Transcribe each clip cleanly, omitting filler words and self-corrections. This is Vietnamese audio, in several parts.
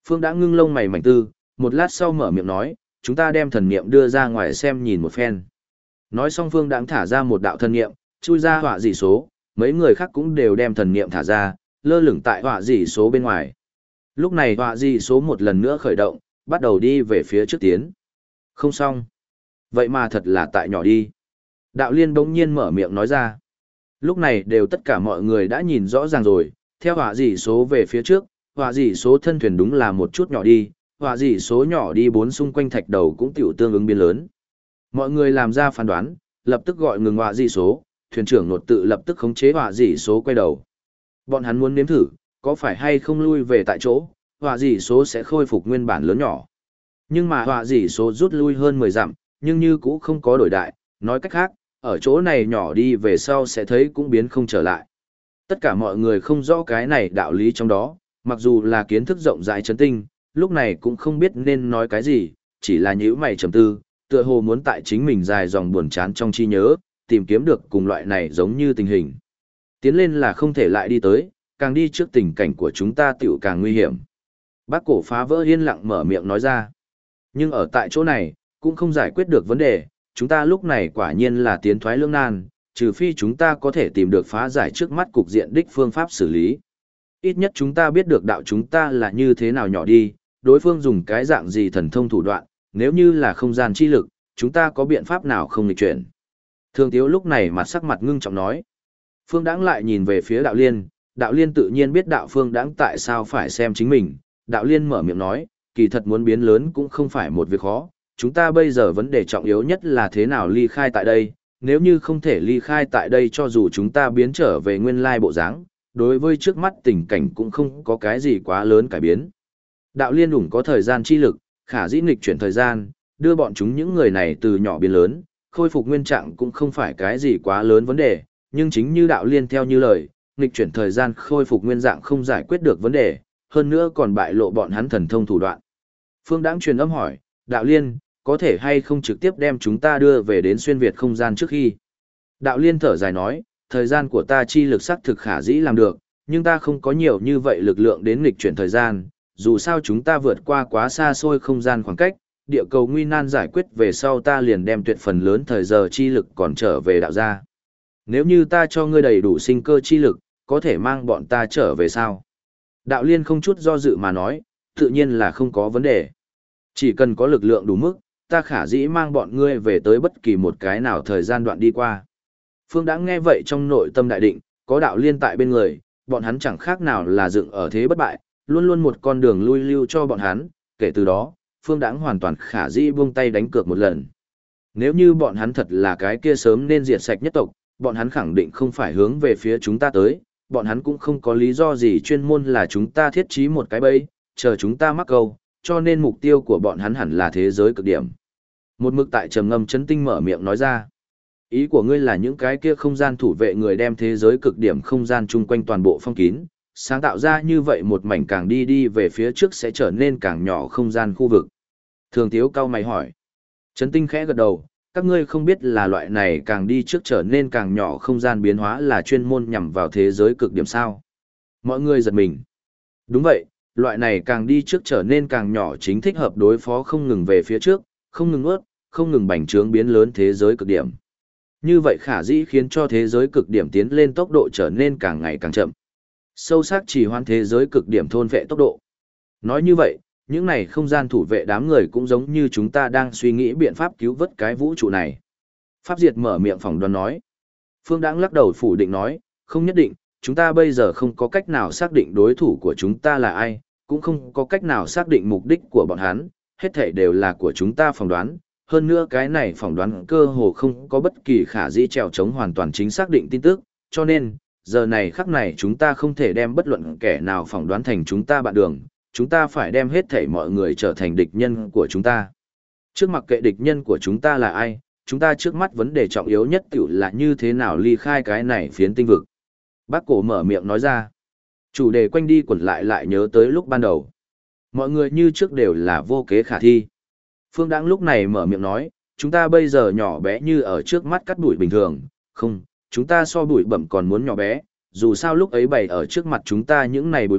Phương đã ngưng lông mày mảnh tư, một lát sau mở miệng nói, chúng ta đem thần niệm đưa ra ngoài xem nhìn một phen. Nói xong Phương đã thả ra một đạo thần niệm, chui ra họa dị số, mấy người khác cũng đều đem thần niệm thả ra, lơ lửng tại họa dị số bên ngoài. Lúc này họa dị số một lần nữa khởi động, bắt đầu đi về phía trước tiến. Không xong. Vậy mà thật là tại nhỏ đi. Đạo Liên bỗng nhiên mở miệng nói ra. Lúc này đều tất cả mọi người đã nhìn rõ ràng rồi, theo họa dị số về phía trước, họa dị số thân thuyền đúng là một chút nhỏ đi, họa dị số nhỏ đi bốn xung quanh thạch đầu cũng tiểu tương ứng biến lớn. Mọi người làm ra phán đoán, lập tức gọi ngừng họa dị số, thuyền trưởng nột tự lập tức khống chế họa dị số quay đầu. Bọn hắn muốn nếm thử, có phải hay không lui về tại chỗ, họa dị số sẽ khôi phục nguyên bản lớn nhỏ. Nhưng mà họa dị số rút lui hơn 10 dặm, nhưng như cũ không có đổi đại, nói cách khác, ở chỗ này nhỏ đi về sau sẽ thấy cũng biến không trở lại. Tất cả mọi người không rõ cái này đạo lý trong đó, mặc dù là kiến thức rộng rãi chấn tinh, lúc này cũng không biết nên nói cái gì, chỉ là nhíu mày trầm tư, tựa hồ muốn tại chính mình dài dòng buồn chán trong trí nhớ, tìm kiếm được cùng loại này giống như tình hình. Tiến lên là không thể lại đi tới, càng đi trước tình cảnh của chúng ta tiểu càng nguy hiểm. Bác cổ phá vỡ yên lặng mở miệng nói ra. Nhưng ở tại chỗ này, cũng không giải quyết được vấn đề, chúng ta lúc này quả nhiên là tiến thoái lưỡng nan, trừ phi chúng ta có thể tìm được phá giải trước mắt cục diện đích phương pháp xử lý. Ít nhất chúng ta biết được đạo chúng ta là như thế nào nhỏ đi, đối phương dùng cái dạng gì thần thông thủ đoạn, nếu như là không gian chi lực, chúng ta có biện pháp nào không nghịch chuyển. Thường Tiếu lúc này mặt sắc mặt ngưng trọng nói. Phương Đãng lại nhìn về phía Đạo Liên tự nhiên biết đạo Phương Đãng tại sao phải xem chính mình, Đạo Liên mở miệng nói, kỳ thật muốn biến lớn cũng không phải một việc khó, chúng ta bây giờ vấn đề trọng yếu nhất là thế nào ly khai tại đây, nếu như không thể ly khai tại đây cho dù chúng ta biến trở về nguyên lai bộ dáng, đối với trước mắt tình cảnh cũng không có cái gì quá lớn cải biến. Đạo Liên ủng có thời gian chi lực, khả dĩ nghịch chuyển thời gian, đưa bọn chúng những người này từ nhỏ biến lớn, khôi phục nguyên trạng cũng không phải cái gì quá lớn vấn đề, nhưng chính như Đạo Liên theo như lời, nghịch chuyển thời gian khôi phục nguyên dạng không giải quyết được vấn đề, hơn nữa còn bại lộ bọn hắn thần thông thủ đoạn. Phương Đãng truyền âm hỏi, Đạo Liên, có thể hay không trực tiếp đem chúng ta đưa về đến xuyên Việt không gian trước khi? Đạo Liên thở dài nói, thời gian của ta chi lực sắc thực khả dĩ làm được, nhưng ta không có nhiều như vậy lực lượng đến nghịch chuyển thời gian, dù sao chúng ta vượt qua quá xa xôi không gian khoảng cách, địa cầu nguy nan giải quyết về sau ta liền đem tuyệt phần lớn thời giờ chi lực còn trở về đạo gia. Nếu như ta cho ngươi đầy đủ sinh cơ chi lực, có thể mang bọn ta trở về sao? Đạo Liên không chút do dự mà nói, tự nhiên là không có vấn đề. Chỉ cần có lực lượng đủ mức, ta khả dĩ mang bọn ngươi về tới bất kỳ một cái nào thời gian đoạn đi qua. Phương đã nghe vậy trong nội tâm đại định, có Đạo Liên tại bên người, bọn hắn chẳng khác nào là dựng ở thế bất bại, luôn luôn một con đường lui lưu cho bọn hắn, kể từ đó, Phương Đãng hoàn toàn khả dĩ buông tay đánh cược một lần. Nếu như bọn hắn thật là cái kia sớm nên diệt sạch nhất tộc, bọn hắn khẳng định không phải hướng về phía chúng ta tới, bọn hắn cũng không có lý do gì chuyên môn là chúng ta thiết trí một cái bẫy, chờ chúng ta mắc câu, cho nên mục tiêu của bọn hắn hẳn là thế giới cực điểm. Một mực tại trầm ngâm chấn tinh mở miệng nói ra. Ý của ngươi là những cái kia không gian thủ vệ người đem thế giới cực điểm không gian chung quanh toàn bộ phong kín, sáng tạo ra như vậy một mảnh càng đi đi về phía trước sẽ trở nên càng nhỏ không gian khu vực. Thường Tiếu cao mày hỏi. Chấn tinh khẽ gật đầu, các ngươi không biết là loại này càng đi trước trở nên càng nhỏ không gian biến hóa là chuyên môn nhằm vào thế giới cực điểm sao. Mọi người giật mình. Đúng vậy, loại này càng đi trước trở nên càng nhỏ chính thích hợp đối phó không ngừng về phía trước, không ngừng ướt, không ngừng bành trướng biến lớn thế giới cực điểm. Như vậy khả dĩ khiến cho thế giới cực điểm tiến lên tốc độ trở nên càng ngày càng chậm. Sâu sắc chỉ hoãn thế giới cực điểm thôn vệ tốc độ. Nói như vậy, những này không gian thủ vệ đám người cũng giống như chúng ta đang suy nghĩ biện pháp cứu vớt cái vũ trụ này. Pháp Diệt mở miệng phỏng đoán nói. Phương Đãng lắc đầu phủ định nói, không nhất định, chúng ta bây giờ không có cách nào xác định đối thủ của chúng ta là ai, cũng không có cách nào xác định mục đích của bọn hắn, hết thảy đều là của chúng ta phỏng đoán. Hơn nữa cái này phỏng đoán cơ hồ không có bất kỳ khả dĩ trèo chống hoàn toàn chính xác định tin tức, cho nên, giờ này khắc này chúng ta không thể đem bất luận kẻ nào phỏng đoán thành chúng ta bạn đường, chúng ta phải đem hết thảy mọi người trở thành địch nhân của chúng ta. Trước mặc kệ địch nhân của chúng ta là ai, chúng ta trước mắt vấn đề trọng yếu nhất tiểu là như thế nào ly khai cái này phiến tinh vực. Bác cổ mở miệng nói ra. Chủ đề quanh đi quẩn lại nhớ tới lúc ban đầu. Mọi người như trước đều là vô kế khả thi. Phương Đãng lúc này mở miệng nói, chúng ta bây giờ nhỏ bé như ở trước mắt cắt bụi bình thường, không, chúng ta so bụi bẩm còn muốn nhỏ bé, dù sao lúc ấy bày ở trước mặt chúng ta những này bụi bẩm,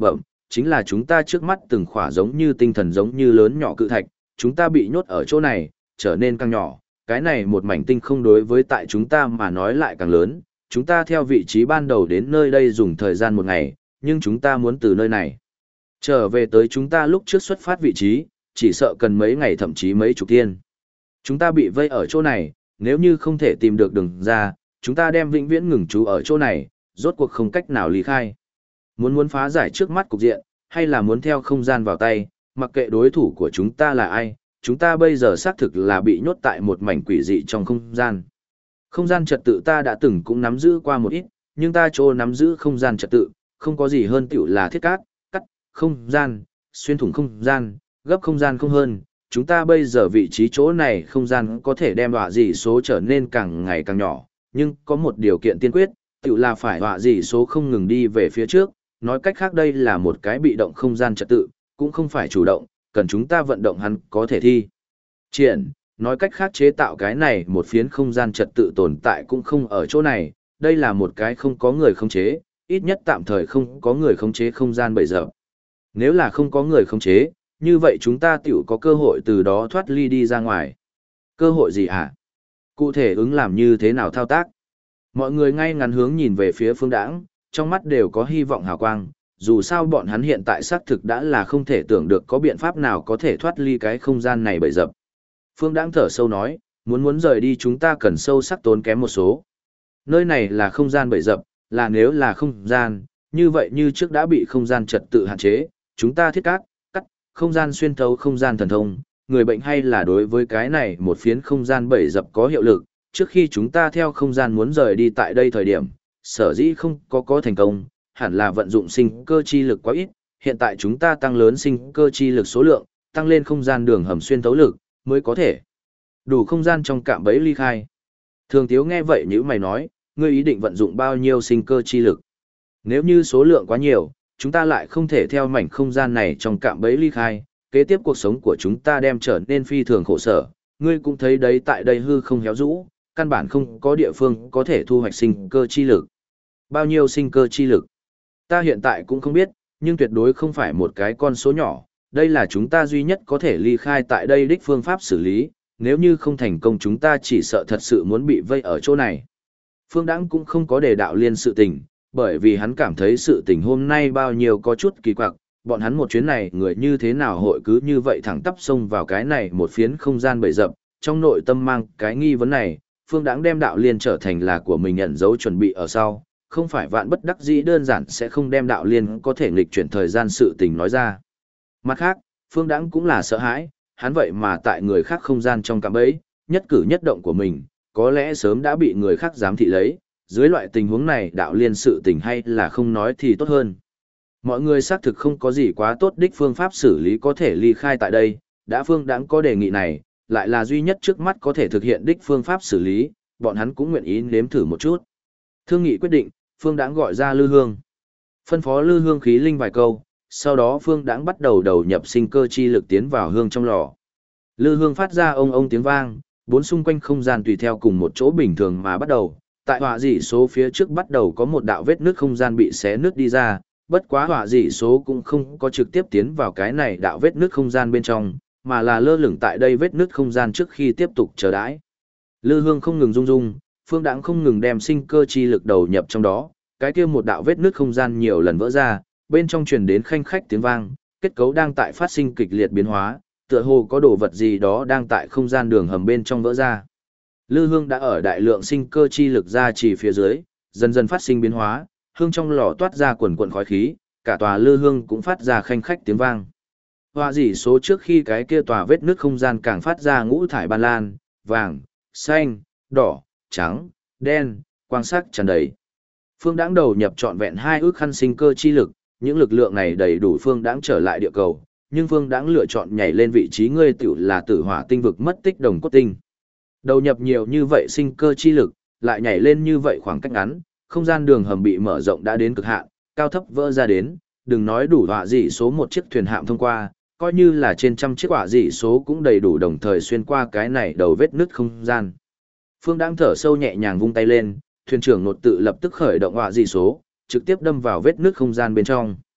chính là chúng ta trước mắt từng khỏa giống như tinh thần giống như lớn nhỏ cự thạch, chúng ta bị nhốt ở chỗ này, trở nên càng nhỏ, cái này một mảnh tinh không đối với tại chúng ta mà nói lại càng lớn, chúng ta theo vị trí ban đầu đến nơi đây dùng thời gian một ngày, nhưng chúng ta muốn từ nơi này trở về tới chúng ta lúc trước xuất phát vị trí, chỉ sợ cần mấy ngày thậm chí mấy chục thiên. Chúng ta bị vây ở chỗ này, nếu như không thể tìm được đường ra, chúng ta đem vĩnh viễn ngừng trú ở chỗ này, rốt cuộc không cách nào ly khai. Muốn phá giải trước mắt cục diện, hay là muốn theo không gian vào tay, mặc kệ đối thủ của chúng ta là ai, chúng ta bây giờ xác thực là bị nhốt tại một mảnh quỷ dị trong không gian. Không gian trật tự ta đã từng cũng nắm giữ qua một ít, nhưng ta chỗ nắm giữ không gian trật tự, không có gì hơn tiểu là thiết cát, cắt, không gian, xuyên thủng không gian, gấp không gian không hơn. Chúng ta bây giờ vị trí chỗ này không gian có thể đem họa dị số trở nên càng ngày càng nhỏ, nhưng có một điều kiện tiên quyết, tiểu là phải họa dị số không ngừng đi về phía trước, nói cách khác đây là một cái bị động không gian trật tự, cũng không phải chủ động, cần chúng ta vận động hắn có thể thi triển, nói cách khác chế tạo cái này một phiến không gian trật tự tồn tại cũng không ở chỗ này, đây là một cái không có người khống chế, ít nhất tạm thời không có người khống chế không gian bậy giờ. Nếu là không có người khống chế, như vậy chúng ta tiểu có cơ hội từ đó thoát ly đi ra ngoài. Cơ hội gì hả? Cụ thể ứng làm như thế nào thao tác? Mọi người ngay ngắn hướng nhìn về phía Phương Đãng, trong mắt đều có hy vọng hào quang, dù sao bọn hắn hiện tại xác thực đã là không thể tưởng được có biện pháp nào có thể thoát ly cái không gian này bậy dập. Phương Đãng thở sâu nói, muốn rời đi chúng ta cần sâu sắc tốn kém một số. Nơi này là không gian bậy dập, là nếu là không gian, như vậy như trước đã bị không gian trật tự hạn chế, chúng ta thiết cắt, không gian xuyên thấu không gian thần thông, người bệnh hay là đối với cái này một phiến không gian bậy dập có hiệu lực, trước khi chúng ta theo không gian muốn rời đi tại đây thời điểm, sở dĩ không có thành công, hẳn là vận dụng sinh cơ chi lực quá ít, hiện tại chúng ta tăng lớn sinh cơ chi lực số lượng, tăng lên không gian đường hầm xuyên thấu lực, mới có thể đủ không gian trong cạm bẫy ly khai. Thường Tiếu nghe vậy như mày nói, ngươi ý định vận dụng bao nhiêu sinh cơ chi lực? Nếu như số lượng quá nhiều, chúng ta lại không thể theo mảnh không gian này trong cạm bẫy ly khai, kế tiếp cuộc sống của chúng ta đem trở nên phi thường khổ sở, ngươi cũng thấy đấy tại đây hư không héo rũ, căn bản không có địa phương có thể thu hoạch sinh cơ chi lực. Bao nhiêu sinh cơ chi lực? Ta hiện tại cũng không biết, nhưng tuyệt đối không phải một cái con số nhỏ, đây là chúng ta duy nhất có thể ly khai tại đây đích phương pháp xử lý, nếu như không thành công chúng ta chỉ sợ thật sự muốn bị vây ở chỗ này. Phương Đãng cũng không có đề đạo liên sự tình, bởi vì hắn cảm thấy sự tình hôm nay bao nhiêu có chút kỳ quặc, bọn hắn một chuyến này người như thế nào hội cứ như vậy thẳng tắp xông vào cái này một phiến không gian bậy dập, trong nội tâm mang cái nghi vấn này, Phương Đãng đem đạo liên trở thành là của mình nhận dấu chuẩn bị ở sau, không phải vạn bất đắc dĩ đơn giản sẽ không đem đạo liên có thể nghịch chuyển thời gian sự tình nói ra. Mặt khác, Phương Đãng cũng là sợ hãi, hắn vậy mà tại người khác không gian trong cạm bẫy, nhất cử nhất động của mình, có lẽ sớm đã bị người khác giám thị lấy, dưới loại tình huống này đạo liên sự tình hay là không nói thì tốt hơn. Mọi người xác thực không có gì quá tốt đích phương pháp xử lý có thể ly khai tại đây, đã Phương Đãng có đề nghị này, lại là duy nhất trước mắt có thể thực hiện đích phương pháp xử lý, bọn hắn cũng nguyện ý nếm thử một chút. Thương nghị quyết định, Phương Đãng gọi ra Lư Hương. Phân phó Lư Hương khí linh vài câu, sau đó Phương Đãng bắt đầu đầu nhập sinh cơ chi lực tiến vào hương trong lò. Lư Hương phát ra ông ông tiếng vang, bốn xung quanh không gian tùy theo cùng một chỗ bình thường mà bắt đầu. Tại họa dị số phía trước bắt đầu có một đạo vết nứt không gian bị xé nứt đi ra, bất quá họa dị số cũng không có trực tiếp tiến vào cái này đạo vết nứt không gian bên trong, mà là lơ lửng tại đây vết nứt không gian trước khi tiếp tục chờ đãi. Lư Hương không ngừng rung rung, Phương Đãng không ngừng đem sinh cơ chi lực đầu nhập trong đó, cái kia một đạo vết nứt không gian nhiều lần vỡ ra, bên trong truyền đến khanh khách tiếng vang, kết cấu đang tại phát sinh kịch liệt biến hóa, tựa hồ có đồ vật gì đó đang tại không gian đường hầm bên trong vỡ ra. Lư hương đã ở đại lượng sinh cơ chi lực ra chỉ phía dưới, dần dần phát sinh biến hóa, hương trong lò toát ra quần quần khói khí, cả tòa lư hương cũng phát ra khanh khách tiếng vang. Họa dị số trước khi cái kia tòa vết nứt không gian càng phát ra ngũ thải ban lan, vàng, xanh, đỏ, trắng, đen, quang sắc tràn đầy. Phương Đãng đầu nhập trọn vẹn 2 ước khăn sinh cơ chi lực, những lực lượng này đầy đủ Phương Đãng trở lại địa cầu, nhưng Phương Đãng lựa chọn nhảy lên vị trí ngươi tiểu là Tử Hỏa tinh vực mất tích đồng cốt tinh. Đầu nhập nhiều như vậy sinh cơ chi lực, lại nhảy lên như vậy khoảng cách ngắn, không gian đường hầm bị mở rộng đã đến cực hạn, cao thấp vỡ ra đến, đừng nói đủ họa dị số một chiếc thuyền hạm thông qua, coi như là trên trăm chiếc họa dị số cũng đầy đủ đồng thời xuyên qua cái này đầu vết nứt không gian. Phương Đãng thở sâu nhẹ nhàng vung tay lên, thuyền trưởng nột tự lập tức khởi động họa dị số, trực tiếp đâm vào vết nứt không gian bên trong.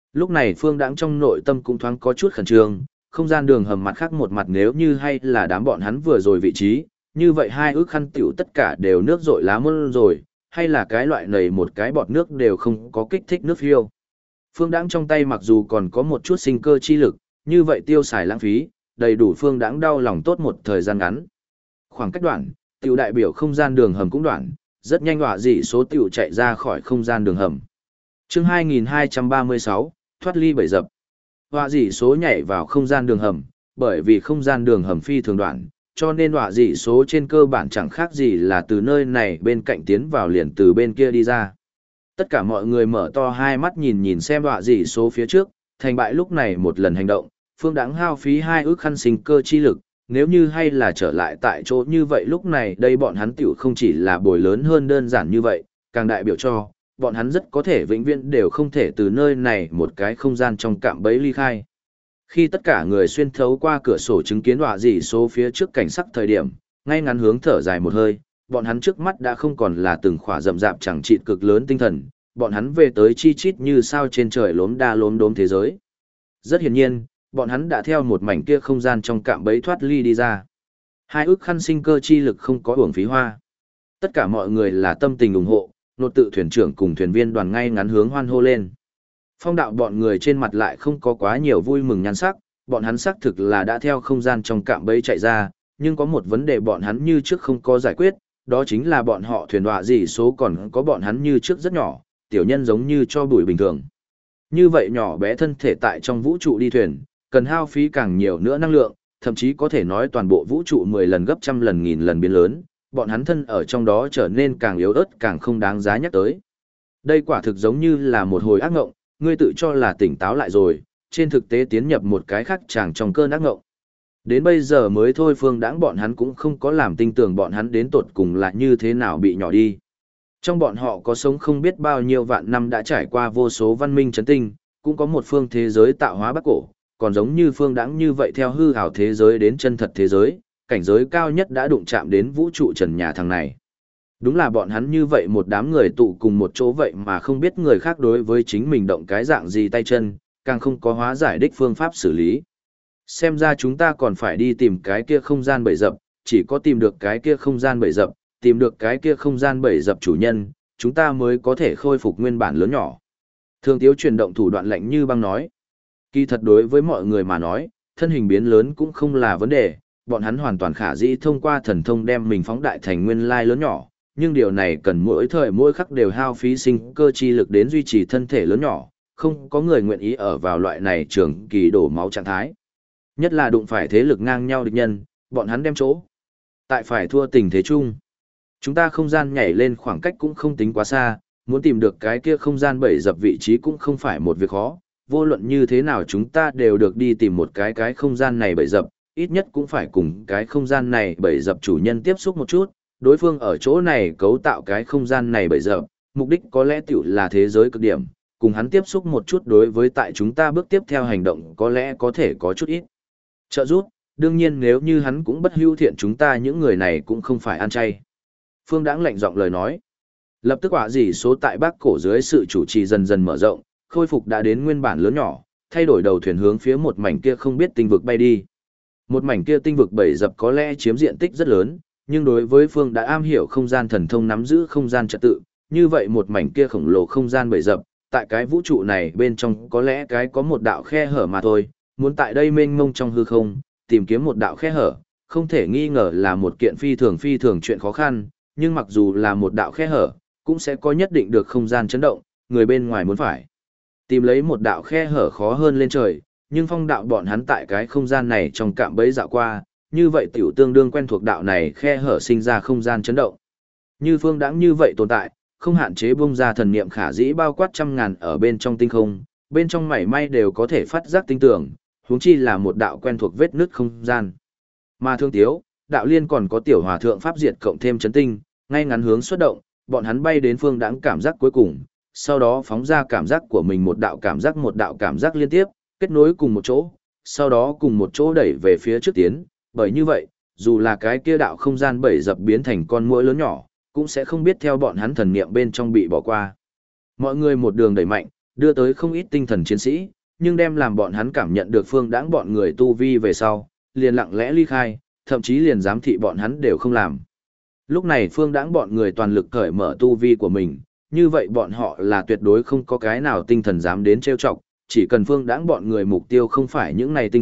Lúc này Phương Đãng trong nội tâm cũng thoáng có chút khẩn trương, không gian đường hầm mặt khác một mặt nếu như hay là đám bọn hắn vừa rồi vị trí, như vậy hai ước khăn tiểu tất cả đều nước rội lá mơn rồi, hay là cái loại này một cái bọt nước đều không có kích thích nước phiêu. Phương Đãng trong tay mặc dù còn có một chút sinh cơ chi lực, như vậy tiêu xài lãng phí, đầy đủ Phương Đãng đau lòng tốt một thời gian ngắn. Khoảng cách đoạn, tiểu đại biểu không gian đường hầm cũng đoạn, rất nhanh họa dị số tiểu chạy ra khỏi không gian đường hầm. Chương 2236, thoát ly bẫy dập. Họa dị số nhảy vào không gian đường hầm, bởi vì không gian đường hầm phi thường đoạn, cho nên họa dị số trên cơ bản chẳng khác gì là từ nơi này bên cạnh tiến vào liền từ bên kia đi ra. Tất cả mọi người mở to hai mắt nhìn nhìn xem họa dị số phía trước, thành bại lúc này một lần hành động, Phương Đãng hao phí 2 ước khăn sinh cơ chi lực, nếu như hay là trở lại tại chỗ như vậy lúc này đây bọn hắn tiểu không chỉ là bồi lớn hơn đơn giản như vậy, càng đại biểu cho, bọn hắn rất có thể vĩnh viễn đều không thể từ nơi này một cái không gian trong cạm bẫy ly khai. Khi tất cả người xuyên thấu qua cửa sổ chứng kiến họa dị số phía trước cảnh sắc thời điểm, ngay ngắn hướng thở dài một hơi, bọn hắn trước mắt đã không còn là từng khỏa rậm rạp chẳng trị cực lớn tinh thần, bọn hắn về tới chi chít như sao trên trời lốm đa lốm đốm thế giới. Rất hiển nhiên, bọn hắn đã theo một mảnh kia không gian trong cạm bẫy thoát ly đi ra. 2 ước khăn sinh cơ chi lực không có uổng phí hoa. Tất cả mọi người là tâm tình ủng hộ, nột tự thuyền trưởng cùng thuyền viên đoàn ngay ngắn hướng hoan hô lên. Phong đạo bọn người trên mặt lại không có quá nhiều vui mừng nhan sắc, bọn hắn xác thực là đã theo không gian trong cạm bẫy chạy ra, nhưng có một vấn đề bọn hắn như trước không có giải quyết, đó chính là bọn họ thuyền đọa dị số còn có bọn hắn như trước rất nhỏ, tiểu nhân giống như cho bụi bình thường. Như vậy nhỏ bé thân thể tại trong vũ trụ đi thuyền, cần hao phí càng nhiều nữa năng lượng, thậm chí có thể nói toàn bộ vũ trụ 10 lần gấp trăm lần nghìn lần biến lớn, bọn hắn thân ở trong đó trở nên càng yếu ớt càng không đáng giá nhắc tới. Đây quả thực giống như là một hồi ác ngộng, ngươi tự cho là tỉnh táo lại rồi, trên thực tế tiến nhập một cái khác chàng trong cơn ác ngộng. Đến bây giờ mới thôi Phương Đãng bọn hắn cũng không có làm tin tưởng bọn hắn đến tột cùng là như thế nào bị nhỏ đi. Trong bọn họ có sống không biết bao nhiêu vạn năm đã trải qua vô số văn minh chấn tinh, cũng có một phương thế giới tạo hóa bắc cổ, còn giống như Phương Đãng như vậy theo hư ảo thế giới đến chân thật thế giới, cảnh giới cao nhất đã đụng chạm đến vũ trụ trần nhà thằng này. Đúng là bọn hắn như vậy một đám người tụ cùng một chỗ vậy mà không biết người khác đối với chính mình động cái dạng gì tay chân, càng không có hóa giải đích phương pháp xử lý. Xem ra chúng ta còn phải đi tìm cái kia không gian bẫy dập, chỉ có tìm được cái kia không gian bẫy dập, tìm được cái kia không gian bẫy dập chủ nhân, chúng ta mới có thể khôi phục nguyên bản lớn nhỏ. Thường Tiếu chuyển động thủ đoạn lạnh như băng nói. Kỳ thật đối với mọi người mà nói, thân hình biến lớn cũng không là vấn đề, bọn hắn hoàn toàn khả dĩ thông qua thần thông đem mình phóng đại thành nguyên lai lớn nhỏ, nhưng điều này cần mỗi thời mỗi khắc đều hao phí sinh cơ chi lực đến duy trì thân thể lớn nhỏ, không có người nguyện ý ở vào loại này trường kỳ đổ máu trạng thái. Nhất là đụng phải thế lực ngang nhau địch nhân, bọn hắn đem chỗ. Tại phải thua tình thế chung. Chúng ta không gian nhảy lên khoảng cách cũng không tính quá xa, muốn tìm được cái kia không gian bẫy dập vị trí cũng không phải một việc khó, vô luận như thế nào chúng ta đều được đi tìm một cái không gian này bẫy dập, ít nhất cũng phải cùng cái không gian này bẫy dập chủ nhân tiếp xúc một chút, đối phương ở chỗ này cấu tạo cái không gian này bẫy dập, mục đích có lẽ tiểu là thế giới cực điểm, cùng hắn tiếp xúc một chút đối với tại chúng ta bước tiếp theo hành động có lẽ có thể có chút ít trợ giúp, đương nhiên nếu như hắn cũng bất hữu thiện chúng ta những người này cũng không phải ăn chay. Phương Đãng lạnh giọng lời nói. Lập tức họa dị số tại Bắc cổ dưới sự chủ trì dần dần mở rộng, khôi phục đã đến nguyên bản lớn nhỏ, thay đổi đầu thuyền hướng phía một mảnh kia không biết tinh vực bay đi. Một mảnh kia tinh vực bẫy dập có lẽ chiếm diện tích rất lớn, nhưng đối với Phương đã am hiểu không gian thần thông nắm giữ không gian trật tự, như vậy một mảnh kia khổng lồ không gian bẫy dập, tại cái vũ trụ này bên trong có lẽ cái có một đạo khe hở mà thôi, muốn tại đây mênh mông trong hư không, tìm kiếm một đạo khe hở, không thể nghi ngờ là một kiện phi thường chuyện khó khăn, nhưng mặc dù là một đạo khe hở, cũng sẽ có nhất định được không gian chấn động, người bên ngoài muốn phải tìm lấy một đạo khe hở khó hơn lên trời, nhưng Phong đạo bọn hắn tại cái không gian này trong cạm bẫy dạo qua, như vậy tiểu tương đương quen thuộc đạo này khe hở sinh ra không gian chấn động. Như Phương Đãng như vậy tồn tại, không hạn chế bung ra thần niệm khả dĩ bao quát trăm ngàn ở bên trong tinh không, bên trong mảy may đều có thể phát giác tinh tưởng, huống chi là một đạo quen thuộc vết nứt không gian. Mà Thương Tiếu, đạo liên còn có tiểu hòa thượng pháp diệt cộng thêm chấn tinh, ngay ngắn hướng xuất động, bọn hắn bay đến Phương Đãng cảm giác cuối cùng, sau đó phóng ra cảm giác của mình một đạo cảm giác liên tiếp, kết nối cùng một chỗ, sau đó cùng một chỗ đẩy về phía trước tiến, bởi như vậy, dù là cái kia đạo không gian bẫy dập biến thành con muỗi lớn nhỏ, cũng sẽ không biết theo bọn hắn thần niệm bên trong bị bỏ qua. Mọi người một đường đẩy mạnh, đưa tới không ít tinh thần chiến sĩ, nhưng đem làm bọn hắn cảm nhận được Phương Đãng bọn người tu vi về sau, liền lặng lẽ ly khai, thậm chí liền giám thị bọn hắn đều không làm. Lúc này Phương Đãng bọn người toàn lực cởi mở tu vi của mình, như vậy bọn họ là tuyệt đối không có cái nào tinh thần dám đến trêu chọc, chỉ cần Phương Đãng bọn người mục tiêu không phải những này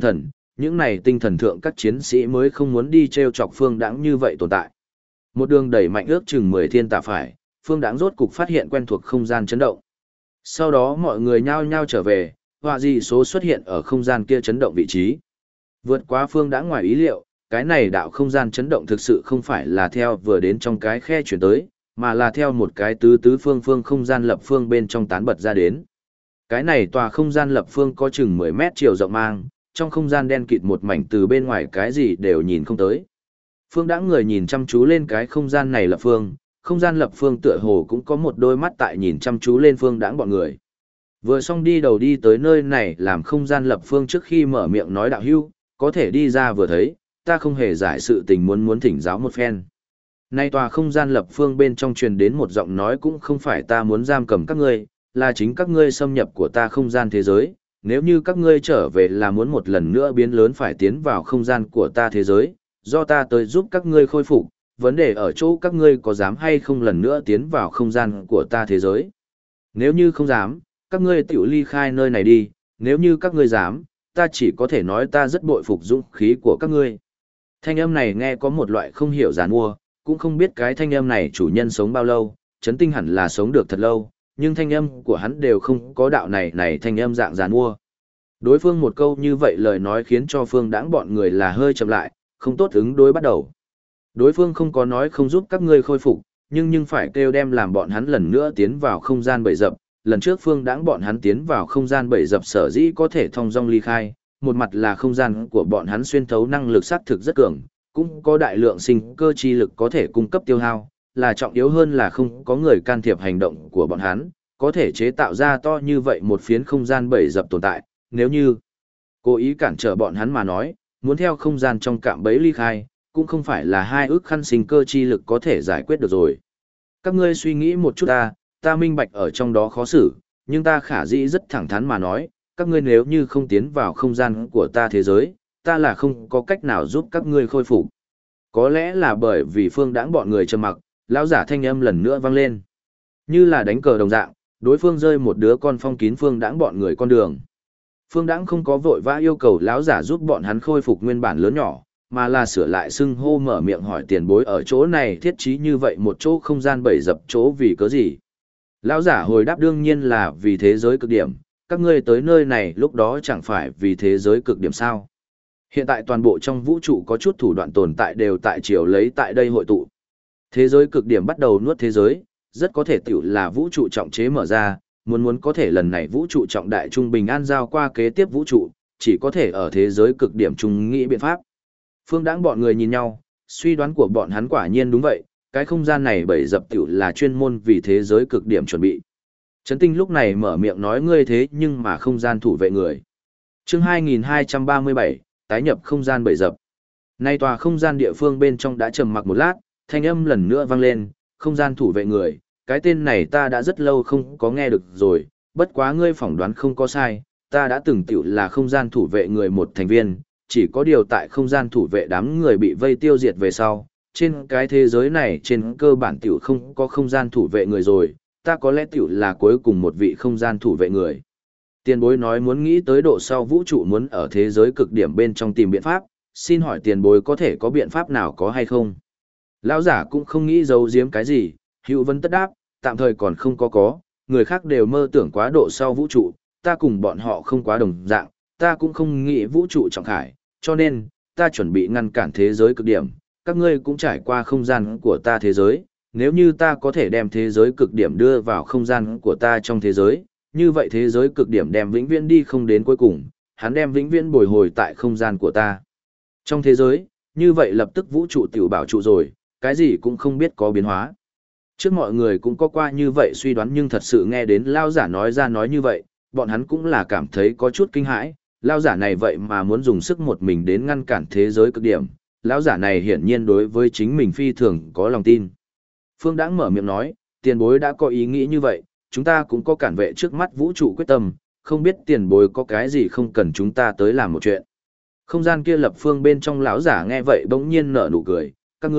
tinh thần thượng các chiến sĩ mới không muốn đi trêu chọc Phương Đãng như vậy tồn tại. Một đường đẩy mạnh ước chừng 10 thiên tạ phải, Phương Đãng rốt cục phát hiện quen thuộc không gian chấn động. Sau đó mọi người nhao nhao trở về, họa dị số xuất hiện ở không gian kia chấn động vị trí. Vượt qua Phương Đãng ngoài ý liệu, cái này đạo không gian chấn động thực sự không phải là theo vừa đến trong cái khe chuyển tới, mà là theo một cái tứ phương không gian lập phương bên trong tán bật ra đến. Cái này tòa không gian lập phương có chừng 10 mét chiều rộng mang, trong không gian đen kịt một mảnh từ bên ngoài cái gì đều nhìn không tới. Phương Đãng người nhìn chăm chú lên cái không gian này lập phương, không gian lập phương tựa hồ cũng có một đôi mắt tại nhìn chăm chú lên Phương Đãng bọn người. Vừa xong đi đầu đi tới nơi này làm không gian lập phương trước khi mở miệng nói đạo hưu, có thể đi ra vừa thấy, ta không hề giải sự tình muốn thỉnh giáo một phen. Nay tòa không gian lập phương bên trong truyền đến một giọng nói cũng không phải ta muốn giam cầm các ngươi, là chính các ngươi xâm nhập của ta không gian thế giới, nếu như các ngươi trở về là muốn một lần nữa biến lớn phải tiến vào không gian của ta thế giới, do ta tới giúp các ngươi khôi phục, vấn đề ở chỗ các ngươi có dám hay không lần nữa tiến vào không gian của ta thế giới. Nếu như không dám, các ngươi tiểu ly khai nơi này đi, nếu như các ngươi dám, ta chỉ có thể nói ta rất bội phục dũng khí của các ngươi. Thanh âm này nghe có một loại không hiểu giàn mua, cũng không biết cái thanh âm này chủ nhân sống bao lâu, Trấn Tinh hẳn là sống được thật lâu, nhưng thanh âm của hắn đều không có đạo này thanh âm dạng giàn mua. Đối phương một câu như vậy lời nói khiến cho Phương Đãng bọn người là hơi chậm lại, không tốt ứng đối bắt đầu. Đối phương không có nói không giúp các ngươi khôi phục, nhưng phải kêu đem làm bọn hắn lần nữa tiến vào không gian bẫy dập. Lần trước Phương Đãng bọn hắn tiến vào không gian bẫy dập sở dĩ có thể thông dong ly khai, một mặt là không gian của bọn hắn xuyên thấu năng lực xác thực rất cường, cũng có đại lượng sinh cơ chi lực có thể cung cấp tiêu hao, là trọng yếu hơn là không có người can thiệp hành động của bọn hắn, có thể chế tạo ra to như vậy một phiến không gian bẫy dập tồn tại, nếu như cố ý cản trở bọn hắn mà nói, muốn theo không gian trong cạm bẫy ly khai, cũng không phải là 2 ức khăn sinh cơ chi lực có thể giải quyết được rồi. Các ngươi suy nghĩ một chút ta minh bạch ở trong đó khó xử, nhưng ta khả dĩ rất thẳng thắn mà nói, các ngươi nếu như không tiến vào không gian của ta thế giới, ta là không có cách nào giúp các ngươi khôi phục. Có lẽ là bởi vì Phương Đãng bọn người trầm mặc, lão giả thanh âm lần nữa vang lên. Như là đánh cờ đồng dạng, đối phương rơi một đứa con phong kín Phương Đãng bọn người con đường. Phương Đãng không có vội vã yêu cầu lão giả giúp bọn hắn khôi phục nguyên bản lớn nhỏ, mà là sửa lại xưng hô mở miệng hỏi tiền bối ở chỗ này thiết trí như vậy một chỗ không gian bẫy dập chỗ vì cớ gì. Lão giả hồi đáp đương nhiên là vì thế giới cực điểm, các ngươi tới nơi này lúc đó chẳng phải vì thế giới cực điểm sao. Hiện tại toàn bộ trong vũ trụ có chút thủ đoạn tồn tại đều tại chiều lấy tại đây hội tụ. Thế giới cực điểm bắt đầu nuốt thế giới, rất có thể tiểu là vũ trụ trọng chế mở ra, muốn có thể lần này vũ trụ trọng đại trung bình an giao qua kế tiếp vũ trụ, chỉ có thể ở thế giới cực điểm chung nghĩ biện pháp. Phương Đãng bọn người nhìn nhau, suy đoán của bọn hắn quả nhiên đúng vậy, cái không gian này bẫy dập tiểu là chuyên môn vì thế giới cực điểm chuẩn bị. Trấn Tinh lúc này mở miệng nói ngươi thế nhưng mà không gian thủ vệ người. Chương 2237, tái nhập không gian bẫy dập. Nay tòa không gian địa phương bên trong đã trầm mặc một lát, thanh âm lần nữa vang lên, không gian thủ vệ người, cái tên này ta đã rất lâu không có nghe được rồi, bất quá ngươi phỏng đoán không có sai, ta đã từng tiểu là không gian thủ vệ người một thành viên, chỉ có điều tại không gian thủ vệ đám người bị vây tiêu diệt về sau, trên cái thế giới này trên cơ bản tiểu không có không gian thủ vệ người rồi, ta có lẽ tiểu là cuối cùng một vị không gian thủ vệ người. Tiền bối nói muốn nghĩ tới độ sau vũ trụ muốn ở thế giới cực điểm bên trong tìm biện pháp, xin hỏi tiền bối có thể có biện pháp nào có hay không? Lão giả cũng không nghĩ giấu giếm cái gì, hữu vấn tất đáp, tạm thời còn không có, người khác đều mơ tưởng quá độ sau vũ trụ, ta cùng bọn họ không quá đồng dạng, ta cũng không nghĩ vũ trụ trọng khải, cho nên, ta chuẩn bị ngăn cản thế giới cực điểm, các ngươi cũng trải qua không gian của ta thế giới, nếu như ta có thể đem thế giới cực điểm đưa vào không gian của ta trong thế giới, như vậy thế giới cực điểm đem vĩnh viễn đi không đến cuối cùng, hắn đem vĩnh viễn bồi hồi tại không gian của ta. Trong thế giới, như vậy lập tức vũ trụ tiểu bảo trụ rồi, cái gì cũng không biết có biến hóa. Trước mọi người cũng có qua như vậy suy đoán nhưng thật sự nghe đến lao giả nói ra nói như vậy, bọn hắn cũng là cảm thấy có chút kinh hãi, lao giả này vậy mà muốn dùng sức một mình đến ngăn cản thế giới cực điểm, lão giả này hiển nhiên đối với chính mình phi thường có lòng tin. Phương Đãng mở miệng nói, tiền bối đã có ý nghĩ như vậy, chúng ta cũng có cản vệ trước mắt vũ trụ quyết tâm, không biết tiền bối có cái gì không cần chúng ta tới làm một chuyện. Không gian kia lập phương bên trong lão giả nghe vậy bỗng nhiên nở nụ cười,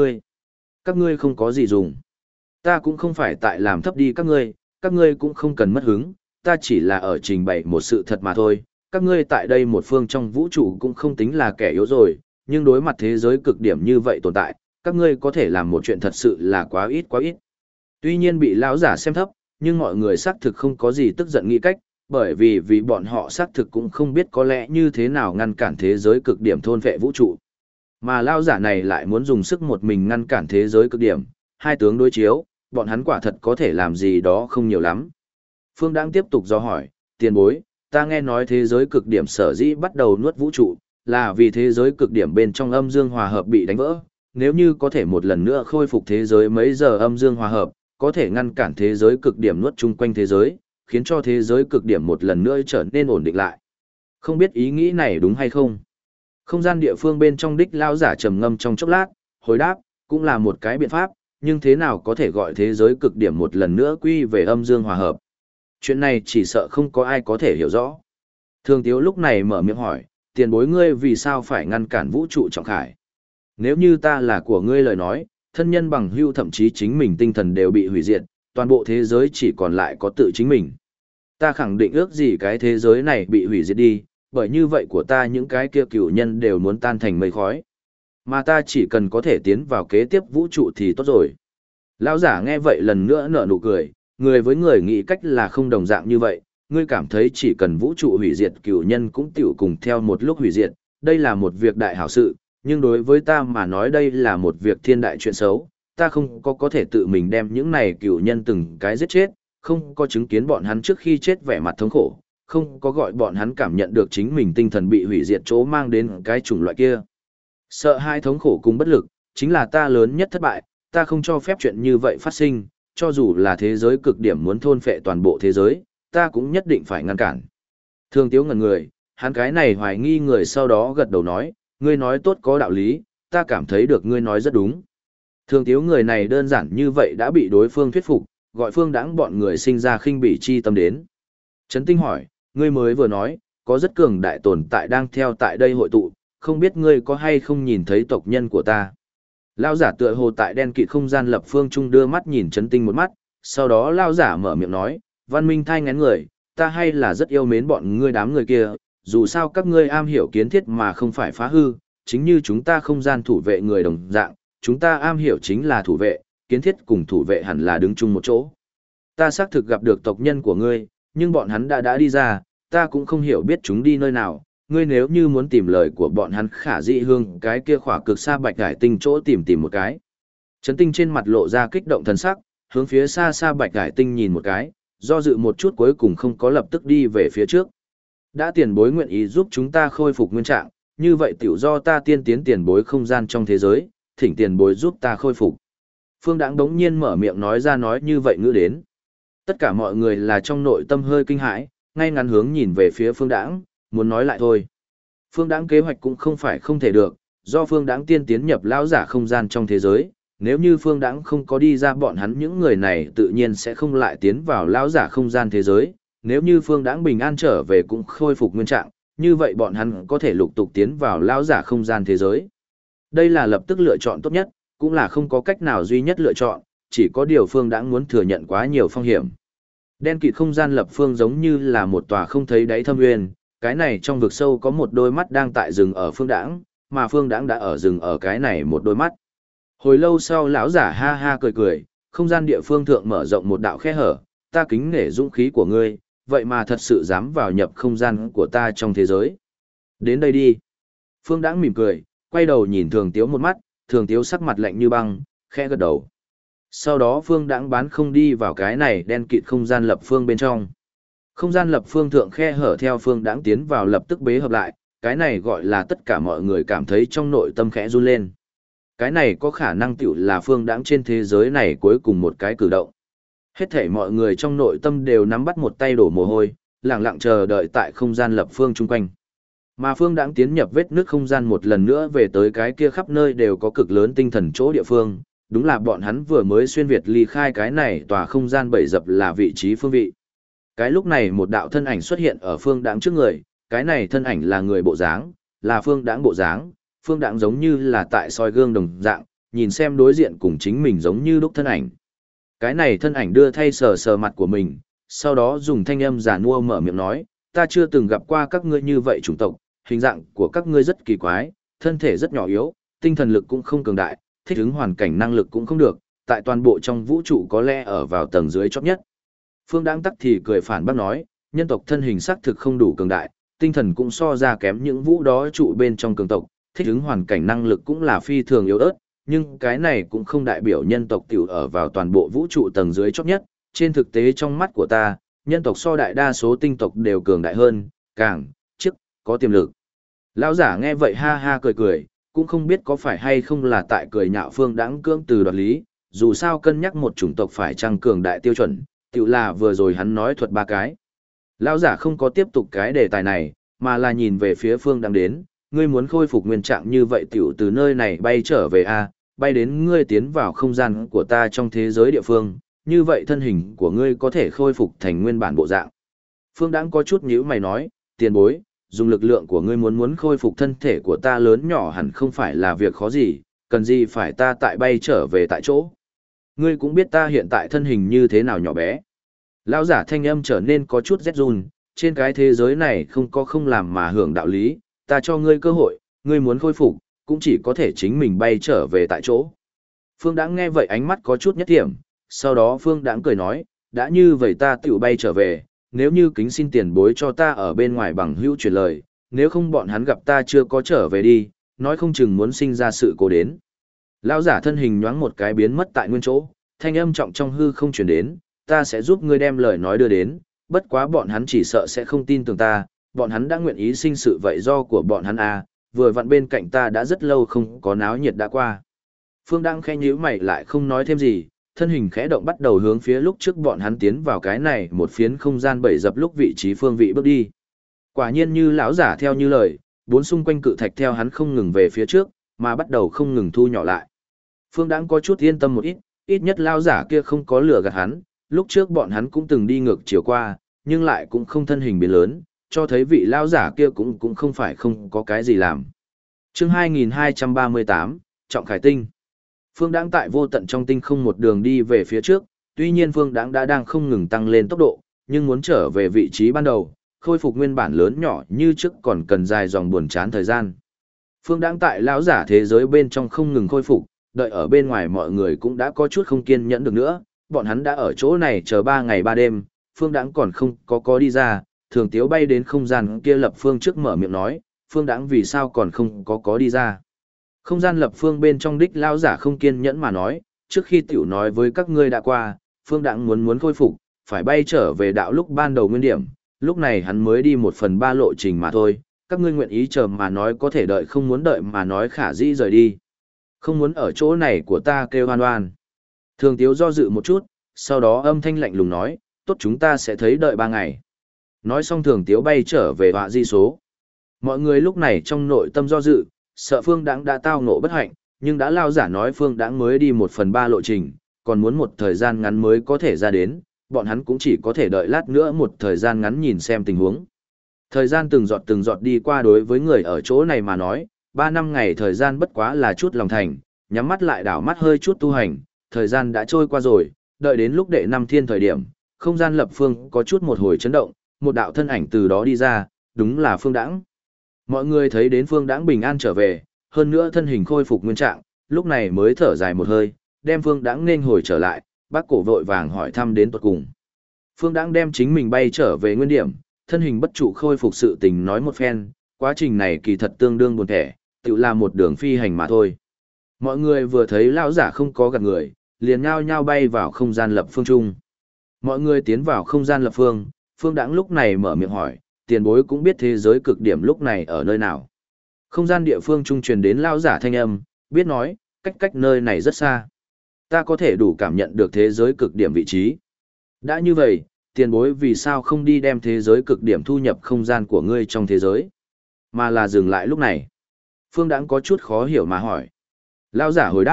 các ngươi không có gì dùng. Ta cũng không phải tại làm thấp đi các ngươi cũng không cần mất hứng, ta chỉ là ở trình bày một sự thật mà thôi. Các ngươi tại đây một phương trong vũ trụ cũng không tính là kẻ yếu rồi, nhưng đối mặt thế giới cực điểm như vậy tồn tại, các ngươi có thể làm một chuyện thật sự là quá ít quá ít. Tuy nhiên bị lão giả xem thấp, nhưng mọi người xác thực không có gì tức giận nghĩ cách, bởi vì bọn họ xác thực cũng không biết có lẽ như thế nào ngăn cản thế giới cực điểm thôn vệ vũ trụ. Mà lão giả này lại muốn dùng sức một mình ngăn cản thế giới cực điểm, hai tướng đối chiếu, bọn hắn quả thật có thể làm gì đó không nhiều lắm. Phương Đãng tiếp tục do hỏi, tiền bối, ta nghe nói thế giới cực điểm sở dĩ bắt đầu nuốt vũ trụ, là vì thế giới cực điểm bên trong âm dương hòa hợp bị đánh vỡ. Nếu như có thể một lần nữa khôi phục thế giới mấy giờ âm dương hòa hợp, có thể ngăn cản thế giới cực điểm nuốt chung quanh thế giới, khiến cho thế giới cực điểm một lần nữa trở nên ổn định lại. Không biết ý nghĩ này đúng hay không? Không gian địa phương bên trong đích lao giả trầm ngâm trong chốc lát, hồi đáp, cũng là một cái biện pháp, nhưng thế nào có thể gọi thế giới cực điểm một lần nữa quy về âm dương hòa hợp? Chuyện này chỉ sợ không có ai có thể hiểu rõ. Thường Tiếu lúc này mở miệng hỏi, tiền bối ngươi vì sao phải ngăn cản vũ trụ trọng khải? Nếu như ta là của ngươi lời nói, thân nhân bằng hữu thậm chí chính mình tinh thần đều bị hủy diệt, toàn bộ thế giới chỉ còn lại có tự chính mình. Ta khẳng định ước gì cái thế giới này bị hủy diệt đi, bởi như vậy của ta những cái kia cửu nhân đều muốn tan thành mây khói. Mà ta chỉ cần có thể tiến vào kế tiếp vũ trụ thì tốt rồi. Lão giả nghe vậy lần nữa nở nụ cười, người với người nghĩ cách là không đồng dạng như vậy, ngươi cảm thấy chỉ cần vũ trụ hủy diệt cửu nhân cũng tiểu cùng theo một lúc hủy diệt, đây là một việc đại hảo sự, nhưng đối với ta mà nói đây là một việc thiên đại chuyện xấu, ta không có thể tự mình đem những này cửu nhân từng cái giết chết, không có chứng kiến bọn hắn trước khi chết vẻ mặt thống khổ, không có gọi bọn hắn cảm nhận được chính mình tinh thần bị hủy diệt chỗ mang đến cái chủng loại kia. Sợ hai thống khổ cùng bất lực, chính là ta lớn nhất thất bại, ta không cho phép chuyện như vậy phát sinh, cho dù là thế giới cực điểm muốn thôn phệ toàn bộ thế giới, ta cũng nhất định phải ngăn cản. Thường Tiếu ngẩn người, hắn cái này hoài nghi người sau đó gật đầu nói, ngươi nói tốt có đạo lý, ta cảm thấy được ngươi nói rất đúng. Thường Tiếu người này đơn giản như vậy đã bị đối phương thuyết phục, gọi Phương Đãng bọn người sinh ra khinh bỉ chi tâm đến. Trấn Tinh hỏi, ngươi mới vừa nói, có rất cường đại tồn tại đang theo tại đây hội tụ, không biết ngươi có hay không nhìn thấy tộc nhân của ta. Lao giả tựa hồ tại đen kịt không gian lập phương trung đưa mắt nhìn Trấn Tinh một mắt, sau đó Lao giả mở miệng nói, văn minh thai ngén người, ta hay là rất yêu mến bọn ngươi đám người kia, dù sao các ngươi am hiểu kiến thiết mà không phải phá hư, chính như chúng ta không gian thủ vệ người đồng dạng, chúng ta am hiểu chính là thủ vệ, kiến thiết cùng thủ vệ hẳn là đứng chung một chỗ. Ta xác thực gặp được tộc nhân của ngươi, nhưng bọn hắn đã đi ra, ta cũng không hiểu biết chúng đi nơi nào, ngươi nếu như muốn tìm lời của bọn hắn khả dĩ hương cái kia khỏa cực xa bạch hải tinh chỗ tìm một cái. Trấn Tinh trên mặt lộ ra kích động thần sắc, hướng phía xa xa bạch hải tinh nhìn một cái, do dự một chút cuối cùng không có lập tức đi về phía trước. Đã tiền bối nguyện ý giúp chúng ta khôi phục nguyên trạng, như vậy tiểu do ta tiên tiến tiền bối không gian trong thế giới, thỉnh tiền bối giúp ta khôi phục. Phương Đãng đống nhiên mở miệng nói ra nói như vậy ngữ đến. Tất cả mọi người là trong nội tâm hơi kinh hãi, ngay ngắn hướng nhìn về phía Phương Đãng, muốn nói lại thôi. Phương Đãng kế hoạch cũng không phải không thể được, do Phương Đãng tiên tiến nhập lão giả không gian trong thế giới, nếu như Phương Đãng không có đi ra bọn hắn những người này tự nhiên sẽ không lại tiến vào lão giả không gian thế giới, nếu như Phương Đãng bình an trở về cũng khôi phục nguyên trạng, như vậy bọn hắn có thể lục tục tiến vào lão giả không gian thế giới. Đây là lập tức lựa chọn tốt nhất, cũng là không có cách nào duy nhất lựa chọn, chỉ có điều Phương Đãng muốn thừa nhận quá nhiều phong hiểm. Đen kịt không gian lập phương giống như là một tòa không thấy đáy thâm nguyên, cái này trong vực sâu có một đôi mắt đang tại rừng ở Phương Đãng, mà Phương Đãng đã ở rừng ở cái này một đôi mắt. Hồi lâu sau lão giả ha ha cười cười, không gian địa phương thượng mở rộng một đạo khe hở, ta kính nể dũng khí của ngươi, vậy mà thật sự dám vào nhập không gian của ta trong thế giới. Đến đây đi. Phương Đãng mỉm cười, quay đầu nhìn Thường Tiếu một mắt, Thường Tiếu sắc mặt lạnh như băng, khẽ gật đầu. Sau đó Phương Đãng bán không đi vào cái này đen kịt không gian lập phương bên trong. Không gian lập phương thượng khe hở theo Phương Đãng tiến vào lập tức bế hợp lại, cái này gọi là tất cả mọi người cảm thấy trong nội tâm khẽ run lên. Cái này có khả năng tiểu là Phương Đãng trên thế giới này cuối cùng một cái cử động. Hết thảy mọi người trong nội tâm đều nắm bắt một tay đổ mồ hôi, lặng lặng chờ đợi tại không gian lập phương chung quanh. Mà Phương Đãng tiến nhập vết nước không gian một lần nữa về tới cái kia khắp nơi đều có cực lớn tinh thần chỗ địa phương, đúng là bọn hắn vừa mới xuyên Việt ly khai cái này tòa không gian bẫy dập là vị trí phương vị. Cái lúc này một đạo thân ảnh xuất hiện ở Phương Đãng trước người, cái này thân ảnh là người bộ dáng, là Phương Đãng bộ dáng, Phương Đãng giống như là tại soi gương đồng dạng, nhìn xem đối diện cùng chính mình giống như lúc thân ảnh. Cái này thân ảnh đưa thay sờ sờ mặt của mình, sau đó dùng thanh âm giả nua mở miệng nói, ta chưa từng gặp qua các ngươi như vậy chủng tộc, hình dạng của các ngươi rất kỳ quái, thân thể rất nhỏ yếu, tinh thần lực cũng không cường đại, thích ứng hoàn cảnh năng lực cũng không được, tại toàn bộ trong vũ trụ có lẽ ở vào tầng dưới chót nhất. Phương Đãng tắc thì cười phản bác nói, nhân tộc thân hình xác thực không đủ cường đại, tinh thần cũng so ra kém những vũ đó trụ bên trong cường tộc, thích ứng hoàn cảnh năng lực cũng là phi thường yếu ớt, nhưng cái này cũng không đại biểu nhân tộc tiểu ở vào toàn bộ vũ trụ tầng dưới chót nhất, trên thực tế trong mắt của ta, nhân tộc so đại đa số tinh tộc đều cường đại hơn, càng, chức, có tiềm lực. Lão giả nghe vậy ha ha cười cười, cũng không biết có phải hay không là tại cười nhạo Phương Đãng cưỡng từ đoạt lý, dù sao cân nhắc một chủng tộc phải chăng cường đại tiêu chuẩn, tiểu là vừa rồi hắn nói thuật ba cái. Lão giả không có tiếp tục cái đề tài này, mà là nhìn về phía Phương Đãng đến, ngươi muốn khôi phục nguyên trạng như vậy tiểu từ nơi này bay trở về a, bay đến ngươi tiến vào không gian của ta trong thế giới địa phương, như vậy thân hình của ngươi có thể khôi phục thành nguyên bản bộ dạng. Phương Đãng có chút nhíu mày nói, tiền bối, dùng lực lượng của ngươi muốn khôi phục thân thể của ta lớn nhỏ hẳn không phải là việc khó gì, cần gì phải ta tại bay trở về tại chỗ. Ngươi cũng biết ta hiện tại thân hình như thế nào nhỏ bé. Lão giả thanh âm trở nên có chút rét run, trên cái thế giới này không có không làm mà hưởng đạo lý, ta cho ngươi cơ hội, ngươi muốn khôi phục, cũng chỉ có thể chính mình bay trở về tại chỗ. Phương Đãng nghe vậy ánh mắt có chút nhất điểm, sau đó Phương Đãng cười nói, đã như vậy ta tự bay trở về, nếu như kính xin tiền bối cho ta ở bên ngoài bằng hữu truyền lời, nếu không bọn hắn gặp ta chưa có trở về đi, nói không chừng muốn sinh ra sự cố đến. Lão giả thân hình nhoáng một cái biến mất tại nguyên chỗ, thanh âm trọng trong hư không truyền đến, ta sẽ giúp ngươi đem lời nói đưa đến, bất quá bọn hắn chỉ sợ sẽ không tin tưởng ta, bọn hắn đã nguyện ý sinh sự vậy do của bọn hắn à, vừa vặn bên cạnh ta đã rất lâu không có náo nhiệt đã qua. Phương Đăng khẽ nhíu mày lại không nói thêm gì, thân hình khẽ động bắt đầu hướng phía lúc trước bọn hắn tiến vào cái này một phiến không gian bẫy dập lúc vị trí phương vị bước đi. Quả nhiên như lão giả theo như lời, bốn xung quanh cự thạch theo hắn không ngừng về phía trước, mà bắt đầu không ngừng thu nhỏ lại. Phương Đăng có chút yên tâm một ít, ít nhất lão giả kia không có lừa gạt hắn, lúc trước bọn hắn cũng từng đi ngược chiều qua, nhưng lại cũng không thân hình biến lớn, cho thấy vị lão giả kia cũng không phải không có cái gì làm. Chương 2238, Trọng Khải Tinh. Phương Đãng tại vô tận trong tinh không một đường đi về phía trước, tuy nhiên Phương Đãng đã đang không ngừng tăng lên tốc độ, nhưng muốn trở về vị trí ban đầu, khôi phục nguyên bản lớn nhỏ như trước còn cần dài dòng buồn chán thời gian. Phương Đãng tại lão giả thế giới bên trong không ngừng khôi phục, đợi ở bên ngoài mọi người cũng đã có chút không kiên nhẫn được nữa, bọn hắn đã ở chỗ này chờ 3 ngày 3 đêm, Phương Đãng còn không có đi ra, Thường Tiếu bay đến không gian kia lập phương trước mở miệng nói, Phương Đãng vì sao còn không có đi ra. Không gian lập phương bên trong đích lão giả không kiên nhẫn mà nói, trước khi tiểu nói với các ngươi đã qua, Phương Đãng muốn khôi phục, phải bay trở về đạo lúc ban đầu nguyên điểm, lúc này hắn mới đi 1/3 lộ trình mà thôi, các ngươi nguyện ý chờ mà nói có thể đợi không muốn đợi mà nói khả dĩ rời đi. Không muốn ở chỗ này của ta kêu hoan oan. Thường Tiếu do dự một chút, sau đó âm thanh lạnh lùng nói, tốt chúng ta sẽ thấy đợi 3 ngày. Nói xong Thường Tiếu bay trở về họa di số. Mọi người lúc này trong nội tâm do dự, sợ Phương Đãng đã tao ngộ bất hạnh, nhưng đã lao giả nói Phương Đãng mới đi 1/3 lộ trình, còn muốn một thời gian ngắn mới có thể ra đến, bọn hắn cũng chỉ có thể đợi lát nữa một thời gian ngắn nhìn xem tình huống. Thời gian từng giọt đi qua đối với người ở chỗ này mà nói, 3 năm ngày thời gian bất quá là chút lòng thành, nhắm mắt lại đảo mắt hơi chút tu hành, thời gian đã trôi qua rồi, đợi đến lúc đệ 5 thiên thời điểm, không gian lập phương có chút một hồi chấn động, một đạo thân ảnh từ đó đi ra, đúng là Phương Đãng. Mọi người thấy đến Phương Đãng bình an trở về, hơn nữa thân hình khôi phục nguyên trạng, lúc này mới thở dài một hơi, đem Phương Đãng nên hồi trở lại, bác cổ vội vàng hỏi thăm đến tuột cùng. Phương Đãng đem chính mình bay trở về nguyên điểm, thân hình bất trụ khôi phục sự tình nói một phen, quá trình này kỳ thật tương đương buồn thẻ, tự là một đường phi hành mà thôi. Mọi người vừa thấy lão giả không có gạt người, liền nhao nhao bay vào không gian lập phương chung. Mọi người tiến vào không gian lập phương, Phương Đãng lúc này mở miệng hỏi, tiền bối cũng biết thế giới cực điểm lúc này ở nơi nào. Không gian địa phương trung truyền đến lão giả thanh âm, biết nói, cách nơi này rất xa. Ta có thể đủ cảm nhận được thế giới cực điểm vị trí. Đã như vậy, tiền bối vì sao không đi đem thế giới cực điểm thu nhập không gian của ngươi trong thế giới, mà là dừng lại lúc này. Phương Đãng có chút khó hiểu mà hỏi. Lão giả hồi đáp,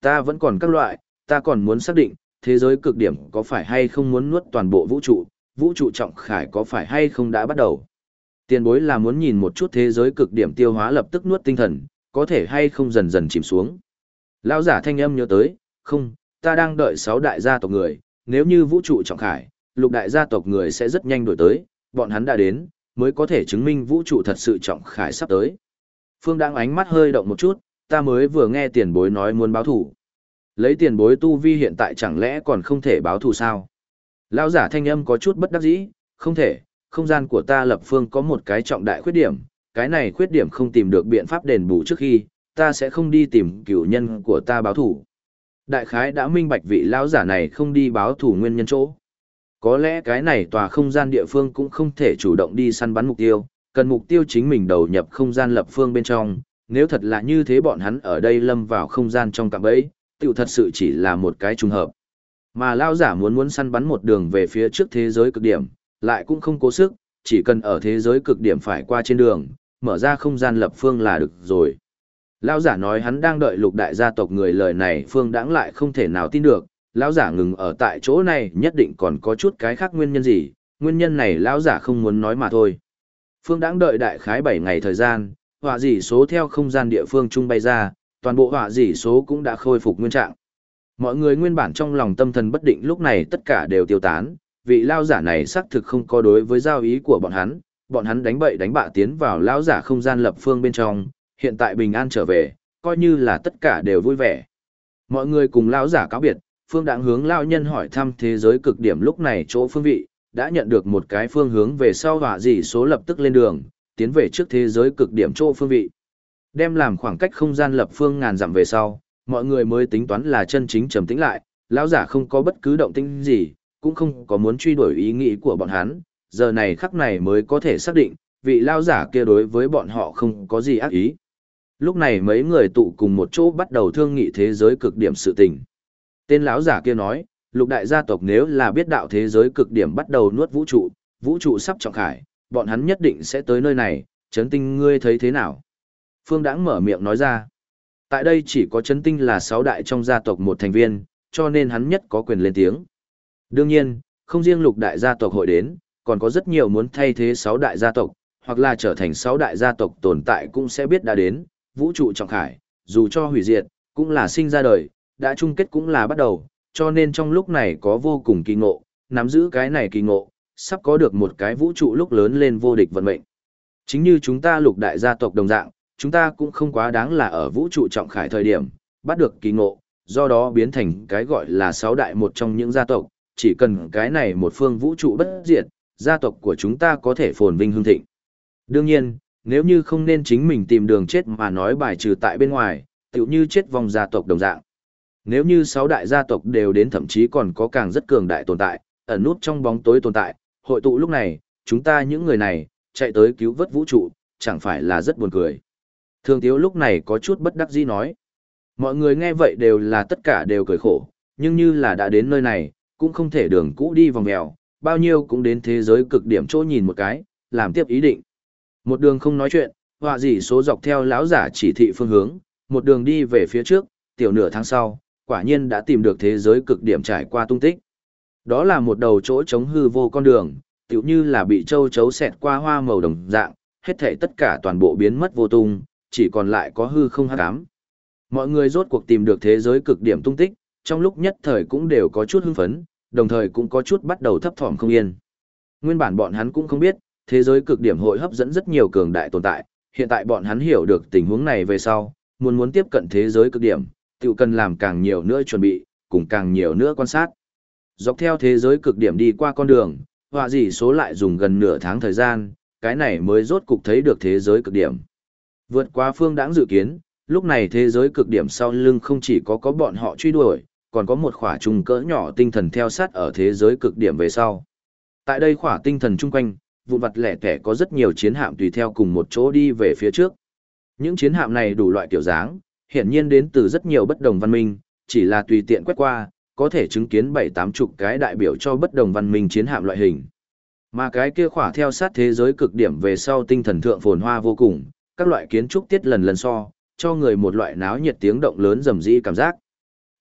ta vẫn còn các loại, ta còn muốn xác định, thế giới cực điểm có phải hay không muốn nuốt toàn bộ vũ trụ trọng khải có phải hay không đã bắt đầu. Tiền bối là muốn nhìn một chút thế giới cực điểm tiêu hóa lập tức nuốt tinh thần, có thể hay không dần dần chìm xuống. Lão giả thanh âm nhớ tới, không, ta đang đợi 6 đại gia tộc người, nếu như vũ trụ trọng khải, lục đại gia tộc người sẽ rất nhanh đổi tới, bọn hắn đã đến, mới có thể chứng minh vũ trụ thật sự trọng khải sắp tới. Phương đang ánh mắt hơi động một chút, ta mới vừa nghe tiền bối nói muốn báo thù. Lấy tiền bối tu vi hiện tại chẳng lẽ còn không thể báo thù sao? Lão giả thanh âm có chút bất đắc dĩ, không thể, không gian của ta lập phương có một cái trọng đại khuyết điểm, cái này khuyết điểm không tìm được biện pháp đền bù trước khi, ta sẽ không đi tìm cửu nhân của ta báo thù. Đại khái đã minh bạch vị lão giả này không đi báo thù nguyên nhân chỗ. Có lẽ cái này tòa không gian địa phương cũng không thể chủ động đi săn bắn mục tiêu, cần mục tiêu chính mình đầu nhập không gian lập phương bên trong, nếu thật là như thế bọn hắn ở đây lâm vào không gian trong cạm bẫy, tiểu thật sự chỉ là một cái trùng hợp. Mà lão giả muốn săn bắn một đường về phía trước thế giới cực điểm, lại cũng không cố sức, chỉ cần ở thế giới cực điểm phải qua trên đường, mở ra không gian lập phương là được rồi. Lão giả nói hắn đang đợi lục đại gia tộc người, lời này Phương Đãng lại không thể nào tin được, lão giả ngừng ở tại chỗ này nhất định còn có chút cái khác nguyên nhân gì, nguyên nhân này lão giả không muốn nói mà thôi. Phương Đãng đợi đại khái 7 ngày thời gian, họa dỉ số theo không gian địa phương trung bay ra, toàn bộ họa dỉ số cũng đã khôi phục nguyên trạng. Mọi người nguyên bản trong lòng tâm thần bất định lúc này tất cả đều tiêu tán, vị lão giả này xác thực không có đối với giao ý của bọn hắn đánh bậy đánh bạ tiến vào lão giả không gian lập phương bên trong, hiện tại bình an trở về, coi như là tất cả đều vui vẻ. Mọi người cùng lão giả cáo biệt, Phương Đãng hướng lão nhân hỏi thăm thế giới cực điểm lúc này chỗ phương vị, đã nhận được một cái phương hướng về sau họa dỉ số lập tức lên đường, tiến về trước thế giới cực điểm chỗ phương vị. Đem làm khoảng cách không gian lập phương ngàn dặm về sau, mọi người mới tính toán là chân chính trầm tĩnh lại, lão giả không có bất cứ động tĩnh gì, cũng không có muốn truy đuổi ý nghĩ của bọn hắn, giờ này khắc này mới có thể xác định, vị lão giả kia đối với bọn họ không có gì ác ý. Lúc này mấy người tụ cùng một chỗ bắt đầu thương nghị thế giới cực điểm sự tình. Tên lão giả kia nói, lục đại gia tộc nếu là biết đạo thế giới cực điểm bắt đầu nuốt vũ trụ sắp trọng khải, bọn hắn nhất định sẽ tới nơi này, Trấn Tinh ngươi thấy thế nào? Phương Đãng mở miệng nói ra. Tại đây chỉ có Trấn Tinh là 6 đại trong gia tộc một thành viên, cho nên hắn nhất có quyền lên tiếng. Đương nhiên, không riêng lục đại gia tộc hội đến, còn có rất nhiều muốn thay thế 6 đại gia tộc, hoặc là trở thành 6 đại gia tộc tồn tại cũng sẽ biết đã đến, vũ trụ trọng khải, dù cho hủy diệt, cũng là sinh ra đời, đã chung kết cũng là bắt đầu, cho nên trong lúc này có vô cùng kỳ ngộ, nắm giữ cái này kỳ ngộ, sắp có được một cái vũ trụ lúc lớn lên vô địch vận mệnh. Chính như chúng ta lục đại gia tộc đồng dạng, chúng ta cũng không quá đáng là ở vũ trụ trọng khải thời điểm, bắt được kỳ ngộ, do đó biến thành cái gọi là 6 đại một trong những gia tộc, chỉ cần cái này một phương vũ trụ bất diệt, gia tộc của chúng ta có thể phồn vinh hưng thịnh. Đương nhiên, nếu như không nên chính mình tìm đường chết mà nói bài trừ tại bên ngoài, tựu như chết vong gia tộc đồng dạng. Nếu như 6 đại gia tộc đều đến, thậm chí còn có càng rất cường đại tồn tại, ẩn nút trong bóng tối tồn tại, hội tụ lúc này, chúng ta những người này, chạy tới cứu vớt vũ trụ, chẳng phải là rất buồn cười. Thường Tiếu lúc này có chút bất đắc dĩ nói. Mọi người nghe vậy đều là tất cả đều cười khổ, nhưng như là đã đến nơi này, cũng không thể đường cũ đi vòng mèo, bao nhiêu cũng đến thế giới cực điểm chỗ nhìn một cái, làm tiếp ý định. Một đường không nói chuyện, họa dỉ số dọc theo lão giả chỉ thị phương hướng, một đường đi về phía trước, tiểu nửa tháng sau, quả nhiên đã tìm được thế giới cực điểm trải qua tung tích. Đó là một đầu chỗ trống hư vô con đường, tựu như là bị châu chấu xẹt qua hoa màu đồng dạng, hết thảy tất cả toàn bộ biến mất vô tung, chỉ còn lại có hư không hắc ám. Mọi người rốt cuộc tìm được thế giới cực điểm tung tích, trong lúc nhất thời cũng đều có chút hưng phấn, đồng thời cũng có chút bắt đầu thấp thỏm không yên. Nguyên bản bọn hắn cũng không biết, thế giới cực điểm hội hấp dẫn rất nhiều cường đại tồn tại, hiện tại bọn hắn hiểu được tình huống này về sau, muốn tiếp cận thế giới cực điểm, tự cần làm càng nhiều nữa chuẩn bị, cùng càng nhiều nữa quan sát. Dọc theo thế giới cực điểm đi qua con đường, họa dỉ số lại dùng gần nửa tháng thời gian, cái này mới rốt cục thấy được thế giới cực điểm. Vượt qua Phương Đãng dự kiến, lúc này thế giới cực điểm sau lưng không chỉ có bọn họ truy đuổi, còn có một khỏa trùng cỡ nhỏ tinh thần theo sát ở thế giới cực điểm về sau. Tại đây khỏa tinh thần chung quanh, vụn vặt lẻ tẻ có rất nhiều chiến hạm tùy theo cùng một chỗ đi về phía trước. Những chiến hạm này đủ loại kiểu dáng, hiển nhiên đến từ rất nhiều bất đồng văn minh, chỉ là tùy tiện quét qua, có thể chứng kiến 7-80 cái đại biểu cho bất đồng văn minh chiến hạm loại hình. Mà cái kia khỏa theo sát thế giới cực điểm về sau tinh thần thượng phồn hoa vô cùng, các loại kiến trúc tiết lần so, cho người một loại náo nhiệt tiếng động lớn rầm rĩ cảm giác.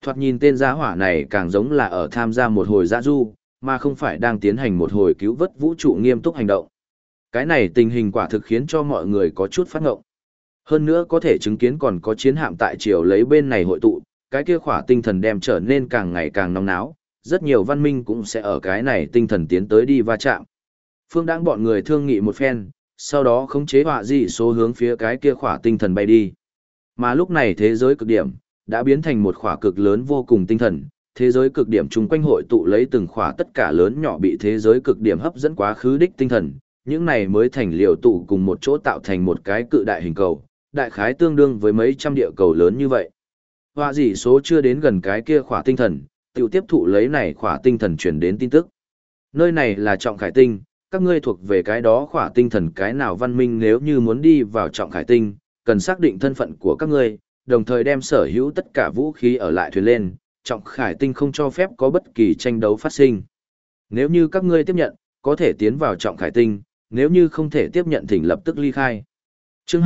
Thoạt nhìn tên giá hỏa này càng giống là ở tham gia một hồi dã du, mà không phải đang tiến hành một hồi cứu vớt vũ trụ nghiêm túc hành động. Cái này tình hình quả thực khiến cho mọi người có chút phát ngộng. Hơn nữa có thể chứng kiến còn có chiến hạm tại triều lấy bên này hội tụ, cái kia khỏa tinh thần đem trở nên càng ngày càng nóng náo, rất nhiều văn minh cũng sẽ ở cái này tinh thần tiến tới đi va chạm. Phương Đãng bọn người thương nghị một phen, sau đó khống chế họa dị số hướng phía cái kia khỏa tinh thần bay đi. Mà lúc này thế giới cực điểm đã biến thành một khỏa cực lớn vô cùng tinh thần, thế giới cực điểm chung quanh hội tụ lấy từng khỏa tất cả lớn nhỏ bị thế giới cực điểm hấp dẫn quá khứ đích tinh thần, những này mới thành liều tụ cùng một chỗ tạo thành một cái cự đại hình cầu, đại khái tương đương với mấy trăm địa cầu lớn như vậy. Họa dị số chưa đến gần cái kia khỏa tinh thần, tiểu tiếp thụ lấy này khỏa tinh thần truyền đến tin tức. Nơi này là Trọng Khải Tinh, các ngươi thuộc về cái đó khỏa tinh thần cái nào văn minh, nếu như muốn đi vào Trọng Khải Tinh, cần xác định thân phận của các ngươi, đồng thời đem sở hữu tất cả vũ khí ở lại thuyền lên, Trọng Khải Tinh không cho phép có bất kỳ tranh đấu phát sinh. Nếu như các ngươi tiếp nhận, có thể tiến vào Trọng Khải Tinh, nếu như không thể tiếp nhận thỉnh lập tức ly khai. Chương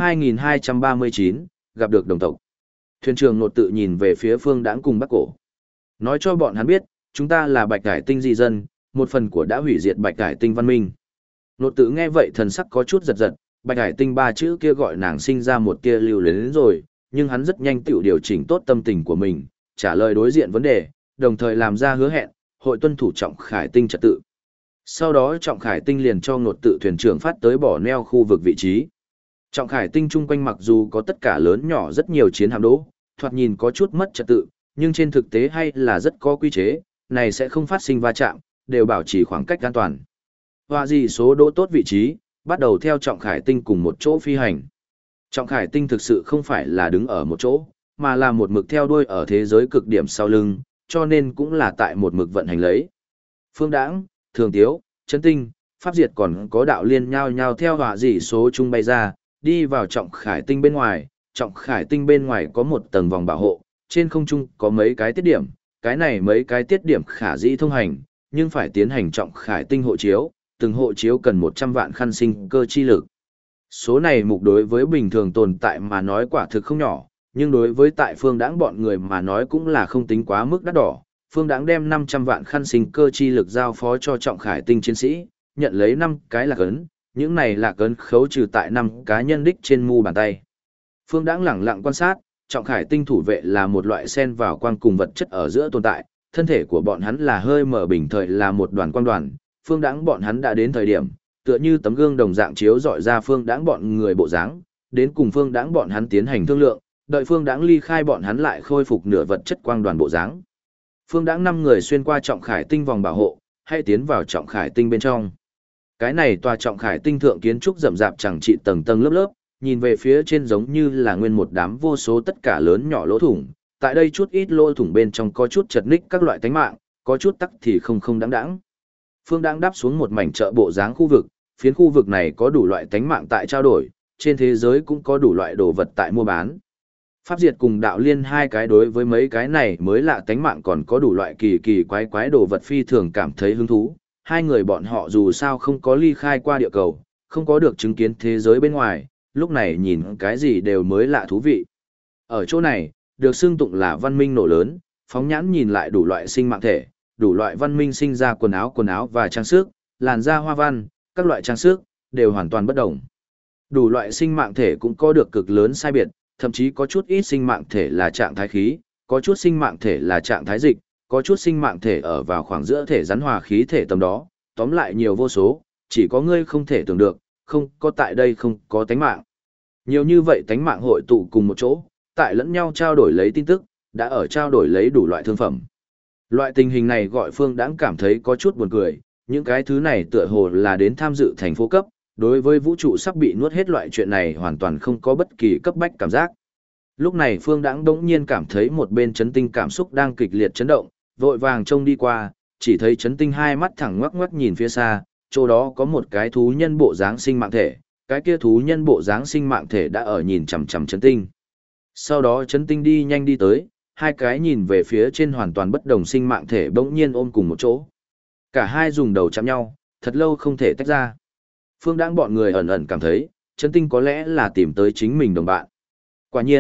2239, gặp được đồng tộc. Thuyền trưởng Nột tự nhìn về phía Phương Đãng cùng Bắc Cổ. Nói cho bọn hắn biết, chúng ta là Bạch Cải Tinh dị dân, một phần của đã hủy diệt Bạch Cải Tinh văn minh. Nột tự nghe vậy thần sắc có chút giật giật, Bạch Cải Tinh ba chữ kia gọi nàng sinh ra một tia lưu luyến rồi, nhưng hắn rất nhanh tự điều chỉnh tốt tâm tình của mình, trả lời đối diện vấn đề, đồng thời làm ra hứa hẹn, hội tuân thủ Trọng Khải Tinh trật tự. Sau đó Trọng Khải Tinh liền cho Nột tự thuyền trưởng phát tới bỏ neo khu vực vị trí. Trọng Khải Tinh chung quanh mặc dù có tất cả lớn nhỏ rất nhiều chiến hạm đỗ, thoạt nhìn có chút mất trật tự, nhưng trên thực tế hay là rất có quy chế, này sẽ không phát sinh va chạm, đều bảo trì khoảng cách an toàn. Họa dị số đỗ tốt vị trí, bắt đầu theo Trọng Khải Tinh cùng một chỗ phi hành. Trọng Khải Tinh thực sự không phải là đứng ở một chỗ, mà là một mực theo đuôi ở thế giới cực điểm sau lưng, cho nên cũng là tại một mực vận hành lấy. Phương Đãng, Thường Tiếu, Trấn Tinh, Pháp Diệt còn có Đạo Liên nhao nhao theo họa dị số chung bay ra, đi vào Trọng Khải Tinh bên ngoài. Trọng Khải Tinh bên ngoài có một tầng vòng bảo hộ, trên không trung có mấy cái tiết điểm, cái này mấy cái tiết điểm khả dĩ thông hành, nhưng phải tiến hành Trọng Khải Tinh hộ chiếu, từng hộ chiếu cần 100 vạn khăn sinh cơ chi lực. Số này mục đối với bình thường tồn tại mà nói quả thực không nhỏ, nhưng đối với tại Phương Đãng bọn người mà nói cũng là không tính quá mức đắt đỏ. Phương Đãng đem 500 vạn khăn sinh cơ chi lực giao phó cho Trọng Khải Tinh chiến sĩ, nhận lấy 5 cái lạc ấn, những này lạc ấn khấu trừ tại 5 cá nhân đích trên mu bàn tay. Phương Đãng lẳng lặng quan sát, Trọng Khải Tinh thủ vệ là một loại xen vào quang cùng vật chất ở giữa tồn tại, thân thể của bọn hắn là hơi mở bình thời là một đoàn quang đoàn. Phương Đãng bọn hắn đã đến thời điểm, tựa như tấm gương đồng dạng chiếu dọi ra Phương Đãng bọn người bộ dáng, đến cùng Phương Đãng bọn hắn tiến hành thương lượng, đợi Phương Đãng ly khai bọn hắn lại khôi phục nửa vật chất quang đoàn bộ dáng. Phương Đãng 5 người xuyên qua Trọng Khải Tinh vòng bảo hộ, hay tiến vào Trọng Khải Tinh bên trong. Cái này tòa Trọng Khải Tinh thượng kiến trúc rậm rạp chẳng trị tầng tầng lớp lớp, nhìn về phía trên giống như là nguyên một đám vô số tất cả lớn nhỏ lỗ thủng. Tại đây chút ít lỗ thủng bên trong có chút chật ních các loại tánh mạng, có chút tắc thì không đáng đáng. Phương Đãng đáp xuống một mảnh chợ bộ dáng khu vực, phiến khu vực này có đủ loại tánh mạng tại trao đổi, trên thế giới cũng có đủ loại đồ vật tại mua bán. Pháp Diệt cùng Đạo Liên hai cái đối với mấy cái này mới lạ tánh mạng còn có đủ loại kỳ kỳ quái quái đồ vật phi thường cảm thấy hứng thú. Hai người bọn họ dù sao không có ly khai qua địa cầu, không có được chứng kiến thế giới bên ngoài, lúc này nhìn cái gì đều mới lạ thú vị. Ở chỗ này, được xưng tụng là văn minh nổ lớn, phóng nhãn nhìn lại đủ loại sinh mạng thể, đủ loại văn minh sinh ra quần áo và trang sức, làn da hoa văn, các loại trang sức, đều hoàn toàn bất đồng. Đủ loại sinh mạng thể cũng có được cực lớn sai biệt, thậm chí có chút ít sinh mạng thể là trạng thái khí, có chút sinh mạng thể là trạng thái dịch, có chút sinh mạng thể ở vào khoảng giữa thể rắn hòa khí thể tầm đó, tóm lại nhiều vô số, chỉ có ngươi không thể tưởng được, không có tại đây không có tánh mạng. Nhiều như vậy tánh mạng hội tụ cùng một chỗ, tại lẫn nhau trao đổi lấy tin tức, đã ở trao đổi lấy đủ loại thương phẩm. Loại tình hình này gọi Phương Đãng cảm thấy có chút buồn cười, những cái thứ này tựa hồ là đến tham dự thành phố cấp, đối với vũ trụ sắp bị nuốt hết loại chuyện này hoàn toàn không có bất kỳ cấp bách cảm giác. Lúc này Phương Đãng đống nhiên cảm thấy một bên Chấn Tinh cảm xúc đang kịch liệt chấn động, vội vàng trông đi qua, chỉ thấy Chấn Tinh hai mắt thẳng ngoắc ngoắc nhìn phía xa, chỗ đó có một cái thú nhân bộ dáng sinh mạng thể, cái kia thú nhân bộ dáng sinh mạng thể đã ở nhìn chằm chằm Chấn Tinh. Sau đó Chấn Tinh đi nhanh đi tới, hai cái nhìn về phía trên hoàn toàn bất đồng sinh mạng thể bỗng nhiên ôm cùng một chỗ. Cả hai dùng đầu chạm nhau, thật lâu không thể tách ra. Phương Đãng bọn người ẩn ẩn cảm thấy, Chấn Tinh có lẽ là tìm tới chính mình đồng bạn. Quả nhiên,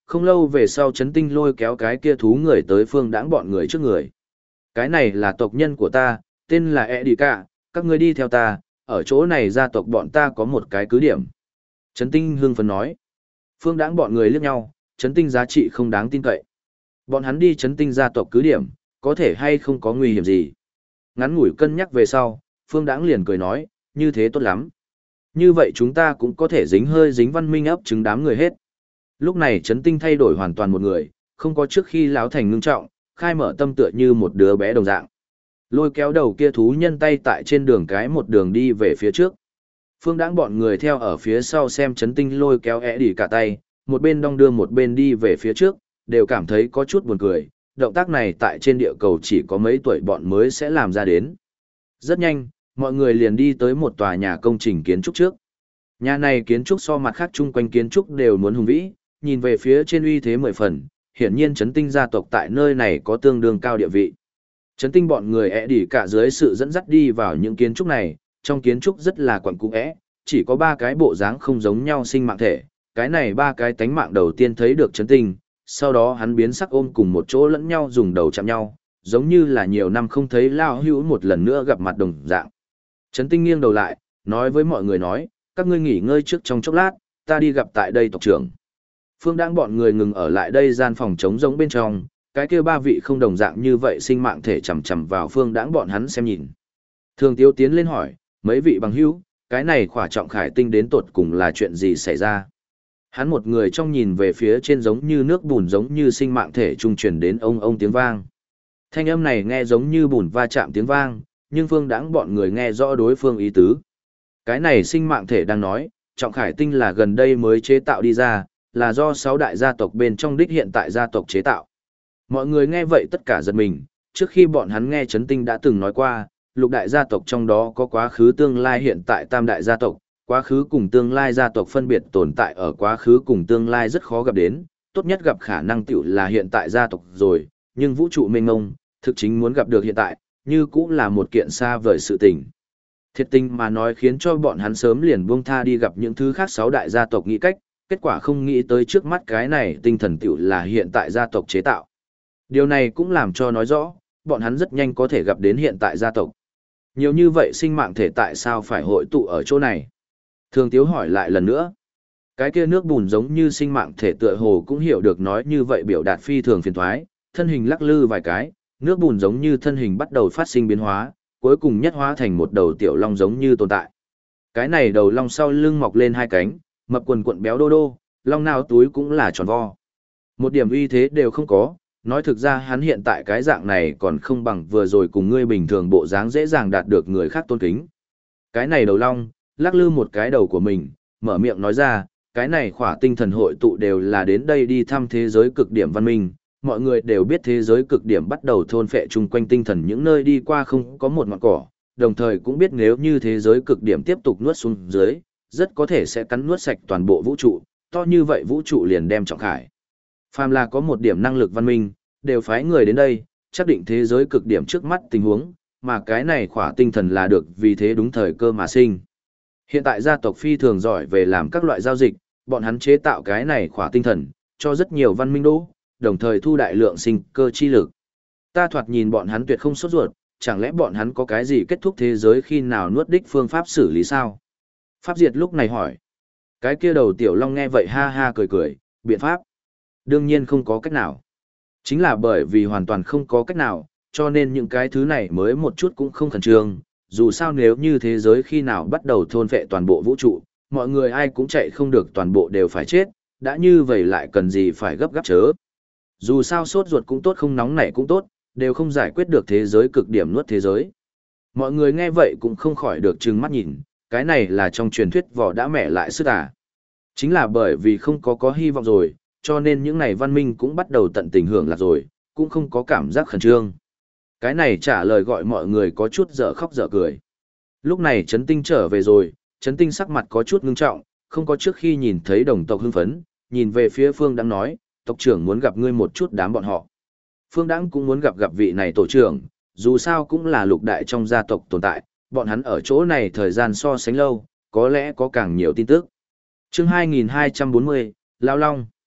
Không lâu về sau Trấn Tinh lôi kéo cái kia thú người tới Phương Đãng bọn người trước người. Cái này là tộc nhân của ta, tên là Edika, các ngươi đi theo ta, ở chỗ này gia tộc bọn ta có một cái cứ điểm. Trấn Tinh hưng phấn nói. Phương Đãng bọn người liếc nhau, Trấn Tinh giá trị không đáng tin cậy. Bọn hắn đi Trấn Tinh gia tộc cứ điểm, có thể hay không có nguy hiểm gì. Ngắn ngủi cân nhắc về sau, Phương Đãng liền cười nói, như thế tốt lắm. Như vậy chúng ta cũng có thể dính văn minh ấp trứng đám người hết. Lúc này Trấn Tinh thay đổi hoàn toàn một người, không có trước khi Lão Thành ngưng trọng, khai mở tâm tựa như một đứa bé đồng dạng. Lôi kéo đầu kia thú nhân tay tại trên đường cái một đường đi về phía trước. Phương Đãng bọn người theo ở phía sau xem Trấn Tinh lôi kéo đi cả tay, một bên đong đưa một bên đi về phía trước, đều cảm thấy có chút buồn cười. Động tác này tại trên địa cầu chỉ có mấy tuổi bọn mới sẽ làm ra đến. Rất nhanh, mọi người liền đi tới một tòa nhà công trình kiến trúc trước. Nhà này kiến trúc so mặt khác chung quanh kiến trúc đều muốn hùng vĩ, nhìn về phía trên uy thế 10 phần, hiển nhiên Trấn Tinh gia tộc tại nơi này có tương đương cao địa vị. Trấn Tinh bọn người đi cả dưới sự dẫn dắt đi vào những kiến trúc này, trong kiến trúc rất là quẩn cũ chỉ có 3 cái bộ dáng không giống nhau sinh mạng thể, cái này 3 cái tánh mạng đầu tiên thấy được Trấn Tinh, sau đó hắn biến sắc ôm cùng một chỗ lẫn nhau dùng đầu chạm nhau, giống như là nhiều năm không thấy lao hữu một lần nữa gặp mặt đồng dạng. Trấn Tinh nghiêng đầu lại, nói với mọi người nói, các ngươi nghỉ ngơi trước trong chốc lát, ta đi gặp tại đây tộc trưởng. Phương Đãng bọn người ngừng ở lại đây gian phòng trống rỗng bên trong, cái kia 3 vị không đồng dạng như vậy sinh mạng thể chầm chầm vào Phương Đãng bọn hắn xem nhìn. Thường Tiếu tiến lên hỏi, mấy vị bằng hữu, cái này khỏa trọng khải tinh đến tột cùng là chuyện gì xảy ra? Hắn một người trong nhìn về phía trên giống như nước bùn giống như sinh mạng thể trung truyền đến ông tiếng vang. Thanh âm này nghe giống như bùn va chạm tiếng vang, nhưng Phương Đãng bọn người nghe rõ đối phương ý tứ. Cái này sinh mạng thể đang nói, trọng khải tinh là gần đây mới chế tạo đi ra, là do 6 đại gia tộc bên trong đích hiện tại gia tộc chế tạo. Mọi người nghe vậy tất cả giật mình, trước khi bọn hắn nghe Trấn Tinh đã từng nói qua, lục đại gia tộc trong đó có quá khứ tương lai hiện tại tam đại gia tộc, quá khứ cùng tương lai gia tộc phân biệt tồn tại ở quá khứ cùng tương lai rất khó gặp đến, tốt nhất gặp khả năng tiểu là hiện tại gia tộc rồi, nhưng vũ trụ mênh mông, thực chính muốn gặp được hiện tại, như cũng là một kiện xa vời sự tình. Thiệt tình mà nói khiến cho bọn hắn sớm liền buông tha đi gặp những thứ khác 6 đại gia tộc nghĩ cách, kết quả không nghĩ tới trước mắt cái này tinh thần tiểu là hiện tại gia tộc chế tạo. Điều này cũng làm cho nói rõ, bọn hắn rất nhanh có thể gặp đến hiện tại gia tộc. Nhiều như vậy sinh mạng thể tại sao phải hội tụ ở chỗ này? Thường Tiếu hỏi lại lần nữa. Cái kia nước bùn giống như sinh mạng thể tựa hồ cũng hiểu được nói như vậy biểu đạt phi thường phiền thoái, thân hình lắc lư vài cái, nước bùn giống như thân hình bắt đầu phát sinh biến hóa, cuối cùng nhất hóa thành một đầu tiểu long giống như tồn tại. Cái này đầu long sau lưng mọc lên 2 cánh, mập quần cuộn béo đô đô, long nào túi cũng là tròn vo. Một điểm uy thế đều không có, nói thực ra hắn hiện tại cái dạng này còn không bằng vừa rồi cùng ngươi bình thường bộ dáng dễ dàng đạt được người khác tôn kính. Cái này đầu long, lắc lư một cái đầu của mình, mở miệng nói ra, cái này khỏa tinh thần hội tụ đều là đến đây đi thăm thế giới cực điểm văn minh. Mọi người đều biết thế giới cực điểm bắt đầu thôn phệ chung quanh tinh thần những nơi đi qua không có một ngọn cỏ, đồng thời cũng biết nếu như thế giới cực điểm tiếp tục nuốt xuống dưới, rất có thể sẽ cắn nuốt sạch toàn bộ vũ trụ, to như vậy vũ trụ liền đem trọng khải. Phàm là có một điểm năng lực văn minh, đều phái người đến đây, xác định thế giới cực điểm trước mắt tình huống, mà cái này khỏa tinh thần là được vì thế đúng thời cơ mà sinh. Hiện tại gia tộc phi thường giỏi về làm các loại giao dịch, bọn hắn chế tạo cái này khỏa tinh thần, cho rất nhiều văn minh đỗ, đồng thời thu đại lượng sinh cơ chi lực. Ta thoạt nhìn bọn hắn tuyệt không sốt ruột, chẳng lẽ bọn hắn có cái gì kết thúc thế giới khi nào nuốt đích phương pháp xử lý sao? Pháp Diệt lúc này hỏi. Cái kia đầu tiểu long nghe vậy ha ha cười cười, biện pháp. Đương nhiên không có cách nào. Chính là bởi vì hoàn toàn không có cách nào, cho nên những cái thứ này mới một chút cũng không khẩn trương. Dù sao nếu như thế giới khi nào bắt đầu thôn phệ toàn bộ vũ trụ, mọi người ai cũng chạy không được toàn bộ đều phải chết, đã như vậy lại cần gì phải gấp gáp chớ. Dù sao sốt ruột cũng tốt không nóng nảy cũng tốt, đều không giải quyết được thế giới cực điểm nuốt thế giới. Mọi người nghe vậy cũng không khỏi được trừng mắt nhìn, cái này là trong truyền thuyết vỏ đã mẹ lại sức à. Chính là bởi vì không có hy vọng rồi, cho nên những này văn minh cũng bắt đầu tận tình hưởng lạc rồi, cũng không có cảm giác khẩn trương. Cái này trả lời gọi mọi người có chút dở khóc dở cười. Lúc này Trấn Tinh trở về rồi, Trấn Tinh sắc mặt có chút ngưng trọng, không có trước khi nhìn thấy đồng tộc hưng phấn, nhìn về phía Phương Đãng nói, tộc trưởng muốn gặp ngươi một chút đám bọn họ. Phương Đãng cũng muốn gặp vị này tổ trưởng, dù sao cũng là lục đại trong gia tộc tồn tại, bọn hắn ở chỗ này thời gian so sánh lâu, có lẽ có càng nhiều tin tức. Chương 2240, Lao Long.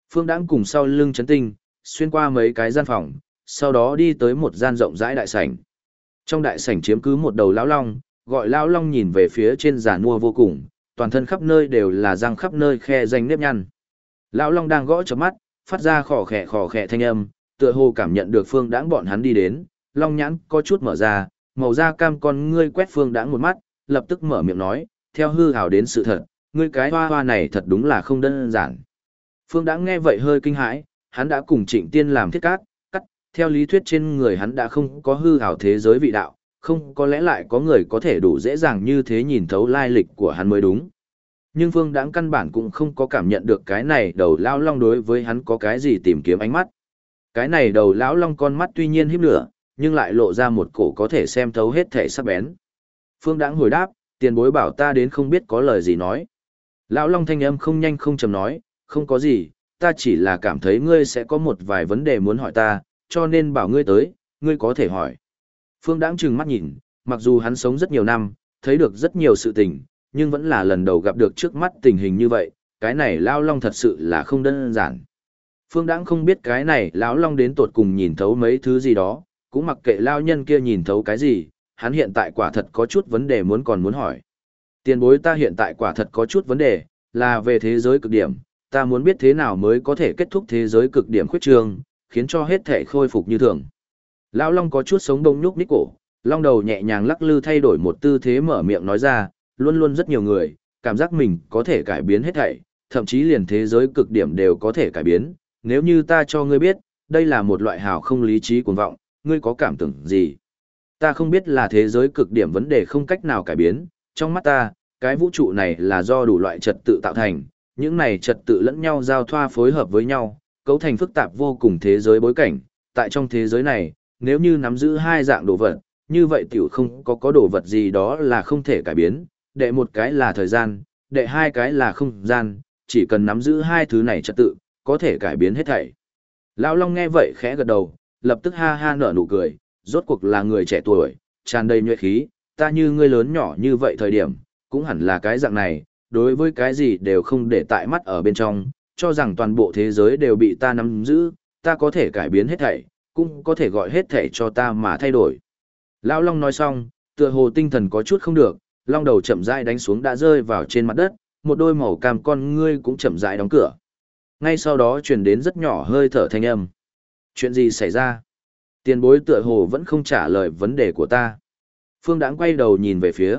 Phương Đãng cùng sau lưng Trấn Tinh, xuyên qua mấy cái gian phòng, sau đó đi tới một gian rộng rãi đại sảnh. Trong đại sảnh chiếm cứ một đầu lão long, gọi lão long nhìn về phía trên giàn mua vô cùng, toàn thân khắp nơi đều là răng khắp nơi khe rãnh nếp nhăn. Lão long đang gõ chớp mắt, phát ra khò khẽ thanh âm, tựa hồ cảm nhận được Phương Đãng bọn hắn đi đến, long nhãn có chút mở ra, màu da cam con ngươi quét Phương Đãng một mắt, lập tức mở miệng nói, theo hư hào đến sự thật, ngươi cái hoa hoa này thật đúng là không đơn giản. Phương Đãng nghe vậy hơi kinh hãi, hắn đã cùng Trịnh Tiên làm thiết cắt, theo lý thuyết trên người hắn đã không có hư hào thế giới vị đạo, không có lẽ lại có người có thể đủ dễ dàng như thế nhìn thấu lai lịch của hắn mới đúng. Nhưng Phương Đãng căn bản cũng không có cảm nhận được cái này đầu lão long đối với hắn có cái gì tìm kiếm ánh mắt. Cái này đầu lão long con mắt tuy nhiên híp lửa, nhưng lại lộ ra một cổ có thể xem thấu hết thể sắc bén. Phương Đãng hồi đáp, tiền bối bảo ta đến không biết có lời gì nói. Lão long thanh âm không nhanh không chậm nói, không có gì, ta chỉ là cảm thấy ngươi sẽ có một vài vấn đề muốn hỏi ta, cho nên bảo ngươi tới, ngươi có thể hỏi. Phương Đãng trừng mắt nhìn, mặc dù hắn sống rất nhiều năm, thấy được rất nhiều sự tình, nhưng vẫn là lần đầu gặp được trước mắt tình hình như vậy, cái này lão long thật sự là không đơn giản. Phương Đãng không biết cái này lão long đến tột cùng nhìn thấu mấy thứ gì đó, cũng mặc kệ lão nhân kia nhìn thấu cái gì, hắn hiện tại quả thật có chút vấn đề muốn hỏi. Tiền bối, ta hiện tại quả thật có chút vấn đề, là về thế giới cực điểm, ta muốn biết thế nào mới có thể kết thúc thế giới cực điểm khuyết trương, khiến cho hết thể khôi phục như thường. Lão long có chút sống đông nhúc nhích cổ, long đầu nhẹ nhàng lắc lư thay đổi một tư thế mở miệng nói ra, luôn luôn rất nhiều người, cảm giác mình có thể cải biến hết thảy, thậm chí liền thế giới cực điểm đều có thể cải biến, nếu như ta cho ngươi biết, đây là một loại hào không lý trí cuồng vọng, ngươi có cảm tưởng gì? Ta không biết là thế giới cực điểm vấn đề không cách nào cải biến, trong mắt ta, cái vũ trụ này là do đủ loại trật tự tạo thành, những này trật tự lẫn nhau giao thoa phối hợp với nhau, cấu thành phức tạp vô cùng thế giới bối cảnh, tại trong thế giới này, nếu như nắm giữ hai dạng đồ vật, như vậy tiểu không có đồ vật gì đó là không thể cải biến, đệ một cái là thời gian, đệ hai cái là không gian, chỉ cần nắm giữ hai thứ này trật tự, có thể cải biến hết thảy. Lão Long nghe vậy khẽ gật đầu, lập tức ha ha nở nụ cười, rốt cuộc là người trẻ tuổi, tràn đầy nhuệ khí, ta như ngươi lớn nhỏ như vậy thời điểm, cũng hẳn là cái dạng này, đối với cái gì đều không để tại mắt ở bên trong, cho rằng toàn bộ thế giới đều bị ta nắm giữ, ta có thể cải biến hết thảy, cũng có thể gọi hết thảy cho ta mà thay đổi. Lão Long nói xong, tựa hồ tinh thần có chút không được, long đầu chậm rãi đánh xuống đã rơi vào trên mặt đất, một đôi màu cam con ngươi cũng chậm rãi đóng cửa. Ngay sau đó truyền đến rất nhỏ hơi thở thanh âm. Chuyện gì xảy ra? Tiền bối tựa hồ vẫn không trả lời vấn đề của ta. Phương Đãng quay đầu nhìn về phía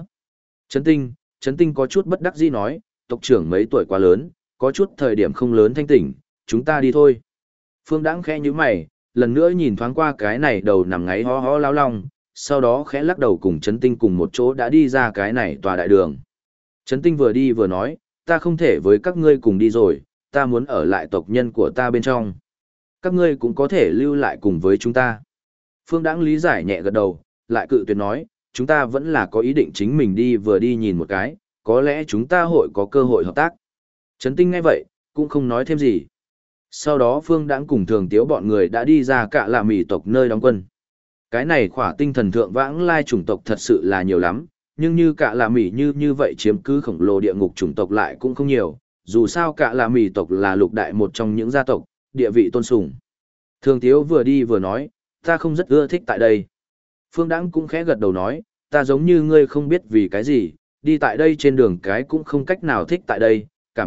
Trấn Tinh có chút bất đắc dĩ nói, tộc trưởng mấy tuổi quá lớn, có chút thời điểm không lớn thanh tỉnh, chúng ta đi thôi. Phương Đãng khẽ nhíu mày, lần nữa nhìn thoáng qua cái này đầu nằm ngáy ho ho lão long, sau đó khẽ lắc đầu cùng Trấn Tinh cùng một chỗ đã đi ra cái này tòa đại đường. Trấn Tinh vừa đi vừa nói, ta không thể với các ngươi cùng đi rồi, ta muốn ở lại tộc nhân của ta bên trong. Các ngươi cũng có thể lưu lại cùng với chúng ta. Phương Đãng lý giải nhẹ gật đầu, lại cự tuyệt nói, chúng ta vẫn là có ý định chính mình đi vừa đi nhìn một cái, có lẽ chúng ta hội có cơ hội hợp tác. Trấn Tinh nghe vậy, cũng không nói thêm gì. Sau đó Phương Đãng cùng Thường Tiếu bọn người đã đi ra Cạ Lạ Mỉ tộc nơi đóng quân. Cái này khỏa tinh thần thượng vãng lai chủng tộc thật sự là nhiều lắm, nhưng như Cạ Lạ Mỉ như vậy chiếm cứ khổng lồ địa ngục chủng tộc lại cũng không nhiều, dù sao Cạ Lạ Mỉ tộc là lục đại một trong những gia tộc, địa vị tôn sùng. Thường Tiếu vừa đi vừa nói, ta không rất ưa thích tại đây. Phương Đãng cũng khẽ gật đầu nói, ta giống như ngươi không biết vì cái gì, đi tại đây trên đường cái cũng không cách nào thích tại đây,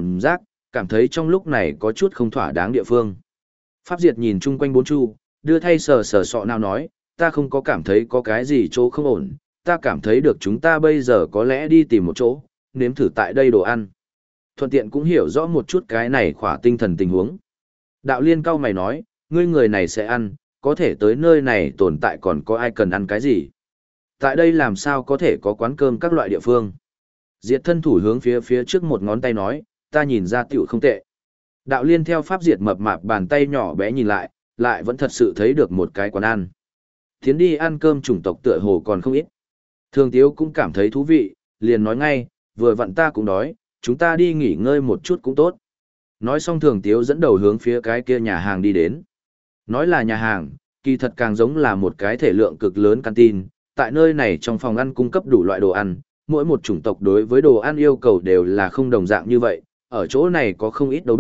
cảm thấy trong lúc này có chút không thỏa đáng địa phương. Pháp Diệt nhìn chung quanh bốn chu, đưa thay sờ sờ sọ nào nói, ta không có cảm thấy có cái gì chỗ không ổn, ta cảm thấy được chúng ta bây giờ có lẽ đi tìm một chỗ, nếm thử tại đây đồ ăn. Thuận tiện cũng hiểu rõ một chút cái này khỏa tinh thần tình huống. Đạo Liên cau mày nói, ngươi người này sẽ ăn, có thể tới nơi này tồn tại còn có ai cần ăn cái gì. Tại đây làm sao có thể có quán cơm các loại địa phương. Diệt thân thủ hướng phía trước một ngón tay nói, ta nhìn ra tiểu không tệ. Đạo Liên theo pháp diệt mập mạp bàn tay nhỏ bé nhìn lại vẫn thật sự thấy được một cái quán ăn. Tiến đi ăn cơm chủng tộc tựa hồ còn không ít. Thường Tiếu cũng cảm thấy thú vị, liền nói ngay, vừa vặn ta cũng đói, chúng ta đi nghỉ ngơi một chút cũng tốt. Nói xong Thường Tiếu dẫn đầu hướng phía cái kia nhà hàng đi đến. Nói là nhà hàng, kỳ thật càng giống là một cái thể lượng cực lớn canteen, tại nơi này trong phòng ăn cung cấp đủ loại đồ ăn, mỗi một chủng tộc đối với đồ ăn yêu cầu đều là không đồng dạng như vậy, ở chỗ này có không ít đầu bếp,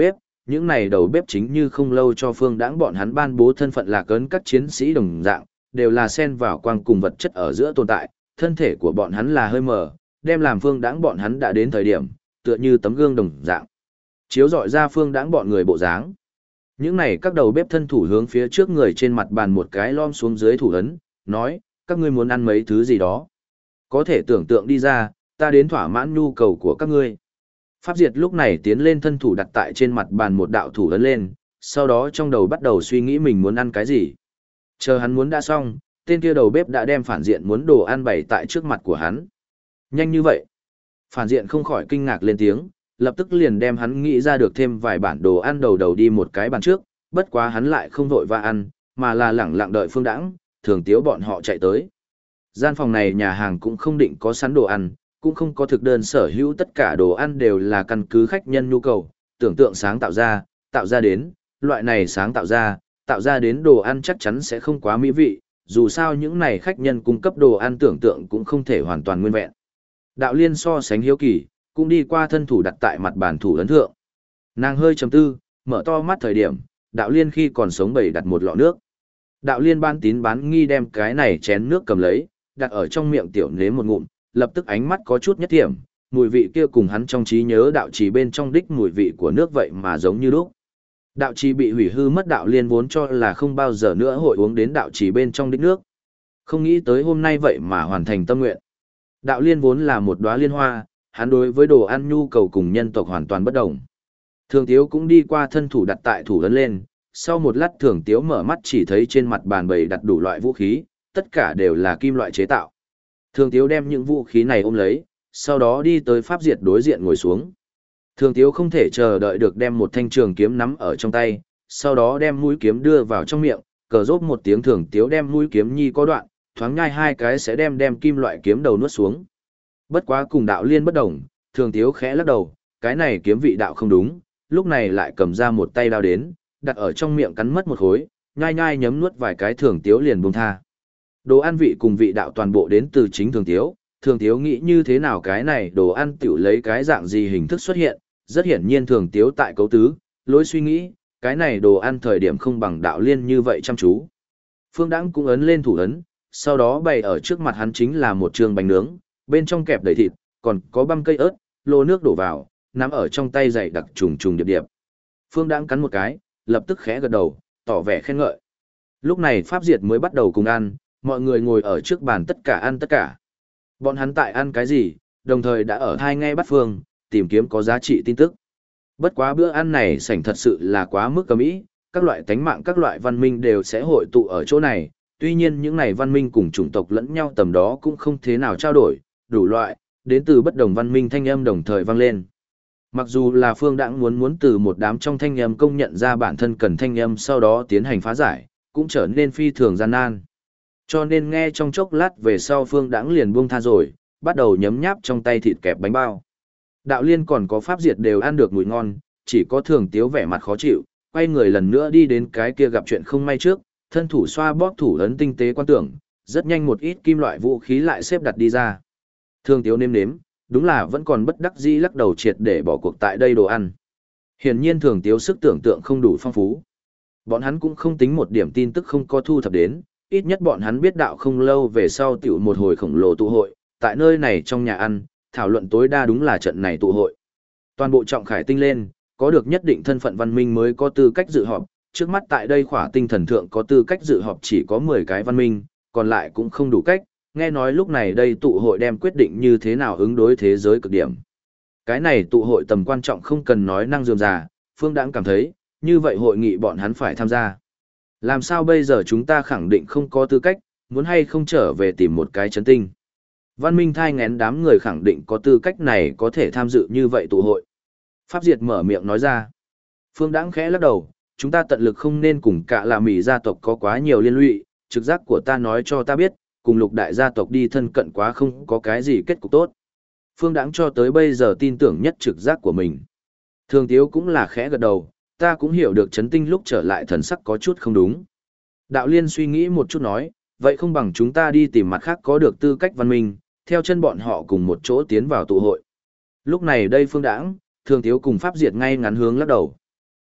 những này đầu bếp chính như không lâu cho Phương Đãng bọn hắn ban bố thân phận lạc ấn các chiến sĩ đồng dạng, đều là xen vào quang cùng vật chất ở giữa tồn tại, thân thể của bọn hắn là hơi mờ, đem làm Phương Đãng bọn hắn đã đến thời điểm, tựa như tấm gương đồng dạng, chiếu rọi ra Phương Đãng bọn người bộ dáng. Những này các đầu bếp thân thủ hướng phía trước người trên mặt bàn một cái lom xuống dưới thủ ấn, nói, các ngươi muốn ăn mấy thứ gì đó. Có thể tưởng tượng đi ra, ta đến thỏa mãn nhu cầu của các ngươi. Pháp Diệt lúc này tiến lên thân thủ đặt tại trên mặt bàn một đạo thủ ấn lên, sau đó trong đầu bắt đầu suy nghĩ mình muốn ăn cái gì. Chờ hắn muốn đã xong, tên kia đầu bếp đã đem phản diện muốn đồ ăn bày tại trước mặt của hắn. Nhanh như vậy. Phản diện không khỏi kinh ngạc lên tiếng, lập tức liền đem hắn nghĩ ra được thêm vài bản đồ ăn đầu đầu đi một cái bàn trước, bất quá hắn lại không vội va ăn, mà là lẳng lặng đợi Phương Đãng, Thường Tiếu bọn họ chạy tới. Gian phòng này nhà hàng cũng không định có sẵn đồ ăn, cũng không có thực đơn sở hữu, tất cả đồ ăn đều là căn cứ khách nhân nhu cầu, tưởng tượng sáng tạo ra đến, loại này sáng tạo ra đến đồ ăn chắc chắn sẽ không quá mỹ vị, dù sao những này khách nhân cung cấp đồ ăn tưởng tượng cũng không thể hoàn toàn nguyên vẹn. Đạo Liên so sánh hiếu kỳ, cũng đi qua thân thủ đặt tại mặt bàn thủ ấn thượng. Nàng hơi trầm tư, mở to mắt thời điểm, Đạo Liên khi còn sống bày đặt một lọ nước. Đạo Liên ban tín bán nghi đem cái này chén nước cầm lấy, đặt ở trong miệng tiểu nếm một ngụm, lập tức ánh mắt có chút nhất thiểm, mùi vị kia cùng hắn trong trí nhớ đạo trì bên trong đích mùi vị của nước vậy mà giống như lúc. Đạo trì bị hủy hư mất, Đạo Liên vốn cho là không bao giờ nữa hội uống đến đạo trì bên trong đích nước. Không nghĩ tới hôm nay vậy mà hoàn thành tâm nguyện. Đạo Liên vốn là một đóa liên hoa, hắn đối với đồ ăn nhu cầu cùng nhân tộc hoàn toàn bất đồng. Thường Tiếu cũng đi qua thân thủ đặt tại thủ ấn lên, sau một lát Thường Tiếu mở mắt chỉ thấy trên mặt bàn bày đặt đủ loại vũ khí, tất cả đều là kim loại chế tạo. Thường Tiếu đem những vũ khí này ôm lấy, sau đó đi tới Pháp Diệt đối diện ngồi xuống. Thường Tiếu không thể chờ đợi được đem một thanh trường kiếm nắm ở trong tay, sau đó đem mũi kiếm đưa vào trong miệng, cờ rốt một tiếng Thường Tiếu đem mũi kiếm nhi có đoạn, thoáng nhai hai cái sẽ đem kim loại kiếm đầu nuốt xuống. Bất quá cùng Đạo Liên bất đồng, Thường Tiếu khẽ lắc đầu, cái này kiếm vị đạo không đúng, lúc này lại cầm ra một tay đao đến, đặt ở trong miệng cắn mất một khối, nhai nhai nhấm nuốt vài cái Thường Tiếu liền buông tha. Đồ ăn vị cùng vị đạo toàn bộ đến từ chính Thường Tiếu nghĩ như thế nào cái này đồ ăn tiểu lấy cái dạng gì hình thức xuất hiện, rất hiển nhiên Thường Tiếu tại cấu tứ, lối suy nghĩ, cái này đồ ăn thời điểm không bằng Đạo Liên như vậy chăm chú. Phương Đãng cũng ấn lên thủ ấn, sau đó bày ở trước mặt hắn chính là một trường bánh nướng, bên trong kẹp đầy thịt, còn có băm cây ớt, lô nước đổ vào, nắm ở trong tay dày đặc trùng trùng điệp điệp. Phương Đãng cắn một cái, lập tức khẽ gật đầu, tỏ vẻ khen ngợi. Lúc này Pháp Diệt mới bắt đầu cùng ăn, mọi người ngồi ở trước bàn tất cả ăn tất cả. Bọn hắn tại ăn cái gì, đồng thời đã ở hai ngay bắt phương, tìm kiếm có giá trị tin tức. Bất quá bữa ăn này sảnh thật sự là quá mức cấm ý, các loại tánh mạng các loại văn minh đều sẽ hội tụ ở chỗ này, tuy nhiên những này văn minh cùng chủng tộc lẫn nhau tầm đó cũng không thế nào trao đổi, đủ loại, đến từ bất đồng văn minh thanh âm đồng thời vang lên. Mặc dù là Phương Đãng muốn từ một đám trong thanh âm công nhận ra bản thân cần thanh âm sau đó tiến hành phá giải, cũng trở nên phi thường gian nan. Cho nên nghe trong chốc lát về sau Phương Đãng liền buông tha rồi, bắt đầu nhấm nháp trong tay thịt kẹp bánh bao. Đạo Liên còn có Pháp Diệt đều ăn được mùi ngon, chỉ có Thường Tiếu vẻ mặt khó chịu, quay người lần nữa đi đến cái kia gặp chuyện không may trước, thân thủ xoa bóp thủ ấn tinh tế quan tưởng, rất nhanh một ít kim loại vũ khí lại xếp đặt đi ra. Thường Tiếu nếm, đúng là vẫn còn bất đắc dĩ lắc đầu triệt để bỏ cuộc tại đây đồ ăn. Hiển nhiên Thường Tiếu sức tưởng tượng không đủ phong phú. Bọn hắn cũng không tính một điểm tin tức không có thu thập đến, ít nhất bọn hắn biết đạo không lâu về sau tiểu một hồi khổng lồ tụ hội, tại nơi này trong nhà ăn, thảo luận tối đa đúng là trận này tụ hội. Toàn bộ trọng khải tinh lên, có được nhất định thân phận văn minh mới có tư cách dự họp, trước mắt tại đây khỏa tinh thần thượng có tư cách dự họp chỉ có 10 cái văn minh, còn lại cũng không đủ cách, nghe nói lúc này đây tụ hội đem quyết định như thế nào ứng đối thế giới cực điểm. Cái này tụ hội tầm quan trọng không cần nói năng dườm già, Phương Đãng cảm thấy, như vậy hội nghị bọn hắn phải tham gia. Làm sao bây giờ chúng ta khẳng định không có tư cách, muốn hay không trở về tìm một cái chấn tinh. Văn minh thai ngén đám người khẳng định có tư cách này có thể tham dự như vậy tụ hội. Pháp Diệt mở miệng nói ra. Phương Đãng khẽ lắc đầu, chúng ta tận lực không nên cùng cả là Mỹ gia tộc có quá nhiều liên lụy, trực giác của ta nói cho ta biết, cùng Lục đại gia tộc đi thân cận quá không có cái gì kết cục tốt. Phương Đãng cho tới bây giờ tin tưởng nhất trực giác của mình. Thường Tiếu cũng là khẽ gật đầu, ta cũng hiểu được chấn tinh lúc trở lại thần sắc có chút không đúng. Đạo Liên suy nghĩ một chút nói, vậy không bằng chúng ta đi tìm mặt khác có được tư cách văn minh, theo chân bọn họ cùng một chỗ tiến vào tụ hội. Lúc này đây Phương Đãng, Thường Tiếu cùng Pháp Diệt ngay ngắn hướng lắc đầu.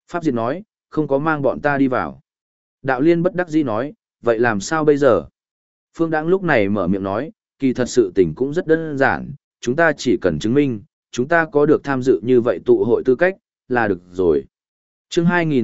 Pháp Diệt nói, không có mang bọn ta đi vào. Đạo Liên bất đắc dĩ nói, vậy làm sao bây giờ? Phương Đãng lúc này mở miệng nói, kỳ thật sự tình cũng rất đơn giản, chúng ta chỉ cần chứng minh, chúng ta có được tham dự như vậy tụ hội tư cách, là được rồi. Chương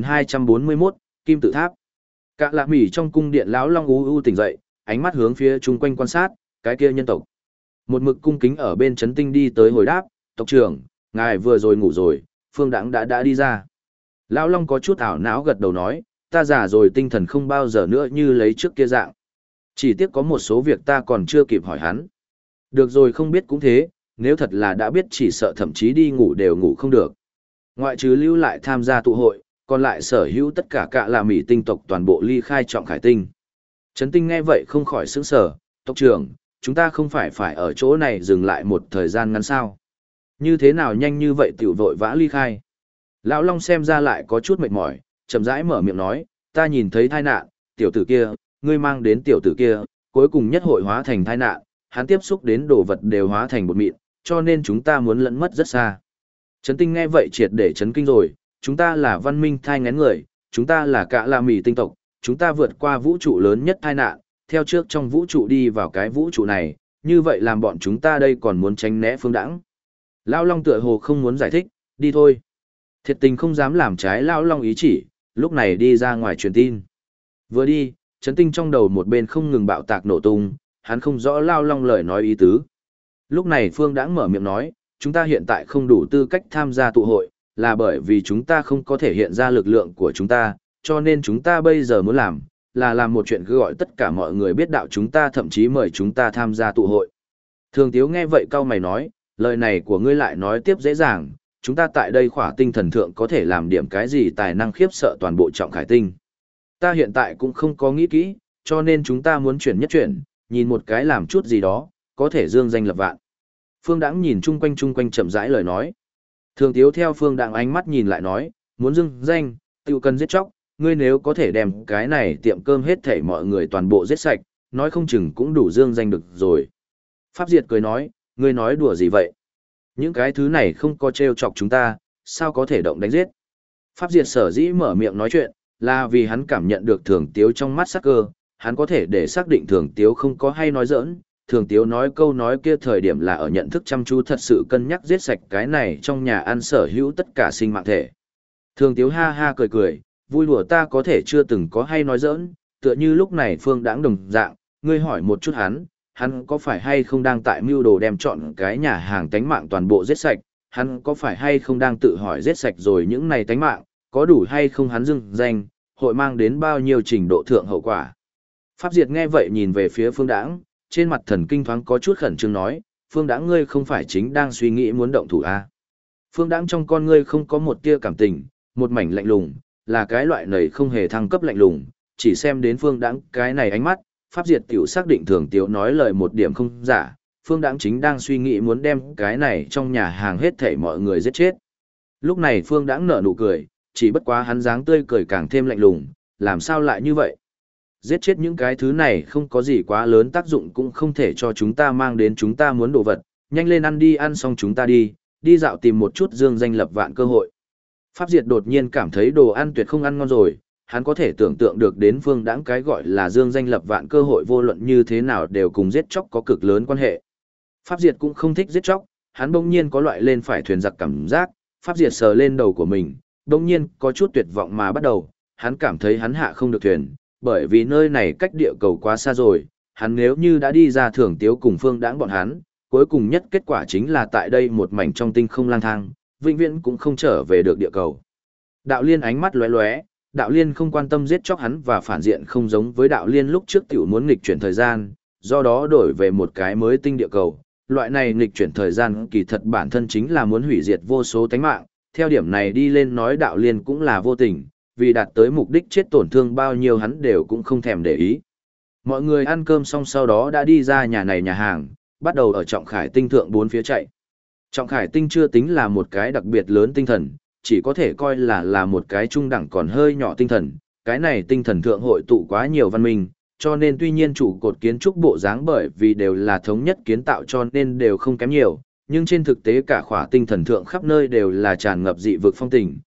2241, Kim Tự Tháp. Cả Lạ Mỉ trong cung điện lão Long u tỉnh dậy, ánh mắt hướng phía chung quanh quan sát, cái kia nhân tộc. Một mực cung kính ở bên chấn tinh đi tới hồi đáp, tộc trưởng, ngài vừa rồi ngủ rồi, Phương Đãng đã đi ra. Lão Long có chút ảo não gật đầu nói, ta già rồi tinh thần không bao giờ nữa như lấy trước kia dạng. Chỉ tiếc có một số việc ta còn chưa kịp hỏi hắn. Được rồi không biết cũng thế, nếu thật là đã biết chỉ sợ thậm chí đi ngủ đều ngủ không được. Ngoại trừ lưu lại tham gia tụ hội, còn lại sở hữu tất cả Cả Lạ Mỉ tinh tộc toàn bộ ly khai Trọng Khải Tinh. Trấn Tinh nghe vậy không khỏi sững sờ, tộc trưởng, chúng ta không phải ở chỗ này dừng lại một thời gian ngắn sao. Như thế nào nhanh như vậy tiểu vội vã ly khai. Lão Long xem ra lại có chút mệt mỏi, chậm rãi mở miệng nói, ta nhìn thấy tai nạn, tiểu tử kia, ngươi mang đến tiểu tử kia, cuối cùng nhất hội hóa thành tai nạn, hắn tiếp xúc đến đồ vật đều hóa thành bột mịn, cho nên chúng ta muốn lẫn mất rất xa. Trấn Tinh nghe vậy triệt để chấn kinh rồi, chúng ta là văn minh thai ngén người, chúng ta là Cả Lạ Mỉ tinh tộc, chúng ta vượt qua vũ trụ lớn nhất tai nạn, theo trước trong vũ trụ đi vào cái vũ trụ này, như vậy làm bọn chúng ta đây còn muốn tránh né Phương Đãng. Lão Long tựa hồ không muốn giải thích, đi thôi. Thiệt tình không dám làm trái Lão Long ý chỉ, lúc này đi ra ngoài truyền tin. Vừa đi, Trấn Tinh trong đầu một bên không ngừng bạo tạc nổ tung, hắn không rõ Lão Long lời nói ý tứ. Lúc này Phương Đãng mở miệng nói, chúng ta hiện tại không đủ tư cách tham gia tụ hội, là bởi vì chúng ta không có thể hiện ra lực lượng của chúng ta, cho nên chúng ta bây giờ muốn làm, là làm một chuyện cứ gọi tất cả mọi người biết đạo chúng ta thậm chí mời chúng ta tham gia tụ hội. Thường Tiếu nghe vậy cau mày nói, lời này của ngươi lại nói tiếp dễ dàng, chúng ta tại đây khỏa tinh thần thượng có thể làm điểm cái gì tài năng khiếp sợ toàn bộ Trọng Khải Tinh. Ta hiện tại cũng không có nghĩ kỹ, cho nên chúng ta muốn chuyển nhất chuyển, nhìn một cái làm chút gì đó, có thể dương danh lập vạn. Phương Đãng nhìn chung quanh chậm rãi lời nói. Thường Tiếu theo Phương Đãng ánh mắt nhìn lại nói, muốn dương danh, tự cần giết chóc, ngươi nếu có thể đem cái này tiệm cơm hết thảy mọi người toàn bộ giết sạch, nói không chừng cũng đủ dương danh được rồi. Pháp Diệt cười nói, ngươi nói đùa gì vậy? Những cái thứ này không có trêu chọc chúng ta, sao có thể động đánh giết? Pháp Diệt sở dĩ mở miệng nói chuyện, là vì hắn cảm nhận được Thường Tiếu trong mắt sắc cơ, hắn có thể để xác định Thường Tiếu không có hay nói giỡn. Thường Tiếu nói câu nói kia thời điểm là ở nhận thức chăm chú thật sự cân nhắc giết sạch cái này trong nhà ăn sở hữu tất cả sinh mạng thể. Thường Tiếu ha ha cười, vui đùa ta có thể chưa từng có hay nói giỡn, tựa như lúc này Phương Đãng đồng dạng, ngươi hỏi một chút hắn có phải hay không đang tại mưu đồ đem chọn cái nhà hàng tánh mạng toàn bộ giết sạch, hắn có phải hay không đang tự hỏi giết sạch rồi những này tánh mạng, có đủ hay không hắn dưng danh, hội mang đến bao nhiêu trình độ thượng hậu quả. Pháp Diệt nghe vậy nhìn về phía Phương Đãng, trên mặt thần kinh thoáng có chút khẩn trương nói, Phương Đãng ngươi không phải chính đang suy nghĩ muốn động thủ à? Phương Đãng trong con ngươi không có một tia cảm tình, một mảnh lạnh lùng, là cái loại này không hề thăng cấp lạnh lùng, chỉ xem đến Phương Đãng cái này ánh mắt, Pháp Diệt tiểu xác định Thường Tiếu nói lời một điểm không giả, Phương Đãng chính đang suy nghĩ muốn đem cái này trong nhà hàng hết thảy mọi người giết chết. Lúc này Phương Đãng nở nụ cười, chỉ bất quá hắn dáng tươi cười càng thêm lạnh lùng, làm sao lại như vậy? Giết chết những cái thứ này không có gì quá lớn tác dụng cũng không thể cho chúng ta mang đến chúng ta muốn đồ vật, nhanh lên ăn đi ăn xong chúng ta đi dạo tìm một chút dương danh lập vạn cơ hội. Pháp Diệt đột nhiên cảm thấy đồ ăn tuyệt không ăn ngon rồi, hắn có thể tưởng tượng được đến Phương Đãng cái gọi là dương danh lập vạn cơ hội vô luận như thế nào đều cùng giết chóc có cực lớn quan hệ. Pháp Diệt cũng không thích giết chóc, hắn bỗng nhiên có loại lên phải thuyền giặc cảm giác, Pháp Diệt sờ lên đầu của mình, bỗng nhiên có chút tuyệt vọng mà bắt đầu, hắn cảm thấy hắn hạ không được thuyền, bởi vì nơi này cách địa cầu quá xa rồi, hắn nếu như đã đi ra Thường Tiếu cùng Phương Đãng bọn hắn, cuối cùng nhất kết quả chính là tại đây một mảnh trong tinh không lang thang, vĩnh viễn cũng không trở về được địa cầu. Đạo Liên ánh mắt lóe lóe, Đạo Liên không quan tâm giết chóc hắn và phản diện không giống với Đạo Liên lúc trước tiểu muốn nghịch chuyển thời gian, do đó đổi về một cái mới tinh địa cầu. Loại này nghịch chuyển thời gian kỳ thật bản thân chính là muốn hủy diệt vô số tánh mạng, theo điểm này đi lên nói Đạo Liên cũng là vô tình, vì đạt tới mục đích chết tổn thương bao nhiêu hắn đều cũng không thèm để ý. Mọi người ăn cơm xong sau đó đã đi ra nhà này nhà hàng, bắt đầu ở Trọng Khải Tinh thượng bốn phía chạy. Trọng Khải Tinh chưa tính là một cái đặc biệt lớn tinh thần, chỉ có thể coi là một cái trung đẳng còn hơi nhỏ tinh thần. Cái này tinh thần thượng hội tụ quá nhiều văn minh, cho nên tuy nhiên trụ cột kiến trúc bộ dáng bởi vì đều là thống nhất kiến tạo cho nên đều không kém nhiều, nhưng trên thực tế cả khỏa tinh thần thượng khắp nơi đều là tràn ngập dị vực phong tình,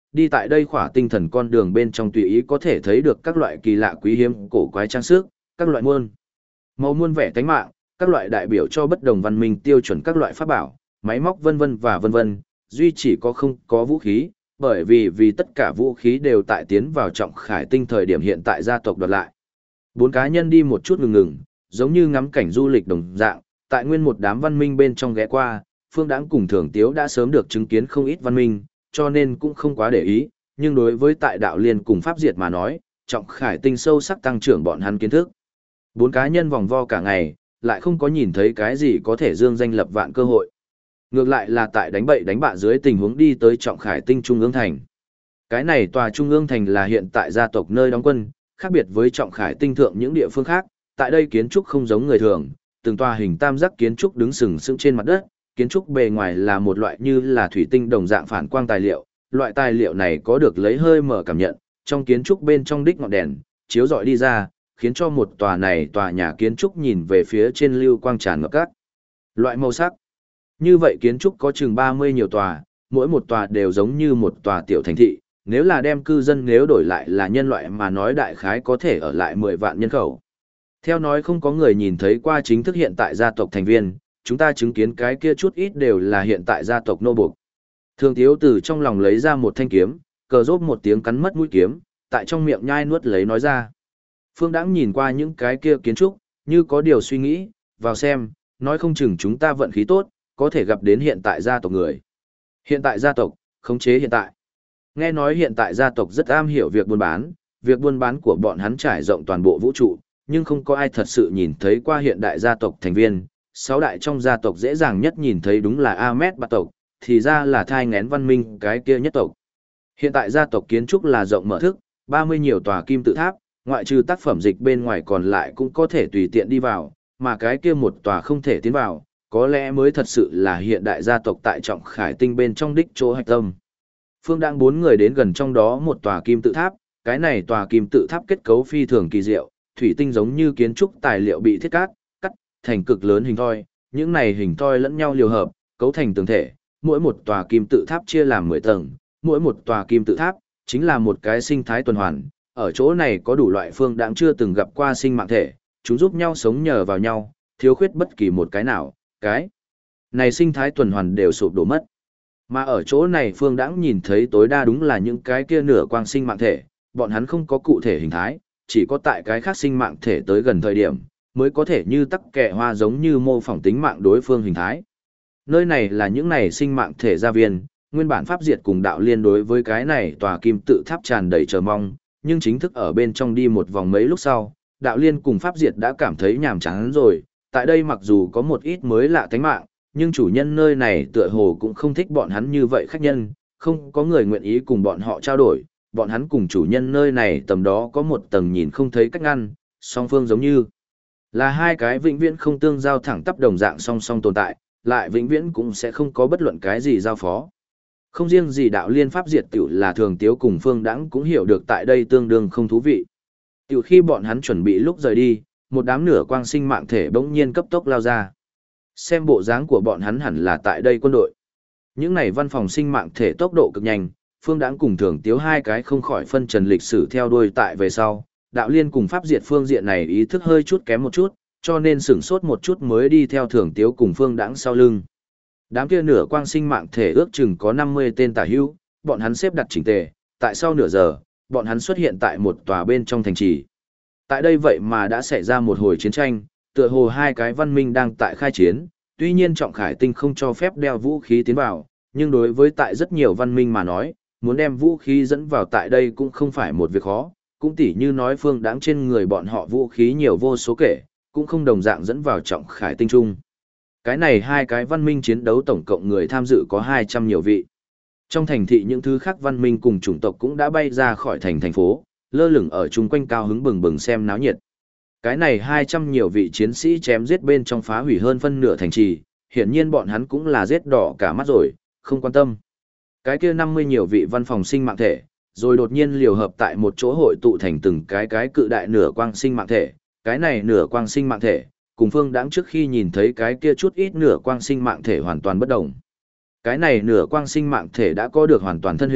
đi tại đây khỏa tinh thần con đường bên trong tùy ý có thể thấy được các loại kỳ lạ quý hiếm cổ quái trang sức, các loại màu muôn vẻ tánh mạng, các loại đại biểu cho bất đồng văn minh tiêu chuẩn các loại pháp bảo, máy móc vân vân và vân vân, duy chỉ có không có vũ khí, bởi vì tất cả vũ khí đều tại tiến vào trọng khải tinh thời điểm hiện tại gia tộc đoạt lại. Bốn cá nhân đi một chút ngừng, giống như ngắm cảnh du lịch đồng dạng, tại nguyên một đám văn minh bên trong ghé qua, Phương Đãng cùng Thường Tiếu đã sớm được chứng kiến không ít văn minh, cho nên cũng không quá để ý, nhưng đối với tại đạo liên cùng pháp diệt mà nói, trọng khải tinh sâu sắc tăng trưởng bọn hắn kiến thức. Bốn cá nhân vòng vo cả ngày, lại không có nhìn thấy cái gì có thể dương danh lập vạn cơ hội. Ngược lại là tại đánh bậy đánh bạ dưới tình huống đi tới trọng khải tinh trung ương thành. Cái này tòa trung ương thành là hiện tại gia tộc nơi đóng quân, khác biệt với trọng khải tinh thượng những địa phương khác, tại đây kiến trúc không giống người thường, từng tòa hình tam giác kiến trúc đứng sừng sững trên mặt đất, kiến trúc bề ngoài là một loại như là thủy tinh đồng dạng phản quang tài liệu, loại tài liệu này có được lấy hơi mở cảm nhận, trong kiến trúc bên trong đích ngọn đèn, chiếu rọi đi ra, khiến cho một tòa nhà kiến trúc nhìn về phía trên lưu quang tràn ngập các loại màu sắc. Như vậy kiến trúc có chừng 30 nhiều tòa, mỗi một tòa đều giống như một tòa tiểu thành thị, nếu là đem cư dân nếu đổi lại là nhân loại mà nói đại khái có thể ở lại 10 vạn nhân khẩu. Theo nói không có người nhìn thấy qua chính thức hiện tại gia tộc thành viên, chúng ta chứng kiến cái kia chút ít đều là hiện tại gia tộc nô buộc. Thường Tiếu từ trong lòng lấy ra một thanh kiếm, cờ rốt một tiếng cắn mất mũi kiếm, tại trong miệng nhai nuốt lấy nói ra. Phương Đãng nhìn qua những cái kia kiến trúc, như có điều suy nghĩ, vào xem, nói không chừng chúng ta vận khí tốt, có thể gặp đến hiện tại gia tộc người. Hiện tại gia tộc, khống chế hiện tại. Nghe nói hiện tại gia tộc rất am hiểu việc buôn bán của bọn hắn trải rộng toàn bộ vũ trụ, nhưng không có ai thật sự nhìn thấy qua hiện đại gia tộc thành viên. 6 đại trong gia tộc dễ dàng nhất nhìn thấy đúng là Ahmed bát tộc, thì ra là thai ngén văn minh cái kia nhất tộc. Hiện tại gia tộc kiến trúc là rộng mở thức, 30 nhiều tòa kim tự tháp, ngoại trừ tác phẩm dịch bên ngoài còn lại cũng có thể tùy tiện đi vào, mà cái kia một tòa không thể tiến vào, có lẽ mới thật sự là hiện đại gia tộc tại trọng khải tinh bên trong đích chỗ hạch tâm. Phương Đãng 4 người đến gần trong đó một tòa kim tự tháp, cái này tòa kim tự tháp kết cấu phi thường kỳ diệu, thủy tinh giống như kiến trúc tài liệu bị thiết cắt thành cực lớn hình thoi, những này hình thoi lẫn nhau liều hợp, cấu thành tường thể, mỗi một tòa kim tự tháp chia làm 10 tầng, mỗi một tòa kim tự tháp chính là một cái sinh thái tuần hoàn, ở chỗ này có đủ loại Phương Đãng chưa từng gặp qua sinh mạng thể, chúng giúp nhau sống nhờ vào nhau, thiếu khuyết bất kỳ một cái nào, cái này sinh thái tuần hoàn đều sụp đổ mất. Mà ở chỗ này Phương Đãng nhìn thấy tối đa đúng là những cái kia nửa quang sinh mạng thể, bọn hắn không có cụ thể hình thái, chỉ có tại cái khác sinh mạng thể tới gần thời điểm, mới có thể như tắc kẹ hoa giống như mô phỏng tính mạng đối phương hình thái. Nơi này là những này sinh mạng thể gia viên, nguyên bản pháp diệt cùng đạo liên đối với cái này tòa kim tự tháp tràn đầy chờ mong, nhưng chính thức ở bên trong đi một vòng mấy lúc sau, đạo liên cùng pháp diệt đã cảm thấy nhàm chán rồi, tại đây mặc dù có một ít mới lạ tánh mạng, nhưng chủ nhân nơi này tựa hồ cũng không thích bọn hắn như vậy khách nhân, không có người nguyện ý cùng bọn họ trao đổi, bọn hắn cùng chủ nhân nơi này tầm đó có một tầng nhìn không thấy cách ngăn, song phương giống như là hai cái vĩnh viễn không tương giao thẳng tắp đồng dạng song song tồn tại, lại vĩnh viễn cũng sẽ không có bất luận cái gì giao phó. Không riêng gì đạo liên pháp diệt tiểu là Thường Tiếu cùng Phương Đãng cũng hiểu được tại đây tương đương không thú vị. Tiểu khi bọn hắn chuẩn bị lúc rời đi, một đám nửa quang sinh mạng thể bỗng nhiên cấp tốc lao ra. Xem bộ dáng của bọn hắn hẳn là tại đây quân đội. Những này văn phòng sinh mạng thể tốc độ cực nhanh, Phương Đãng cùng Thường Tiếu hai cái không khỏi phân trần lịch sử theo đuôi tại về sau, đạo liên cùng pháp diệt phương diện này ý thức hơi chút kém một chút, cho nên sửng sốt một chút mới đi theo Thường Tiếu cùng Phương Đãng sau lưng. Đám kia nửa quang sinh mạng thể ước chừng có 50 tên tả hữu, bọn hắn xếp đặt chỉnh tề, tại sau nửa giờ, bọn hắn xuất hiện tại một tòa bên trong thành trì. Tại đây vậy mà đã xảy ra một hồi chiến tranh, tựa hồ hai cái văn minh đang tại khai chiến, tuy nhiên trọng khải tinh không cho phép đeo vũ khí tiến vào, nhưng đối với tại rất nhiều văn minh mà nói, muốn đem vũ khí dẫn vào tại đây cũng không phải một việc khó, cũng tỉ như nói Phương Đãng trên người bọn họ vũ khí nhiều vô số kể, cũng không đồng dạng dẫn vào trọng khải tinh trung. Cái này hai cái văn minh chiến đấu tổng cộng người tham dự có 200 nhiều vị. Trong thành thị những thứ khác văn minh cùng chủng tộc cũng đã bay ra khỏi thành phố, lơ lửng ở chung quanh cao hứng bừng bừng xem náo nhiệt. Cái này 200 nhiều vị chiến sĩ chém giết bên trong phá hủy hơn phân nửa thành trì, hiển nhiên bọn hắn cũng là giết đỏ cả mắt rồi, không quan tâm. Cái kia 50 nhiều vị văn phòng sinh mạng thể, rồi đột nhiên liều hợp tại một chỗ hội tụ thành từng cái cự đại nửa quang sinh mạng thể, cái này nửa quang sinh mạng thể, cùng Phương Đãng trước khi nhìn thấy cái kia chút ít nửa quang sinh mạng thể hoàn toàn bất đồng. Cái này nửa quang sinh mạng thể đã có được hoàn toàn thân hình,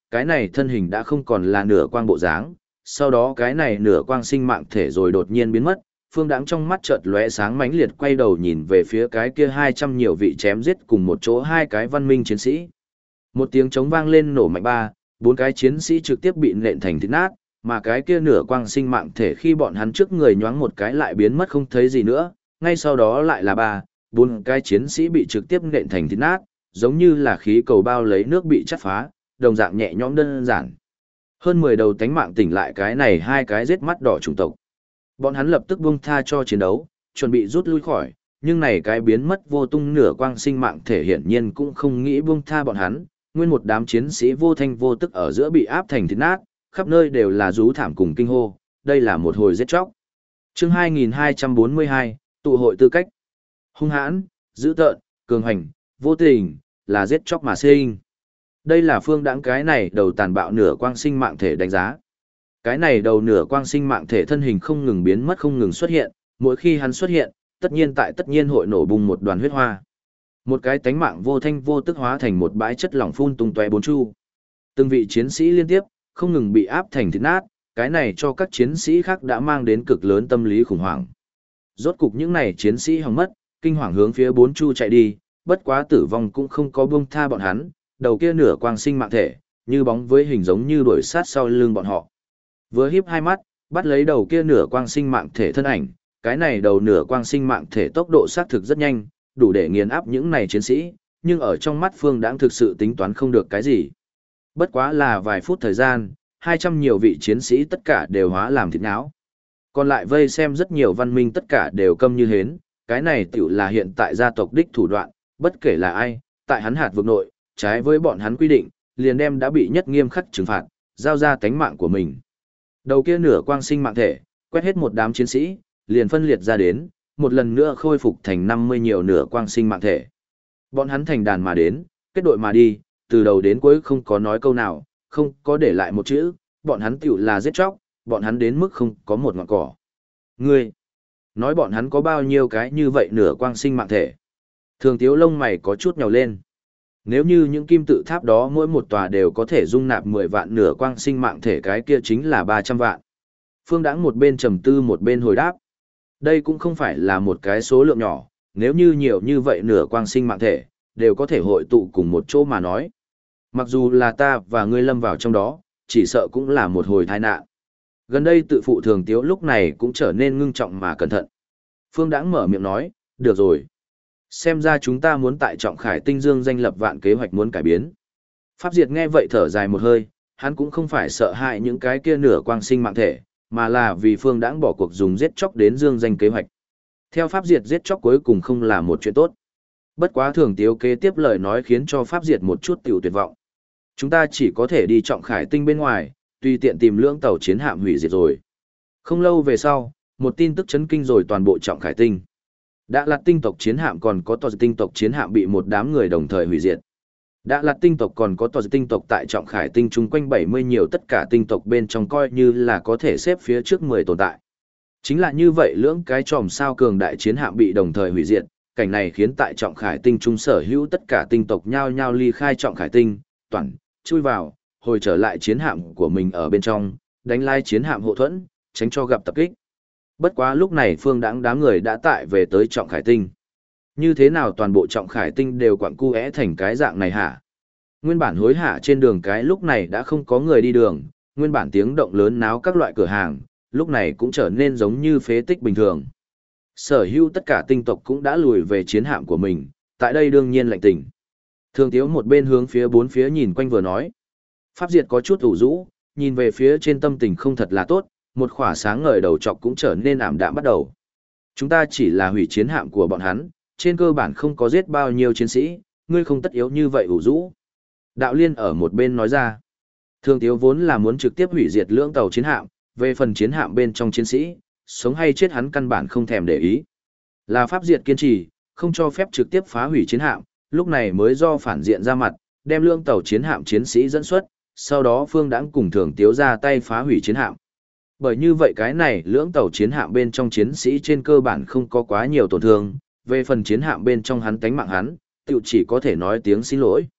cái này thân hình đã không còn là nửa quang bộ dáng, sau đó cái này nửa quang sinh mạng thể rồi đột nhiên biến mất, Phương Đãng trong mắt chợt lóe sáng mãnh liệt quay đầu nhìn về phía cái kia 200 nhiều vị chém giết cùng một chỗ hai cái văn minh chiến sĩ. Một tiếng trống vang lên nổ mạnh ba, bốn cái chiến sĩ trực tiếp bị nện thành thịt nát, mà cái kia nửa quang sinh mạng thể khi bọn hắn trước người nhoáng một cái lại biến mất không thấy gì nữa, ngay sau đó lại là ba, bốn cái chiến sĩ bị trực tiếp nện thành thịt nát, giống như là khí cầu bao lấy nước bị chắt phá, đồng dạng nhẹ nhõm đơn giản. Hơn 10 đầu tánh mạng tỉnh lại cái này hai cái giết mắt đỏ chủng tộc. Bọn hắn lập tức buông tha cho chiến đấu, chuẩn bị rút lui khỏi, nhưng này cái biến mất vô tung nửa quang sinh mạng thể hiển nhiên cũng không nghĩ buông tha bọn hắn, nguyên một đám chiến sĩ vô thanh vô tức ở giữa bị áp thành thịt nát, khắp nơi đều là rú thảm cùng kinh hô, đây là một hồi giết chóc. Chương 2242, tụ hội tư cách. Hung hãn, dữ tợn, cường hành, vô tình, là giết chóc mà sinh. Đây là Phương Đãng cái này đầu tàn bạo nửa quang sinh mạng thể đánh giá. Cái này đầu nửa quang sinh mạng thể thân hình không ngừng biến mất không ngừng xuất hiện, mỗi khi hắn xuất hiện, tất nhiên hội nổ bùng một đoàn huyết hoa. Một cái tánh mạng vô thanh vô tức hóa thành một bãi chất lỏng phun tung tóe bốn chu. Từng vị chiến sĩ liên tiếp, không ngừng bị áp thành thịt nát, cái này cho các chiến sĩ khác đã mang đến cực lớn tâm lý khủng hoảng. Rốt cục những này chiến sĩ hỏng mất, kinh hoàng hướng phía bốn chu chạy đi, bất quá tử vong cũng không có buông tha bọn hắn, đầu kia nửa quang sinh mạng thể, như bóng với hình giống như đuổi sát sau lưng bọn họ. Vừa híp hai mắt, bắt lấy đầu kia nửa quang sinh mạng thể thân ảnh, cái này đầu nửa quang sinh mạng thể tốc độ xác thực rất nhanh, đủ để nghiền áp những này chiến sĩ, nhưng ở trong mắt Phương Đãng thực sự tính toán không được cái gì. Bất quá là vài phút thời gian, 200 nhiều vị chiến sĩ tất cả đều hóa làm thịt náo. Còn lại vây xem rất nhiều văn minh tất cả đều câm như hến, cái này tiểu là hiện tại gia tộc đích thủ đoạn, bất kể là ai, tại hắn hạt vực nội, trái với bọn hắn quy định, liền đem đã bị nhất nghiêm khắc trừng phạt, giao ra tánh mạng của mình. Đầu kia nửa quang sinh mạng thể, quét hết một đám chiến sĩ, liền phân liệt ra đến, một lần nữa khôi phục thành 50 nhiều nửa quang sinh mạng thể. Bọn hắn thành đàn mà đến, kết đội mà đi, từ đầu đến cuối không có nói câu nào, không có để lại một chữ, bọn hắn tiểu là giết chóc, bọn hắn đến mức không có một ngọn cỏ. Ngươi, nói bọn hắn có bao nhiêu cái như vậy nửa quang sinh mạng thể. Thường Tiếu lông mày có chút nhào lên. Nếu như những kim tự tháp đó mỗi một tòa đều có thể dung nạp 10 vạn nửa quang sinh mạng thể, cái kia chính là 300 vạn. Phương Đãng một bên trầm tư một bên hồi đáp. Đây cũng không phải là một cái số lượng nhỏ, nếu như nhiều như vậy nửa quang sinh mạng thể, đều có thể hội tụ cùng một chỗ mà nói. Mặc dù là ta và ngươi lâm vào trong đó, chỉ sợ cũng là một hồi tai nạn. Gần đây tự phụ Thường Tiếu lúc này cũng trở nên ngưng trọng mà cẩn thận. Phương Đãng mở miệng nói, được rồi. Xem ra chúng ta muốn tại Trọng Khải Tinh Dương danh lập vạn kế hoạch muốn cải biến. Pháp Diệt nghe vậy thở dài một hơi, hắn cũng không phải sợ hãi những cái kia nửa quang sinh mạng thể, mà là vì Phương Đãng bỏ cuộc dùng giết chóc đến dương danh kế hoạch. Theo Pháp Diệt giết chóc cuối cùng không là một chuyện tốt. Bất quá Thường Tiếu kế tiếp lời nói khiến cho Pháp Diệt một chút tiểu tuyệt vọng. Chúng ta chỉ có thể đi Trọng Khải Tinh bên ngoài, tùy tiện tìm lưỡng tàu chiến hạm hủy diệt rồi. Không lâu về sau, một tin tức chấn kinh rồi toàn bộ Trọng Khải Tinh. Đã Lạt tinh tộc chiến hạm còn có tòa tinh tộc chiến hạm bị một đám người đồng thời hủy diệt. Đã Lạt tinh tộc còn có tòa tinh tộc tại Trọng Khải Tinh chung quanh 70 nhiều tất cả tinh tộc bên trong coi như là có thể xếp phía trước 10 tồn tại. Chính là như vậy lưỡng cái chòm sao cường đại chiến hạm bị đồng thời hủy diệt, cảnh này khiến tại Trọng Khải Tinh trung sở hữu tất cả tinh tộc nhao nhao ly khai Trọng Khải Tinh, toàn chui vào, hồi trở lại chiến hạm của mình ở bên trong, đánh lai chiến hạm hộ thuẫn, tránh cho gặp tập kích. Bất quá lúc này Phương Đãng đám người đã tại về tới Trọng Khải Tinh. Như thế nào toàn bộ Trọng Khải Tinh đều quặng cu é thành cái dạng này hả? Nguyên bản hối hả trên đường cái lúc này đã không có người đi đường, nguyên bản tiếng động lớn náo các loại cửa hàng, lúc này cũng trở nên giống như phế tích bình thường. Sở hữu tất cả tinh tộc cũng đã lùi về chiến hạm của mình, tại đây đương nhiên lạnh tình. Thường Tiếu một bên hướng phía bốn phía nhìn quanh vừa nói. Pháp Diệt có chút ủ rũ, nhìn về phía trên tâm tình không thật là tốt, một khỏa sáng ngời đầu trọc cũng trở nên ảm đạm bắt đầu. Chúng ta chỉ là hủy chiến hạm của bọn hắn, trên cơ bản không có giết bao nhiêu chiến sĩ, ngươi không tất yếu như vậy ủ rũ. Đạo Liên ở một bên nói ra. Thường Tiếu vốn là muốn trực tiếp hủy diệt lưỡng tàu chiến hạm, về phần chiến hạm bên trong chiến sĩ, sống hay chết hắn căn bản không thèm để ý. Là Pháp Diệt kiên trì, không cho phép trực tiếp phá hủy chiến hạm, lúc này mới do phản diện ra mặt, đem lưỡng tàu chiến hạm chiến sĩ dẫn xuất, sau đó Phương Đãng cùng Thường Tiếu ra tay phá hủy chiến hạm. Bởi như vậy cái này lưỡng tàu chiến hạm bên trong chiến sĩ trên cơ bản không có quá nhiều tổn thương, về phần chiến hạm bên trong hắn tánh mạng hắn, tiểu chỉ có thể nói tiếng xin lỗi.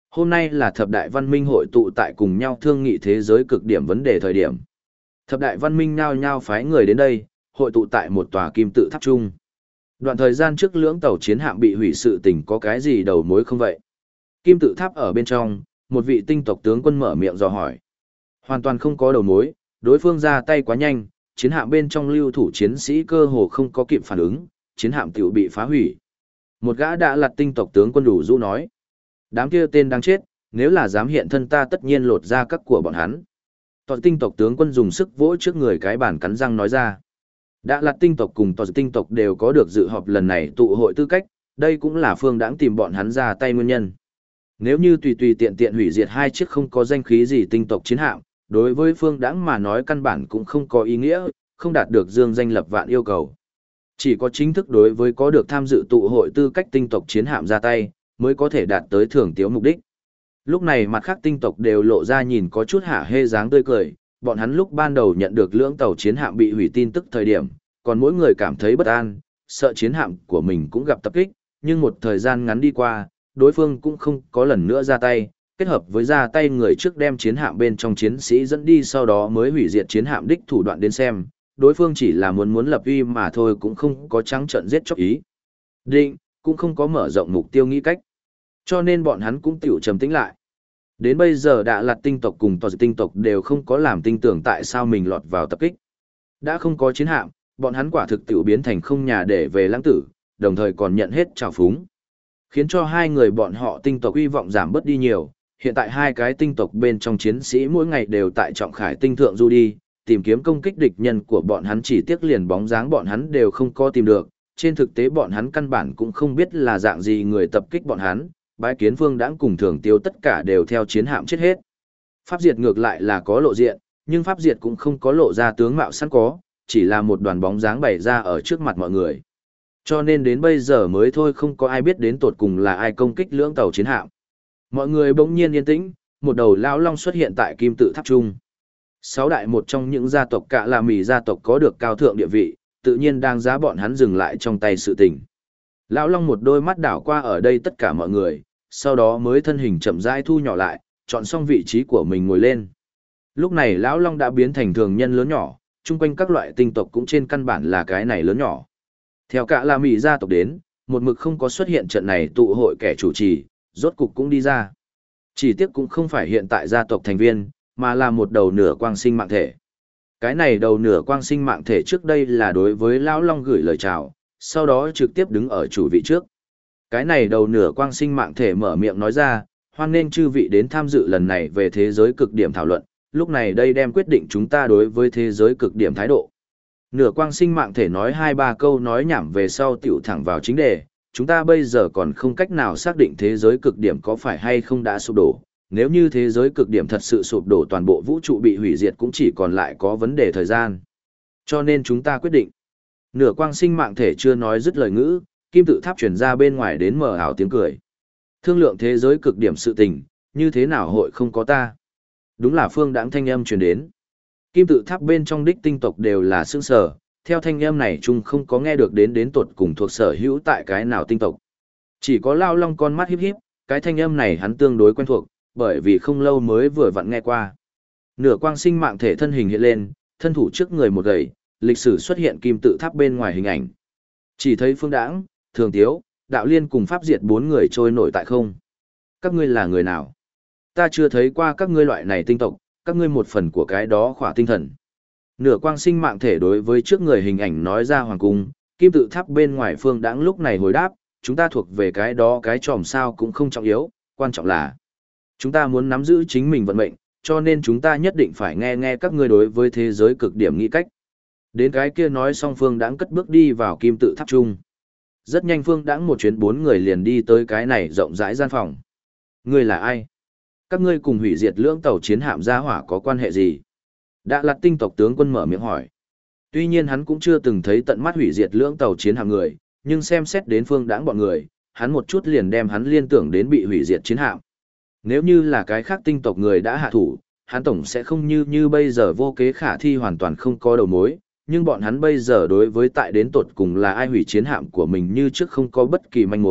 Hôm nay là thập đại văn minh hội tụ tại cùng nhau thương nghị thế giới cực điểm vấn đề thời điểm. Thập đại văn minh nhao nhao phái người đến đây, hội tụ tại một tòa kim tự tháp chung. Đoạn thời gian trước lưỡng tàu chiến hạm bị hủy sự tình có cái gì đầu mối không vậy? Kim tự tháp ở bên trong, một vị tinh tộc tướng quân mở miệng dò hỏi. Hoàn toàn không có đầu mối, đối phương ra tay quá nhanh, chiến hạm bên trong lưu thủ chiến sĩ cơ hồ không có kịp phản ứng, chiến hạm tiểu bị phá hủy. Một gã đã lặt tinh tộc tướng quân đủ du nói. Đám kia tên đáng chết, nếu là dám hiện thân ta tất nhiên lột ra các của bọn hắn. Toàn tinh tộc tướng quân dùng sức vỗ trước người cái bàn cắn răng nói ra. Đã lặt tinh tộc cùng toàn tinh tộc đều có được dự họp lần này tụ hội tư cách, đây cũng là phương đãng tìm bọn hắn ra tay nguyên nhân. Nếu như tùy tùy tiện tiện hủy diệt hai chiếc không có danh khí gì tinh tộc chiến hạm, đối với phương đãng mà nói căn bản cũng không có ý nghĩa, không đạt được dương danh lập vạn yêu cầu. Chỉ có chính thức đối với có được tham dự tụ hội tư cách tinh tộc chiến hạm ra tay, mới có thể đạt tới thưởng tiếu mục đích. Lúc này mặt khác tinh tộc đều lộ ra nhìn có chút hả hê dáng tươi cười, bọn hắn lúc ban đầu nhận được lưỡng tàu chiến hạm bị hủy tin tức thời điểm, còn mỗi người cảm thấy bất an, sợ chiến hạm của mình cũng gặp tập kích, nhưng một thời gian ngắn đi qua, đối phương cũng không có lần nữa ra tay, kết hợp với ra tay người trước đem chiến hạm bên trong chiến sĩ dẫn đi sau đó mới hủy diệt chiến hạm đích thủ đoạn đến xem, đối phương chỉ là muốn lập uy mà thôi cũng không có trắng trợn giết chóc ý. Định, cũng không có mở rộng mục tiêu nghĩ cách. Cho nên bọn hắn cũng tiểu trầm tĩnh lại. Đến bây giờ đã lạt tinh tộc cùng toàn tinh tộc đều không có làm tin tưởng tại sao mình lọt vào tập kích. Đã không có chiến hạm, bọn hắn quả thực tiểu biến thành không nhà để về lãng tử, đồng thời còn nhận hết trào phúng. Khiến cho hai người bọn họ tinh tộc uy vọng giảm bớt đi nhiều, hiện tại hai cái tinh tộc bên trong chiến sĩ mỗi ngày đều tại trọng khải tinh thượng du đi, tìm kiếm công kích địch nhân của bọn hắn chỉ tiếc liền bóng dáng bọn hắn đều không có tìm được, trên thực tế bọn hắn căn bản cũng không biết là dạng gì người tập kích bọn hắn, bái kiến phương đãng cùng thường tiêu tất cả đều theo chiến hạm chết hết. Pháp diệt ngược lại là có lộ diện, nhưng pháp diệt cũng không có lộ ra tướng mạo sẵn có, chỉ là một đoàn bóng dáng bày ra ở trước mặt mọi người. Cho nên đến bây giờ mới thôi không có ai biết đến tột cùng là ai công kích lưỡng tàu chiến hạm. Mọi người bỗng nhiên yên tĩnh, một đầu lão long xuất hiện tại kim tự tháp trung. Sáu đại một trong những gia tộc cả là mì gia tộc có được cao thượng địa vị, tự nhiên đang giá bọn hắn dừng lại trong tay sự tình. Lão long một đôi mắt đảo qua ở đây tất cả mọi người, sau đó mới thân hình chậm rãi thu nhỏ lại, chọn xong vị trí của mình ngồi lên. Lúc này lão long đã biến thành thường nhân lớn nhỏ, chung quanh các loại tinh tộc cũng trên căn bản là cái này lớn nhỏ. Theo cả là mì gia tộc đến, một mực không có xuất hiện trận này tụ hội kẻ chủ trì, rốt cục cũng đi ra. Chỉ tiếc cũng không phải hiện tại gia tộc thành viên, mà là một đầu nửa quang sinh mạng thể. Cái này đầu nửa quang sinh mạng thể trước đây là đối với lão long gửi lời chào, sau đó trực tiếp đứng ở chủ vị trước. Cái này đầu nửa quang sinh mạng thể mở miệng nói ra, hoan nên chư vị đến tham dự lần này về thế giới cực điểm thảo luận, lúc này đây đem quyết định chúng ta đối với thế giới cực điểm thái độ. Nửa quang sinh mạng thể nói 2-3 câu nói nhảm về sau tiểu thẳng vào chính đề, chúng ta bây giờ còn không cách nào xác định thế giới cực điểm có phải hay không đã sụp đổ. Nếu như thế giới cực điểm thật sự sụp đổ toàn bộ vũ trụ bị hủy diệt cũng chỉ còn lại có vấn đề thời gian. Cho nên chúng ta quyết định. Nửa quang sinh mạng thể chưa nói dứt lời ngữ, kim tự tháp chuyển ra bên ngoài đến mờ ảo tiếng cười. Thương lượng thế giới cực điểm sự tình, như thế nào hội không có ta. Đúng là phương đãng thanh âm truyền đến. Kim tự tháp bên trong đích tinh tộc đều là sương sở, theo thanh âm này chung không có nghe được đến tột cùng thuộc sở hữu tại cái nào tinh tộc. Chỉ có lao long con mắt híp híp, cái thanh âm này hắn tương đối quen thuộc, bởi vì không lâu mới vừa vặn nghe qua. Nửa quang sinh mạng thể thân hình hiện lên, thân thủ trước người một gầy, lịch sử xuất hiện kim tự tháp bên ngoài hình ảnh. Chỉ thấy phương đãng, thường tiếu, đạo liên cùng pháp diệt 4 người trôi nổi tại không. Các ngươi là người nào? Ta chưa thấy qua các ngươi loại này tinh tộc, các ngươi một phần của cái đó khỏa tinh thần. Nửa quang sinh mạng thể đối với trước người hình ảnh nói ra hoàng cung, kim tự tháp bên ngoài phương đãng lúc này hồi đáp, chúng ta thuộc về cái đó cái tròm sao cũng không trọng yếu, quan trọng là chúng ta muốn nắm giữ chính mình vận mệnh, cho nên chúng ta nhất định phải nghe các ngươi đối với thế giới cực điểm nghĩ cách. Đến cái kia nói xong phương đãng cất bước đi vào kim tự tháp chung. Rất nhanh phương đãng một chuyến 4 người liền đi tới cái này rộng rãi gian phòng. Ngươi là ai? Các ngươi cùng hủy diệt lưỡng tàu chiến hạm gia hỏa có quan hệ gì? Đã lạt tinh tộc tướng quân mở miệng hỏi. Tuy nhiên hắn cũng chưa từng thấy tận mắt hủy diệt lưỡng tàu chiến hạm người, nhưng xem xét đến phương đãng bọn người, hắn một chút liền đem hắn liên tưởng đến bị hủy diệt chiến hạm. Nếu như là cái khác tinh tộc người đã hạ thủ, hắn tổng sẽ không như bây giờ vô kế khả thi hoàn toàn không có đầu mối, nhưng bọn hắn bây giờ đối với tại đến tột cùng là ai hủy chiến hạm của mình như trước không có bất kỳ manh mối,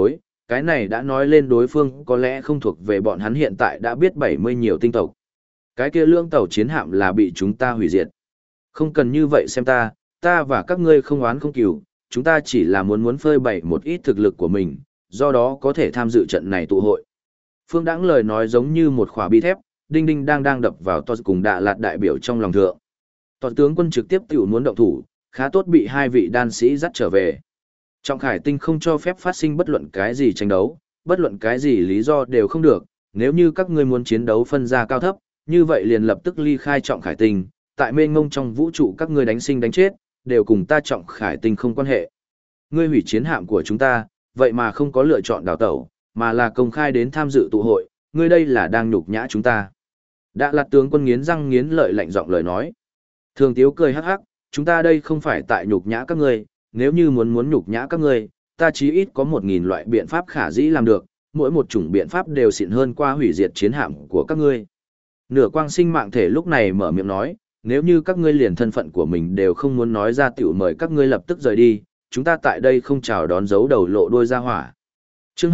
Cái này đã nói lên đối phương có lẽ không thuộc về bọn hắn hiện tại đã biết 70 nhiều tinh tộc. Cái kia lưỡng tàu chiến hạm là bị chúng ta hủy diệt. Không cần như vậy xem ta và các ngươi không oán không cừu, chúng ta chỉ là muốn phơi bày một ít thực lực của mình, do đó có thể tham dự trận này tụ hội. Phương Đãng lời nói giống như một khỏa bi thép, đinh đinh đang đập vào Todd cùng Đạ Lạt đại biểu trong lòng thượng. Todd tướng quân trực tiếp tiểu muốn động thủ, khá tốt bị hai vị đan sĩ dắt trở về. Trọng Khải Tinh không cho phép phát sinh bất luận cái gì tranh đấu, bất luận cái gì lý do đều không được, nếu như các ngươi muốn chiến đấu phân ra cao thấp, như vậy liền lập tức ly khai Trọng Khải Tinh, tại mênh mông trong vũ trụ các ngươi đánh sinh đánh chết, đều cùng ta Trọng Khải Tinh không quan hệ. Ngươi hủy chiến hạm của chúng ta, vậy mà không có lựa chọn đào tẩu, mà là công khai đến tham dự tụ hội, ngươi đây là đang nhục nhã chúng ta. Đạ Lạt tướng quân nghiến răng nghiến lợi lạnh giọng lời nói. Thường Tiếu cười hắc hắc, chúng ta đây không phải tại nhục nhã các ngươi, nếu như muốn nhục nhã các ngươi, ta chí ít có 1000 loại biện pháp khả dĩ làm được, mỗi một chủng biện pháp đều xịn hơn qua hủy diệt chiến hạm của các ngươi. Nửa Quang Sinh mạng thể lúc này mở miệng nói, nếu như các ngươi liền thân phận của mình đều không muốn nói ra, tiểu mời các ngươi lập tức rời đi, chúng ta tại đây không chào đón giấu đầu lộ đuôi ra hỏa. Chương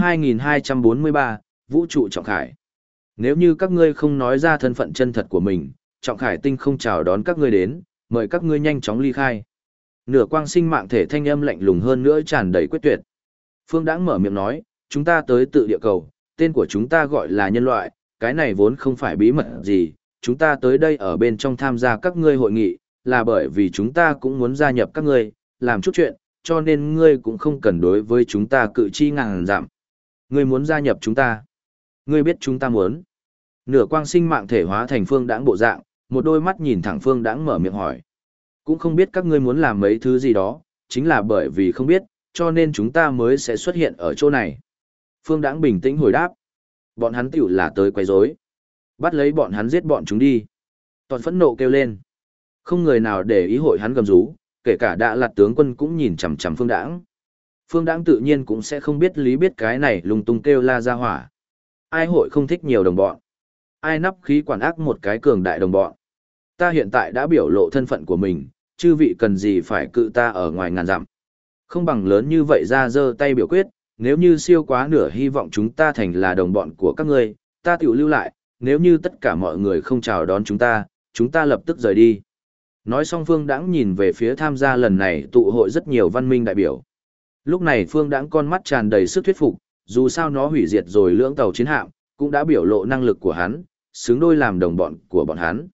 2243, Vũ trụ Trọng Khải. Nếu như các ngươi không nói ra thân phận chân thật của mình, Trọng Khải Tinh không chào đón các ngươi đến, mời các ngươi nhanh chóng ly khai. Nửa Quang Sinh mạng thể thanh âm lạnh lùng hơn nữa tràn đầy quyết tuyệt. Phương Đãng mở miệng nói, chúng ta tới tự địa cầu, tên của chúng ta gọi là nhân loại, cái này vốn không phải bí mật gì, chúng ta tới đây ở bên trong tham gia các ngươi hội nghị, là bởi vì chúng ta cũng muốn gia nhập các ngươi, làm chút chuyện, cho nên ngươi cũng không cần đối với chúng ta cự chi ngàn dặm. Ngươi muốn gia nhập chúng ta. Ngươi biết chúng ta muốn. Nửa Quang Sinh mạng thể hóa thành Phương Đãng bộ dạng, một đôi mắt nhìn thẳng Phương Đãng mở miệng hỏi. Cũng không biết các ngươi muốn làm mấy thứ gì đó, chính là bởi vì không biết, cho nên chúng ta mới sẽ xuất hiện ở chỗ này. Phương Đãng bình tĩnh hồi đáp. Bọn hắn tiểu là tới quấy rối. Bắt lấy bọn hắn giết bọn chúng đi. Toàn phẫn nộ kêu lên. Không người nào để ý hội hắn gầm rú, kể cả Đạ Lạt tướng quân cũng nhìn chằm chằm Phương Đãng. Phương Đãng tự nhiên cũng sẽ không biết lý biết cái này lung tung kêu la ra hỏa. Ai hội không thích nhiều đồng bọn? Ai nắp khí quản ác một cái cường đại đồng bọn? Ta hiện tại đã biểu lộ thân phận của mình, chư vị cần gì phải cự ta ở ngoài ngàn dặm. Không bằng lớn như vậy ra giơ tay biểu quyết, nếu như siêu quá nửa hy vọng chúng ta thành là đồng bọn của các ngươi, ta tiểu lưu lại, nếu như tất cả mọi người không chào đón chúng ta lập tức rời đi. Nói xong Phương Đãng nhìn về phía tham gia lần này tụ hội rất nhiều văn minh đại biểu. Lúc này Phương Đãng con mắt tràn đầy sức thuyết phục, dù sao nó hủy diệt rồi lưỡng tàu chiến hạm, cũng đã biểu lộ năng lực của hắn, xứng đôi làm đồng bọn của bọn hắn.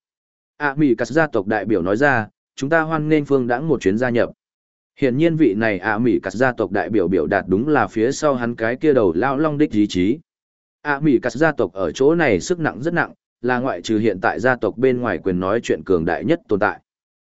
Mỹ Cắt gia tộc đại biểu nói ra, chúng ta hoan nghênh Phương Đãng một chuyến gia nhập. Hiển nhiên vị này Mỹ Cắt gia tộc đại biểu biểu đạt đúng là phía sau hắn cái kia đầu lao long đích ý chí. Mỹ Cắt gia tộc ở chỗ này sức nặng rất nặng, là ngoại trừ hiện tại gia tộc bên ngoài quyền nói chuyện cường đại nhất tồn tại.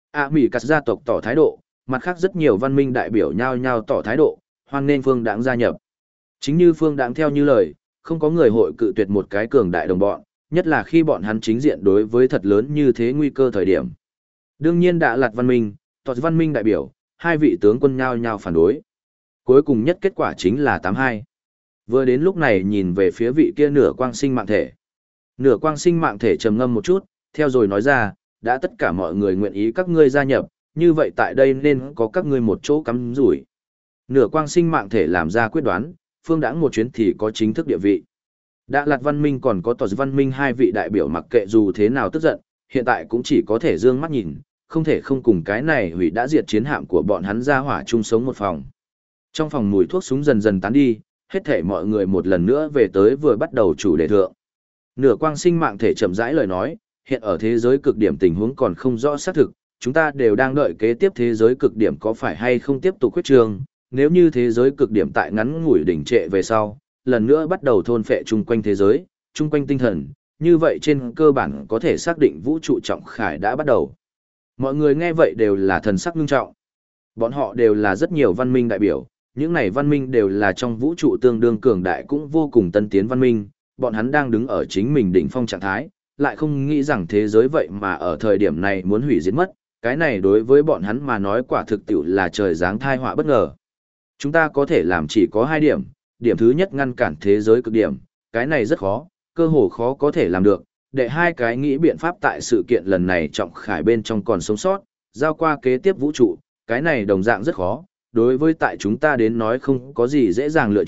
Mỹ Cắt gia tộc tỏ thái độ, mặt khác rất nhiều văn minh đại biểu nhao nhao tỏ thái độ, hoan nghênh Phương Đãng gia nhập. Chính như Phương Đãng theo như lời, không có người hội cự tuyệt một cái cường đại đồng bọn, nhất là khi bọn hắn chính diện đối với thật lớn như thế nguy cơ thời điểm. Đương nhiên Đạ Lạt văn minh, Todd văn minh đại biểu, hai vị tướng quân nhao nhao phản đối. Cuối cùng nhất kết quả chính là 8-2. Vừa đến lúc này nhìn về phía vị kia Nửa Quang Sinh mạng thể. Nửa Quang Sinh mạng thể trầm ngâm một chút, theo rồi nói ra, đã tất cả mọi người nguyện ý các ngươi gia nhập, như vậy tại đây nên có các ngươi một chỗ cắm rủi. Nửa Quang Sinh mạng thể làm ra quyết đoán, Phương Đãng một chuyến thì có chính thức địa vị. Đạ Lạt văn minh còn có Todd văn minh hai vị đại biểu mặc kệ dù thế nào tức giận, hiện tại cũng chỉ có thể dương mắt nhìn, không thể không cùng cái này hủy đã diệt chiến hạm của bọn hắn ra hỏa chung sống một phòng. Trong phòng mùi thuốc súng dần dần tán đi, hết thể mọi người một lần nữa về tới vừa bắt đầu chủ đề thượng. Nửa Quang Sinh mạng thể chậm rãi lời nói, hiện ở thế giới cực điểm tình huống còn không rõ xác thực, chúng ta đều đang đợi kế tiếp thế giới cực điểm có phải hay không tiếp tục khuyết trường, nếu như thế giới cực điểm tại ngắn ngủi đỉnh trệ về sau, lần nữa bắt đầu thôn phệ chung quanh thế giới, chung quanh tinh thần, như vậy trên cơ bản có thể xác định vũ trụ trọng khải đã bắt đầu. Mọi người nghe vậy đều là thần sắc ngưng trọng. Bọn họ đều là rất nhiều văn minh đại biểu, những này văn minh đều là trong vũ trụ tương đương cường đại cũng vô cùng tân tiến văn minh, bọn hắn đang đứng ở chính mình đỉnh phong trạng thái, lại không nghĩ rằng thế giới vậy mà ở thời điểm này muốn hủy diệt mất, cái này đối với bọn hắn mà nói quả thực tiệu là trời giáng thai họa bất ngờ. Chúng ta có thể làm chỉ có 2 điểm, điểm thứ nhất ngăn cản thế giới cực điểm, cái này rất khó, cơ hồ khó có thể làm được, để 2 cái nghĩ biện pháp tại sự kiện lần này trọng khải bên trong còn sống sót, giao qua kế tiếp vũ trụ, cái này đồng dạng rất khó, đối với tại chúng ta đến nói không có gì dễ dàng lựa chọn,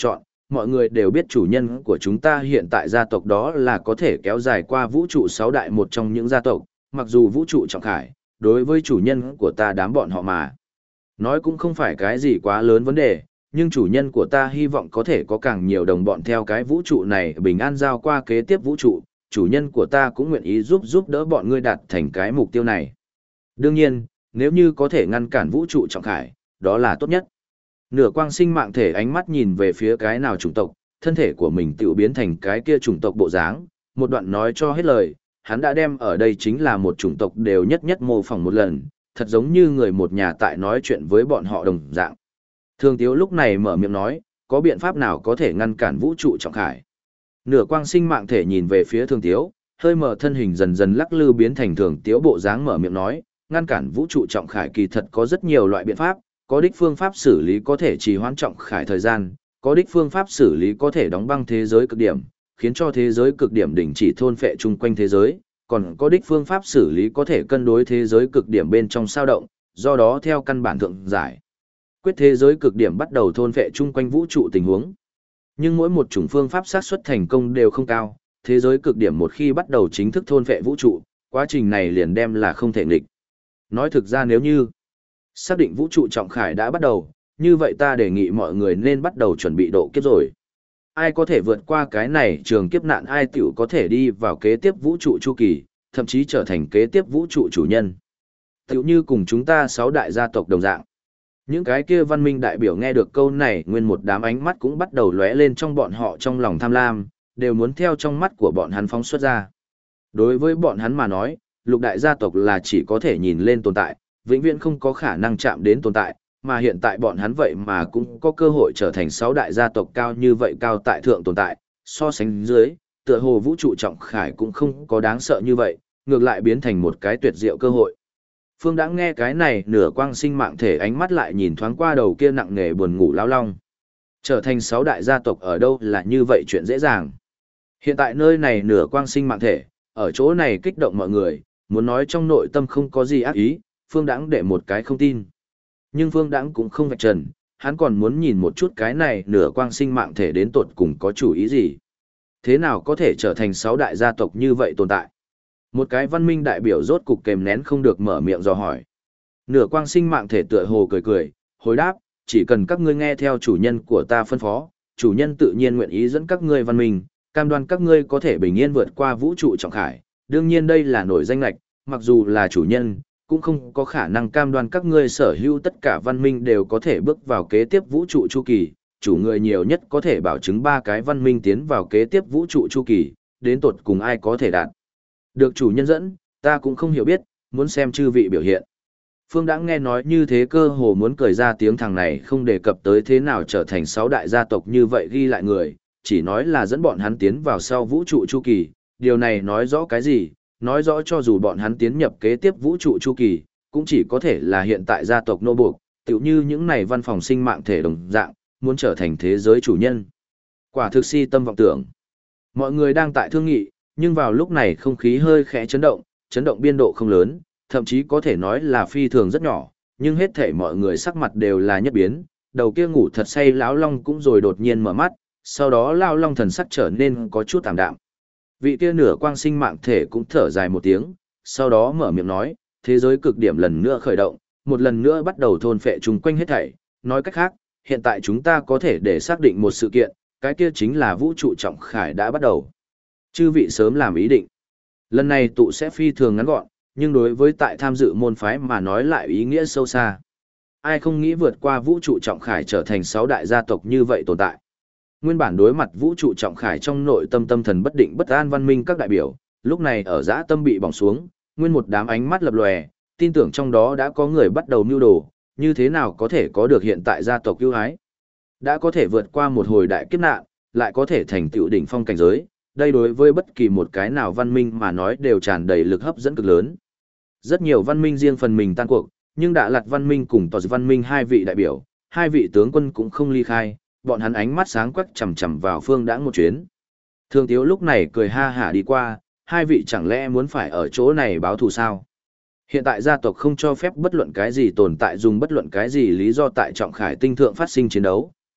mọi người đều biết chủ nhân của chúng ta hiện tại gia tộc đó là có thể kéo dài qua vũ trụ 6 đại một trong những gia tộc, mặc dù vũ trụ trọng khải, đối với chủ nhân của ta đám bọn họ mà. Nói cũng không phải cái gì quá lớn vấn đề, nhưng chủ nhân của ta hy vọng có thể có càng nhiều đồng bọn theo cái vũ trụ này bình an giao qua kế tiếp vũ trụ, chủ nhân của ta cũng nguyện ý giúp đỡ bọn ngươi đạt thành cái mục tiêu này. Đương nhiên, nếu như có thể ngăn cản vũ trụ trọng khải, đó là tốt nhất. Nửa quang sinh mạng thể ánh mắt nhìn về phía cái nào chủng tộc, thân thể của mình tự biến thành cái kia chủng tộc bộ dáng, một đoạn nói cho hết lời, hắn đã đem ở đây chính là một chủng tộc đều nhất nhất mô phỏng một lần, thật giống như người một nhà tại nói chuyện với bọn họ đồng dạng. Thường Tiếu lúc này mở miệng nói, có biện pháp nào có thể ngăn cản vũ trụ trọng khải? Nửa quang sinh mạng thể nhìn về phía Thường Tiếu, hơi mở thân hình dần dần lắc lư biến thành Thường Tiếu bộ dáng mở miệng nói, ngăn cản vũ trụ trọng khải kỳ thật có rất nhiều loại biện pháp, có đích phương pháp xử lý có thể trì hoãn trọng khải thời gian, có đích phương pháp xử lý có thể đóng băng thế giới cực điểm, khiến cho thế giới cực điểm đình chỉ thôn phệ chung quanh thế giới, còn có đích phương pháp xử lý có thể cân đối thế giới cực điểm bên trong sao động, do đó theo căn bản thượng giải quyết thế giới cực điểm bắt đầu thôn phệ chung quanh vũ trụ tình huống. Nhưng mỗi một chủng phương pháp xác suất thành công đều không cao, thế giới cực điểm một khi bắt đầu chính thức thôn phệ vũ trụ, quá trình này liền đem là không thể nghịch. Nói thực ra nếu như xác định vũ trụ trọng khải đã bắt đầu, như vậy ta đề nghị mọi người nên bắt đầu chuẩn bị độ kiếp rồi. Ai có thể vượt qua cái này trường kiếp nạn ai tiểu có thể đi vào kế tiếp vũ trụ chu kỳ, thậm chí trở thành kế tiếp vũ trụ chủ nhân. Tiểu như cùng chúng ta 6 đại gia tộc đồng dạng. Những cái kia văn minh đại biểu nghe được câu này nguyên một đám ánh mắt cũng bắt đầu lóe lên trong bọn họ trong lòng tham lam, đều muốn theo trong mắt của bọn hắn phóng xuất ra. Đối với bọn hắn mà nói, lục đại gia tộc là chỉ có thể nhìn lên tồn tại, vĩnh viễn không có khả năng chạm đến tồn tại, mà hiện tại bọn hắn vậy mà cũng có cơ hội trở thành 6 đại gia tộc cao như vậy cao tại thượng tồn tại, so sánh dưới, tựa hồ vũ trụ trọng khải cũng không có đáng sợ như vậy, ngược lại biến thành một cái tuyệt diệu cơ hội. Phương đã nghe cái này nửa quang sinh mạng thể ánh mắt lại nhìn thoáng qua đầu kia nặng nề buồn ngủ lao long. Trở thành 6 đại gia tộc ở đâu là như vậy chuyện dễ dàng. Hiện tại nơi này nửa quang sinh mạng thể, ở chỗ này kích động mọi người, muốn nói trong nội tâm không có gì ác ý, Phương Đãng để một cái không tin. Nhưng Phương Đãng cũng không vạch trần, hắn còn muốn nhìn một chút cái này nửa quang sinh mạng thể đến tột cùng có chủ ý gì. Thế nào có thể trở thành 6 đại gia tộc như vậy tồn tại? Một cái văn minh đại biểu rốt cục kềm nén không được mở miệng dò hỏi. Nửa quang sinh mạng thể tựa hồ cười cười, hồi đáp, chỉ cần các ngươi nghe theo chủ nhân của ta phân phó, chủ nhân tự nhiên nguyện ý dẫn các ngươi văn minh, cam đoan các ngươi có thể bình yên vượt qua vũ trụ trọng khải. Đương nhiên đây là nổi danh lệch, mặc dù là chủ nhân, cũng không có khả năng cam đoan các ngươi sở hữu tất cả văn minh đều có thể bước vào kế tiếp vũ trụ chu kỳ, chủ người nhiều nhất có thể bảo chứng 3 cái văn minh tiến vào kế tiếp vũ trụ chu kỳ, đến tột cùng ai có thể đạt được chủ nhân dẫn, ta cũng không hiểu biết, muốn xem chư vị biểu hiện. Phương đã nghe nói như thế cơ hồ muốn cười ra tiếng, thằng này không đề cập tới thế nào trở thành 6 đại gia tộc như vậy ghi lại người, chỉ nói là dẫn bọn hắn tiến vào sau vũ trụ chu kỳ, điều này nói rõ cái gì? Nói rõ cho dù bọn hắn tiến nhập kế tiếp vũ trụ chu kỳ, cũng chỉ có thể là hiện tại gia tộc nô buộc, tựu như những này văn phòng sinh mạng thể đồng dạng, muốn trở thành thế giới chủ nhân. Quả thực si tâm vọng tưởng. Mọi người đang tại thương nghị, nhưng vào lúc này không khí hơi khẽ chấn động biên độ không lớn, thậm chí có thể nói là phi thường rất nhỏ, nhưng hết thể mọi người sắc mặt đều là nhất biến, đầu kia ngủ thật say lão long cũng rồi đột nhiên mở mắt, sau đó lão long thần sắc trở nên có chút tạm đạm. Vị kia nửa quang sinh mạng thể cũng thở dài một tiếng, sau đó mở miệng nói, thế giới cực điểm lần nữa khởi động, một lần nữa bắt đầu thôn phệ chung quanh hết thảy. Nói cách khác, hiện tại chúng ta có thể để xác định một sự kiện, cái kia chính là vũ trụ trọng khải đã bắt đầu. Chư vị sớm làm ý định. Lần này tụ sẽ phi thường ngắn gọn, nhưng đối với tại tham dự môn phái mà nói lại ý nghĩa sâu xa. Ai không nghĩ vượt qua vũ trụ trọng khải trở thành 6 đại gia tộc như vậy tồn tại. Nguyên bản đối mặt vũ trụ trọng khải trong nội tâm tâm thần bất định bất an văn minh các đại biểu, lúc này ở dã tâm bị bỏng xuống, nguyên một đám ánh mắt lập lòe, tin tưởng trong đó đã có người bắt đầu mưu đồ, như thế nào có thể có được hiện tại gia tộc ưu ái. Đã có thể vượt qua một hồi đại kiếp nạn, lại có thể thành tựu đỉnh phong cảnh giới, đây đối với bất kỳ một cái nào văn minh mà nói đều tràn đầy lực hấp dẫn cực lớn. Rất nhiều văn minh riêng phần mình tan cuộc, nhưng Đạ Lạt văn minh cùng Tòa văn minh 2 vị đại biểu, 2 vị tướng quân cũng không ly khai, bọn hắn ánh mắt sáng quắc chằm chằm vào Phương Đãng một chuyến. Thường Tiếu lúc này cười ha hả đi qua, 2 vị chẳng lẽ muốn phải ở chỗ này báo thù sao? Hiện tại gia tộc không cho phép bất luận cái gì tồn tại dùng bất luận cái gì lý do tại Trọng Khải tinh thượng phát sinh chiến đấu,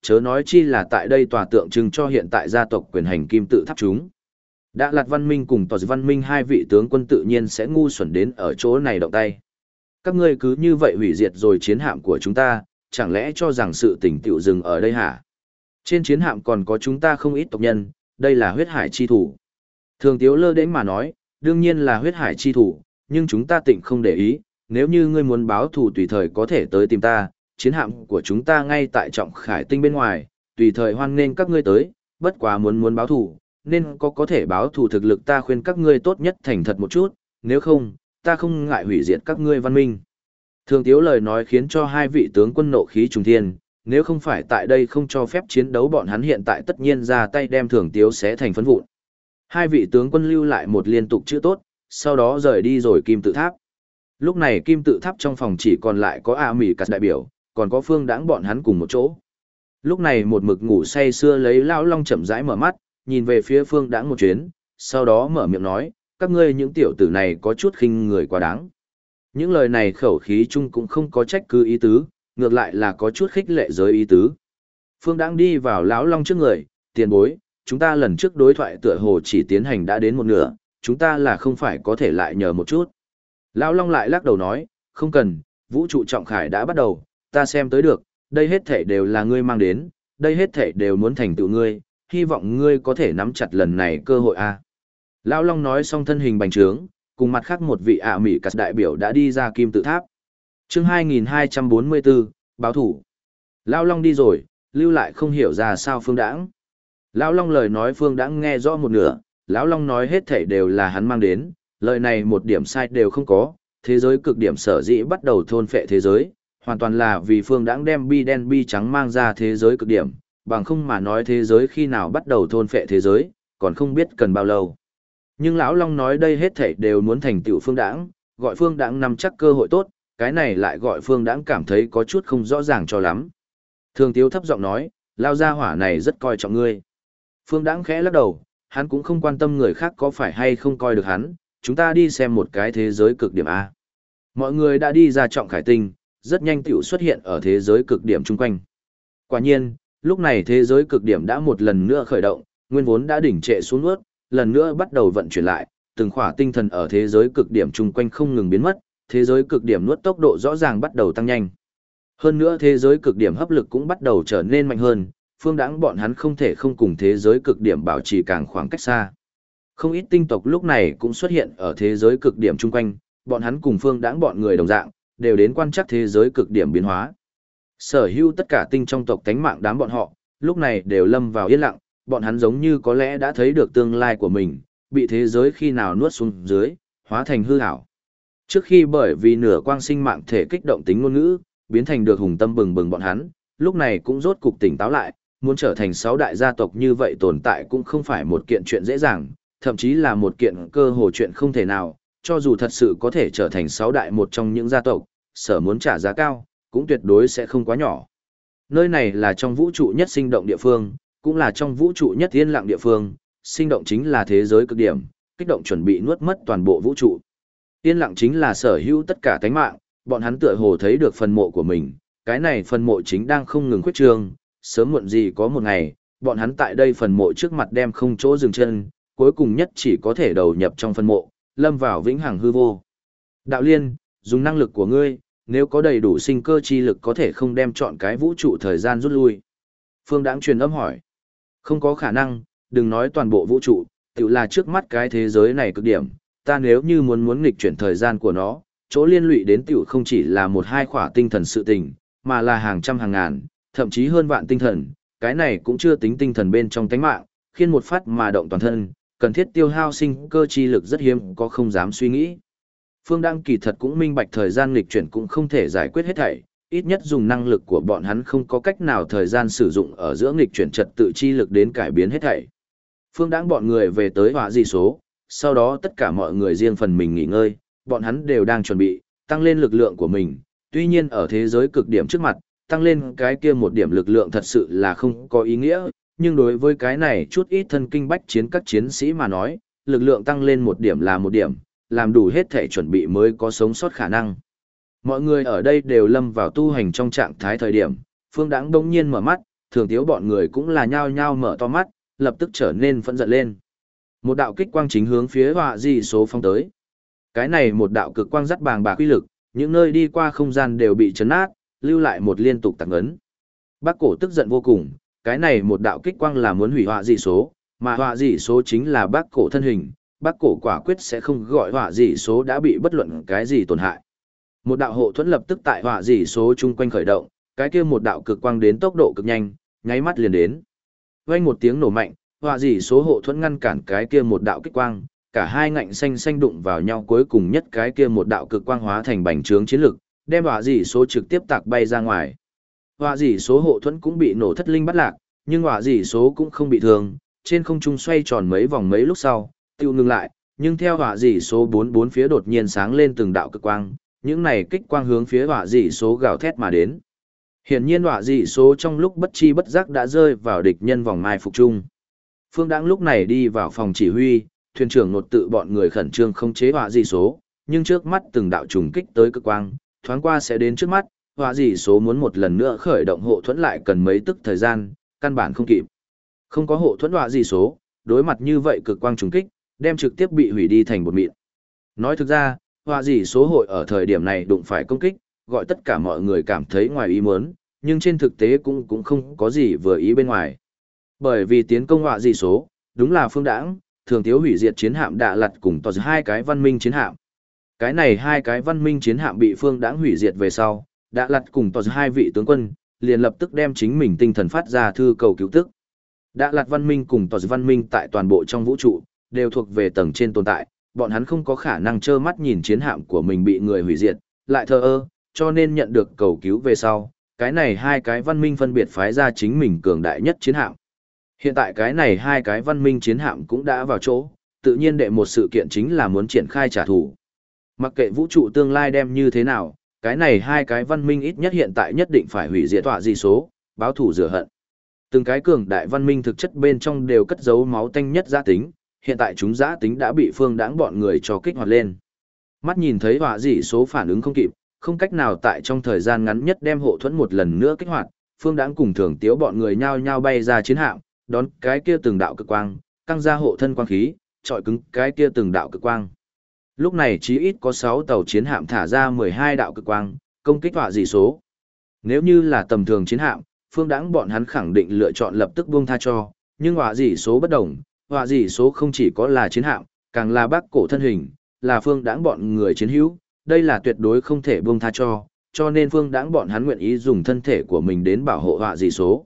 chớ nói chi là tại đây tòa tượng trưng cho hiện tại gia tộc quyền hành kim tự tháp chúng. Đã Lạt Văn Minh cùng Tòa Văn Minh hai vị tướng quân tự nhiên sẽ ngu xuẩn đến ở chỗ này động tay. Các ngươi cứ như vậy hủy diệt rồi chiến hạm của chúng ta, chẳng lẽ cho rằng sự tình tựu dừng ở đây hả? Trên chiến hạm còn có chúng ta không ít tộc nhân, đây là huyết hải chi thủ. Thường Tiếu lơ đến mà nói, đương nhiên là huyết hải chi thủ, nhưng chúng ta tịnh không để ý, nếu như ngươi muốn báo thù tùy thời có thể tới tìm ta, chiến hạm của chúng ta ngay tại Trọng Khải Tinh bên ngoài, tùy thời hoan nghênh các ngươi tới, bất quá muốn báo thù, nên có thể báo thù thực lực, ta khuyên các ngươi tốt nhất thành thật một chút, nếu không, ta không ngại hủy diệt các ngươi văn minh. Thường Tiếu lời nói khiến cho hai vị tướng quân nộ khí trùng thiên, nếu không phải tại đây không cho phép chiến đấu, bọn hắn hiện tại tất nhiên ra tay đem Thường Tiếu xé thành phấn vụn. Hai vị tướng quân lưu lại một liên tục chữ tốt, sau đó rời đi rồi kim tự tháp. Lúc này kim tự tháp trong phòng chỉ còn lại có A Mỹ Cát đại biểu, còn có Phương Đãng bọn hắn cùng một chỗ. Lúc này một mực ngủ say sưa lấy Lão Long chậm rãi mở mắt, nhìn về phía Phương Đãng một chuyến, sau đó mở miệng nói, các ngươi những tiểu tử này có chút khinh người quá đáng. Những lời này khẩu khí chung cũng không có trách cứ ý tứ, ngược lại là có chút khích lệ giới ý tứ. Phương Đãng đi vào Lão Long trước người, tiền bối, chúng ta lần trước đối thoại tựa hồ chỉ tiến hành đã đến một nửa, chúng ta là không phải có thể lại nhờ một chút. Lão Long lại lắc đầu nói, không cần, vũ trụ trọng khải đã bắt đầu, ta xem tới được, đây hết thể đều là ngươi mang đến, đây hết thể đều muốn thành tựu ngươi, hy vọng ngươi có thể nắm chặt lần này cơ hội a. Lão Long nói xong thân hình bành trướng, cùng mặt khác một vị ạ Mỹ Cát đại biểu đã đi ra kim tự tháp. Chương 2244, báo thủ. Lão Long đi rồi, lưu lại không hiểu ra sao Phương Đãng. Lão Long lời nói Phương Đãng nghe rõ một nửa, Lão Long nói hết thảy đều là hắn mang đến, lời này một điểm sai đều không có, thế giới cực điểm sở dĩ bắt đầu thôn phệ thế giới, hoàn toàn là vì Phương Đãng đem bi đen bi trắng mang ra thế giới cực điểm, bằng không mà nói thế giới khi nào bắt đầu thôn phệ thế giới, còn không biết cần bao lâu. Nhưng Lão Long nói đây hết thảy đều muốn thành tựu Phương Đãng, gọi Phương Đãng nắm chắc cơ hội tốt, cái này lại gọi Phương Đãng cảm thấy có chút không rõ ràng cho lắm. Thường Tiếu thấp giọng nói, lao gia hỏa này rất coi trọng ngươi. Phương Đãng khẽ lắc đầu, hắn cũng không quan tâm người khác có phải hay không coi được hắn, chúng ta đi xem một cái thế giới cực điểm A. Mọi người đã đi ra Trọng Khải Tinh, rất nhanh tiểu xuất hiện ở thế giới cực điểm chung quanh. Quả nhiên, lúc này thế giới cực điểm đã một lần nữa khởi động, nguyên vốn đã đỉnh trệ xuống ướt, lần nữa bắt đầu vận chuyển lại, từng khỏa tinh thần ở thế giới cực điểm chung quanh không ngừng biến mất, thế giới cực điểm nuốt tốc độ rõ ràng bắt đầu tăng nhanh. Hơn nữa thế giới cực điểm hấp lực cũng bắt đầu trở nên mạnh hơn, Phương Đãng bọn hắn không thể không cùng thế giới cực điểm bảo trì càng khoảng cách xa. Không ít tinh tộc lúc này cũng xuất hiện ở thế giới cực điểm chung quanh, bọn hắn cùng Phương Đãng bọn người đồng dạng, đều đến quan trắc thế giới cực điểm biến hóa. Sở hữu tất cả tinh trong tộc tánh mạng đám bọn họ, lúc này đều lâm vào yên lặng, bọn hắn giống như có lẽ đã thấy được tương lai của mình, bị thế giới khi nào nuốt xuống dưới, hóa thành hư ảo. Trước khi bởi vì nửa quang sinh mạng thể kích động tính ngôn ngữ, biến thành được hùng tâm bừng bừng bọn hắn, lúc này cũng rốt cục tỉnh táo lại, muốn trở thành 6 đại gia tộc như vậy tồn tại cũng không phải một kiện chuyện dễ dàng, thậm chí là một kiện cơ hồ chuyện không thể nào, cho dù thật sự có thể trở thành 6 đại một trong những gia tộc, sở muốn trả giá cao, cũng tuyệt đối sẽ không quá nhỏ. Nơi này là trong vũ trụ nhất sinh động địa phương, cũng là trong vũ trụ nhất yên lặng địa phương, sinh động chính là thế giới cực điểm, kích động chuẩn bị nuốt mất toàn bộ vũ trụ. Yên lặng chính là sở hữu tất cả tánh mạng, bọn hắn tựa hồ thấy được phần mộ của mình, cái này phần mộ chính đang không ngừng khuyết trương, sớm muộn gì có một ngày, bọn hắn tại đây phần mộ trước mặt đem không chỗ dừng chân, cuối cùng nhất chỉ có thể đầu nhập trong phần mộ, lâm vào vĩnh hằng hư vô. Đạo Liên, dùng năng lực của ngươi, nếu có đầy đủ sinh cơ chi lực có thể không đem chọn cái vũ trụ thời gian rút lui. Phương Đãng truyền âm hỏi. Không có khả năng, đừng nói toàn bộ vũ trụ, tự là trước mắt cái thế giới này cực điểm, ta nếu như muốn nghịch chuyển thời gian của nó, chỗ liên lụy đến tiểu không chỉ là một hai khỏa tinh thần sự tình, mà là hàng trăm hàng ngàn, thậm chí hơn vạn tinh thần, cái này cũng chưa tính tinh thần bên trong tánh mạng, khiến một phát mà động toàn thân, cần thiết tiêu hao sinh cơ chi lực rất hiếm có không dám suy nghĩ. Phương Đăng kỳ thật cũng minh bạch thời gian nghịch chuyển cũng không thể giải quyết hết thảy, ít nhất dùng năng lực của bọn hắn không có cách nào thời gian sử dụng ở giữa nghịch chuyển trật tự chi lực đến cải biến hết thảy. Phương Đăng bọn người về tới hỏa dị số, sau đó tất cả mọi người riêng phần mình nghỉ ngơi, bọn hắn đều đang chuẩn bị tăng lên lực lượng của mình, tuy nhiên ở thế giới cực điểm trước mặt, tăng lên cái kia một điểm lực lượng thật sự là không có ý nghĩa, nhưng đối với cái này chút ít thân kinh bách chiến các chiến sĩ mà nói, lực lượng tăng lên một điểm là một điểm, làm đủ hết thể chuẩn bị mới có sống sót khả năng. Mọi người ở đây đều lâm vào tu hành trong trạng thái thời điểm, Phương Đãng đông nhiên mở mắt, Thường Tiếu bọn người cũng là nhao nhao mở to mắt, lập tức trở nên phẫn giận lên. Một đạo kích quang chính hướng phía họa dị số phong tới. Cái này một đạo cực quang rất bàng bạc uy lực, những nơi đi qua không gian đều bị chấn nát, lưu lại một liên tục tạc ấn. Bác cổ tức giận vô cùng, cái này một đạo kích quang là muốn hủy họa dị số, mà họa dị số chính là bác cổ thân hình, bác cổ quả quyết sẽ không gọi họa dị số đã bị bất luận cái gì tổn hại. Một đạo hộ thuẫn lập tức tại họa dị số chung quanh khởi động, cái kia một đạo cực quang đến tốc độ cực nhanh, nháy mắt liền đến. Vang một tiếng nổ mạnh, họa dị số hộ thuẫn ngăn cản cái kia một đạo kích quang, cả hai ngạnh xanh xanh đụng vào nhau, cuối cùng nhất cái kia một đạo cực quang hóa thành bành trướng chiến lực, đem họa dị số trực tiếp tạc bay ra ngoài. Họa dị số hộ thuẫn cũng bị nổ thất linh bắt lạc, nhưng họa dị số cũng không bị thương, trên không trung xoay tròn mấy vòng mấy lúc sau, tiêu ngừng lại, nhưng theo họa dị số 44 phía đột nhiên sáng lên từng đạo cực quang, những này kích quang hướng phía họa dị số gào thét mà đến. Hiển nhiên họa dị số trong lúc bất chi bất giác đã rơi vào địch nhân vòng mai phục chung. Phương Đãng lúc này đi vào phòng chỉ huy, thuyền trưởng nột tự bọn người khẩn trương không chế họa dị số, nhưng trước mắt từng đạo trùng kích tới cực quang, thoáng qua sẽ đến trước mắt, họa dị số muốn một lần nữa khởi động hộ thuẫn lại cần mấy tức thời gian, căn bản không kịp. Không có hộ thuẫn họa dị số, đối mặt như vậy cực quang trùng kích, đem trực tiếp bị hủy đi thành bột mịn. Nói thực ra, họa dị số hội ở thời điểm này đụng phải công kích, gọi tất cả mọi người cảm thấy ngoài ý muốn, nhưng trên thực tế cũng không có gì vừa ý bên ngoài. Bởi vì tiến công họa dị số, đúng là Phương Đãng, Thường Tiếu hủy diệt chiến hạm Đạ Lạt cùng tòa hai cái văn minh chiến hạm. Cái này hai cái văn minh chiến hạm bị Phương Đãng hủy diệt về sau, Đạ Lạt cùng tòa hai vị tướng quân, liền lập tức đem chính mình tinh thần phát ra thư cầu cứu tức. Đạ Lạt văn minh cùng tòa văn minh tại toàn bộ trong vũ trụ, đều thuộc về tầng trên tồn tại, bọn hắn không có khả năng trơ mắt nhìn chiến hạm của mình bị người hủy diệt, lại thờ ơ, cho nên nhận được cầu cứu về sau, cái này hai cái văn minh phân biệt phái ra chính mình cường đại nhất chiến hạm. Hiện tại cái này hai cái văn minh chiến hạm cũng đã vào chỗ, tự nhiên đệ một sự kiện chính là muốn triển khai trả thù. Mặc kệ vũ trụ tương lai đem như thế nào, cái này hai cái văn minh ít nhất hiện tại nhất định phải hủy diệt họa dị số, báo thù rửa hận. Từng cái cường đại văn minh thực chất bên trong đều cất giấu máu tanh nhất giã tính, hiện tại chúng giã tính đã bị Phương Đãng bọn người cho kích hoạt lên. Mắt nhìn thấy họa dị số phản ứng không kịp, không cách nào tại trong thời gian ngắn nhất đem hộ thuẫn một lần nữa kích hoạt, Phương Đãng cùng Thường Tiếu bọn người nhao nhao bay ra chiến hạm, đón cái kia từng đạo cực quang, căng ra hộ thân quang khí, trọi cứng cái kia từng đạo cực quang. Lúc này chí ít có 6 tàu chiến hạm thả ra 12 đạo cực quang, công kích họa dị số. Nếu như là tầm thường chiến hạm, Phương Đãng bọn hắn khẳng định lựa chọn lập tức buông tha cho, nhưng họa dị số bất đồng, họa dị số không chỉ có là chiến hạm, càng là bác cổ thân hình, là Phương Đãng bọn người chiến hữu, đây là tuyệt đối không thể buông tha cho nên Phương Đãng bọn hắn nguyện ý dùng thân thể của mình đến bảo hộ họa dị số.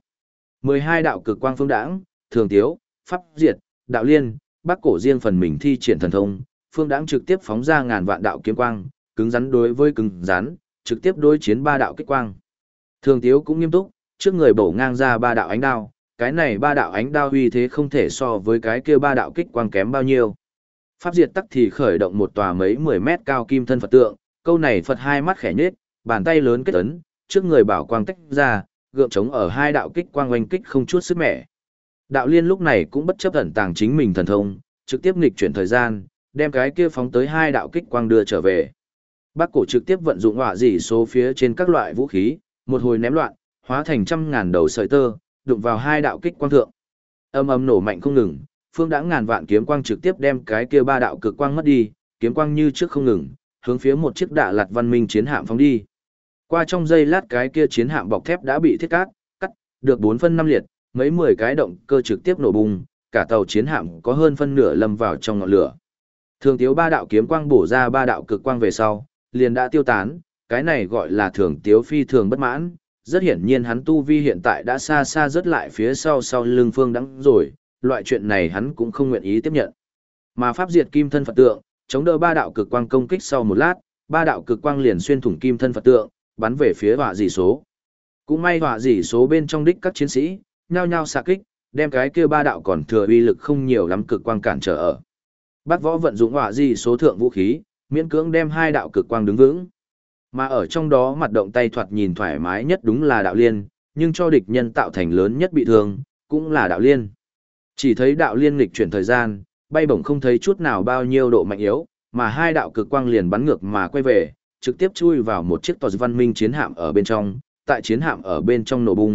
12 đạo cực quang Phương Đãng, Thường Tiếu, Pháp Diệt, Đạo Liên, Bác Cổ riêng phần mình thi triển thần thông, Phương Đãng trực tiếp phóng ra ngàn vạn đạo kiếm quang, cứng rắn đối với cứng rắn, trực tiếp đối chiến 3 đạo kích quang. Thường Tiếu cũng nghiêm túc, trước người bổ ngang ra 3 đạo ánh đao, cái này 3 đạo ánh đao uy thế không thể so với cái kia 3 đạo kích quang kém bao nhiêu. Pháp Diệt tắc thì khởi động một tòa mấy 10 mét cao kim thân Phật tượng, câu này Phật hai mắt khẽ nhếch, bàn tay lớn kết ấn, trước người bảo quang tách ra, gượng chống ở 2 đạo kích quang oanh kích không chút sức mẻ. Đạo Liên lúc này cũng bất chấp ẩn tàng chính mình thần thông, trực tiếp nghịch chuyển thời gian, đem cái kia phóng tới 2 đạo kích quang đưa trở về. Bác Cổ trực tiếp vận dụng họa dị số phía trên các loại vũ khí, một hồi ném loạn, hóa thành trăm ngàn đầu sợi tơ, đụng vào 2 đạo kích quang thượng. Âm ầm nổ mạnh không ngừng, Phương Đãng ngàn vạn kiếm quang trực tiếp đem cái kia 3 đạo cực quang mất đi, kiếm quang như trước không ngừng, hướng phía một chiếc Đạ Lạt văn minh chiến hạm phóng đi. Qua trong giây lát cái kia chiến hạm bọc thép đã bị thiết cắt, được 4 phân 5 liệt, mấy 10 cái động cơ trực tiếp nổ bung, cả tàu chiến hạm có hơn phân nửa lâm vào trong ngọn lửa. Thường Tiếu 3 đạo kiếm quang bổ ra 3 đạo cực quang về sau, liền đã tiêu tán, cái này gọi là Thường Tiếu phi thường bất mãn, rất hiển nhiên hắn tu vi hiện tại đã xa xa rớt lại phía sau lưng Phương Đãng rồi, loại chuyện này hắn cũng không nguyện ý tiếp nhận. Mà Pháp Diệt kim thân Phật tượng, chống đỡ 3 đạo cực quang công kích sau một lát, 3 đạo cực quang liền xuyên thủng kim thân Phật tượng, bắn về phía họa dị số. Cũng may họa dị số bên trong đích các chiến sĩ, nhao nhao xạ kích, đem cái kia 3 đạo còn thừa uy lực không nhiều lắm cực quang cản trở ở. Bác Võ vận dụng họa dị số thượng vũ khí, miễn cưỡng đem 2 đạo cực quang đứng vững. Mà ở trong đó mặt động tay thoạt nhìn thoải mái nhất đúng là Đạo Liên, nhưng cho địch nhân tạo thành lớn nhất bị thương, cũng là Đạo Liên. Chỉ thấy Đạo Liên nghịch chuyển thời gian, bay bổng không thấy chút nào bao nhiêu độ mạnh yếu, mà 2 đạo cực quang liền bắn ngược mà quay về, trực tiếp chui vào một chiếc tòa văn minh chiến hạm ở bên trong, tại chiến hạm ở bên trong nổ bung,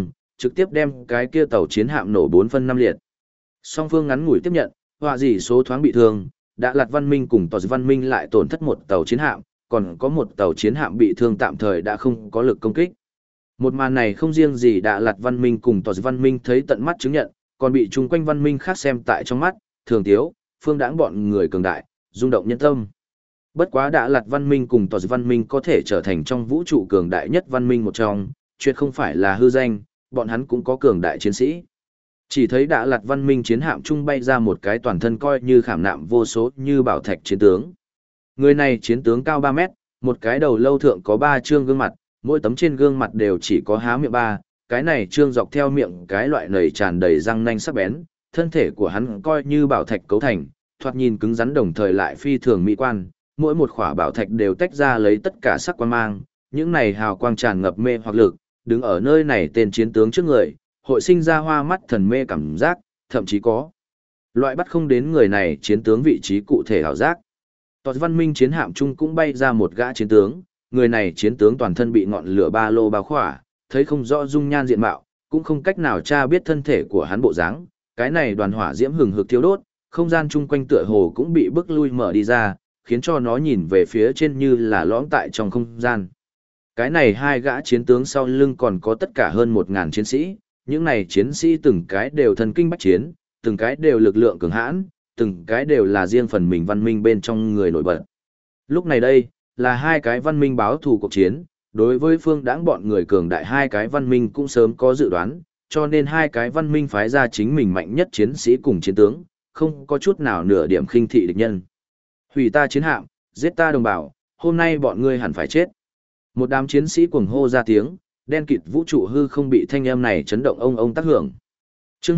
trực tiếp đem cái kia tàu chiến hạm nổ 4 phân 5 liệt. Song phương ngắn ngủi tiếp nhận, họa dị số thoáng bị thương, Đạ Lạt Văn Minh cùng Tòa Văn Minh lại tổn thất một tàu chiến hạm, còn có một tàu chiến hạm bị thương tạm thời đã không có lực công kích. Một màn này không riêng gì Đạ Lạt Văn Minh cùng Tòa Văn Minh thấy tận mắt chứng nhận, còn bị chung quanh văn minh khác xem tại trong mắt, Thường Tiếu, Phương Đãng bọn người cường đại, rung động nhân tâm. Bất quá Đạ Lạt Văn Minh cùng Tòa Văn Minh có thể trở thành trong vũ trụ cường đại nhất văn minh một trong, chuyện không phải là hư danh, bọn hắn cũng có cường đại chiến sĩ. Chỉ thấy Đạ Lạt Văn Minh chiến hạm trung bay ra một cái toàn thân coi như khảm nạm vô số như bảo thạch chiến tướng. Người này chiến tướng cao 3 mét, một cái đầu lâu thượng có 3 trương gương mặt, mỗi tấm trên gương mặt đều chỉ có há miệng 3, cái này trương dọc theo miệng cái loại nầy tràn đầy răng nanh sắc bén, thân thể của hắn coi như bảo thạch cấu thành, thoạt nhìn cứng rắn đồng thời lại phi thường mỹ quan, mỗi một khỏa bảo thạch đều tách ra lấy tất cả sắc quang mang, những này hào quang tràn ngập mê hoặc lực, đứng ở nơi này tên chiến tướng trước người, hội sinh ra hoa mắt thần mê cảm giác, thậm chí có loại bắt không đến người này chiến tướng vị trí cụ thể ảo giác. Tòa văn minh chiến hạm chung cũng bay ra một gã chiến tướng, người này chiến tướng toàn thân bị ngọn lửa ba lô bao khỏa, thấy không rõ dung nhan diện mạo, cũng không cách nào tra biết thân thể của hắn bộ dáng. Cái này đoàn hỏa diễm hừng hực thiêu đốt, không gian chung quanh tựa hồ cũng bị bức lui mở đi ra, khiến cho nó nhìn về phía trên như là lõm tại trong không gian. Cái này hai gã chiến tướng sau lưng còn có tất cả hơn 1000 chiến sĩ, những này chiến sĩ từng cái đều thần kinh bách chiến, từng cái đều lực lượng cường hãn, từng cái đều là riêng phần mình văn minh bên trong người nổi bật. Lúc này đây, là hai cái văn minh báo thù cuộc chiến, đối với Phương Đãng bọn người cường đại hai cái văn minh cũng sớm có dự đoán, cho nên hai cái văn minh phái ra chính mình mạnh nhất chiến sĩ cùng chiến tướng, không có chút nào nửa điểm khinh thị địch nhân. Hủy ta chiến hạm, giết ta đồng bào, hôm nay bọn ngươi hẳn phải chết. Một đám chiến sĩ cuồng hô ra tiếng, đen kịt vũ trụ hư không bị thanh âm này chấn động ông tác hưởng. Chương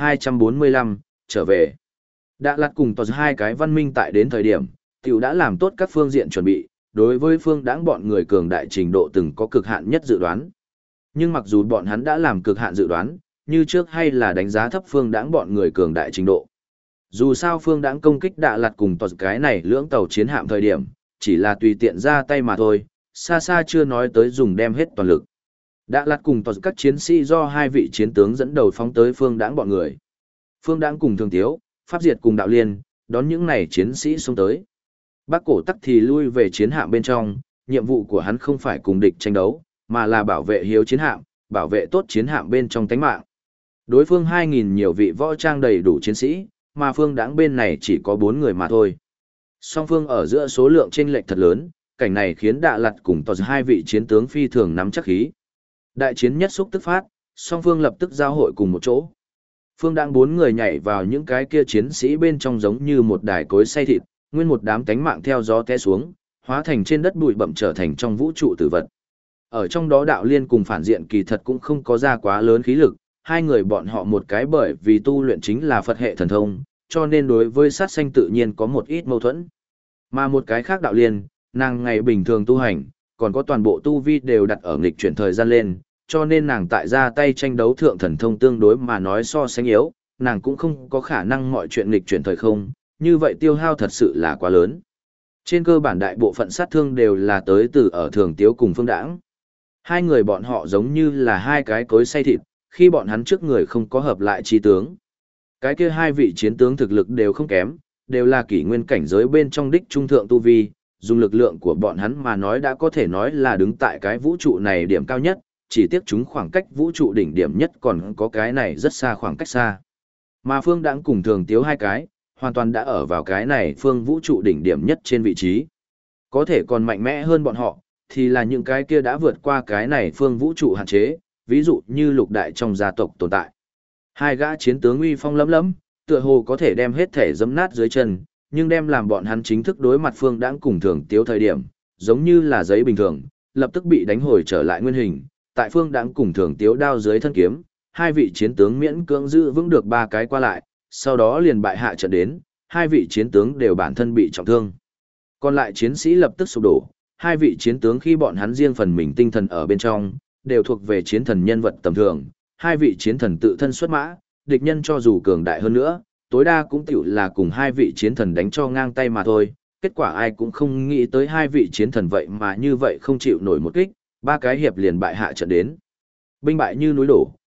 2245, trở về. Đã lặt cùng tòa hai cái văn minh tại đến thời điểm, tiểu đã làm tốt các phương diện chuẩn bị, đối với Phương Đãng bọn người cường đại trình độ từng có cực hạn nhất dự đoán. Nhưng mặc dù bọn hắn đã làm cực hạn dự đoán, như trước hay là đánh giá thấp Phương Đãng bọn người cường đại trình độ. Dù sao Phương Đãng công kích Đạ Lạt cùng tòa cái này lưỡng tàu chiến hạm thời điểm, chỉ là tùy tiện ra tay mà thôi, xa xa chưa nói tới dùng đem hết toàn lực. Đạ Lạt cùng tòa các chiến sĩ do hai vị chiến tướng dẫn đầu phóng tới Phương Đãng bọn người. Phương Đãng cùng Thường Tiếu, Pháp Diệt cùng Đạo Liên, đón những này chiến sĩ xông tới. Bác Cổ Tắc thì lui về chiến hạm bên trong, nhiệm vụ của hắn không phải cùng địch tranh đấu, mà là bảo vệ hiếu chiến hạm, bảo vệ tốt chiến hạm bên trong tánh mạng. Đối phương 2000 nhiều vị võ trang đầy đủ chiến sĩ, mà Phương Đãng bên này chỉ có 4 người mà thôi. Song phương ở giữa số lượng chênh lệch thật lớn, cảnh này khiến Đạ Lạt cùng tòa hai vị chiến tướng phi thường nắm chắc khí. Đại chiến nhất xúc tức phát, song phương lập tức giao hội cùng một chỗ. Phương Đãng 4 người nhảy vào những cái kia chiến sĩ bên trong giống như một đài cối xay thịt, nguyên một đám cánh mạng theo gió té xuống, hóa thành trên đất bụi bặm trở thành trong vũ trụ tử vật. Ở trong đó Đạo Liên cùng Phản Diện kỳ thật cũng không có ra quá lớn khí lực, hai người bọn họ một cái bởi vì tu luyện chính là Phật hệ thần thông, cho nên đối với sát sanh tự nhiên có một ít mâu thuẫn. Mà một cái khác Đạo Liên, nàng ngày bình thường tu hành, còn có toàn bộ tu vi đều đặt ở nghịch chuyển thời gian lên, cho nên nàng tại ra tay tranh đấu thượng thần thông tương đối mà nói so sánh yếu, nàng cũng không có khả năng mọi chuyện nghịch chuyển thời không, như vậy tiêu hao thật sự là quá lớn. Trên cơ bản đại bộ phận sát thương đều là tới từ ở Thường Tiếu cùng Phương Đãng. Hai người bọn họ giống như là hai cái cối xay thịt, khi bọn hắn trước người không có hợp lại chi tướng. Cái kia hai vị chiến tướng thực lực đều không kém, đều là kỷ nguyên cảnh giới bên trong đích trung thượng tu vi, dùng lực lượng của bọn hắn mà nói đã có thể nói là đứng tại cái vũ trụ này điểm cao nhất, chỉ tiếc chúng khoảng cách vũ trụ đỉnh điểm nhất còn có cái này rất xa khoảng cách xa. Mà Phương Đãng cùng Thường Tiếu hai cái, hoàn toàn đã ở vào cái này phương vũ trụ đỉnh điểm nhất trên vị trí. Có thể còn mạnh mẽ hơn bọn họ, thì là những cái kia đã vượt qua cái này phương vũ trụ hạn chế, ví dụ như lục đại trong gia tộc tồn tại. Hai gã chiến tướng uy phong lấm lấm, tựa hồ có thể đem hết thể giẫm nát dưới chân, nhưng đem làm bọn hắn chính thức đối mặt Phương Đãng cùng Thường Tiếu thời điểm, giống như là giấy bình thường, lập tức bị đánh hồi trở lại nguyên hình. Tại Phương Đãng cùng Thường Tiếu đao dưới thân kiếm, hai vị chiến tướng miễn cưỡng giữ vững được 3 cái qua lại, sau đó liền bại hạ trận đến, hai vị chiến tướng đều bản thân bị trọng thương. Còn lại chiến sĩ lập tức sụp đổ, hai vị chiến tướng khi bọn hắn riêng phần mình tinh thần ở bên trong, đều thuộc về chiến thần nhân vật tầm thường, hai vị chiến thần tự thân xuất mã, địch nhân cho dù cường đại hơn nữa, tối đa cũng tiểu là cùng hai vị chiến thần đánh cho ngang tay mà thôi, kết quả ai cũng không nghĩ tới hai vị chiến thần vậy mà như vậy không chịu nổi một kích, 3 cái hiệp liền bại hạ trận đến. Binh bại như núi đổ,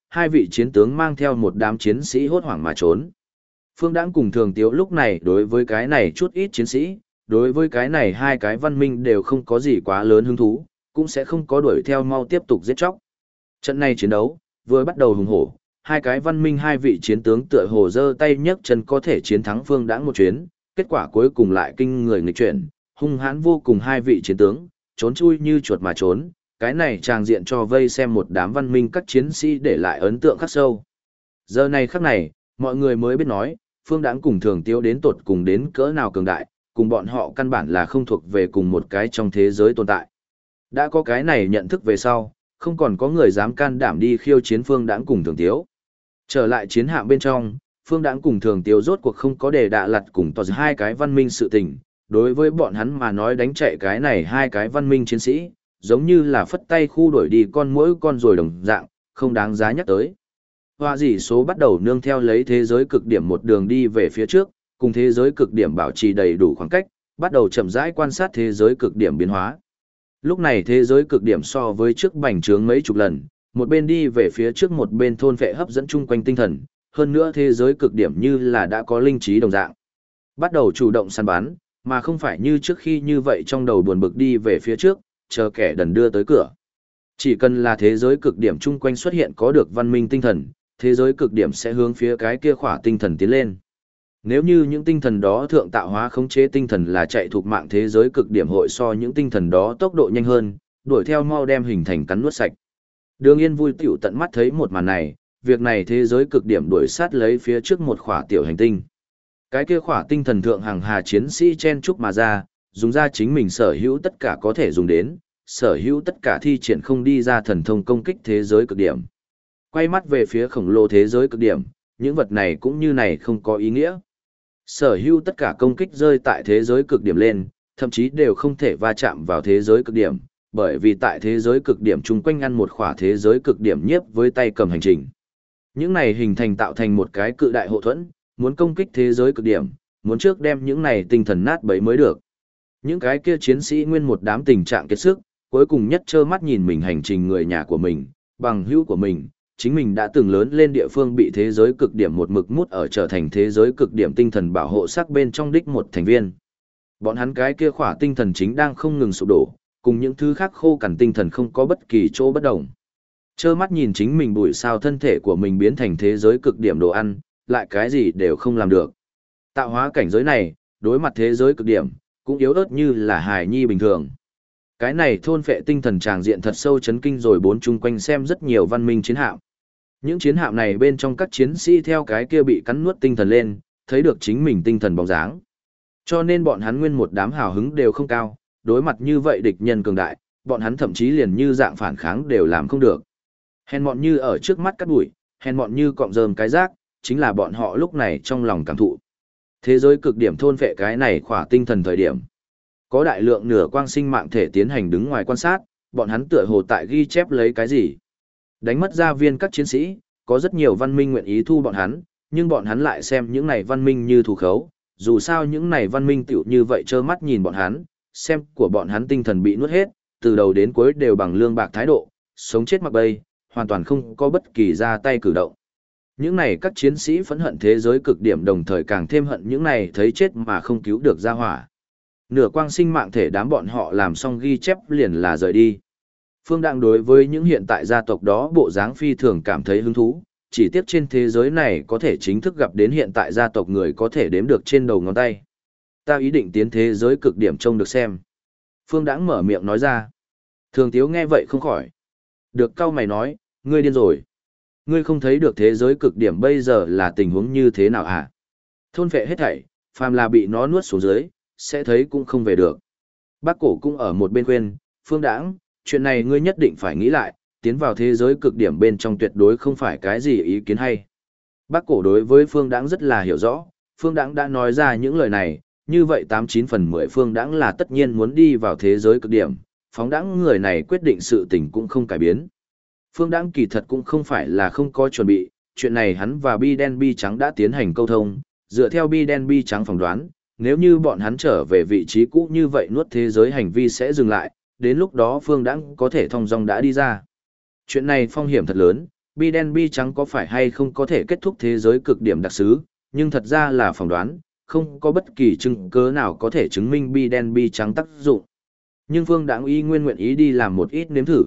hai vị chiến tướng mang theo một đám chiến sĩ hốt hoảng mà trốn. Phương Đãng cùng Thường Tiếu lúc này đối với cái này chút ít chiến sĩ, đối với cái này hai cái văn minh đều không có gì quá lớn hứng thú, cũng sẽ không có đuổi theo mau tiếp tục giết chóc. Trận này chiến đấu, vừa bắt đầu hùng hổ, hai cái văn minh hai vị chiến tướng tựa hồ giơ tay nhấc chân có thể chiến thắng Phương Đãng một chuyến, kết quả cuối cùng lại kinh người nghịch chuyển, hung hãn vô cùng hai vị chiến tướng, trốn chui như chuột mà trốn, cái này tràng diện cho vây xem một đám văn minh các chiến sĩ để lại ấn tượng khắc sâu. Giờ này khắc này, mọi người mới biết nói, Phương Đãng cùng Thường Tiếu đến tột cùng đến cỡ nào cường đại, cùng bọn họ căn bản là không thuộc về cùng một cái trong thế giới tồn tại. Đã có cái này nhận thức về sau, không còn có người dám can đảm đi khiêu chiến Phương Đãng cùng Thường Tiếu. Trở lại chiến hạm bên trong, Phương Đãng cùng Thường Tiếu rốt cuộc không có đề đạ lặt cùng tỏ hai cái văn minh sự tình, đối với bọn hắn mà nói đánh chạy cái này hai cái văn minh chiến sĩ, giống như là phất tay khu đuổi đi con mỗi con rồi đồng dạng, không đáng giá nhắc tới. Họa dĩ số bắt đầu nương theo lấy thế giới cực điểm một đường đi về phía trước, cùng thế giới cực điểm bảo trì đầy đủ khoảng cách, bắt đầu chậm rãi quan sát thế giới cực điểm biến hóa. Lúc này thế giới cực điểm so với trước bành trướng mấy chục lần, một bên đi về phía trước một bên thôn phệ hấp dẫn chung quanh tinh thần, hơn nữa thế giới cực điểm như là đã có linh trí đồng dạng. Bắt đầu chủ động săn bắn, mà không phải như trước khi như vậy trong đầu buồn bực đi về phía trước, chờ kẻ đần đưa tới cửa. Chỉ cần là thế giới cực điểm chung quanh xuất hiện có được văn minh tinh thần, thế giới cực điểm sẽ hướng phía cái kia khỏa tinh thần tiến lên. Nếu như những tinh thần đó thượng tạo hóa khống chế tinh thần là chạy thuộc mạng thế giới cực điểm hội so những tinh thần đó tốc độ nhanh hơn, đuổi theo mau đem hình thành cắn nuốt sạch. Đường Yên vui tiểu tận mắt thấy một màn này, việc này thế giới cực điểm đuổi sát lấy phía trước một khỏa tiểu hành tinh. Cái kia khỏa tinh thần thượng hàng hà chiến sĩ chen chúc mà ra, dùng ra chính mình sở hữu tất cả có thể dùng đến, sở hữu tất cả thi triển không đi ra thần thông công kích thế giới cực điểm. Quay mắt về phía khổng lồ thế giới cực điểm, những vật này cũng như này không có ý nghĩa. Sở hữu tất cả công kích rơi tại thế giới cực điểm lên, thậm chí đều không thể va chạm vào thế giới cực điểm, bởi vì tại thế giới cực điểm chung quanh ngăn một khỏa thế giới cực điểm nhiếp với tay cầm hành trình. Những này hình thành tạo thành một cái cự đại hộ thuẫn, muốn công kích thế giới cực điểm, muốn trước đem những này tinh thần nát bấy mới được. Những cái kia chiến sĩ nguyên một đám tình trạng kiệt sức, cuối cùng nhất trơ mắt nhìn mình hành trình người nhà của mình, bằng hữu của mình, chính mình đã từng lớn lên địa phương bị thế giới cực điểm một mực mút ở trở thành thế giới cực điểm tinh thần bảo hộ sắc bên trong đích một thành viên. Bọn hắn cái kia khỏa tinh thần chính đang không ngừng sụp đổ, cùng những thứ khác khô cằn tinh thần không có bất kỳ chỗ bất đồng. Trơ mắt nhìn chính mình bụi sao thân thể của mình biến thành thế giới cực điểm đồ ăn, lại cái gì đều không làm được. Tạo hóa cảnh giới này, đối mặt thế giới cực điểm, cũng yếu ớt như là hài nhi bình thường. Cái này thôn phệ tinh thần tràng diện thật sâu chấn kinh rồi bốn chung quanh xem rất nhiều văn minh chiến hạm. Những chiến hạm này bên trong các chiến sĩ theo cái kia bị cắn nuốt tinh thần lên, thấy được chính mình tinh thần bóng dáng. Cho nên bọn hắn nguyên một đám hào hứng đều không cao, đối mặt như vậy địch nhân cường đại, bọn hắn thậm chí liền như dạng phản kháng đều làm không được. Hèn mọn như ở trước mắt cắt bụi, hèn mọn như cọng rơm cái rác, chính là bọn họ lúc này trong lòng cảm thụ. Thế giới cực điểm thôn phệ cái này khỏa tinh thần thời điểm. Có đại lượng nửa quang sinh mạng thể tiến hành đứng ngoài quan sát, bọn hắn tựa hồ tại ghi chép lấy cái gì. Đánh mất gia viên các chiến sĩ, có rất nhiều văn minh nguyện ý thu bọn hắn, nhưng bọn hắn lại xem những này văn minh như thù khấu, dù sao những này văn minh tiểu như vậy trơ mắt nhìn bọn hắn, xem của bọn hắn tinh thần bị nuốt hết, từ đầu đến cuối đều bằng lương bạc thái độ, sống chết mặc bay, hoàn toàn không có bất kỳ ra tay cử động. Những này các chiến sĩ phẫn hận thế giới cực điểm đồng thời càng thêm hận những này thấy chết mà không cứu được ra hỏa. Nửa quang sinh mạng thể đám bọn họ làm xong ghi chép liền là rời đi. Phương Đặng đối với những hiện tại gia tộc đó bộ dáng phi thường cảm thấy hứng thú, chỉ tiếc trên thế giới này có thể chính thức gặp đến hiện tại gia tộc người có thể đếm được trên đầu ngón tay. Ta ý định tiến thế giới cực điểm trông được xem. Phương Đãng mở miệng nói ra. Thường Tiếu nghe vậy không khỏi. Được cau mày nói, ngươi điên rồi. Ngươi không thấy được thế giới cực điểm bây giờ là tình huống như thế nào hả? Thôn phệ hết thảy, phàm là bị nó nuốt xuống dưới, sẽ thấy cũng không về được. Bác cổ cũng ở một bên khuyên, Phương Đãng, chuyện này ngươi nhất định phải nghĩ lại, tiến vào thế giới cực điểm bên trong tuyệt đối không phải cái gì ý kiến hay. Bác cổ đối với Phương Đãng rất là hiểu rõ, Phương Đãng đã nói ra những lời này, như vậy 89 phần 10 Phương Đãng là tất nhiên muốn đi vào thế giới cực điểm, phóng đãng người này quyết định sự tình cũng không cải biến. Phương Đãng kỳ thật cũng không phải là không có chuẩn bị, chuyện này hắn và Bi đen Bi trắng đã tiến hành câu thông, dựa theo Bi đen Bi trắng phỏng đoán, nếu như bọn hắn trở về vị trí cũ như vậy nuốt thế giới hành vi sẽ dừng lại, đến lúc đó Phương Đãng có thể thông dong đã đi ra. Chuyện này phong hiểm thật lớn, Bi đen bi trắng có phải hay không có thể kết thúc thế giới cực điểm đặc xứ, nhưng thật ra là phỏng đoán, không có bất kỳ chứng cứ nào có thể chứng minh bi đen bi trắng tác dụng. Nhưng Phương Đãng y nguyên nguyện ý đi làm một ít nếm thử.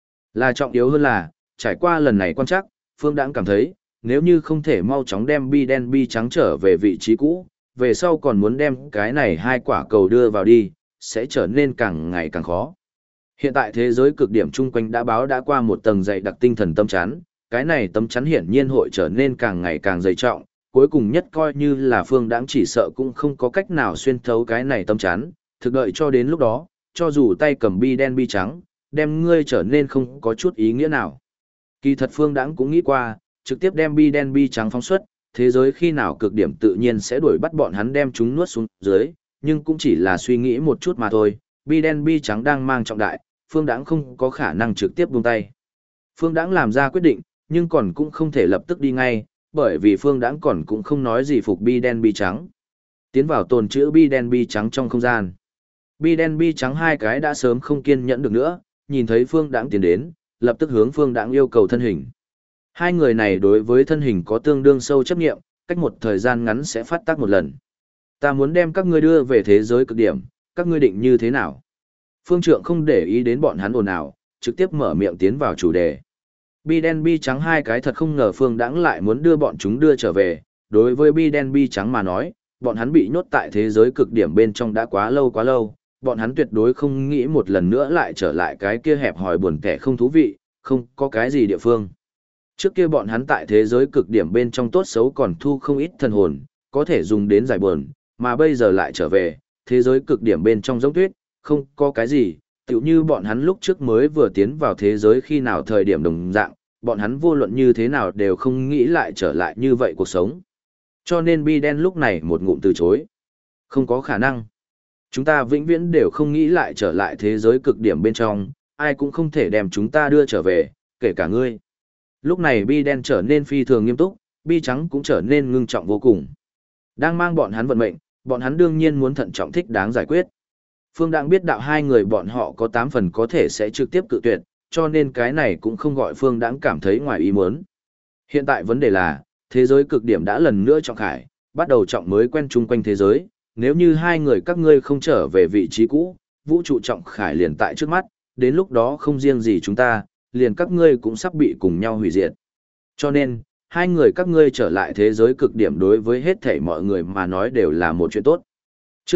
Là trọng yếu hơn là, trải qua lần này quan trắc, Phương Đãng cảm thấy, nếu như không thể mau chóng đem bi đen bi trắng trở về vị trí cũ, về sau còn muốn đem cái này hai quả cầu đưa vào đi, sẽ trở nên càng ngày càng khó. Hiện tại thế giới cực điểm chung quanh đã báo đã qua một tầng dày đặc tinh thần tâm chắn, cái này tấm chắn hiển nhiên hội trở nên càng ngày càng dày trọng, cuối cùng nhất coi như là Phương Đãng chỉ sợ cũng không có cách nào xuyên thấu cái này tấm chắn, thực đợi cho đến lúc đó, cho dù tay cầm bi đen bi trắng, đem ngươi trở nên không có chút ý nghĩa nào. Kỳ thật Phương Đãng cũng nghĩ qua, trực tiếp đem bi đen bi trắng phóng xuất, thế giới khi nào cực điểm tự nhiên sẽ đuổi bắt bọn hắn đem chúng nuốt xuống dưới, nhưng cũng chỉ là suy nghĩ một chút mà thôi, bi đen bi trắng đang mang trọng đại, Phương Đãng không có khả năng trực tiếp buông tay. Phương Đãng làm ra quyết định, nhưng còn cũng không thể lập tức đi ngay, bởi vì Phương Đãng còn cũng không nói gì phục bi đen bi trắng. Tiến vào tồn trữ bi đen bi trắng trong không gian. Bi đen bi trắng hai cái đã sớm không kiên nhẫn được nữa, nhìn thấy Phương Đãng tiến đến, lập tức hướng Phương Đãng yêu cầu thân hình. Hai người này đối với thân hình có tương đương sâu chấp nghiệm, cách một thời gian ngắn sẽ phát tác một lần. Ta muốn đem các ngươi đưa về thế giới cực điểm, các ngươi định như thế nào? Phương Trượng không để ý đến bọn hắn ồn ào, trực tiếp mở miệng tiến vào chủ đề. Bi đen bi trắng hai cái thật không ngờ Phương Đãng lại muốn đưa bọn chúng đưa trở về, đối với bi đen bi trắng mà nói, bọn hắn bị nhốt tại thế giới cực điểm bên trong đã quá lâu, bọn hắn tuyệt đối không nghĩ một lần nữa lại trở lại cái kia hẹp hòi buồn kẻ không thú vị, không có cái gì địa phương. Trước kia bọn hắn tại thế giới cực điểm bên trong tốt xấu còn thu không ít thần hồn, có thể dùng đến giải buồn, mà bây giờ lại trở về, thế giới cực điểm bên trong giống tuyết, không có cái gì, tựu như bọn hắn lúc trước mới vừa tiến vào thế giới khi nào thời điểm đồng dạng, bọn hắn vô luận như thế nào đều không nghĩ lại trở lại như vậy cuộc sống. Cho nên bi đen lúc này một ngụm từ chối. Không có khả năng. Chúng ta vĩnh viễn đều không nghĩ lại trở lại thế giới cực điểm bên trong, ai cũng không thể đem chúng ta đưa trở về, kể cả ngươi. Lúc này bi đen trở nên phi thường nghiêm túc, bi trắng cũng trở nên ngưng trọng vô cùng. Đang mang bọn hắn vận mệnh, bọn hắn đương nhiên muốn thận trọng thích đáng giải quyết. Phương Đãng biết đạo hai người bọn họ có 8 phần có thể sẽ trực tiếp cự tuyệt, cho nên cái này cũng không gọi Phương Đãng cảm thấy ngoài ý muốn. Hiện tại vấn đề là, thế giới cực điểm đã lần nữa trọng khải, bắt đầu trọng mới quen chung quanh thế giới, nếu như hai người các ngươi không trở về vị trí cũ, vũ trụ trọng khải liền tại trước mắt, đến lúc đó không riêng gì chúng ta, liền các ngươi cũng sắp bị cùng nhau hủy diệt. Cho nên, hai người các ngươi trở lại thế giới cực điểm đối với hết thảy mọi người mà nói đều là một chuyện tốt. Chương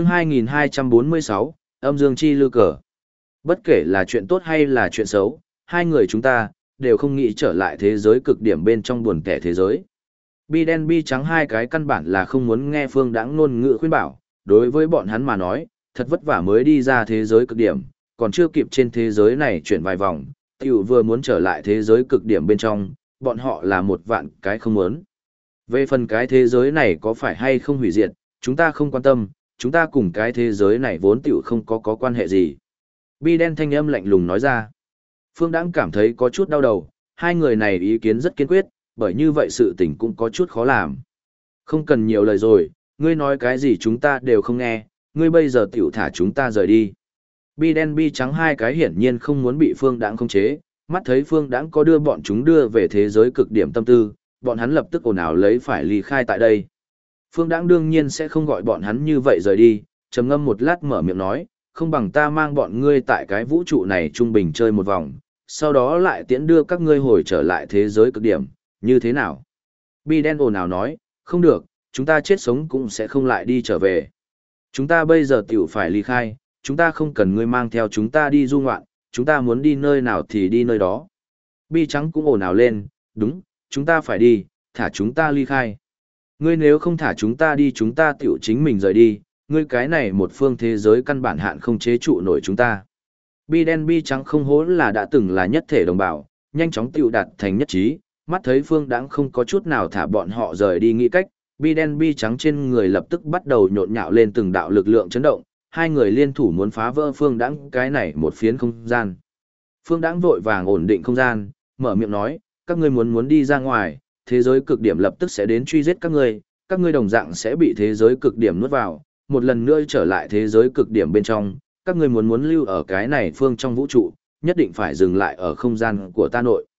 2246, âm dương chi lưu cờ. Bất kể là chuyện tốt hay là chuyện xấu, hai người chúng ta đều không nghĩ trở lại thế giới cực điểm bên trong buồn kẻ thế giới. Bi đen bi trắng hai cái căn bản là không muốn nghe Phương Đãng ngôn ngữ khuyên bảo, đối với bọn hắn mà nói, thật vất vả mới đi ra thế giới cực điểm, còn chưa kịp trên thế giới này chuyển vài vòng, tiểu vừa muốn trở lại thế giới cực điểm bên trong, bọn họ là một vạn cái không muốn. Về phần cái thế giới này có phải hay không hủy diệt, chúng ta không quan tâm, chúng ta cùng cái thế giới này vốn tiểu không có quan hệ gì. Bi đen thanh âm lạnh lùng nói ra. Phương Đãng cảm thấy có chút đau đầu, hai người này ý kiến rất kiên quyết, bởi như vậy sự tình cũng có chút khó làm. Không cần nhiều lời rồi, ngươi nói cái gì chúng ta đều không nghe, ngươi bây giờ tiểu thả chúng ta rời đi. Bi đen bi trắng hai cái hiển nhiên không muốn bị Phương Đãng khống chế, mắt thấy Phương Đãng có đưa bọn chúng đưa về thế giới cực điểm tâm tư, bọn hắn lập tức ồn ào lấy phải ly khai tại đây. Phương Đãng đương nhiên sẽ không gọi bọn hắn như vậy rời đi, trầm ngâm một lát mở miệng nói, không bằng ta mang bọn ngươi tại cái vũ trụ này trung bình chơi một vòng, sau đó lại tiễn đưa các ngươi hồi trở lại thế giới cực điểm, như thế nào? Bi đen ồn ào nói, không được, chúng ta chết sống cũng sẽ không lại đi trở về. Chúng ta bây giờ tiểu phải ly khai, chúng ta không cần ngươi mang theo chúng ta đi du ngoạn, chúng ta muốn đi nơi nào thì đi nơi đó. Bi trắng cũng ồn ào lên, đúng, chúng ta phải đi, thả chúng ta ly khai. Ngươi nếu không thả chúng ta đi chúng ta tiểu chính mình rời đi, ngươi cái này một phương thế giới căn bản hạn không chế trụ nổi chúng ta. Bi đen bi trắng không hố là đã từng là nhất thể đồng bào, nhanh chóng tiểu đạt thành nhất trí, mắt thấy Phương Đãng không có chút nào thả bọn họ rời đi nghĩ cách, bi đen bi trắng trên người lập tức bắt đầu nhộn nhạo lên từng đạo lực lượng chấn động, hai người liên thủ muốn phá vỡ Phương Đãng cái này một phiến không gian. Phương Đãng vội vàng ổn định không gian, mở miệng nói, các ngươi muốn đi ra ngoài, thế giới cực điểm lập tức sẽ đến truy giết các ngươi đồng dạng sẽ bị thế giới cực điểm nuốt vào, một lần nữa trở lại thế giới cực điểm bên trong, các ngươi muốn lưu ở cái này phương trong vũ trụ, nhất định phải dừng lại ở không gian của ta nội.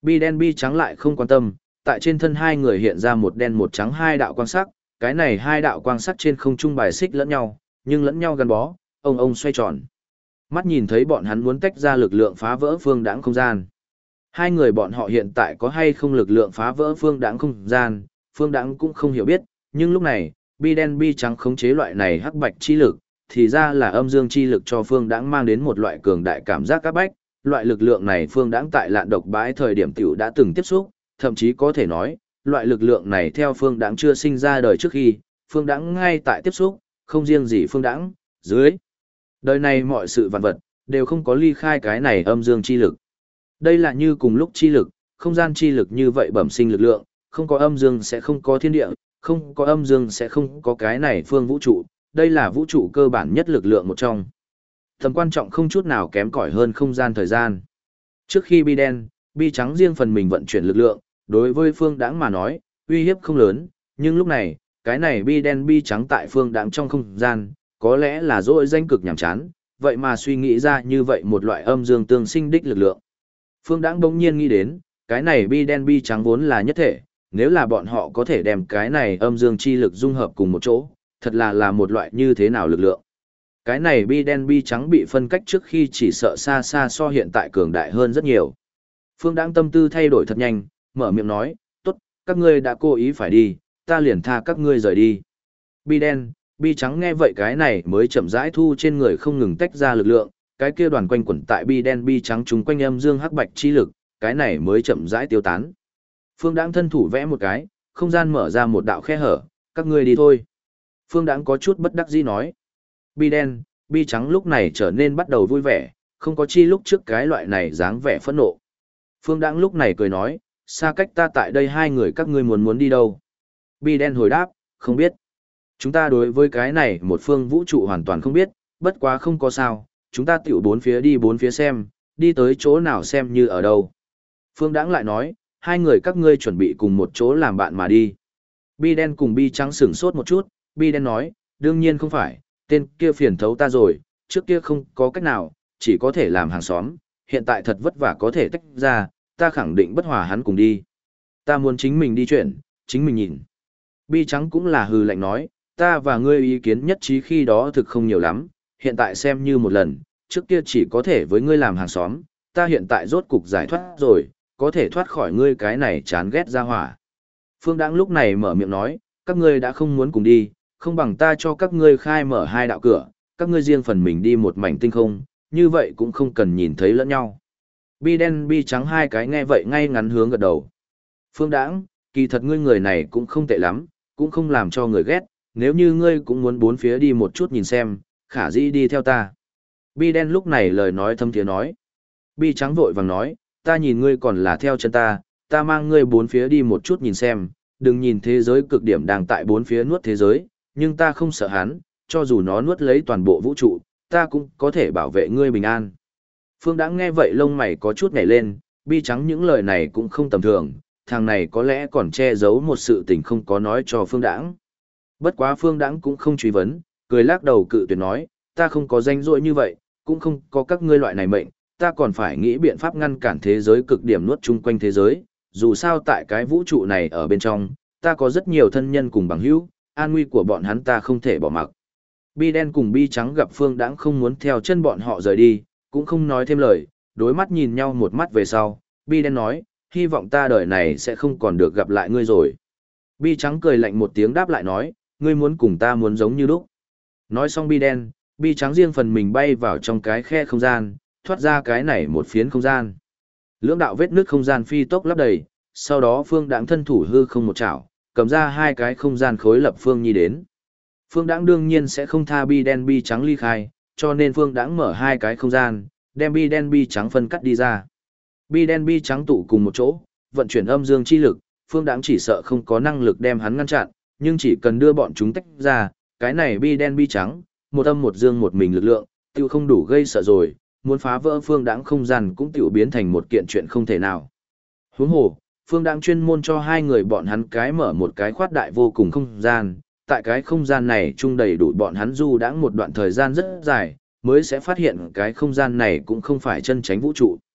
Bi đen bi trắng lại không quan tâm, tại trên thân hai người hiện ra một đen một trắng hai đạo quang sắc, cái này hai đạo quang sắc trên không trung bài xích lẫn nhau, nhưng lẫn nhau gắn bó, ông xoay tròn. Mắt nhìn thấy bọn hắn muốn tách ra lực lượng phá vỡ phương đãng không gian. Hai người bọn họ hiện tại có hay không lực lượng phá vỡ phương đãng không gian, phương đãng cũng không hiểu biết, nhưng lúc này, bi đen bi trắng khống chế loại này hắc bạch chi lực, thì ra là âm dương chi lực cho phương đãng mang đến một loại cường đại cảm giác áp bách, loại lực lượng này phương đãng tại lạn độc bãi thời điểm tiểu đã từng tiếp xúc, thậm chí có thể nói, loại lực lượng này theo phương đãng chưa sinh ra đời trước khi, phương đãng ngay tại tiếp xúc, không riêng gì phương đãng, dưới. Đời này mọi sự vạn vật, đều không có ly khai cái này âm dương chi lực. Đây là như cùng lúc chi lực, không gian chi lực như vậy bẩm sinh lực lượng, không có âm dương sẽ không có thiên địa, không có âm dương sẽ không có cái này phương vũ trụ, đây là vũ trụ cơ bản nhất lực lượng một trong. Tầm quan trọng không chút nào kém cỏi hơn không gian thời gian. Trước khi bi đen, bi trắng riêng phần mình vận chuyển lực lượng, đối với phương đãng mà nói, uy hiếp không lớn, nhưng lúc này, cái này bi đen bi trắng tại phương đãng trong không gian, có lẽ là dỗi danh cực nhàm chán, vậy mà suy nghĩ ra như vậy một loại âm dương tương sinh đích lực lượng. Phương đãng bỗng nhiên nghĩ đến, cái này bi đen bi trắng vốn là nhất thể, nếu là bọn họ có thể đem cái này âm dương chi lực dung hợp cùng một chỗ, thật là một loại như thế nào lực lượng. Cái này bi đen bi trắng bị phân cách trước khi chỉ sợ xa xa so hiện tại cường đại hơn rất nhiều. Phương đãng tâm tư thay đổi thật nhanh, mở miệng nói, tốt, các ngươi đã cố ý phải đi, ta liền tha các ngươi rời đi. Bi đen, bi trắng nghe vậy cái này mới chậm rãi thu trên người không ngừng tách ra lực lượng, cái kia đoàn quanh quẩn tại bi đen bi trắng chúng quanh âm dương hắc bạch chi lực, cái này mới chậm rãi tiêu tán. Phương đãng thân thủ vẽ một cái, không gian mở ra một đạo khe hở, các ngươi đi thôi. Phương đãng có chút bất đắc dĩ nói. Bi đen, bi trắng lúc này trở nên bắt đầu vui vẻ, không có chi lúc trước cái loại này dáng vẻ phẫn nộ. Phương đãng lúc này cười nói, xa cách ta tại đây hai người các ngươi muốn đi đâu? Bi đen hồi đáp, không biết. Chúng ta đối với cái này một phương vũ trụ hoàn toàn không biết, bất quá không có sao, chúng ta tiểu bốn phía xem, đi tới chỗ nào xem như ở đâu. Phương đãng lại nói, hai người các ngươi chuẩn bị cùng một chỗ làm bạn mà đi. Bi đen cùng bi trắng sửng sốt một chút, bi đen nói, đương nhiên không phải, tên kia phiền thấu ta rồi, trước kia không có cách nào, chỉ có thể làm hàng xóm, hiện tại thật vất vả có thể tách ra, ta khẳng định bất hòa hắn cùng đi. Ta muốn chính mình đi chuyển, chính mình nhìn. Bi trắng cũng là hừ lạnh nói, ta và ngươi ý kiến nhất trí khi đó thực không nhiều lắm, hiện tại xem như một lần, trước kia chỉ có thể với ngươi làm hàng xóm, ta hiện tại rốt cục giải thoát rồi, có thể thoát khỏi ngươi cái này chán ghét ra hỏa. Phương Đãng lúc này mở miệng nói, các ngươi đã không muốn cùng đi, không bằng ta cho các ngươi khai mở hai đạo cửa, các ngươi riêng phần mình đi một mảnh tinh không, như vậy cũng không cần nhìn thấy lẫn nhau. Bi đen bi trắng hai cái nghe vậy ngay ngắn hướng gật đầu. Phương Đãng, kỳ thật ngươi người này cũng không tệ lắm, cũng không làm cho người ghét, nếu như ngươi cũng muốn bốn phía đi một chút nhìn xem, khả dĩ đi theo ta. Bi đen lúc này lời nói thâm thiế nói. Bi trắng vội vàng nói, ta nhìn ngươi còn là theo chân ta, ta mang ngươi bốn phía đi một chút nhìn xem, đừng nhìn thế giới cực điểm đang tại bốn phía nuốt thế giới, nhưng ta không sợ hắn, cho dù nó nuốt lấy toàn bộ vũ trụ, ta cũng có thể bảo vệ ngươi bình an. Phương Đãng nghe vậy lông mày có chút nhảy lên, bi trắng những lời này cũng không tầm thường, thằng này có lẽ còn che giấu một sự tình không có nói cho Phương Đãng. Bất quá Phương Đãng cũng không truy vấn, cười lắc đầu cự tuyệt nói, ta không có danh dội như vậy, cũng không có các ngươi loại này mệnh, ta còn phải nghĩ biện pháp ngăn cản thế giới cực điểm nuốt chung quanh thế giới, dù sao tại cái vũ trụ này ở bên trong, ta có rất nhiều thân nhân cùng bằng hữu, an nguy của bọn hắn ta không thể bỏ mặc. Bi đen cùng bi trắng gặp Phương Đãng không muốn theo chân bọn họ rời đi, cũng không nói thêm lời, đối mắt nhìn nhau một mắt về sau, bi đen nói, hy vọng ta đời này sẽ không còn được gặp lại ngươi rồi. Bi trắng cười lạnh một tiếng đáp lại nói, ngươi muốn cùng ta muốn giống như lúc. Nói xong bi đen, bi trắng riêng phần mình bay vào trong cái khe không gian, thoát ra cái này một phiến không gian. Lưỡng đạo vết nước không gian phi tốc lấp đầy, sau đó Phương Đãng thân thủ hư không một chảo, cầm ra hai cái không gian khối lập Phương Nhi đến. Phương Đãng đương nhiên sẽ không tha bi đen bi trắng ly khai, cho nên Phương Đãng mở hai cái không gian, đem bi đen bi trắng phân cắt đi ra. Bi đen bi trắng tụ cùng một chỗ, vận chuyển âm dương chi lực, Phương Đãng chỉ sợ không có năng lực đem hắn ngăn chặn, nhưng chỉ cần đưa bọn chúng tách ra, cái này bi đen bi trắng, một âm một dương một mình lực lượng, tiêu không đủ gây sợ rồi, muốn phá vỡ Phương Đãng không gian cũng tiểu biến thành một kiện chuyện không thể nào. Huống hồ, Phương Đãng chuyên môn cho hai người bọn hắn cái mở một cái khoát đại vô cùng không gian, tại cái không gian này chung đầy đủ bọn hắn du đãng một đoạn thời gian rất dài, mới sẽ phát hiện cái không gian này cũng không phải chân chánh vũ trụ.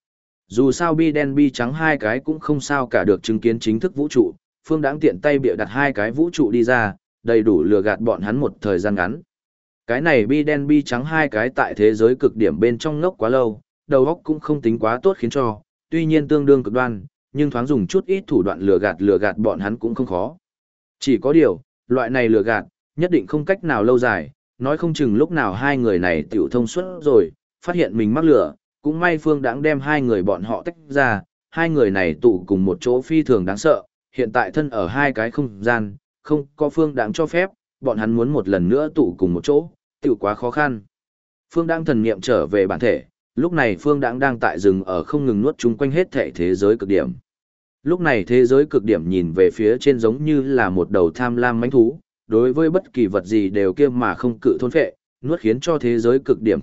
Dù sao bi đen bi trắng hai cái cũng không sao cả được chứng kiến chính thức vũ trụ, Phương Đãng tiện tay bịa đặt hai cái vũ trụ đi ra, đầy đủ lừa gạt bọn hắn một thời gian ngắn. Cái này bi đen bi trắng hai cái tại thế giới cực điểm bên trong ngốc quá lâu, đầu óc cũng không tính quá tốt khiến cho, tuy nhiên tương đương cực đoan, nhưng thoáng dùng chút ít thủ đoạn lừa gạt bọn hắn cũng không khó. Chỉ có điều, loại này lừa gạt, nhất định không cách nào lâu dài, nói không chừng lúc nào hai người này tiểu thông suốt rồi, phát hiện mình mắc lừa, cũng may Phương Đãng đem hai người bọn họ tách ra, hai người này tụ cùng một chỗ phi thường đáng sợ, hiện tại thân ở hai cái không gian, không có Phương Đãng cho phép, bọn hắn muốn một lần nữa tụ cùng một chỗ, tiểu quá khó khăn. Phương Đãng thần niệm trở về bản thể, lúc này Phương Đãng đang tại rừng ở không ngừng nuốt chung quanh hết thể thế giới cực điểm. Lúc này thế giới cực điểm nhìn về phía trên giống như là một đầu tham lam mãnh thú, đối với bất kỳ vật gì đều kia mà không cự thôn phệ, nuốt khiến cho thế giới cực điểm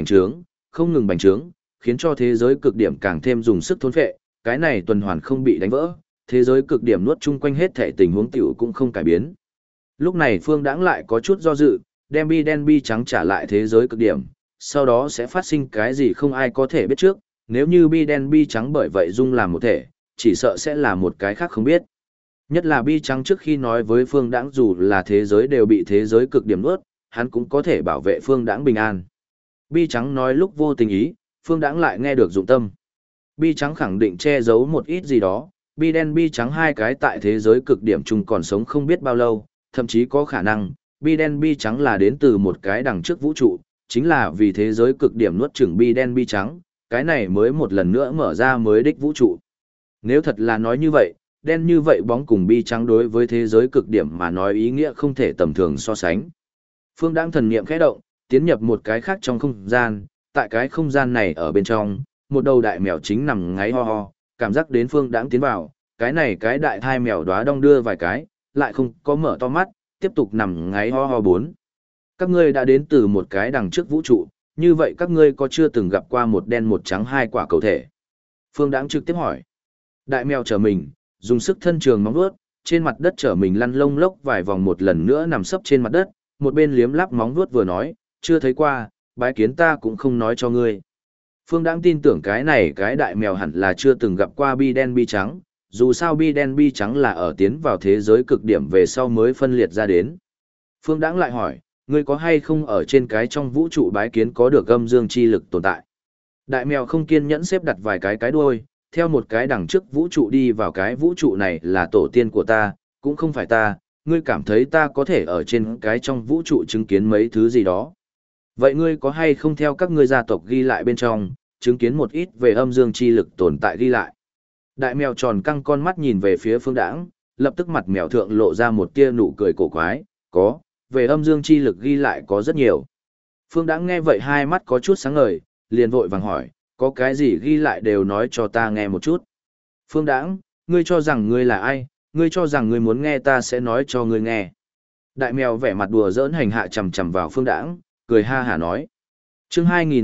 không ngừng bành trướng, khiến cho thế giới cực điểm càng thêm dùng sức thôn phệ, cái này tuần hoàn không bị đánh vỡ, thế giới cực điểm nuốt chung quanh hết thể tình huống tiểu cũng không cải biến. Lúc này Phương Đãng lại có chút do dự, đem bi đen bi trắng trả lại thế giới cực điểm, sau đó sẽ phát sinh cái gì không ai có thể biết trước, nếu như bi đen bi trắng bởi vậy dung làm một thể, chỉ sợ sẽ là một cái khác không biết. Nhất là bi trắng trước khi nói với Phương Đãng dù là thế giới đều bị thế giới cực điểm nuốt, hắn cũng có thể bảo vệ Phương Đãng bình an. Bi trắng nói lúc vô tình ý, Phương Đãng lại nghe được dụng tâm. Bi trắng khẳng định che giấu một ít gì đó, bi đen bi trắng hai cái tại thế giới cực điểm chung còn sống không biết bao lâu, thậm chí có khả năng, bi đen bi trắng là đến từ một cái đằng trước vũ trụ, chính là vì thế giới cực điểm nuốt chửng bi đen bi trắng, cái này mới một lần nữa mở ra mới đích vũ trụ. Nếu thật là nói như vậy, đen như vậy bóng cùng bi trắng đối với thế giới cực điểm mà nói ý nghĩa không thể tầm thường so sánh. Phương Đãng thần niệm khẽ động, tiến nhập một cái khác trong không gian, tại cái không gian này ở bên trong, một đầu đại mèo chính nằm ngáy ho ho, cảm giác đến Phương Đãng tiến vào, cái này cái đại thai mèo đóa đong đưa vài cái, lại không có mở to mắt, tiếp tục nằm ngáy ho ho bốn. Các ngươi đã đến từ một cái đằng trước vũ trụ, như vậy các ngươi có chưa từng gặp qua một đen một trắng hai quả cầu thể? Phương Đãng trực tiếp hỏi. Đại mèo trở mình, dùng sức thân trường móng vuốt, trên mặt đất trở mình lăn lông lốc vài vòng một lần nữa nằm sấp trên mặt đất, một bên liếm láp móng vuốt vừa nói, chưa thấy qua, bái kiến ta cũng không nói cho ngươi. Phương Đãng tin tưởng cái này cái đại mèo hẳn là chưa từng gặp qua bi đen bi trắng, dù sao bi đen bi trắng là ở tiến vào thế giới cực điểm về sau mới phân liệt ra đến. Phương Đãng lại hỏi, ngươi có hay không ở trên cái trong vũ trụ bái kiến có được âm dương chi lực tồn tại? Đại mèo không kiên nhẫn xếp đặt vài cái đuôi, theo một cái đằng trước vũ trụ đi vào cái vũ trụ này là tổ tiên của ta, cũng không phải ta, ngươi cảm thấy ta có thể ở trên cái trong vũ trụ chứng kiến mấy thứ gì đó. Vậy ngươi có hay không theo các ngươi gia tộc ghi lại bên trong, chứng kiến một ít về âm dương chi lực tồn tại ghi lại? Đại mèo tròn căng con mắt nhìn về phía Phương Đãng, lập tức mặt mèo thượng lộ ra một tia nụ cười cổ quái, có, về âm dương chi lực ghi lại có rất nhiều. Phương Đãng nghe vậy hai mắt có chút sáng ngời, liền vội vàng hỏi, có cái gì ghi lại đều nói cho ta nghe một chút. Phương Đãng, ngươi cho rằng ngươi là ai, ngươi cho rằng ngươi muốn nghe ta sẽ nói cho ngươi nghe. Đại mèo vẻ mặt đùa giỡn hành hạ chầm chầm vào Phương Đãng, cười ha hả nói. Chương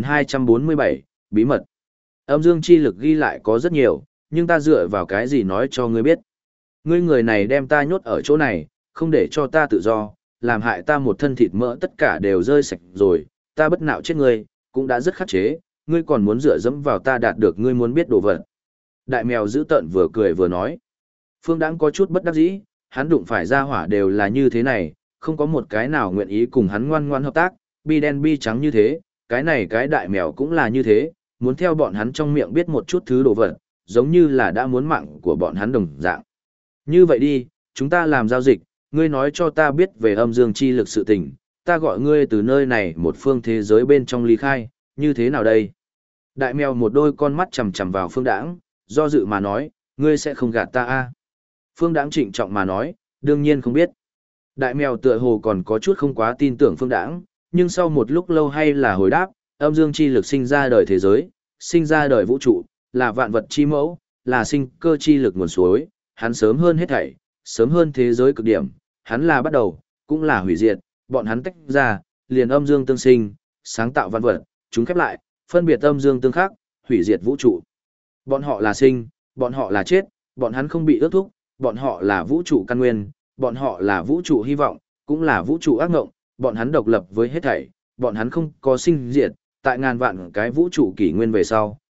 2247, bí mật. Âm dương chi lực ghi lại có rất nhiều, nhưng ta dựa vào cái gì nói cho ngươi biết. Ngươi người này đem ta nhốt ở chỗ này, không để cho ta tự do, làm hại ta một thân thịt mỡ tất cả đều rơi sạch rồi, ta bất nạo chết ngươi, cũng đã rất khắc chế, ngươi còn muốn dựa dẫm vào ta đạt được ngươi muốn biết đồ vật. Đại mèo giữ tợn vừa cười vừa nói. Phương Đãng có chút bất đắc dĩ, hắn đụng phải ra hỏa đều là như thế này, không có một cái nào nguyện ý cùng hắn ngoan ngoan hợp tác, bi đen bi trắng như thế, cái này cái đại mèo cũng là như thế, muốn theo bọn hắn trong miệng biết một chút thứ đồ vật, giống như là đã muốn mạng của bọn hắn đồng dạng. Như vậy đi, chúng ta làm giao dịch, ngươi nói cho ta biết về âm dương chi lực sự tình, ta gọi ngươi từ nơi này một phương thế giới bên trong ly khai, như thế nào đây? Đại mèo một đôi con mắt chằm chằm vào Phương Đãng, do dự mà nói, ngươi sẽ không gạt ta à? Phương Đãng trịnh trọng mà nói, đương nhiên không biết. Đại mèo tựa hồ còn có chút không quá tin tưởng Phương Đãng, nhưng sau một lúc lâu hay là hồi đáp, âm dương chi lực sinh ra đời thế giới, sinh ra đời vũ trụ, là vạn vật chi mẫu, là sinh cơ chi lực nguồn suối, hắn sớm hơn hết thảy, sớm hơn thế giới cực điểm, hắn là bắt đầu, cũng là hủy diệt, bọn hắn tách ra, liền âm dương tương sinh, sáng tạo vạn vật, chúng khép lại, phân biệt âm dương tương khắc, hủy diệt vũ trụ. Bọn họ là sinh, bọn họ là chết, bọn hắn không bị ước thúc, bọn họ là vũ trụ căn nguyên, bọn họ là vũ trụ hy vọng, cũng là vũ trụ ác ngộng, bọn hắn độc lập với hết thảy, bọn hắn không có sinh diệt, tại ngàn vạn cái vũ trụ kỷ nguyên về sau,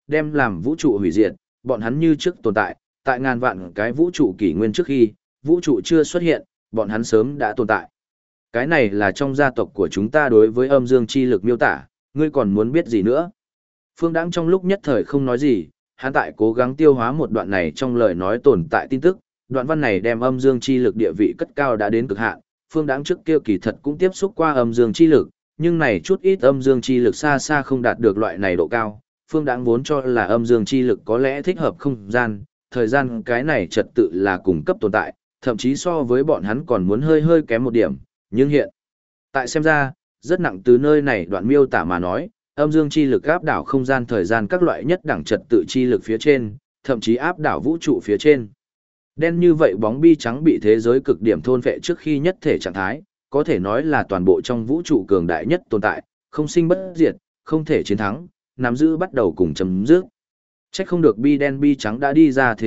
đem làm vũ trụ hủy diệt, bọn hắn như trước tồn tại, tại ngàn vạn cái vũ trụ kỷ nguyên trước khi, vũ trụ chưa xuất hiện, bọn hắn sớm đã tồn tại. Cái này là trong gia tộc của chúng ta đối với âm dương chi lực miêu tả, ngươi còn muốn biết gì nữa? Phương Đãng trong lúc nhất thời không nói gì, hắn tại cố gắng tiêu hóa một đoạn này trong lời nói tồn tại tin tức, đoạn văn này đem âm dương chi lực địa vị cất cao đã đến cực hạn. Phương Đãng trước kia kỳ thật cũng tiếp xúc qua âm dương chi lực, nhưng này chút ít âm dương chi lực xa xa không đạt được loại này độ cao. Phương Đãng vốn cho là âm dương chi lực có lẽ thích hợp không gian, thời gian cái này trật tự là cùng cấp tồn tại, thậm chí so với bọn hắn còn muốn hơi hơi kém một điểm, nhưng hiện tại xem ra, rất nặng từ nơi này đoạn miêu tả mà nói, âm dương chi lực áp đảo không gian thời gian các loại nhất đẳng trật tự chi lực phía trên, thậm chí áp đảo vũ trụ phía trên. Đen như vậy bóng bi trắng bị thế giới cực điểm thôn phệ trước khi nhất thể trạng thái, có thể nói là toàn bộ trong vũ trụ cường đại nhất tồn tại, không sinh bất diệt, không thể chiến thắng, nắm giữ bắt đầu cùng chấm dứt. Chắc không được bi đen bi trắng đã đi ra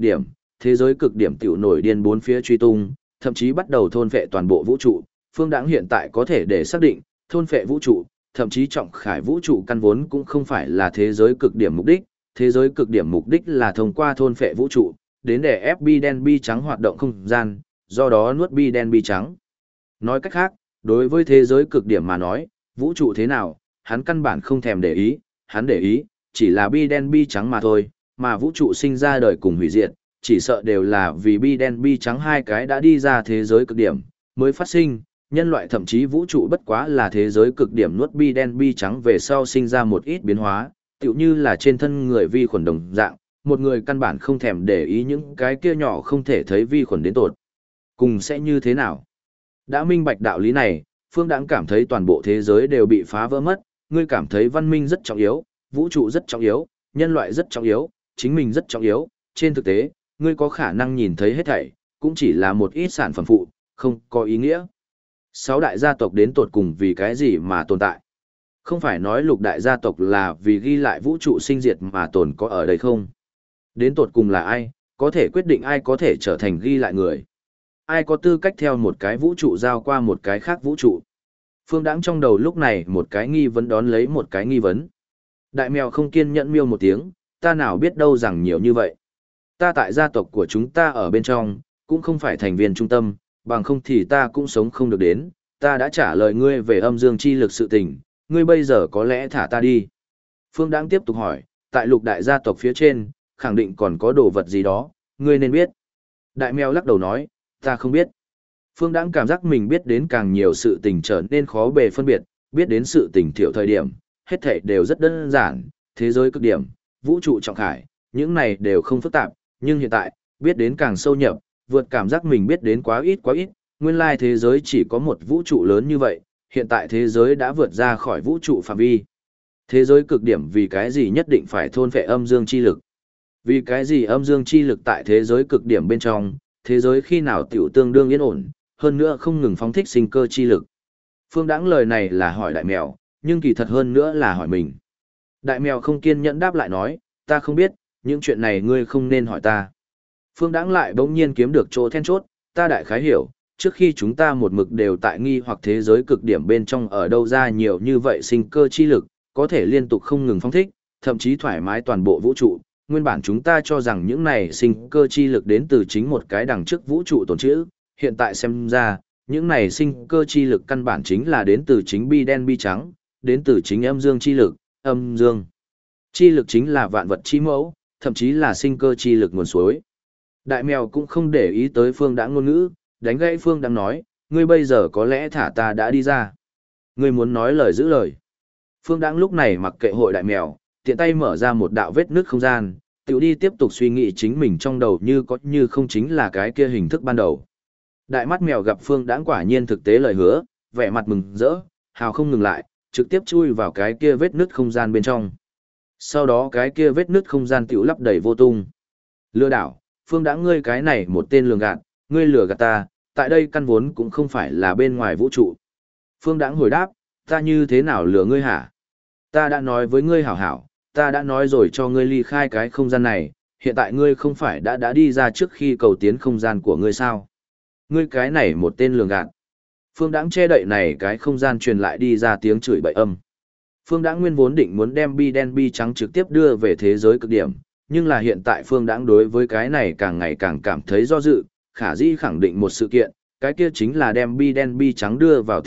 thế giới cực điểm tiểu nổi điên bốn phía truy tung, thậm chí bắt đầu thôn phệ toàn bộ vũ trụ. Phương Đãng hiện tại có thể để xác định, thôn phệ vũ trụ, thậm chí trọng khải vũ trụ căn vốn cũng không phải là thế giới cực điểm mục đích, thế giới cực điểm mục đích là thông qua thôn phệ vũ trụ, đến để ép bi đen bi trắng hoạt động không gian, do đó nuốt bi đen bi trắng. Nói cách khác, đối với thế giới cực điểm mà nói, vũ trụ thế nào, hắn căn bản không thèm để ý, hắn để ý, chỉ là bi đen bi trắng mà thôi, mà vũ trụ sinh ra đời cùng hủy diệt, chỉ sợ đều là vì bi đen bi trắng hai cái đã đi ra thế giới cực điểm, mới phát sinh, nhân loại thậm chí vũ trụ bất quá là thế giới cực điểm nuốt bi đen bi trắng về sau sinh ra một ít biến hóa, tựu như là trên thân người vi khuẩn đồng dạng, một người căn bản không thèm để ý những cái kia nhỏ không thể thấy vi khuẩn đến tột. Cùng sẽ như thế nào? Đã minh bạch đạo lý này, Phương Đãng cảm thấy toàn bộ thế giới đều bị phá vỡ mất, ngươi cảm thấy văn minh rất trọng yếu, vũ trụ rất trọng yếu, nhân loại rất trọng yếu, chính mình rất trọng yếu, trên thực tế, ngươi có khả năng nhìn thấy hết thảy, cũng chỉ là một ít sản phẩm phụ, không có ý nghĩa. Sáu đại gia tộc đến tột cùng vì cái gì mà tồn tại? Không phải nói lục đại gia tộc là vì ghi lại vũ trụ sinh diệt mà tồn có ở đây không? Đến tột cùng là ai, có thể quyết định ai có thể trở thành ghi lại người? Ai có tư cách theo một cái vũ trụ giao qua một cái khác vũ trụ? Phương Đãng trong đầu lúc này một cái nghi vấn đón lấy một cái nghi vấn. Đại mèo không kiên nhẫn miêu một tiếng, ta nào biết đâu rằng nhiều như vậy. Ta tại gia tộc của chúng ta ở bên trong, cũng không phải thành viên trung tâm, bằng không thì ta cũng sống không được đến, ta đã trả lời ngươi về âm dương chi lực sự tình, ngươi bây giờ có lẽ thả ta đi. Phương Đãng tiếp tục hỏi, tại lục đại gia tộc phía trên, khẳng định còn có đồ vật gì đó, ngươi nên biết. Đại mèo lắc đầu nói, ta không biết. Phương Đãng cảm giác mình biết đến càng nhiều sự tình trở nên khó bề phân biệt, biết đến sự tình thiểu thời điểm, hết thảy đều rất đơn giản, thế giới cực điểm, vũ trụ trọng khải, những này đều không phức tạp, nhưng hiện tại, biết đến càng sâu nhập, vượt cảm giác mình biết đến quá ít, nguyên lai thế giới chỉ có một vũ trụ lớn như vậy, hiện tại thế giới đã vượt ra khỏi vũ trụ phạm vi. Thế giới cực điểm vì cái gì nhất định phải thôn phệ âm dương chi lực? Vì cái gì âm dương chi lực tại thế giới cực điểm bên trong, thế giới khi nào tiểu tương đương yên ổn, hơn nữa không ngừng phóng thích sinh cơ chi lực? Phương Đãng lời này là hỏi đại mèo, nhưng kỳ thật hơn nữa là hỏi mình. Đại mèo không kiên nhẫn đáp lại nói, ta không biết, những chuyện này ngươi không nên hỏi ta. Phương Đãng lại bỗng nhiên kiếm được chỗ then chốt, ta đại khái hiểu, trước khi chúng ta một mực đều tại nghi hoặc thế giới cực điểm bên trong ở đâu ra nhiều như vậy sinh cơ chi lực, có thể liên tục không ngừng phóng thích, thậm chí thoải mái toàn bộ vũ trụ. Nguyên bản chúng ta cho rằng những này sinh cơ chi lực đến từ chính một cái đằng trước vũ trụ tồn trữ, hiện tại xem ra, những này sinh cơ chi lực căn bản chính là đến từ chính bi đen bi trắng, đến từ chính âm dương chi lực, âm dương. Chi lực chính là vạn vật chi mẫu, thậm chí là sinh cơ chi lực nguồn suối. Đại mèo cũng không để ý tới Phương Đãng ngôn ngữ, đánh gãy Phương Đãng nói, ngươi bây giờ có lẽ thả ta đã đi ra. Ngươi muốn nói lời giữ lời. Phương Đãng lúc này mặc kệ hội đại mèo, tiện tay mở ra một đạo vết nứt không gian, tiểu đi tiếp tục suy nghĩ chính mình trong đầu như có như không chính là cái kia hình thức ban đầu. Đại mắt mèo gặp Phương Đãng quả nhiên thực tế lời hứa, vẻ mặt mừng rỡ, hào không ngừng lại, trực tiếp chui vào cái kia vết nứt không gian bên trong. Sau đó cái kia vết nứt không gian tiểu lấp đầy vô tung. Lừa đảo, Phương Đãng ngươi cái này một tên lường gạt, ngươi lừa gạt ta, tại đây căn vốn cũng không phải là bên ngoài vũ trụ. Phương Đãng hồi đáp, ta như thế nào lừa ngươi hả? Ta đã nói với ngươi hảo hảo, ta đã nói rồi cho ngươi ly khai cái không gian này, hiện tại ngươi không phải đã đi ra trước khi cầu tiến không gian của ngươi sao? Ngươi cái này một tên lường gạt. Phương Đãng che đậy này cái không gian truyền lại đi ra tiếng chửi bậy âm. Phương Đãng nguyên vốn định muốn đem bi đen bi trắng trực tiếp đưa về thế giới cực điểm, nhưng là hiện tại Phương Đãng đối với cái này càng ngày càng cảm thấy do dự, khả dĩ khẳng định một sự kiện, cái kia chính là đem bi đen bi trắng đưa vào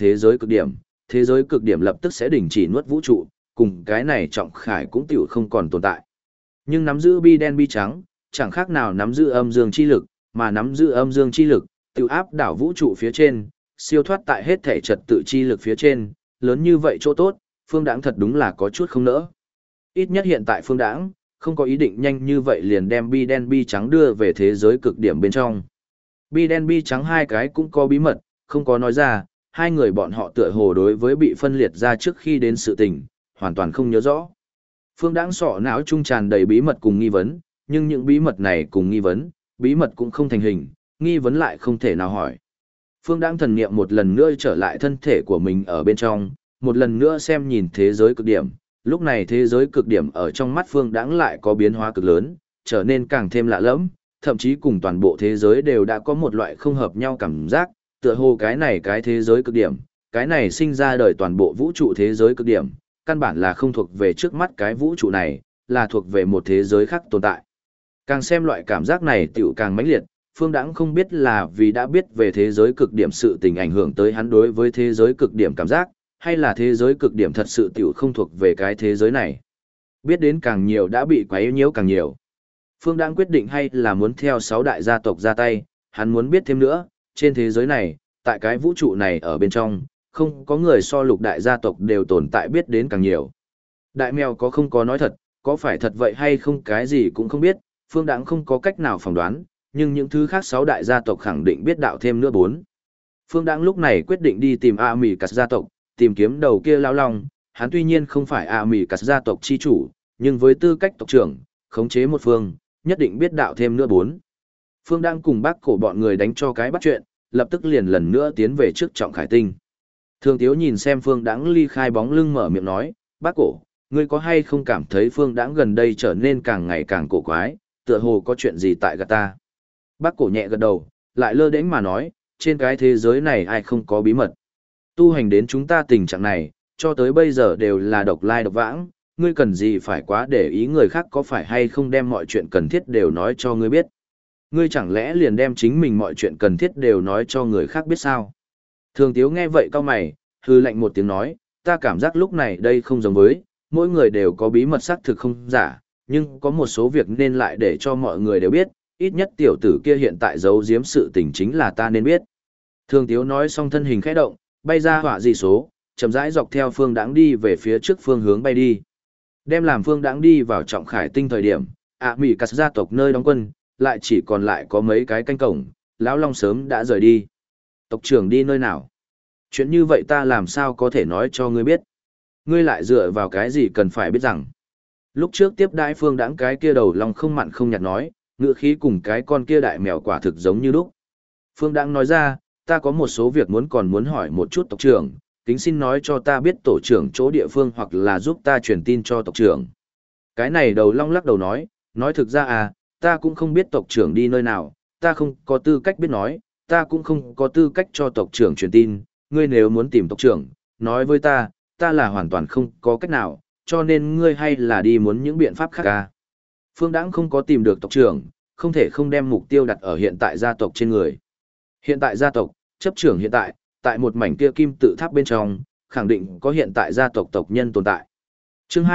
thế giới cực điểm lập tức sẽ đình chỉ nuốt vũ trụ, cùng cái này trọng khải cũng tiểu không còn tồn tại. Nhưng nắm giữ bi đen bi trắng, chẳng khác nào nắm giữ âm dương chi lực, mà nắm giữ âm dương chi lực, tiểu áp đảo vũ trụ phía trên, siêu thoát tại hết thể trật tự chi lực phía trên, lớn như vậy chỗ tốt, Phương Đãng thật đúng là có chút không nỡ. Ít nhất hiện tại Phương Đãng không có ý định nhanh như vậy liền đem bi đen bi trắng đưa về thế giới cực điểm bên trong. Bi đen bi trắng hai cái cũng có bí mật, không có nói ra, hai người bọn họ tựa hồ đối với bị phân liệt ra trước khi đến sự tình, hoàn toàn không nhớ rõ. Phương Đãng sọ não trung tràn đầy bí mật cùng nghi vấn, nhưng những bí mật này cùng nghi vấn, bí mật cũng không thành hình, nghi vấn lại không thể nào hỏi. Phương Đãng thần niệm một lần nữa trở lại thân thể của mình ở bên trong, một lần nữa xem nhìn thế giới cực điểm. Lúc này thế giới cực điểm ở trong mắt Phương Đãng lại có biến hóa cực lớn, trở nên càng thêm lạ lẫm, thậm chí cùng toàn bộ thế giới đều đã có một loại không hợp nhau cảm giác, tựa hồ cái này cái thế giới cực điểm, cái này sinh ra đời toàn bộ vũ trụ thế giới cực điểm, căn bản là không thuộc về trước mắt cái vũ trụ này, là thuộc về một thế giới khác tồn tại. Càng xem loại cảm giác này tiểu càng mãnh liệt, Phương Đãng không biết là vì đã biết về thế giới cực điểm sự tình ảnh hưởng tới hắn đối với thế giới cực điểm cảm giác, hay là thế giới cực điểm thật sự tiểu không thuộc về cái thế giới này. Biết đến càng nhiều đã bị quấy nhiễu càng nhiều. Phương Đãng quyết định hay là muốn theo 6 đại gia tộc ra tay, hắn muốn biết thêm nữa, trên thế giới này, tại cái vũ trụ này ở bên trong, không có người so lục đại gia tộc đều tồn tại biết đến càng nhiều. Đại mèo có không có nói thật, có phải thật vậy hay không cái gì cũng không biết, Phương Đãng không có cách nào phỏng đoán, nhưng những thứ khác 6 đại gia tộc khẳng định biết đạo thêm nữa 4. Phương Đãng lúc này quyết định đi tìm A Mỉ Cắt gia tộc, tìm kiếm đầu kia lão long, hắn tuy nhiên không phải A Mỉ Cắt gia tộc chi chủ, nhưng với tư cách tộc trưởng, khống chế một phương, nhất định biết đạo thêm nữa 4. Phương Đãng cùng bác cổ bọn người đánh cho cái bắt chuyện, lập tức liền lần nữa tiến về trước Trọng Khải Tinh. Thường Tiếu nhìn xem Phương Đãng ly khai bóng lưng mở miệng nói, bác cổ, ngươi có hay không cảm thấy Phương Đãng gần đây trở nên càng ngày càng cổ quái, tựa hồ có chuyện gì tại gạt ta. Bác cổ nhẹ gật đầu, lại lơ đễnh mà nói, trên cái thế giới này ai không có bí mật. Tu hành đến chúng ta tình trạng này, cho tới bây giờ đều là độc lai độc vãng, ngươi cần gì phải quá để ý người khác có phải hay không đem mọi chuyện cần thiết đều nói cho ngươi biết. Ngươi chẳng lẽ liền đem chính mình mọi chuyện cần thiết đều nói cho người khác biết sao? Thường Tiếu nghe vậy cau mày, hư lạnh một tiếng nói, ta cảm giác lúc này đây không giống với, mỗi người đều có bí mật xác thực không giả, nhưng có một số việc nên lại để cho mọi người đều biết, ít nhất tiểu tử kia hiện tại giấu giếm sự tình chính là ta nên biết. Thường Tiếu nói xong thân hình khẽ động, bay ra họa dị số, chậm rãi dọc theo Phương Đãng đi về phía trước phương hướng bay đi. Đem làm Phương Đãng đi vào Trọng Khải Tinh thời điểm, Mỉ Cắt gia tộc nơi đóng quân, lại chỉ còn lại có mấy cái canh cổng, lão long sớm đã rời đi. Tộc trưởng đi nơi nào? Chuyện như vậy ta làm sao có thể nói cho ngươi biết? Ngươi lại dựa vào cái gì cần phải biết rằng? Lúc trước tiếp đãi Phương Đãng cái kia đầu long không mặn không nhạt nói, ngữ khí cùng cái con kia đại mèo quả thực giống như lúc. Phương Đãng nói ra, ta có một số việc còn muốn hỏi một chút tộc trưởng, kính xin nói cho ta biết tổ trưởng chỗ địa phương hoặc là giúp ta truyền tin cho tộc trưởng. Cái này đầu long lắc đầu nói thực ra ta cũng không biết tộc trưởng đi nơi nào, ta không có tư cách biết nói, ta cũng không có tư cách cho tộc trưởng truyền tin, ngươi nếu muốn tìm tộc trưởng, nói với ta là hoàn toàn không có cách nào, cho nên ngươi hay là đi muốn những biện pháp khác. Phương Đãng không có tìm được tộc trưởng, không thể không đem mục tiêu đặt ở hiện tại gia tộc trên người. Hiện tại gia tộc, chấp trưởng hiện tại một mảnh kia kim tự tháp bên trong, khẳng định có hiện tại gia tộc tộc nhân tồn tại. Chương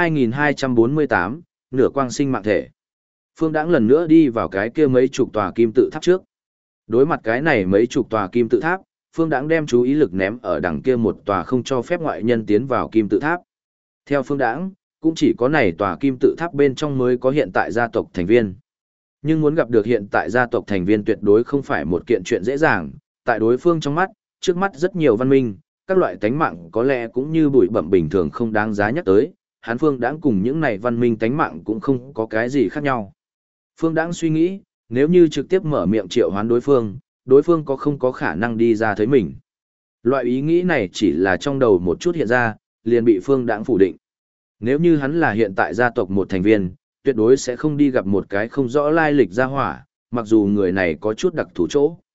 2248, nửa quang sinh mạng thể. Phương Đãng lần nữa đi vào cái kia mấy chục tòa kim tự tháp trước. Đối mặt cái này mấy chục tòa kim tự tháp, Phương Đãng đem chú ý lực ném ở đằng kia một tòa không cho phép ngoại nhân tiến vào kim tự tháp. Theo Phương Đãng, cũng chỉ có này tòa kim tự tháp bên trong mới có hiện tại gia tộc thành viên. Nhưng muốn gặp được hiện tại gia tộc thành viên tuyệt đối không phải một kiện chuyện dễ dàng, tại đối phương trong mắt, trước mắt rất nhiều văn minh, các loại tánh mạng có lẽ cũng như bụi bặm bình thường không đáng giá nhắc tới, hắn Phương Đãng cùng những này văn minh tánh mạng cũng không có cái gì khác nhau. Phương Đãng suy nghĩ, nếu như trực tiếp mở miệng triệu hoán đối phương có không có khả năng đi ra thấy mình. Loại ý nghĩ này chỉ là trong đầu một chút hiện ra, liền bị Phương Đãng phủ định. Nếu như hắn là hiện tại gia tộc một thành viên, tuyệt đối sẽ không đi gặp một cái không rõ lai lịch gia hỏa, mặc dù người này có chút đặc thù chỗ.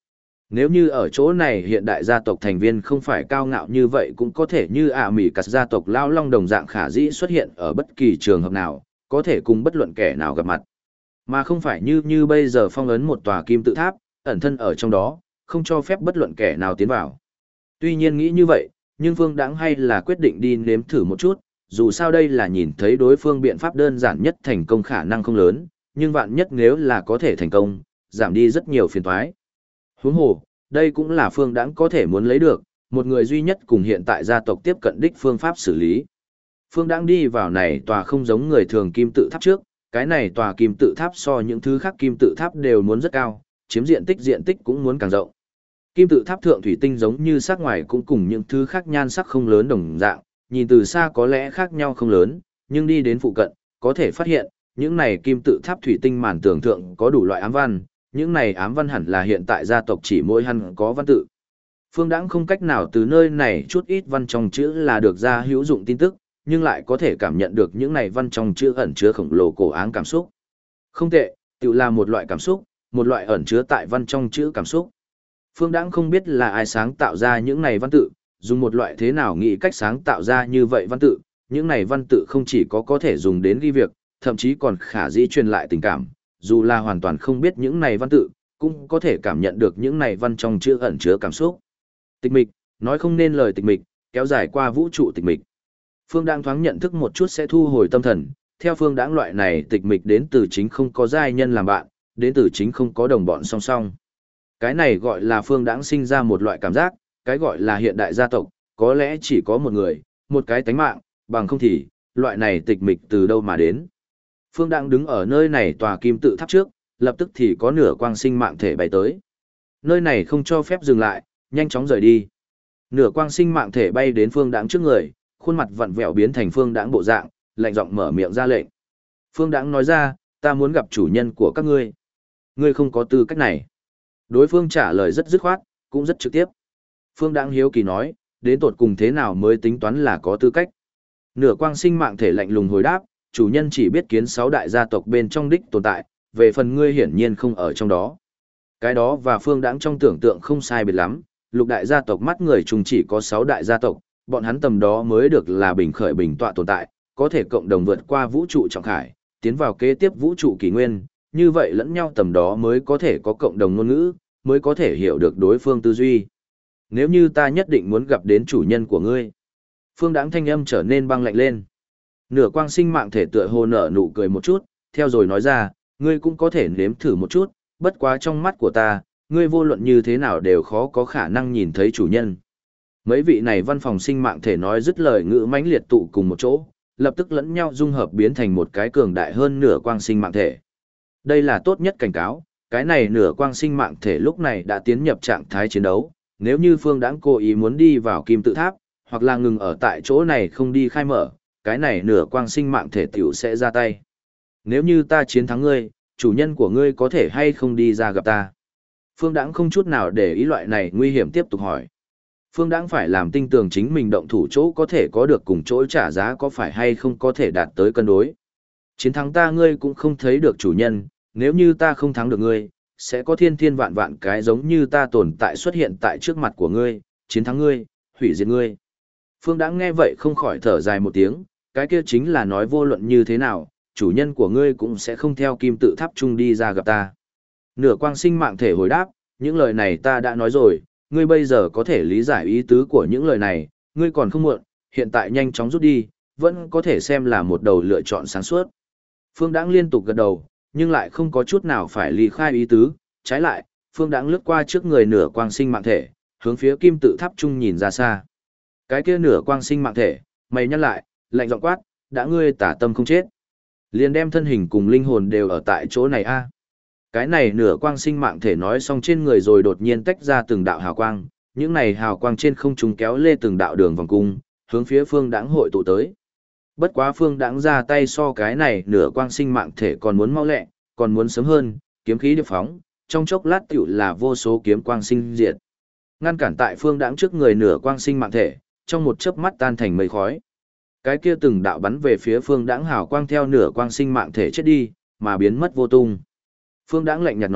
Nếu như ở chỗ này hiện đại gia tộc thành viên không phải cao ngạo như vậy cũng có thể như Mỹ cắt gia tộc Lao Long đồng dạng khả dĩ xuất hiện ở bất kỳ trường hợp nào, có thể cùng bất luận kẻ nào gặp mặt. Mà không phải như bây giờ phong ấn một tòa kim tự tháp, ẩn thân ở trong đó, không cho phép bất luận kẻ nào tiến vào. Tuy nhiên nghĩ như vậy, nhưng Phương Đãng hay là quyết định đi nếm thử một chút, dù sao đây là nhìn thấy đối phương biện pháp đơn giản nhất thành công khả năng không lớn, nhưng vạn nhất nếu là có thể thành công, giảm đi rất nhiều phiền toái. Huống hồ, đây cũng là Phương Đãng có thể muốn lấy được, một người duy nhất cùng hiện tại gia tộc tiếp cận đích phương pháp xử lý. Phương Đãng đi vào này tòa không giống người thường kim tự tháp trước, cái này tòa kim tự tháp so những thứ khác kim tự tháp đều muốn rất cao, chiếm diện tích cũng muốn càng rộng. Kim tự tháp thượng thủy tinh giống như sắc ngoài cũng cùng những thứ khác nhan sắc không lớn đồng dạng, nhìn từ xa có lẽ khác nhau không lớn, nhưng đi đến phụ cận, có thể phát hiện, những này kim tự tháp thủy tinh màn tường thượng có đủ loại ám văn, những này ám văn hẳn là hiện tại gia tộc chỉ mỗi hẳn có văn tự. Phương Đãng không cách nào từ nơi này chút ít văn trong chữ là được ra hữu dụng tin tức, nhưng lại có thể cảm nhận được những này văn trong chữ ẩn chứa khổng lồ cổ áng cảm xúc. Không tệ, tự là một loại cảm xúc, một loại ẩn chứa tại văn trong chữ cảm xúc. Phương Đãng không biết là ai sáng tạo ra những này văn tự, dùng một loại thế nào nghĩ cách sáng tạo ra như vậy văn tự, những này văn tự không chỉ có thể dùng đến ghi việc, thậm chí còn khả dĩ truyền lại tình cảm, dù là hoàn toàn không biết những này văn tự, cũng có thể cảm nhận được những này văn trong chữ ẩn chứa cảm xúc. Tịch mịch, nói không nên lời tịch mịch, kéo dài qua vũ trụ tịch mịch. Phương Đãng thoáng nhận thức một chút sẽ thu hồi tâm thần, theo Phương Đãng loại này tịch mịch đến từ chính không có giai nhân làm bạn, đến từ chính không có đồng bọn song song. Cái này gọi là Phương Đãng sinh ra một loại cảm giác, cái gọi là hiện đại gia tộc, có lẽ chỉ có một người, một cái tánh mạng, bằng không thì, loại này tịch mịch từ đâu mà đến. Phương Đãng đứng ở nơi này tòa kim tự tháp trước, lập tức thì có nửa quang sinh mạng thể bay tới. Nơi này không cho phép dừng lại, nhanh chóng rời đi. Nửa quang sinh mạng thể bay đến Phương Đãng trước người, khuôn mặt vặn vẹo biến thành Phương Đãng bộ dạng, lạnh giọng mở miệng ra lệnh. Phương Đãng nói ra, ta muốn gặp chủ nhân của các ngươi. Ngươi không có tư cách này. Đối phương trả lời rất dứt khoát, cũng rất trực tiếp. Phương Đãng hiếu kỳ nói, đến tột cùng thế nào mới tính toán là có tư cách. Nửa quang sinh mạng thể lạnh lùng hồi đáp, chủ nhân chỉ biết kiến 6 đại gia tộc bên trong đích tồn tại, về phần ngươi hiển nhiên không ở trong đó. Cái đó và Phương Đãng trong tưởng tượng không sai biệt lắm, lục đại gia tộc mắt người chung chỉ có 6 đại gia tộc, bọn hắn tầm đó mới được là bình khởi bình tọa tồn tại, có thể cộng đồng vượt qua vũ trụ trọng khải, tiến vào kế tiếp vũ trụ kỷ nguyên, như vậy lẫn nhau tầm đó mới có thể có cộng đồng ngôn ngữ, mới có thể hiểu được đối phương tư duy. Nếu như ta nhất định muốn gặp đến chủ nhân của ngươi. Phương Đãng thanh âm trở nên băng lạnh lên. Nửa quang sinh mạng thể tựa hồ nở nụ cười một chút, theo rồi nói ra, ngươi cũng có thể nếm thử một chút, bất quá trong mắt của ta, ngươi vô luận như thế nào đều khó có khả năng nhìn thấy chủ nhân. Mấy vị này văn phòng sinh mạng thể nói dứt lời ngữ mãnh liệt tụ cùng một chỗ, lập tức lẫn nhau dung hợp biến thành một cái cường đại hơn nửa quang sinh mạng thể. Đây là tốt nhất cảnh cáo, cái này nửa quang sinh mạng thể lúc này đã tiến nhập trạng thái chiến đấu, nếu như Phương Đãng cố ý muốn đi vào kim tự tháp, hoặc là ngừng ở tại chỗ này không đi khai mở, cái này nửa quang sinh mạng thể tiểu sẽ ra tay. Nếu như ta chiến thắng ngươi, chủ nhân của ngươi có thể hay không đi ra gặp ta? Phương Đãng không chút nào để ý loại này nguy hiểm tiếp tục hỏi. Phương Đãng phải làm tin tưởng chính mình động thủ chỗ có thể có được cùng chỗ trả giá có phải hay không có thể đạt tới cân đối. Chiến thắng ta ngươi cũng không thấy được chủ nhân, nếu như ta không thắng được ngươi, sẽ có thiên thiên vạn vạn cái giống như ta tồn tại xuất hiện tại trước mặt của ngươi, chiến thắng ngươi, hủy diệt ngươi. Phương Đãng nghe vậy không khỏi thở dài một tiếng, cái kia chính là nói vô luận như thế nào, chủ nhân của ngươi cũng sẽ không theo kim tự tháp chung đi ra gặp ta. Nửa quang sinh mạng thể hồi đáp, những lời này ta đã nói rồi, ngươi bây giờ có thể lý giải ý tứ của những lời này, ngươi còn không muộn, hiện tại nhanh chóng rút đi, vẫn có thể xem là một đầu lựa chọn sáng suốt. Phương Đãng liên tục gật đầu, nhưng lại không có chút nào phải ly khai ý tứ, trái lại, Phương Đãng lướt qua trước người nửa quang sinh mạng thể, hướng phía kim tự tháp chung nhìn ra xa. Cái kia nửa quang sinh mạng thể, mày nhăn lại, lạnh giọng quát, đã ngươi tả tâm không chết. Liền đem thân hình cùng linh hồn đều ở tại chỗ này a. Cái này nửa quang sinh mạng thể nói xong trên người rồi đột nhiên tách ra từng đạo hào quang, những này hào quang trên không trung kéo lê từng đạo đường vòng cung, hướng phía Phương Đãng hội tụ tới. Bất quá Phương Đãng ra tay so cái này nửa quang sinh mạng thể còn muốn mau lẹ, còn muốn sớm hơn, kiếm khí điệp phóng, trong chốc lát tiểu là vô số kiếm quang sinh diệt. Ngăn cản tại Phương Đãng trước người nửa quang sinh mạng thể, trong một chớp mắt tan thành mây khói. Cái kia từng đạo bắn về phía Phương Đãng hào quang theo nửa quang sinh mạng thể chết đi, mà biến mất vô tung. Phương Đãng lạnh nhạt nói,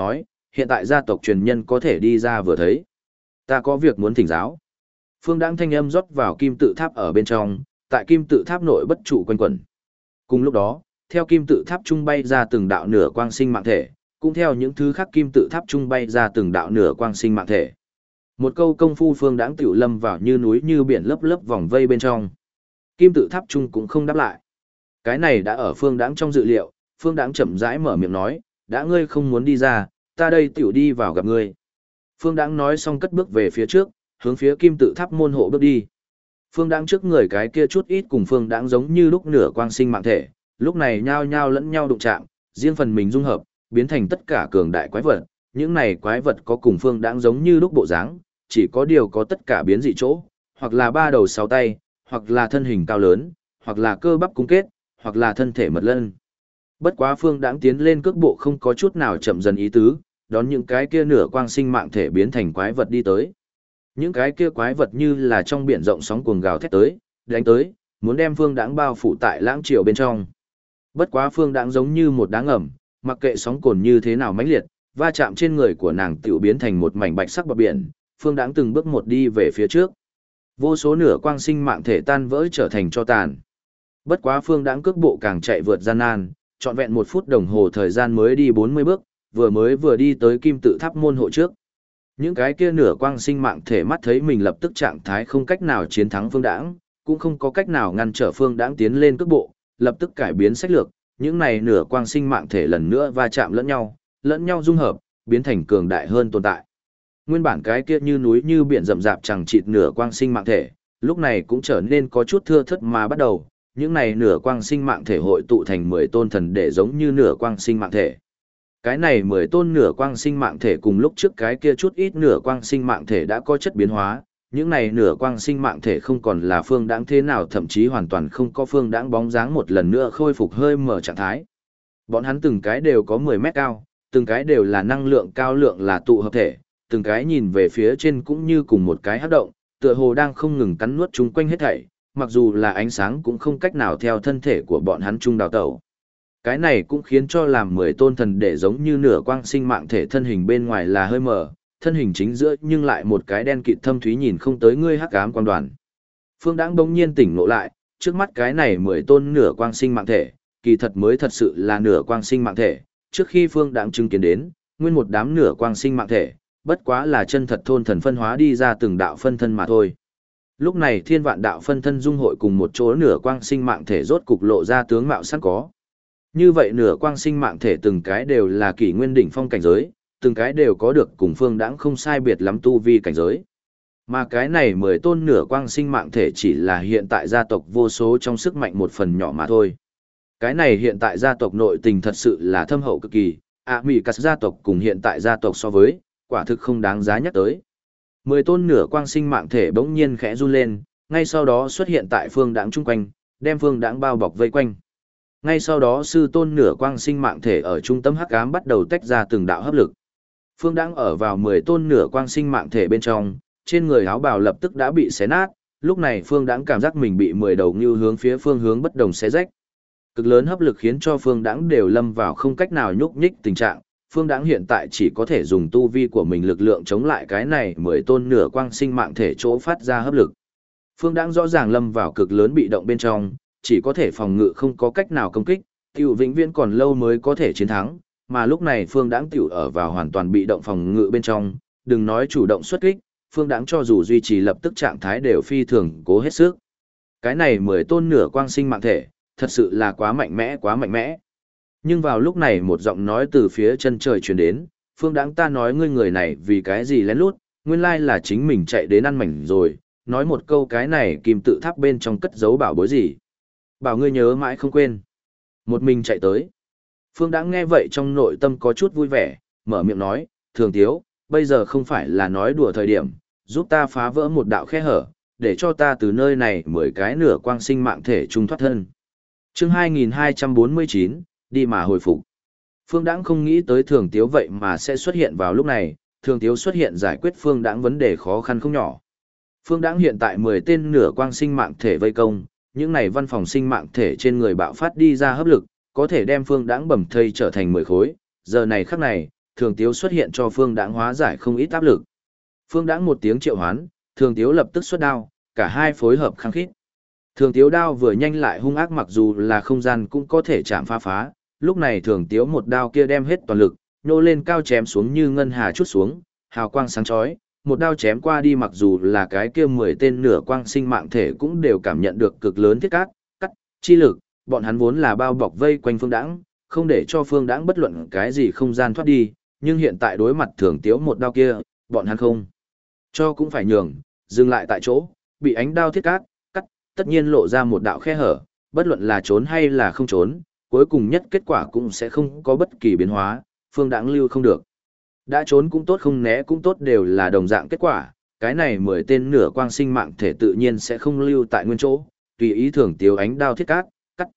hiện tại gia tộc truyền nhân có thể đi ra vừa thấy. Ta có việc muốn thỉnh giáo. Phương Đãng thanh âm rót vào kim tự tháp ở bên trong, tại kim tự tháp nội bất trụ quanh quẩn. Cùng lúc đó, theo kim tự tháp trung bay ra từng đạo nửa quang sinh mạng thể, cũng theo những thứ khác kim tự tháp trung bay ra từng đạo nửa quang sinh mạng thể. Một câu công phu Phương Đãng tiểu lâm vào như núi như biển lớp lớp vòng vây bên trong. Kim tự tháp trung cũng không đáp lại. Cái này đã ở Phương Đãng trong dự liệu, Phương Đãng chậm rãi mở miệng nói, đã ngươi không muốn đi ra, ta đây tiểu đi vào gặp ngươi. Phương Đãng nói xong cất bước về phía trước, hướng phía kim tự tháp môn hộ bước đi. Phương Đãng trước người cái kia chút ít cùng Phương Đãng giống như lúc nửa quang sinh mạng thể, lúc này nhao nhao lẫn nhau đụng chạm, riêng phần mình dung hợp, biến thành tất cả cường đại quái vật. Những này quái vật có cùng Phương Đãng giống như lúc bộ dáng, chỉ có điều có tất cả biến dị chỗ, hoặc là ba đầu sáu tay, hoặc là thân hình cao lớn, hoặc là cơ bắp cung kết, hoặc là thân thể mật lân. Bất quá Phương Đãng tiến lên cước bộ không có chút nào chậm dần ý tứ, đón những cái kia nửa quang sinh mạng thể biến thành quái vật đi tới. Những cái kia quái vật như là trong biển rộng sóng cuồng gào thét tới, đánh tới, muốn đem Phương Đãng bao phủ tại lãng triều bên trong. Bất quá Phương Đãng giống như một đá ngầm, mặc kệ sóng cồn như thế nào mãnh liệt, va chạm trên người của nàng tiểu biến thành một mảnh bạch sắc bọt biển, Phương Đãng từng bước một đi về phía trước. Vô số nửa quang sinh mạng thể tan vỡ trở thành tro tàn. Bất quá Phương Đãng cước bộ càng chạy vượt gian nan, trọn vẹn 1 phút đồng hồ thời gian mới đi 40 bước, vừa đi tới kim tự tháp môn hộ trước. Những cái kia nửa quang sinh mạng thể mắt thấy mình lập tức trạng thái không cách nào chiến thắng Phương Đãng, cũng không có cách nào ngăn trở Phương Đãng tiến lên cước bộ, lập tức cải biến sách lược, những này nửa quang sinh mạng thể lần nữa va chạm lẫn nhau dung hợp, biến thành cường đại hơn tồn tại. Nguyên bản cái kia như núi như biển rậm rạp chẳng chịt nửa quang sinh mạng thể, lúc này cũng trở nên có chút thưa thớt mà bắt đầu, những này nửa quang sinh mạng thể hội tụ thành 10 tôn thần để giống như nửa quang sinh mạng thể. Cái này 10 tôn nửa quang sinh mạng thể cùng lúc trước cái kia chút ít nửa quang sinh mạng thể đã có chất biến hóa, những này nửa quang sinh mạng thể không còn là Phương Đãng thế nào, thậm chí hoàn toàn không có Phương Đãng bóng dáng một lần nữa khôi phục hơi mở trạng thái. Bọn hắn từng cái đều có 10 mét cao, từng cái đều là năng lượng cao lượng là tụ hợp thể, từng cái nhìn về phía trên cũng như cùng một cái hấp động, tựa hồ đang không ngừng cắn nuốt chúng quanh hết thảy, mặc dù là ánh sáng cũng không cách nào theo thân thể của bọn hắn chung đào tẩu. Cái này cũng khiến cho làm 10 tôn thần để giống như nửa quang sinh mạng thể thân hình bên ngoài là hơi mờ, thân hình chính giữa nhưng lại một cái đen kịt thâm thúy nhìn không tới ngươi hắc ám quang đoàn. Phương Đãng bỗng nhiên tỉnh ngộ lại, trước mắt cái này 10 tôn nửa quang sinh mạng thể, kỳ thật mới thật sự là nửa quang sinh mạng thể, trước khi Phương Đãng chứng kiến đến, nguyên một đám nửa quang sinh mạng thể, bất quá là chân thật thôn thần phân hóa đi ra từng đạo phân thân mà thôi. Lúc này thiên vạn đạo phân thân dung hội cùng một chỗ nửa quang sinh mạng thể rốt cục lộ ra tướng mạo sẵn có. Như vậy nửa quang sinh mạng thể từng cái đều là kỷ nguyên đỉnh phong cảnh giới, từng cái đều có được cùng Phương Đãng không sai biệt lắm tu vi cảnh giới. Mà cái này 10 tôn nửa quang sinh mạng thể chỉ là hiện tại gia tộc vô số trong sức mạnh một phần nhỏ mà thôi. Cái này hiện tại gia tộc nội tình thật sự là thâm hậu cực kỳ, Mỹ Cắt gia tộc cùng hiện tại gia tộc so với, quả thực không đáng giá nhắc tới. 10 tôn nửa quang sinh mạng thể bỗng nhiên khẽ run lên, ngay sau đó xuất hiện tại Phương Đãng chung quanh, đem Phương Đãng bao bọc vây quanh. Ngay sau đó sư tôn nửa quang sinh mạng thể ở trung tâm hắc ám bắt đầu tách ra từng đạo hấp lực. Phương Đãng ở vào 10 tôn nửa quang sinh mạng thể bên trong, trên người áo bào lập tức đã bị xé nát, lúc này Phương Đãng cảm giác mình bị 10 đầu ngưu hướng phía phương hướng bất đồng xé rách. Cực lớn hấp lực khiến cho Phương Đãng đều lâm vào không cách nào nhúc nhích tình trạng, Phương Đãng hiện tại chỉ có thể dùng tu vi của mình lực lượng chống lại cái này 10 tôn nửa quang sinh mạng thể chỗ phát ra hấp lực. Phương Đãng rõ ràng lâm vào cực lớn bị động bên trong, chỉ có thể phòng ngự không có cách nào công kích, tiểu vĩnh viễn còn lâu mới có thể chiến thắng, mà lúc này Phương Đãng tiểu ở vào hoàn toàn bị động phòng ngự bên trong, đừng nói chủ động xuất kích, Phương Đãng cho dù duy trì lập tức trạng thái đều phi thường cố hết sức. Cái này 10 tôn nửa quang sinh mạng thể, thật sự là quá mạnh mẽ quá mạnh mẽ. Nhưng vào lúc này một giọng nói từ phía chân trời truyền đến, Phương Đãng ta nói ngươi người này vì cái gì lén lút, nguyên lai là chính mình chạy đến ăn mảnh rồi, nói một câu cái này kim tự tháp bên trong cất giấu bảo bối gì. Bảo ngươi nhớ mãi không quên. Một mình chạy tới. Phương Đãng nghe vậy trong nội tâm có chút vui vẻ, mở miệng nói, Thường Tiếu, bây giờ không phải là nói đùa thời điểm, giúp ta phá vỡ một đạo khe hở, để cho ta từ nơi này 10 cái nửa quang sinh mạng thể trung thoát thân. Chương 2249, đi mà hồi phục. Phương Đãng không nghĩ tới Thường Tiếu vậy mà sẽ xuất hiện vào lúc này, Thường Tiếu xuất hiện giải quyết Phương Đãng vấn đề khó khăn không nhỏ. Phương Đãng hiện tại 10 tên nửa quang sinh mạng thể vây công, những này văn phòng sinh mạng thể trên người bạo phát đi ra hấp lực, có thể đem Phương Đãng bầm thây trở thành 10 khối. Giờ này khắc này, Thường Tiếu xuất hiện cho Phương Đãng hóa giải không ít áp lực. Phương Đãng một tiếng triệu hoán, Thường Tiếu lập tức xuất đao, cả hai phối hợp khăng khít. Thường Tiếu đao vừa nhanh lại hung ác, mặc dù là không gian cũng có thể chạm phá phá, lúc này Thường Tiếu một đao kia đem hết toàn lực, nhô lên cao chém xuống như ngân hà chút xuống, hào quang sáng chói, một đao chém qua đi, mặc dù là cái kia 10 tên nửa quang sinh mạng thể cũng đều cảm nhận được cực lớn thiết cắt chi lực, bọn hắn vốn là bao bọc vây quanh Phương Đãng, không để cho Phương Đãng bất luận cái gì không gian thoát đi, nhưng hiện tại đối mặt Thường Tiếu một đao kia, bọn hắn không cho cũng phải nhường, dừng lại tại chỗ, bị ánh đao thiết cắt, tất nhiên lộ ra một đạo khe hở, bất luận là trốn hay là không trốn, cuối cùng nhất kết quả cũng sẽ không có bất kỳ biến hóa, Phương Đãng lưu không được. Đã trốn cũng tốt, không né cũng tốt, đều là đồng dạng kết quả, cái này 10 tên nửa quang sinh mạng thể tự nhiên sẽ không lưu tại nguyên chỗ, tùy ý Thường Tiếu ánh đao thiết cắt.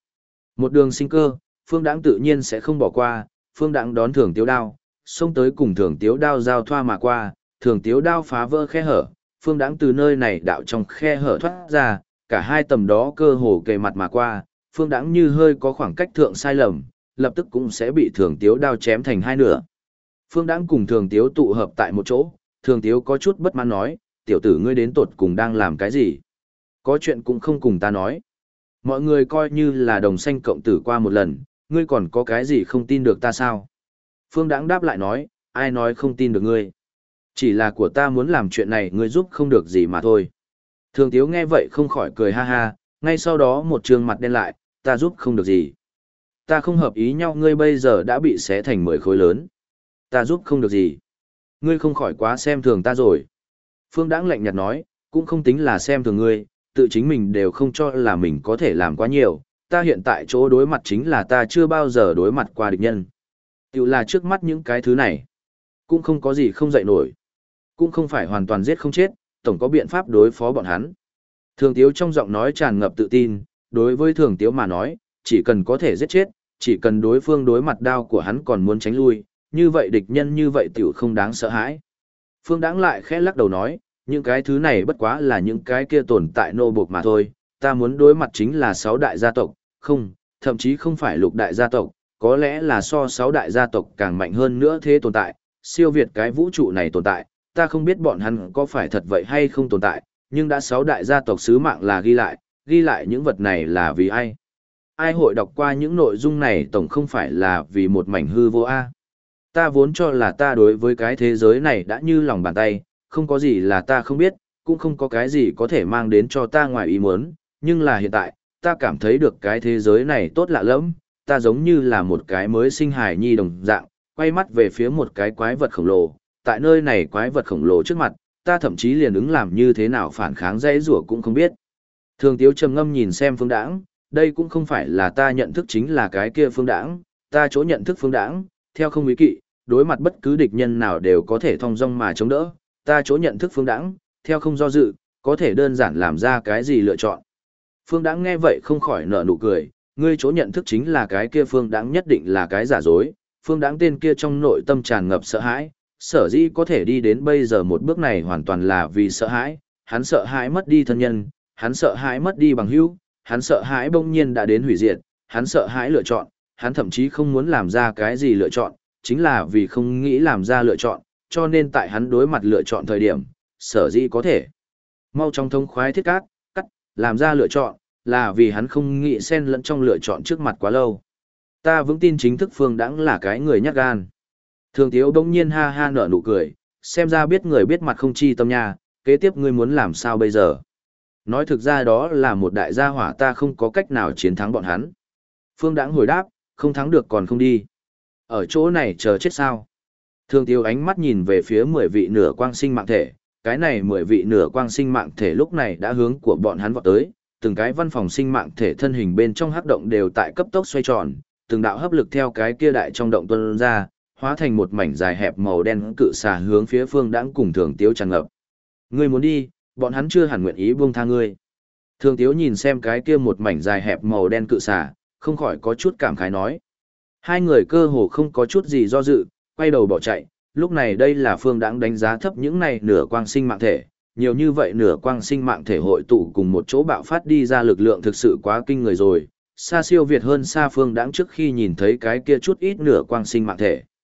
Một đường sinh cơ, Phương Đãng tự nhiên sẽ không bỏ qua, Phương Đãng đón Thường Tiếu đao, xông tới cùng Thường Tiếu đao giao thoa mà qua, Thường Tiếu đao phá vỡ khe hở, Phương Đãng từ nơi này đạo trong khe hở thoát ra, cả hai tầm đó cơ hồ kề mặt mà qua, Phương Đãng như hơi có khoảng cách thượng sai lầm, lập tức cũng sẽ bị Thường Tiếu đao chém thành hai nửa. Phương Đãng cùng Thường Tiếu tụ hợp tại một chỗ, Thường Tiếu có chút bất mãn nói, tiểu tử ngươi đến tột cùng đang làm cái gì? Có chuyện cũng không cùng ta nói. Mọi người coi như là đồng sanh cộng tử qua một lần, ngươi còn có cái gì không tin được ta sao? Phương Đãng đáp lại nói, ai nói không tin được ngươi? Chỉ là của ta muốn làm chuyện này ngươi giúp không được gì mà thôi. Thường Tiếu nghe vậy không khỏi cười ha ha, ngay sau đó một trương mặt đen lại, ta giúp không được gì. Ta không hợp ý nhau, ngươi bây giờ đã bị xé thành 10 khối lớn. Ta giúp không được gì. Ngươi không khỏi quá xem thường ta rồi. Phương Đãng lạnh nhạt nói, cũng không tính là xem thường ngươi, tự chính mình đều không cho là mình có thể làm quá nhiều. Ta hiện tại chỗ đối mặt chính là ta chưa bao giờ đối mặt qua địch nhân. Tiểu là trước mắt những cái thứ này. Cũng không có gì không dậy nổi. Cũng không phải hoàn toàn giết không chết, tổng có biện pháp đối phó bọn hắn. Thường Tiếu trong giọng nói tràn ngập tự tin, đối với Thường Tiếu mà nói, chỉ cần có thể giết chết, chỉ cần đối phương đối mặt đao của hắn còn muốn tránh lui, như vậy địch nhân như vậy tiểu không đáng sợ hãi. Phương Đãng lại khẽ lắc đầu nói, những cái thứ này bất quá là những cái kia tồn tại nô buộc mà thôi, ta muốn đối mặt chính là 6 đại gia tộc, không, thậm chí không phải lục đại gia tộc, có lẽ là so 6 đại gia tộc càng mạnh hơn nữa thế tồn tại, siêu việt cái vũ trụ này tồn tại, ta không biết bọn hắn có phải thật vậy hay không tồn tại, nhưng đã 6 đại gia tộc sứ mạng là ghi lại những vật này là vì ai? Ai hội đọc qua những nội dung này tổng không phải là vì một mảnh hư vô a. Ta vốn cho là ta đối với cái thế giới này đã như lòng bàn tay, không có gì là ta không biết, cũng không có cái gì có thể mang đến cho ta ngoài ý muốn, nhưng là hiện tại, ta cảm thấy được cái thế giới này tốt lạ lắm, ta giống như là một cái mới sinh hài nhi đồng dạng, quay mắt về phía một cái quái vật khổng lồ, tại nơi này quái vật khổng lồ trước mặt, ta thậm chí liền ứng làm như thế nào phản kháng dãy rủa cũng không biết. Thường Tiếu trầm ngâm nhìn xem Phương Đãng, đây cũng không phải là ta nhận thức chính là cái kia Phương Đãng, ta chỗ nhận thức Phương Đãng, theo không ý kỵ, đối mặt bất cứ địch nhân nào đều có thể thong dong mà chống đỡ, ta chỗ nhận thức Phương Đãng, theo không do dự, có thể đơn giản làm ra cái gì lựa chọn. Phương Đãng nghe vậy không khỏi nở nụ cười, ngươi chỗ nhận thức chính là cái kia Phương Đãng nhất định là cái giả dối, Phương Đãng tên kia trong nội tâm tràn ngập sợ hãi, sở dĩ có thể đi đến bây giờ một bước này hoàn toàn là vì sợ hãi, hắn sợ hãi mất đi thân nhân, hắn sợ hãi mất đi bằng hữu, hắn sợ hãi bỗng nhiên đã đến hủy diệt, hắn sợ hãi lựa chọn, hắn thậm chí không muốn làm ra cái gì lựa chọn, chính là vì không nghĩ làm ra lựa chọn, cho nên tại hắn đối mặt lựa chọn thời điểm, sở dĩ có thể mau chóng thông khoái thiết cắt, làm ra lựa chọn, là vì hắn không nghĩ xen lẫn trong lựa chọn trước mặt quá lâu. Ta vững tin chính thức Phương Đãng là cái người nhát gan. Thường Tiếu bỗng nhiên ha ha nở nụ cười, xem ra biết người biết mặt không chi tâm nha, kế tiếp ngươi muốn làm sao bây giờ? Nói thực ra đó là một đại gia hỏa, ta không có cách nào chiến thắng bọn hắn. Phương Đãng hồi đáp, không thắng được còn không đi. Ở chỗ này chờ chết sao? Thường Tiếu ánh mắt nhìn về phía 10 vị nửa quang sinh mạng thể, cái này 10 vị nửa quang sinh mạng thể lúc này đã hướng của bọn hắn vọt tới, từng cái văn phòng sinh mạng thể thân hình bên trong hắc động đều tại cấp tốc xoay tròn, từng đạo hấp lực theo cái kia đại trong động tuôn ra, hóa thành một mảnh dài hẹp màu đen cự xà hướng phía Phương Đãng cùng Thường Tiếu tràn ngập. Ngươi muốn đi, bọn hắn chưa hẳn nguyện ý buông tha ngươi. Thường Tiếu nhìn xem cái kia một mảnh dài hẹp màu đen cự xà, không khỏi có chút cảm khái nói. Hai người cơ hồ không có chút gì do dự, quay đầu bỏ chạy, lúc này đây là Phương Đãng đánh giá thấp những này nửa quang sinh mạng thể, nhiều như vậy nửa quang sinh mạng thể hội tụ cùng một chỗ bạo phát đi ra lực lượng thực sự quá kinh người rồi, xa siêu việt hơn xa Phương Đãng trước khi nhìn thấy cái kia chút ít nửa quang sinh mạng thể.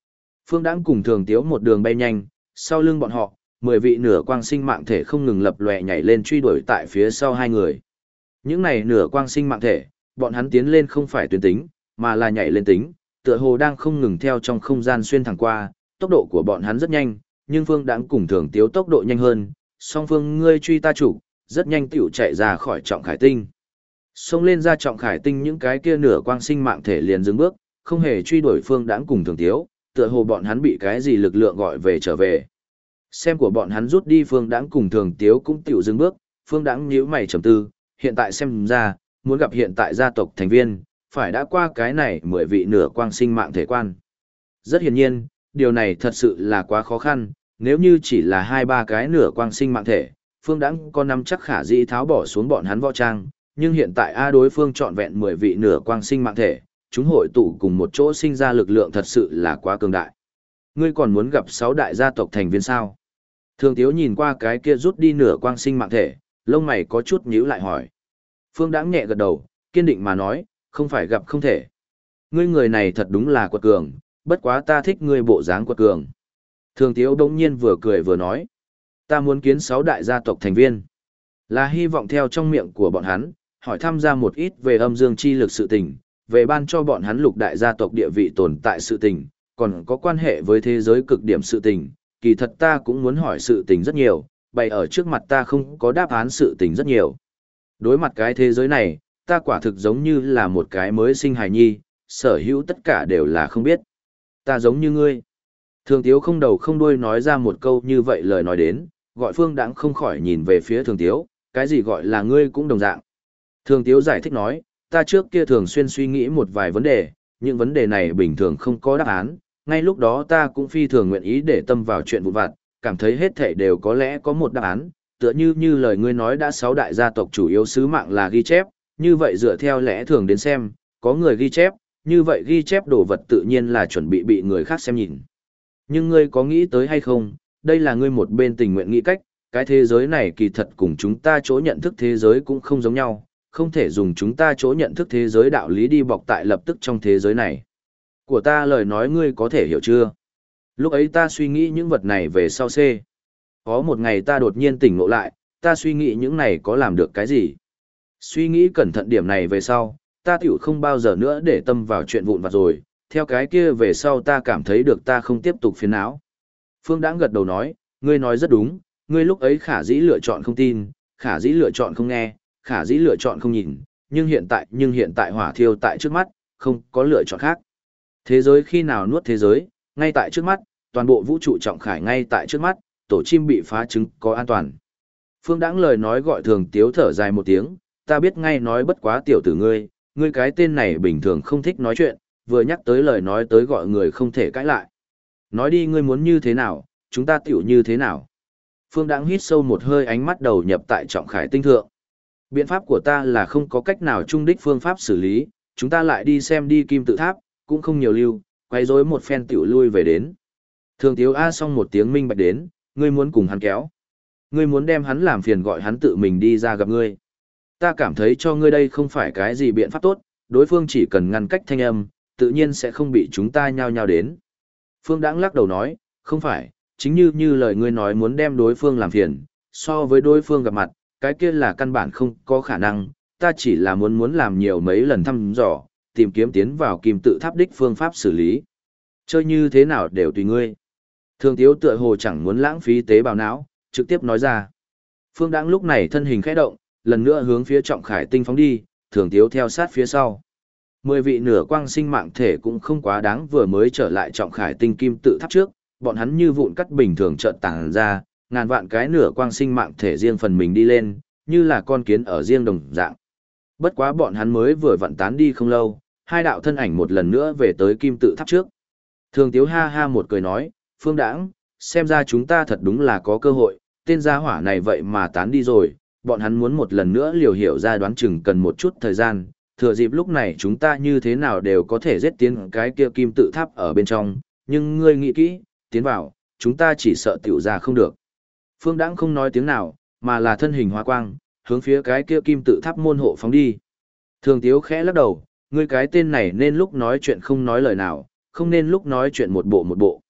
Phương Đãng cùng Thường Tiếu một đường bay nhanh, sau lưng bọn họ, 10 vị nửa quang sinh mạng thể không ngừng lập lòe nhảy lên truy đuổi tại phía sau hai người. Những này nửa quang sinh mạng thể, bọn hắn tiến lên không phải tuyến tính, mà là nhảy lên tính, tựa hồ đang không ngừng theo trong không gian xuyên thẳng qua, tốc độ của bọn hắn rất nhanh, nhưng Phương Đãng cùng Thường Tiếu tốc độ nhanh hơn, song phương ngươi truy ta chủ, rất nhanh tiểu chạy ra khỏi trọng khải tinh. Xông lên ra trọng khải tinh, những cái kia nửa quang sinh mạng thể liền dừng bước, không hề truy đuổi Phương Đãng cùng Thường Tiếu, tựa hồ bọn hắn bị cái gì lực lượng gọi về trở về. Xem của bọn hắn rút đi, Phương Đãng cùng Thường Tiếu cũng tiểu dừng bước, Phương Đãng nhíu mày trầm tư, hiện tại xem ra, muốn gặp hiện tại gia tộc thành viên, phải đã qua cái này 10 vị nửa quang sinh mạng thể quan. Rất hiển nhiên, điều này thật sự là quá khó khăn, nếu như chỉ là 2-3 cái nửa quang sinh mạng thể, Phương Đãng có nắm chắc khả dĩ tháo bỏ xuống bọn hắn võ trang, nhưng hiện tại đối phương trọn vẹn 10 vị nửa quang sinh mạng thể, chúng hội tụ cùng một chỗ sinh ra lực lượng thật sự là quá cường đại. Ngươi còn muốn gặp 6 đại gia tộc thành viên sao? Thường Tiếu nhìn qua cái kia rút đi nửa quang sinh mạng thể, lông mày có chút nhíu lại hỏi. Phương Đãng nhẹ gật đầu, kiên định mà nói, không phải gặp không thể. Ngươi người này thật đúng là quật cường, bất quá ta thích ngươi bộ dáng quật cường. Thường Tiếu đông nhiên vừa cười vừa nói, ta muốn kiến 6 đại gia tộc thành viên. Là hy vọng theo trong miệng của bọn hắn, hỏi thăm ra một ít về âm dương chi lực sự tình, về ban cho bọn hắn lục đại gia tộc địa vị tồn tại sự tình, còn có quan hệ với thế giới cực điểm sự tình. Kỳ thật ta cũng muốn hỏi sự tình rất nhiều, bày ở trước mặt ta không có đáp án sự tình rất nhiều. Đối mặt cái thế giới này, ta quả thực giống như là một cái mới sinh hài nhi, sở hữu tất cả đều là không biết. Ta giống như ngươi. Thường Tiếu không đầu không đuôi nói ra một câu như vậy lời nói đến, gọi Phương Đãng không khỏi nhìn về phía Thường Tiếu, cái gì gọi là ngươi cũng đồng dạng. Thường Tiếu giải thích nói, ta trước kia thường xuyên suy nghĩ một vài vấn đề, những vấn đề này bình thường không có đáp án, ngay lúc đó ta cũng phi thường nguyện ý để tâm vào chuyện vụn vặt, cảm thấy hết thảy đều có lẽ có một đáp án, tựa như lời ngươi nói đã 6 đại gia tộc chủ yếu sứ mạng là ghi chép, như vậy dựa theo lẽ thường đến xem, có người ghi chép, như vậy ghi chép đồ vật tự nhiên là chuẩn bị người khác xem nhìn. Nhưng ngươi có nghĩ tới hay không, đây là ngươi một bên tình nguyện nghĩ cách, cái thế giới này kỳ thật cùng chúng ta chỗ nhận thức thế giới cũng không giống nhau, không thể dùng chúng ta chỗ nhận thức thế giới đạo lý đi bọc tại lập tức trong thế giới này. Của ta lời nói ngươi có thể hiểu chưa? Lúc ấy ta suy nghĩ những vật này về sau C. Có một ngày ta đột nhiên tỉnh ngộ lại, ta suy nghĩ những này có làm được cái gì? Suy nghĩ cẩn thận điểm này về sau, ta tiểu không bao giờ nữa để tâm vào chuyện vụn vặt rồi, theo cái kia về sau ta cảm thấy được ta không tiếp tục phiền não. Phương Đãng gật đầu nói, ngươi nói rất đúng, ngươi lúc ấy khả dĩ lựa chọn không tin, khả dĩ lựa chọn không nghe, khả dĩ lựa chọn không nhìn, nhưng hiện tại hỏa thiêu tại trước mắt, không có lựa chọn khác. Thế giới khi nào nuốt thế giới, ngay tại trước mắt, toàn bộ vũ trụ trọng khải ngay tại trước mắt, tổ chim bị phá trứng có an toàn. Phương Đãng lời nói gọi Thường Tiếu thở dài một tiếng, ta biết ngay nói bất quá tiểu tử ngươi cái tên này bình thường không thích nói chuyện, vừa nhắc tới lời nói tới gọi người không thể cãi lại. Nói đi ngươi muốn như thế nào, chúng ta tiểu như thế nào. Phương Đãng hít sâu một hơi, ánh mắt đầu nhập tại trọng khải tinh thượng. Biện pháp của ta là không có cách nào trung đích phương pháp xử lý, chúng ta lại đi xem đi kim tự tháp, cũng không nhiều lưu, quay rối một phen tiểu lui về đến. Thường Tiếu A xong một tiếng minh bạch đến, ngươi muốn cùng hắn kéo. Ngươi muốn đem hắn làm phiền gọi hắn tự mình đi ra gặp ngươi. Ta cảm thấy cho ngươi đây không phải cái gì biện pháp tốt, đối phương chỉ cần ngăn cách thanh âm, tự nhiên sẽ không bị chúng ta nhao nhao đến. Phương Đãng lắc đầu nói, không phải, chính như lời ngươi nói muốn đem đối phương làm phiền, so với đối phương gặp mặt, cái kia là căn bản không có khả năng, ta chỉ là muốn làm nhiều mấy lần thăm dò, tìm kiếm tiến vào kim tự tháp đích phương pháp xử lý. Chơi như thế nào đều tùy ngươi. Thường Tiếu tựa hồ chẳng muốn lãng phí tế bào não, trực tiếp nói ra. Phương Đãng lúc này thân hình khẽ động, lần nữa hướng phía trọng khải tinh phóng đi, Thường Tiếu theo sát phía sau. 10 vị nửa quang sinh mạng thể cũng không quá đáng, vừa mới trở lại trọng khải tinh kim tự tháp trước, bọn hắn như vụn cắt bình thường chợt tàng ra, ngàn vạn cái nửa quang sinh mạng thể riêng phần mình đi lên, như là con kiến ở riêng đồng dạng. Bất quá bọn hắn mới vừa vặn tán đi không lâu, hai đạo thân ảnh một lần nữa về tới kim tự tháp trước. Thường Tiếu ha ha một cười nói, Phương Đãng, xem ra chúng ta thật đúng là có cơ hội, tên gia hỏa này vậy mà tán đi rồi, bọn hắn muốn một lần nữa liều hiểu ra đoán chừng cần một chút thời gian, thừa dịp lúc này chúng ta như thế nào đều có thể giết tiến cái kia kim tự tháp ở bên trong, nhưng ngươi nghĩ kỹ, tiến vào, chúng ta chỉ sợ tiểu ra không được. Phương Đãng không nói tiếng nào, mà là thân hình hóa quang, hướng phía cái kia kim tự tháp môn hộ phóng đi. Thường Tiếu khẽ lắc đầu, ngươi cái tên này nên lúc nói chuyện không nói lời nào, không nên lúc nói chuyện một bộ một bộ.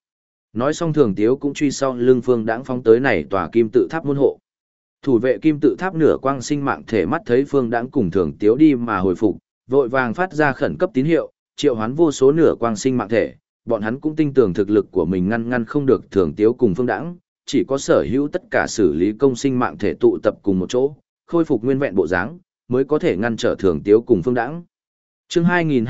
Nói xong Thường Tiếu cũng truy sau lưng Phương Đãng phóng tới này tòa kim tự tháp môn hộ. Thủ vệ kim tự tháp nửa quang sinh mạng thể mắt thấy Phương Đãng cùng Thường Tiếu đi mà hồi phục, vội vàng phát ra khẩn cấp tín hiệu, triệu hoán vô số nửa quang sinh mạng thể, bọn hắn cũng tin tưởng thực lực của mình ngăn không được Thường Tiếu cùng Phương Đãng, chỉ có sở hữu tất cả xử lý công sinh mạng thể tụ tập cùng một chỗ, khôi phục nguyên vẹn bộ dáng, mới có thể ngăn trở Thường Tiếu cùng Phương Đãng. Chương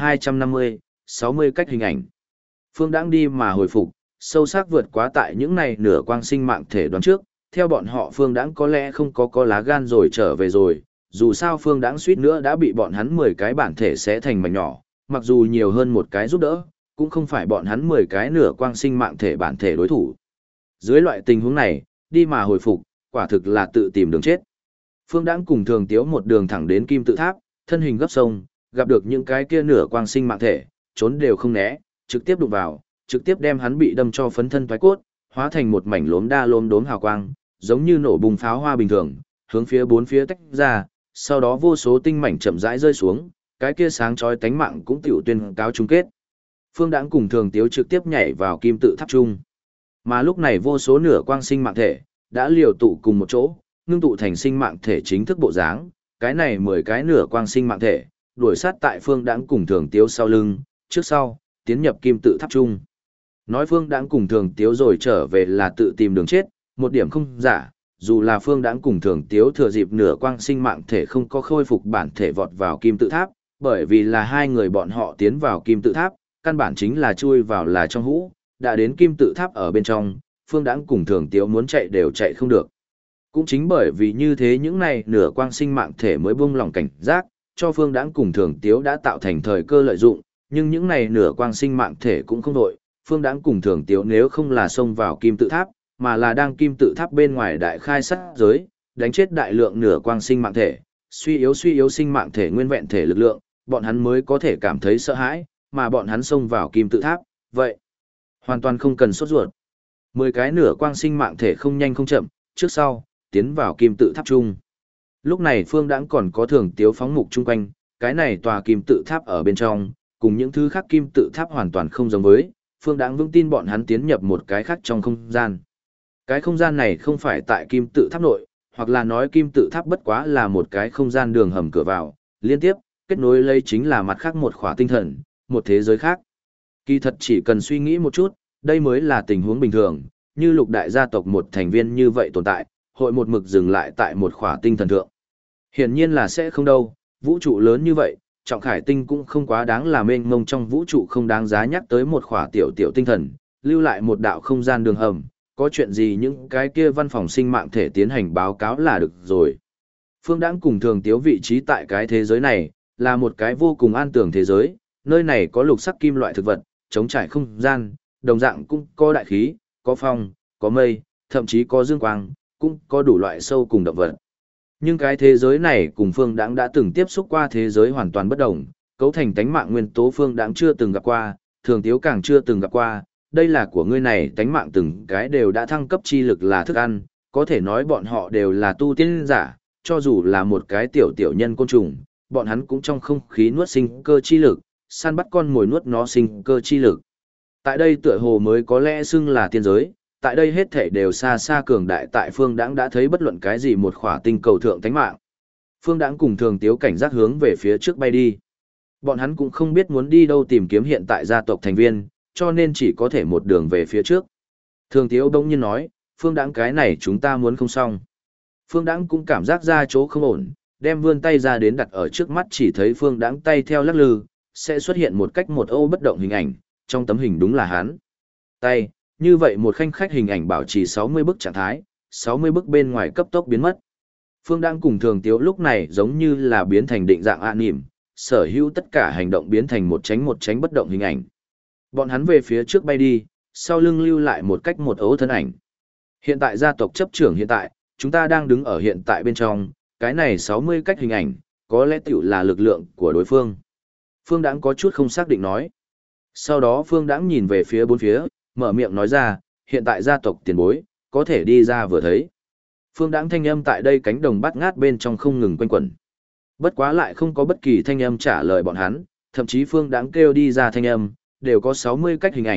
2250, 60 cách hình ảnh. Phương Đãng đi mà hồi phục, sâu sắc vượt quá tại những này nửa quang sinh mạng thể đoán trước, theo bọn họ Phương Đãng có lẽ không có lá gan rồi trở về rồi, dù sao Phương Đãng suýt nữa đã bị bọn hắn 10 cái bản thể xé thành mảnh nhỏ, mặc dù nhiều hơn một cái giúp đỡ, cũng không phải bọn hắn 10 cái nửa quang sinh mạng thể bản thể đối thủ. Dưới loại tình huống này, đi mà hồi phục, quả thực là tự tìm đường chết. Phương Đãng cùng Thường Tiếu một đường thẳng đến kim tự tháp, thân hình gấp sông, gặp được những cái kia nửa quang sinh mạng thể, trốn đều không né, trực tiếp đụng vào, trực tiếp đem hắn bị đâm cho phấn thân thoái cốt, hóa thành một mảnh lốm đa lốm đốm hào quang, giống như nổ bùng pháo hoa bình thường, hướng phía bốn phía tách ra, sau đó vô số tinh mảnh chậm rãi rơi xuống, cái kia sáng chói tánh mạng cũng tiểu tuyên cáo chung kết. Phương Đãng cùng Thường Tiếu trực tiếp nhảy vào kim tự tháp chung. Mà lúc này vô số nửa quang sinh mạng thể đã liều tụ cùng một chỗ, ngưng tụ thành sinh mạng thể chính thức bộ dáng, cái này 10 cái nửa quang sinh mạng thể, đuổi sát tại Phương Đãng cùng Thường Tiếu sau lưng, trước sau, tiến nhập kim tự tháp chung. Nói Phương Đãng cùng Thường Tiếu rồi trở về là tự tìm đường chết, một điểm không giả, dù là Phương Đãng cùng Thường Tiếu thừa dịp nửa quang sinh mạng thể không có khôi phục bản thể vọt vào kim tự tháp, bởi vì là hai người bọn họ tiến vào kim tự tháp, căn bản chính là chui vào là trong hũ, đã đến kim tự tháp ở bên trong, Phương Đãng cùng Thường Tiếu muốn chạy đều chạy không được. Cũng chính bởi vì như thế những này nửa quang sinh mạng thể mới buông lỏng cảnh giác, cho Phương Đãng cùng Thường Tiếu đã tạo thành thời cơ lợi dụng, nhưng những này nửa quang sinh mạng thể cũng không đội, Phương Đãng cùng Thường Tiếu nếu không là xông vào kim tự tháp, mà là đang kim tự tháp bên ngoài đại khai sát giới, đánh chết đại lượng nửa quang sinh mạng thể, suy yếu sinh mạng thể nguyên vẹn thể lực lượng, bọn hắn mới có thể cảm thấy sợ hãi, mà bọn hắn xông vào kim tự tháp, vậy hoàn toàn không cần sốt ruột. 10 cái nửa quang sinh mạng thể không nhanh không chậm, trước sau, tiến vào kim tự tháp chung. Lúc này Phương Đãng còn có Thường Tiếu phóng mục chung quanh, cái này tòa kim tự tháp ở bên trong, cùng những thứ khác kim tự tháp hoàn toàn không giống với, Phương Đãng vững tin bọn hắn tiến nhập một cái khác trong không gian. Cái không gian này không phải tại kim tự tháp nội, hoặc là nói kim tự tháp bất quá là một cái không gian đường hầm cửa vào, liên tiếp, kết nối lấy chính là mặt khác một khỏa tinh thần, một thế giới khác. Kỳ thật chỉ cần suy nghĩ một chút, đây mới là tình huống bình thường, như lục đại gia tộc một thành viên như vậy tồn tại, hội một mực dừng lại tại một khỏa tinh thần thượng. Hiển nhiên là sẽ không đâu, vũ trụ lớn như vậy, trọng khải tinh cũng không quá đáng là mênh mông trong vũ trụ không đáng giá nhắc tới một khỏa tiểu tiểu tinh thần, lưu lại một đạo không gian đường hầm, có chuyện gì những cái kia văn phòng sinh mạng thể tiến hành báo cáo là được rồi. Phương Đãng cùng Thường Tiếu vị trí tại cái thế giới này, là một cái vô cùng an tường thế giới, nơi này có lục sắc kim loại thực vật, chống trải không gian, đồng dạng cũng có đại khí, có phong, có mây, thậm chí có dương quang, cũng có đủ loại sâu cùng động vật. Nhưng cái thế giới này cùng Phương Đãng đã từng tiếp xúc qua thế giới hoàn toàn bất đồng, cấu thành tánh mạng nguyên tố Phương Đãng chưa từng gặp qua, Thường Tiếu càng chưa từng gặp qua, đây là của ngươi này tánh mạng từng cái đều đã thăng cấp chi lực là thức ăn, có thể nói bọn họ đều là tu tiên giả, cho dù là một cái tiểu tiểu nhân côn trùng, bọn hắn cũng trong không khí nuốt sinh cơ chi lực, săn bắt con mồi nuốt nó sinh cơ chi lực. Tại đây tựa hồ mới có lẽ xưng là tiên giới, tại đây hết thể đều xa xa cường đại tại Phương Đãng đã thấy bất luận cái gì một khỏa tinh cầu thượng tánh mạng. Phương Đãng cùng Thường Tiếu cảnh giác hướng về phía trước bay đi. Bọn hắn cũng không biết muốn đi đâu tìm kiếm hiện tại gia tộc thành viên, cho nên chỉ có thể một đường về phía trước. Thường Tiếu bỗng nhiên nói, Phương Đãng cái này chúng ta muốn không xong. Phương Đãng cũng cảm giác ra chỗ không ổn, đem vươn tay ra đến đặt ở trước mắt chỉ thấy Phương Đãng tay theo lắc lư, sẽ xuất hiện một cách một ô bất động hình ảnh, trong tấm hình đúng là hắn. Tay, như vậy một khanh khách hình ảnh bảo trì 60 bức trạng thái, 60 bức bên ngoài cấp tốc biến mất. Phương Đãng cùng Thường Tiếu lúc này giống như là biến thành định dạng anime, sở hữu tất cả hành động biến thành một tránh bất động hình ảnh. Bọn hắn về phía trước bay đi, sau lưng lưu lại một cách một ấu thân ảnh. Hiện tại gia tộc chấp trưởng hiện tại, chúng ta đang đứng ở hiện tại bên trong, cái này 60 cách hình ảnh, có lẽ tiểu là lực lượng của đối phương. Phương Đãng có chút không xác định nói. Sau đó Phương Đãng nhìn về phía bốn phía, mở miệng nói ra, hiện tại gia tộc tiền bối, có thể đi ra vừa thấy. Phương Đãng thanh âm tại đây cánh đồng bát ngát bên trong không ngừng quanh quẩn. Bất quá lại không có bất kỳ thanh âm trả lời bọn hắn, thậm chí Phương Đãng kêu đi ra thanh âm, đều có 60 cách hình ảnh,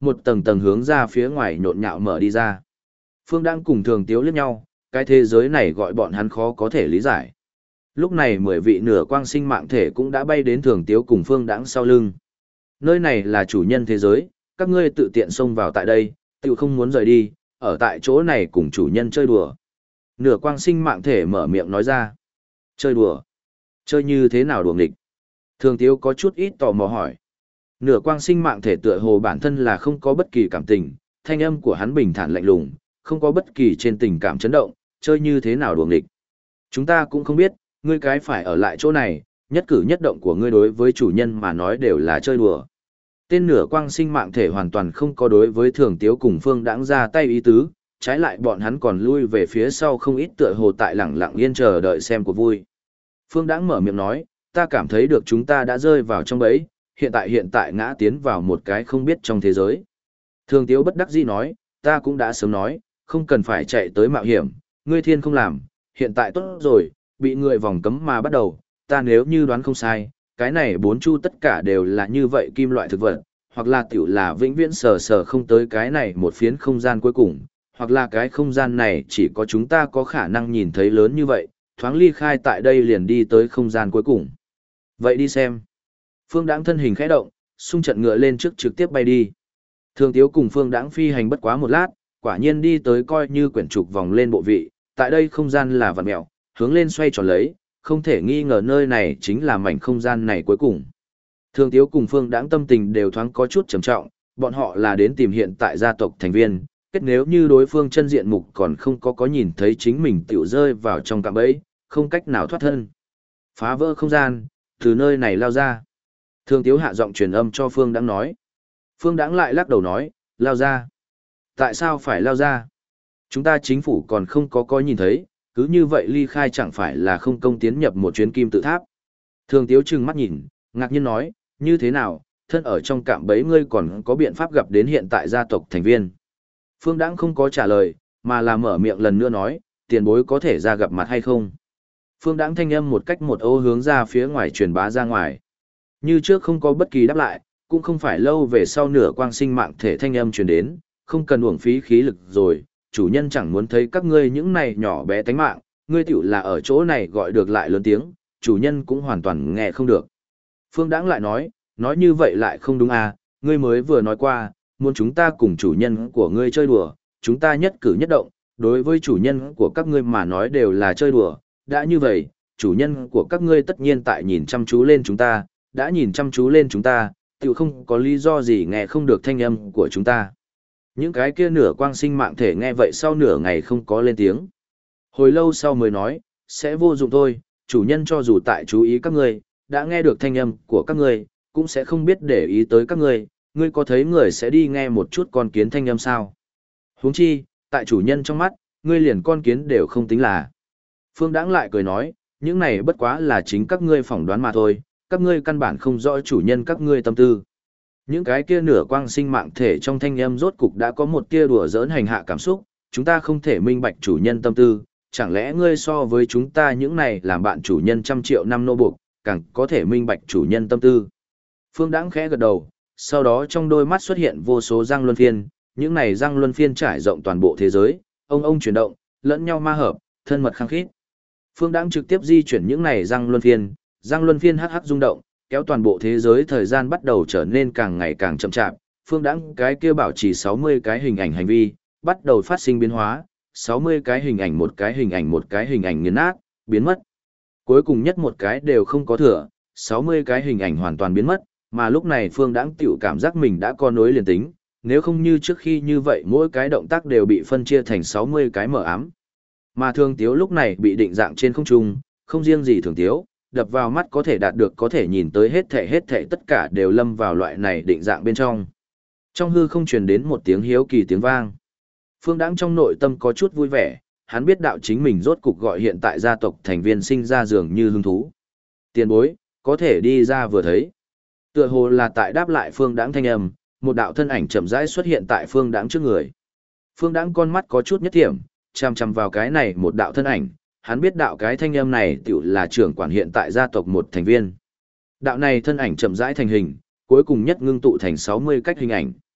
một tầng tầng hướng ra phía ngoài nhộn nhạo mở đi ra. Phương Đãng cùng Thường Tiếu liếc nhau, cái thế giới này gọi bọn hắn khó có thể lý giải. Lúc này 10 vị nửa quang sinh mạng thể cũng đã bay đến Thường Tiếu cùng Phương Đãng sau lưng. Nơi này là chủ nhân thế giới, các ngươi tự tiện xông vào tại đây, tự không muốn rời đi, ở tại chỗ này cùng chủ nhân chơi đùa. Nửa quang sinh mạng thể mở miệng nói ra. Chơi đùa? Chơi như thế nào đùa nghịch? Thường Tiếu có chút ít tò mò hỏi. Nửa quang sinh mạng thể tựa hồ bản thân là không có bất kỳ cảm tình, thanh âm của hắn bình thản lạnh lùng, không có bất kỳ trên tình cảm chấn động, chơi như thế nào đùa nghịch. Chúng ta cũng không biết, ngươi cái phải ở lại chỗ này, nhất cử nhất động của ngươi đối với chủ nhân mà nói đều là chơi đùa. Tên nửa quang sinh mạng thể hoàn toàn không có đối với Thường Tiếu cùng Phương Đãng ra tay ý tứ, trái lại bọn hắn còn lui về phía sau không ít tựa hồ tại lẳng lặng yên chờ đợi xem cuộc vui. Phương Đãng mở miệng nói, ta cảm thấy được chúng ta đã rơi vào trong bẫy, hiện tại ngã tiến vào một cái không biết trong thế giới. Thường Tiếu bất đắc dĩ nói, ta cũng đã sớm nói, không cần phải chạy tới mạo hiểm, ngươi thiên không làm, hiện tại tốt rồi, bị người vòng cấm mà bắt đầu, ta nếu như đoán không sai, cái này 4 chu tất cả đều là như vậy kim loại thực vật, hoặc là tiểu là vĩnh viễn sờ không tới cái này một phiến không gian cuối cùng, hoặc là cái không gian này chỉ có chúng ta có khả năng nhìn thấy lớn như vậy, thoáng ly khai tại đây liền đi tới không gian cuối cùng. Vậy đi xem. Phương Đãng thân hình khẽ động, xung trận ngựa lên trước trực tiếp bay đi. Thường Tiếu cùng Phương Đãng phi hành bất quá một lát, quả nhiên đi tới coi như quyển trục vòng lên bộ vị, tại đây không gian là vặn mèo, hướng lên xoay tròn lấy, không thể nghi ngờ nơi này chính là mảnh không gian này cuối cùng. Thường Tiếu cùng Phương Đãng tâm tình đều thoáng có chút trầm trọng, bọn họ là đến tìm hiện tại gia tộc thành viên, kết nếu như đối phương chân diện mục còn không có nhìn thấy chính mình tiểu rơi vào trong cạm bẫy, không cách nào thoát thân. Phá vỡ không gian, từ nơi này lao ra. Thường Tiếu hạ giọng truyền âm cho Phương Đãng nói. Phương Đãng lại lắc đầu nói, lao ra. Tại sao phải lao ra? Chúng ta chính phủ còn không có nhìn thấy, cứ như vậy ly khai chẳng phải là không công tiến nhập một chuyến kim tự tháp. Thường Tiếu trừng mắt nhìn, ngạc nhiên nói, như thế nào, thân ở trong cạm bẫy ngươi còn có biện pháp gặp đến hiện tại gia tộc thành viên. Phương Đãng không có trả lời, mà là mở miệng lần nữa nói, tiền bối có thể ra gặp mặt hay không? Phương Đãng thanh âm một cách một ô hướng ra phía ngoài truyền bá ra ngoài. Như trước không có bất kỳ đáp lại, cũng không phải lâu về sau nửa quang sinh mạng thể thanh âm truyền đến, không cần uổng phí khí lực rồi, chủ nhân chẳng muốn thấy các ngươi những này nhỏ bé tánh mạng, ngươi tiểu là ở chỗ này gọi được lại lớn tiếng, chủ nhân cũng hoàn toàn nghe không được. Phương Đãng lại nói như vậy lại không đúng à, ngươi mới vừa nói qua, muốn chúng ta cùng chủ nhân của ngươi chơi đùa, chúng ta nhất cử nhất động, đối với chủ nhân của các ngươi mà nói đều là chơi đùa, đã như vậy, chủ nhân của các ngươi tất nhiên tại nhìn chăm chú lên chúng ta, đã nhìn chăm chú lên chúng ta, tiểu không có lý do gì nghe không được thanh âm của chúng ta. Những cái kia nửa quang sinh mạng thể nghe vậy sau nửa ngày không có lên tiếng. Hồi lâu sau mới nói, sẽ vô dụng thôi, chủ nhân cho dù tại chú ý các ngươi, đã nghe được thanh âm của các ngươi, cũng sẽ không biết để ý tới các ngươi, ngươi có thấy người sẽ đi nghe một chút con kiến thanh âm sao? Huống chi, tại chủ nhân trong mắt, ngươi liền con kiến đều không tính là. Phương Đãng lại cười nói, những này bất quá là chính các ngươi phỏng đoán mà thôi, các ngươi căn bản không rõ chủ nhân các ngươi tâm tư. Những cái kia nửa quang sinh mạng thể trong thanh âm rốt cục đã có một tia đùa giỡn hành hạ cảm xúc, chúng ta không thể minh bạch chủ nhân tâm tư, chẳng lẽ ngươi so với chúng ta những này làm bạn chủ nhân trăm triệu năm nô buộc, càng có thể minh bạch chủ nhân tâm tư. Phương Đãng khẽ gật đầu, sau đó trong đôi mắt xuất hiện vô số răng luân phiên, những này răng luân phiên trải rộng toàn bộ thế giới, ông chuyển động, lẫn nhau ma hợp, thân mật khăng khít. Phương Đãng trực tiếp di chuyển những này răng luân phiên hắc hắc rung động, kéo toàn bộ thế giới thời gian bắt đầu trở nên càng ngày càng chậm chạp. Phương Đãng cái kia bảo trì 60 cái hình ảnh hành vi, bắt đầu phát sinh biến hóa, 60 cái hình ảnh một cái hình ảnh nghiền nát, biến mất. Cuối cùng nhất một cái đều không có thừa, 60 cái hình ảnh hoàn toàn biến mất, mà lúc này Phương Đãng tiểu cảm giác mình đã có nối liền tính, nếu không như trước khi như vậy mỗi cái động tác đều bị phân chia thành 60 cái mờ ám. Mà Thường Tiếu lúc này bị định dạng trên không trung, không riêng gì Thường Tiếu, đập vào mắt có thể đạt được có thể nhìn tới hết thảy tất cả đều lâm vào loại này định dạng bên trong. Trong hư không truyền đến một tiếng hiếu kỳ tiếng vang. Phương Đãng trong nội tâm có chút vui vẻ, hắn biết đạo chính mình rốt cục gọi hiện tại gia tộc thành viên sinh ra dường như hứng thú. Tiền bối, có thể đi ra vừa thấy. Tựa hồ là tại đáp lại Phương Đãng thanh âm, một đạo thân ảnh chậm rãi xuất hiện tại Phương Đãng trước người. Phương Đãng con mắt có chút nhất thiểm, chằm chằm vào cái này một đạo thân ảnh, hắn biết đạo cái thanh âm này tiểu là trưởng quản hiện tại gia tộc một thành viên. Đạo này thân ảnh chậm rãi thành hình, cuối cùng nhất ngưng tụ thành 60 cách hình ảnh.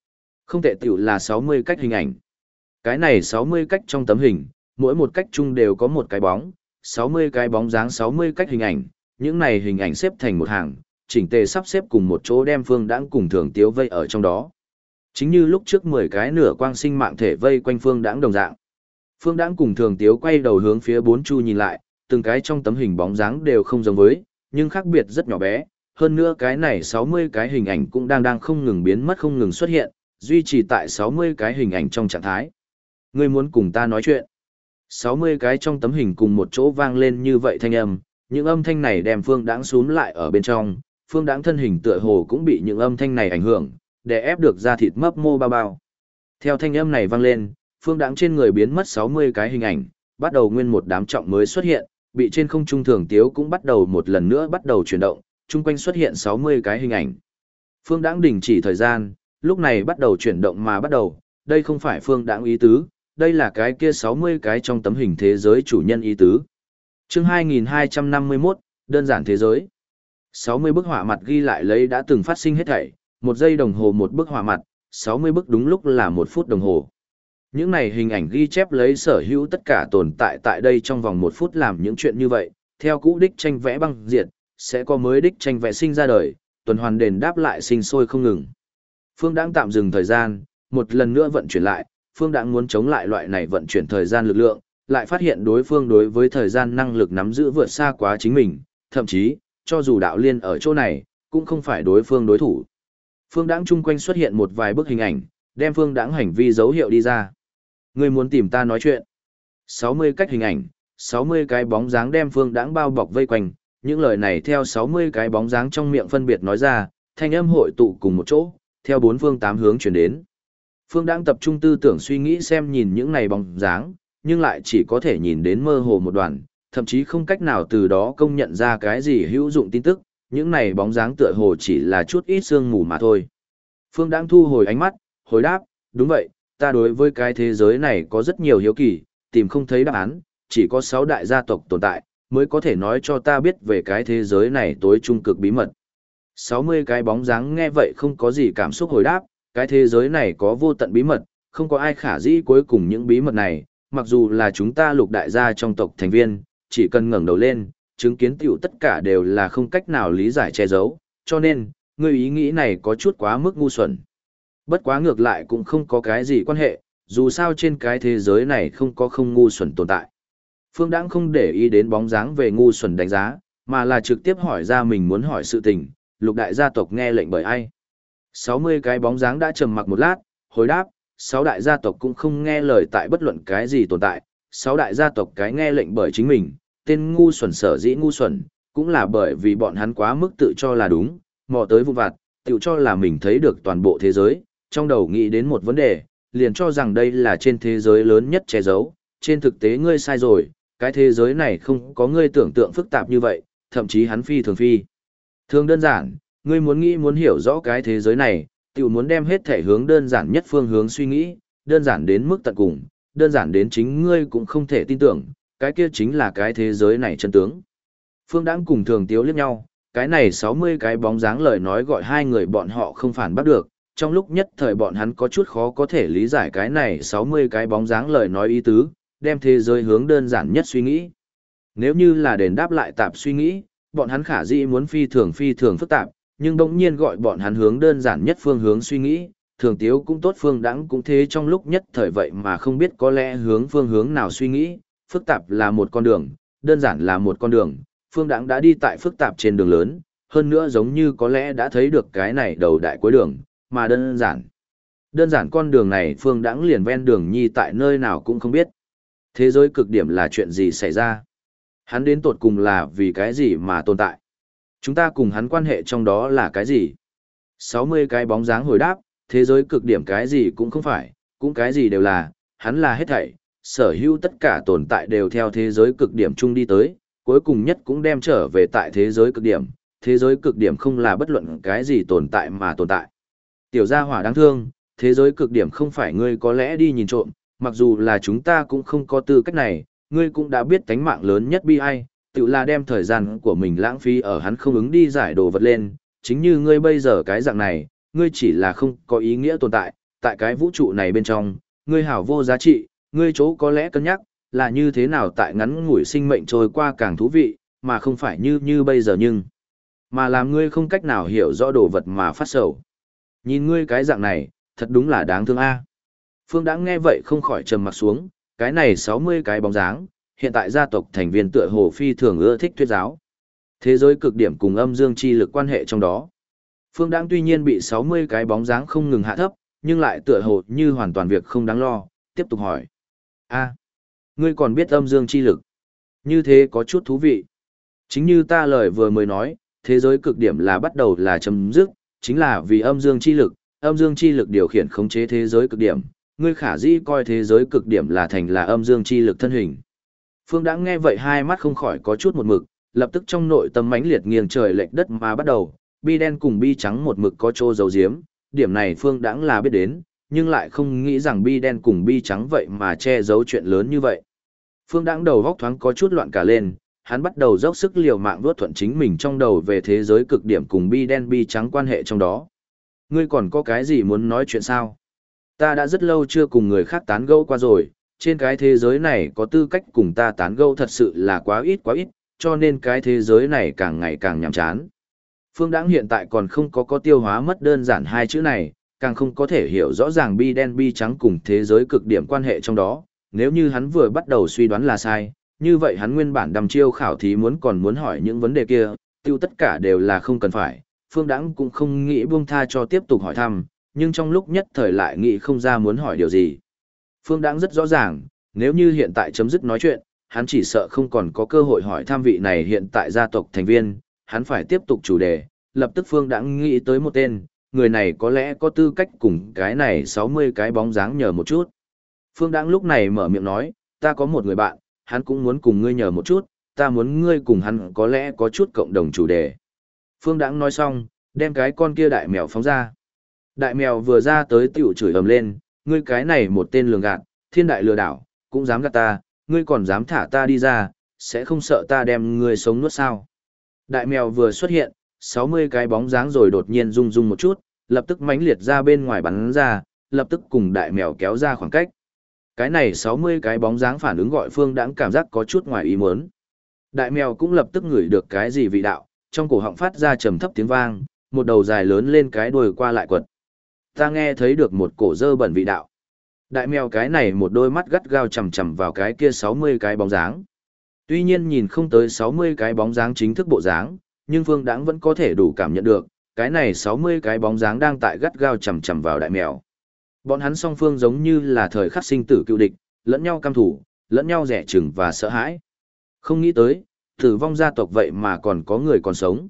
Không tệ tiểu là 60 cách hình ảnh. Cái này 60 cách trong tấm hình, mỗi một cách chung đều có một cái bóng, 60 cái bóng dáng 60 cách hình ảnh, những này hình ảnh xếp thành một hàng, chỉnh tề sắp xếp cùng một chỗ đem Phương Đãng cùng Thường Tiếu vây ở trong đó. Chính như lúc trước 10 cái nửa quang sinh mạng thể vây quanh Phương Đãng đồng dạng. Phương Đãng cùng Thường Tiếu quay đầu hướng phía bốn chu nhìn lại, từng cái trong tấm hình bóng dáng đều không giống với, nhưng khác biệt rất nhỏ bé, hơn nữa cái này 60 cái hình ảnh cũng đang không ngừng biến mất không ngừng xuất hiện, duy trì tại 60 cái hình ảnh trong trạng thái. Ngươi muốn cùng ta nói chuyện? 60 cái trong tấm hình cùng một chỗ vang lên như vậy thanh âm, những âm thanh này đem Phương Đãng xúm lại ở bên trong, Phương Đãng thân hình tựa hồ cũng bị những âm thanh này ảnh hưởng, để ép được ra thịt mấp mô bao bao. Theo thanh âm này vang lên, Phương Đãng trên người biến mất 60 cái hình ảnh, bắt đầu nguyên một đám trọng mới xuất hiện, bị trên không trung Thường Tiếu cũng bắt đầu một lần nữa bắt đầu chuyển động, chung quanh xuất hiện 60 cái hình ảnh. Phương Đãng đình chỉ thời gian, lúc này bắt đầu chuyển động mà bắt đầu, đây không phải Phương Đãng ý tứ, đây là cái kia 60 cái trong tấm hình thế giới chủ nhân ý tứ. Chương 2251, đơn giản thế giới. 60 bức họa mặt ghi lại lấy đã từng phát sinh hết thảy, 1 giây đồng hồ một bức họa mặt, 60 bức đúng lúc là 1 phút đồng hồ. Những này hình ảnh ghi chép lấy sở hữu tất cả tồn tại tại đây trong vòng 1 phút làm những chuyện như vậy, theo cũ đích tranh vẽ băng diệt, sẽ có mới đích tranh vẽ sinh ra đời, tuần hoàn đền đáp lại sinh sôi không ngừng. Phương Đãng tạm dừng thời gian, một lần nữa vận chuyển lại, Phương Đãng muốn chống lại loại này vận chuyển thời gian lực lượng, lại phát hiện đối phương đối với thời gian năng lực nắm giữ vượt xa quá chính mình, thậm chí, cho dù đạo liên ở chỗ này, cũng không phải đối phương đối thủ. Phương Đãng chung quanh xuất hiện một vài bức hình ảnh, đem Phương Đãng hành vi dấu hiệu đi ra. Ngươi muốn tìm ta nói chuyện. 60 cách hình ảnh, 60 cái bóng dáng đem Phương Đãng bao bọc vây quanh, những lời này theo 60 cái bóng dáng trong miệng phân biệt nói ra, thanh âm hội tụ cùng một chỗ, theo bốn phương tám hướng truyền đến. Phương Đãng tập trung tư tưởng suy nghĩ xem nhìn những này bóng dáng, nhưng lại chỉ có thể nhìn đến mơ hồ một đoạn, thậm chí không cách nào từ đó công nhận ra cái gì hữu dụng tin tức, những này bóng dáng tựa hồ chỉ là chút ít sương mù mà thôi. Phương Đãng thu hồi ánh mắt, hồi đáp, đúng vậy, ta đối với cái thế giới này có rất nhiều hiếu kỳ, tìm không thấy đáp án, chỉ có 6 đại gia tộc tồn tại, mới có thể nói cho ta biết về cái thế giới này tối trung cực bí mật. 60 cái bóng dáng nghe vậy không có gì cảm xúc hồi đáp, cái thế giới này có vô tận bí mật, không có ai khả dĩ cuối cùng những bí mật này, mặc dù là chúng ta lục đại gia trong tộc thành viên, chỉ cần ngẩng đầu lên, chứng kiến tiểu tất cả đều là không cách nào lý giải che giấu, cho nên, ngươi ý nghĩ này có chút quá mức ngu xuẩn. Bất quá ngược lại cũng không có cái gì quan hệ, dù sao trên cái thế giới này không có không ngu xuẩn tồn tại. Phương Đãng không để ý đến bóng dáng về ngu xuẩn đánh giá, mà là trực tiếp hỏi ra mình muốn hỏi sự tình, lục đại gia tộc nghe lệnh bởi ai. 60 cái bóng dáng đã trầm mặc một lát, hồi đáp, 6 đại gia tộc cũng không nghe lời tại bất luận cái gì tồn tại, 6 đại gia tộc cái nghe lệnh bởi chính mình, tên ngu xuẩn sở dĩ ngu xuẩn, cũng là bởi vì bọn hắn quá mức tự cho là đúng, mò tới vụn vặt, tự cho là mình thấy được toàn bộ thế giới, trong đầu nghĩ đến một vấn đề, liền cho rằng đây là trên thế giới lớn nhất che giấu, trên thực tế ngươi sai rồi, cái thế giới này không có ngươi tưởng tượng phức tạp như vậy, thậm chí hắn phi thường phi. Thường đơn giản, ngươi muốn nghĩ muốn hiểu rõ cái thế giới này, tự muốn đem hết thể hướng đơn giản nhất phương hướng suy nghĩ, đơn giản đến mức tận cùng, đơn giản đến chính ngươi cũng không thể tin tưởng, cái kia chính là cái thế giới này chân tướng. Phương Đãng cùng Thường Tiếu liếc nhau, cái này 60 cái bóng dáng lời nói gọi hai người bọn họ không phản bắt được, trong lúc nhất thời bọn hắn có chút khó có thể lý giải cái này 60 cái bóng dáng lời nói ý tứ, đem thế giới hướng đơn giản nhất suy nghĩ. Nếu như là đền đáp lại tạp suy nghĩ, bọn hắn khả dĩ muốn phi thường phức tạp, nhưng bỗng nhiên gọi bọn hắn hướng đơn giản nhất phương hướng suy nghĩ, Thường Tiếu cũng tốt Phương Đãng cũng thế trong lúc nhất thời vậy mà không biết có lẽ hướng phương hướng nào suy nghĩ, phức tạp là một con đường, đơn giản là một con đường, Phương Đãng đã đi tại phức tạp trên đường lớn, hơn nữa giống như có lẽ đã thấy được cái này đầu đại cuối đường, mà đơn giản. Đơn giản con đường này Phương Đãng liền ven đường nhi tại nơi nào cũng không biết. Thế giới cực điểm là chuyện gì xảy ra? Hắn đến tột cùng là vì cái gì mà tồn tại? Chúng ta cùng hắn quan hệ trong đó là cái gì? 60 cái bóng dáng hồi đáp, thế giới cực điểm cái gì cũng không phải, cũng cái gì đều là, hắn là hết thảy, sở hữu tất cả tồn tại đều theo thế giới cực điểm chung đi tới, cuối cùng nhất cũng đem trở về tại thế giới cực điểm không là bất luận cái gì tồn tại mà tồn tại. Tiểu gia hỏa đáng thương, thế giới cực điểm không phải ngươi có lẽ đi nhìn trộm, mặc dù là chúng ta cũng không có tư cách này, ngươi cũng đã biết tánh mạng lớn nhất bi ai, tự là đem thời gian của mình lãng phí ở hắn không ứng đi giải đồ vật lên, chính như ngươi bây giờ cái dạng này, ngươi chỉ là không có ý nghĩa tồn tại, tại cái vũ trụ này bên trong, ngươi hảo vô giá trị, ngươi chỗ có lẽ cân nhắc, là như thế nào tại ngắn ngủi sinh mệnh trôi qua càng thú vị, mà không phải như bây giờ nhưng, mà làm ngươi không cách nào hiểu rõ đồ vật mà phát sầu. Nhìn ngươi cái dạng này, thật đúng là đáng thương a. Phương Đãng nghe vậy không khỏi trầm mặt xuống, cái này 60 cái bóng dáng, hiện tại gia tộc thành viên tựa hồ phi thường ưa thích thuyết giáo. Thế giới cực điểm cùng âm dương chi lực quan hệ trong đó. Phương Đãng tuy nhiên bị 60 cái bóng dáng không ngừng hạ thấp, nhưng lại tựa hồ như hoàn toàn việc không đáng lo, tiếp tục hỏi. A, ngươi còn biết âm dương chi lực. Như thế có chút thú vị. Chính như ta lời vừa mới nói, thế giới cực điểm là bắt đầu là chấm dứt, chính là vì âm dương chi lực điều khiển khống chế thế giới cực điểm, ngươi khả dĩ coi thế giới cực điểm là thành là âm dương chi lực thân hình. Phương Đãng nghe vậy hai mắt không khỏi có chút một mực, lập tức trong nội tâm mãnh liệt nghiêng trời lệch đất mà bắt đầu, bi đen cùng bi trắng một mực có chỗ giấu giếm, điểm này Phương Đãng là biết đến, nhưng lại không nghĩ rằng bi đen cùng bi trắng vậy mà che giấu chuyện lớn như vậy. Phương Đãng đầu góc thoáng có chút loạn cả lên, hắn bắt đầu dốc sức liều mạng vuốt thuận chính mình trong đầu về thế giới cực điểm cùng bi đen bi trắng quan hệ trong đó. Ngươi còn có cái gì muốn nói chuyện sao? Ta đã rất lâu chưa cùng người khác tán gẫu qua rồi, trên cái thế giới này có tư cách cùng ta tán gẫu thật sự là quá ít, cho nên cái thế giới này càng ngày càng nhàm chán. Phương Đãng hiện tại còn không có tiêu hóa mất đơn giản hai chữ này, càng không có thể hiểu rõ ràng bi đen bi trắng cùng thế giới cực điểm quan hệ trong đó, nếu như hắn vừa bắt đầu suy đoán là sai, như vậy hắn nguyên bản đăm chiêu khảo thí muốn hỏi những vấn đề kia, tiêu tất cả đều là không cần phải, Phương Đãng cũng không nghĩ buông tha cho tiếp tục hỏi thăm, nhưng trong lúc nhất thời lại nghĩ không ra muốn hỏi điều gì. Phương Đãng rất rõ ràng, nếu như hiện tại chấm dứt nói chuyện, hắn chỉ sợ không còn có cơ hội hỏi thăm vị này hiện tại gia tộc thành viên, hắn phải tiếp tục chủ đề, lập tức Phương Đãng nghĩ tới một tên, người này có lẽ có tư cách cùng cái này 60 cái bóng dáng nhờ một chút. Phương Đãng lúc này mở miệng nói, ta có một người bạn, hắn cũng muốn cùng ngươi nhờ một chút, ta muốn ngươi cùng hắn có lẽ có chút cộng đồng chủ đề. Phương Đãng nói xong, đem cái con kia đại mèo phóng ra. Đại mèo vừa ra tới tiểu chửi ầm lên, ngươi cái này một tên lường gạt, thiên đại lừa đảo, cũng dám gạt ta, ngươi còn dám thả ta đi ra, sẽ không sợ ta đem ngươi sống nuốt sao. Đại mèo vừa xuất hiện, 60 cái bóng dáng rồi đột nhiên rung rung một chút, lập tức mãnh liệt ra bên ngoài bắn ra, lập tức cùng đại mèo kéo ra khoảng cách. Cái này 60 cái bóng dáng phản ứng gọi Phương Đãng cảm giác có chút ngoài ý muốn. Đại mèo cũng lập tức ngửi được cái gì vị đạo, trong cổ họng phát ra trầm thấp tiếng vang, một đầu dài lớn lên cái đuôi qua lại quật. Ta nghe thấy được một cổ dơ bẩn vị đạo. Đại mèo cái này một đôi mắt gắt gao chằm chằm vào cái kia 60 cái bóng dáng. Tuy nhiên nhìn không tới 60 cái bóng dáng chính thức bộ dáng, nhưng Phương Đãng vẫn có thể đủ cảm nhận được, cái này 60 cái bóng dáng đang tại gắt gao chằm chằm vào đại mèo. Bọn hắn song phương giống như là thời khắc sinh tử cựu địch, lẫn nhau căm thủ, lẫn nhau rẻ chừng và sợ hãi. Không nghĩ tới, tử vong gia tộc vậy mà còn có người còn sống.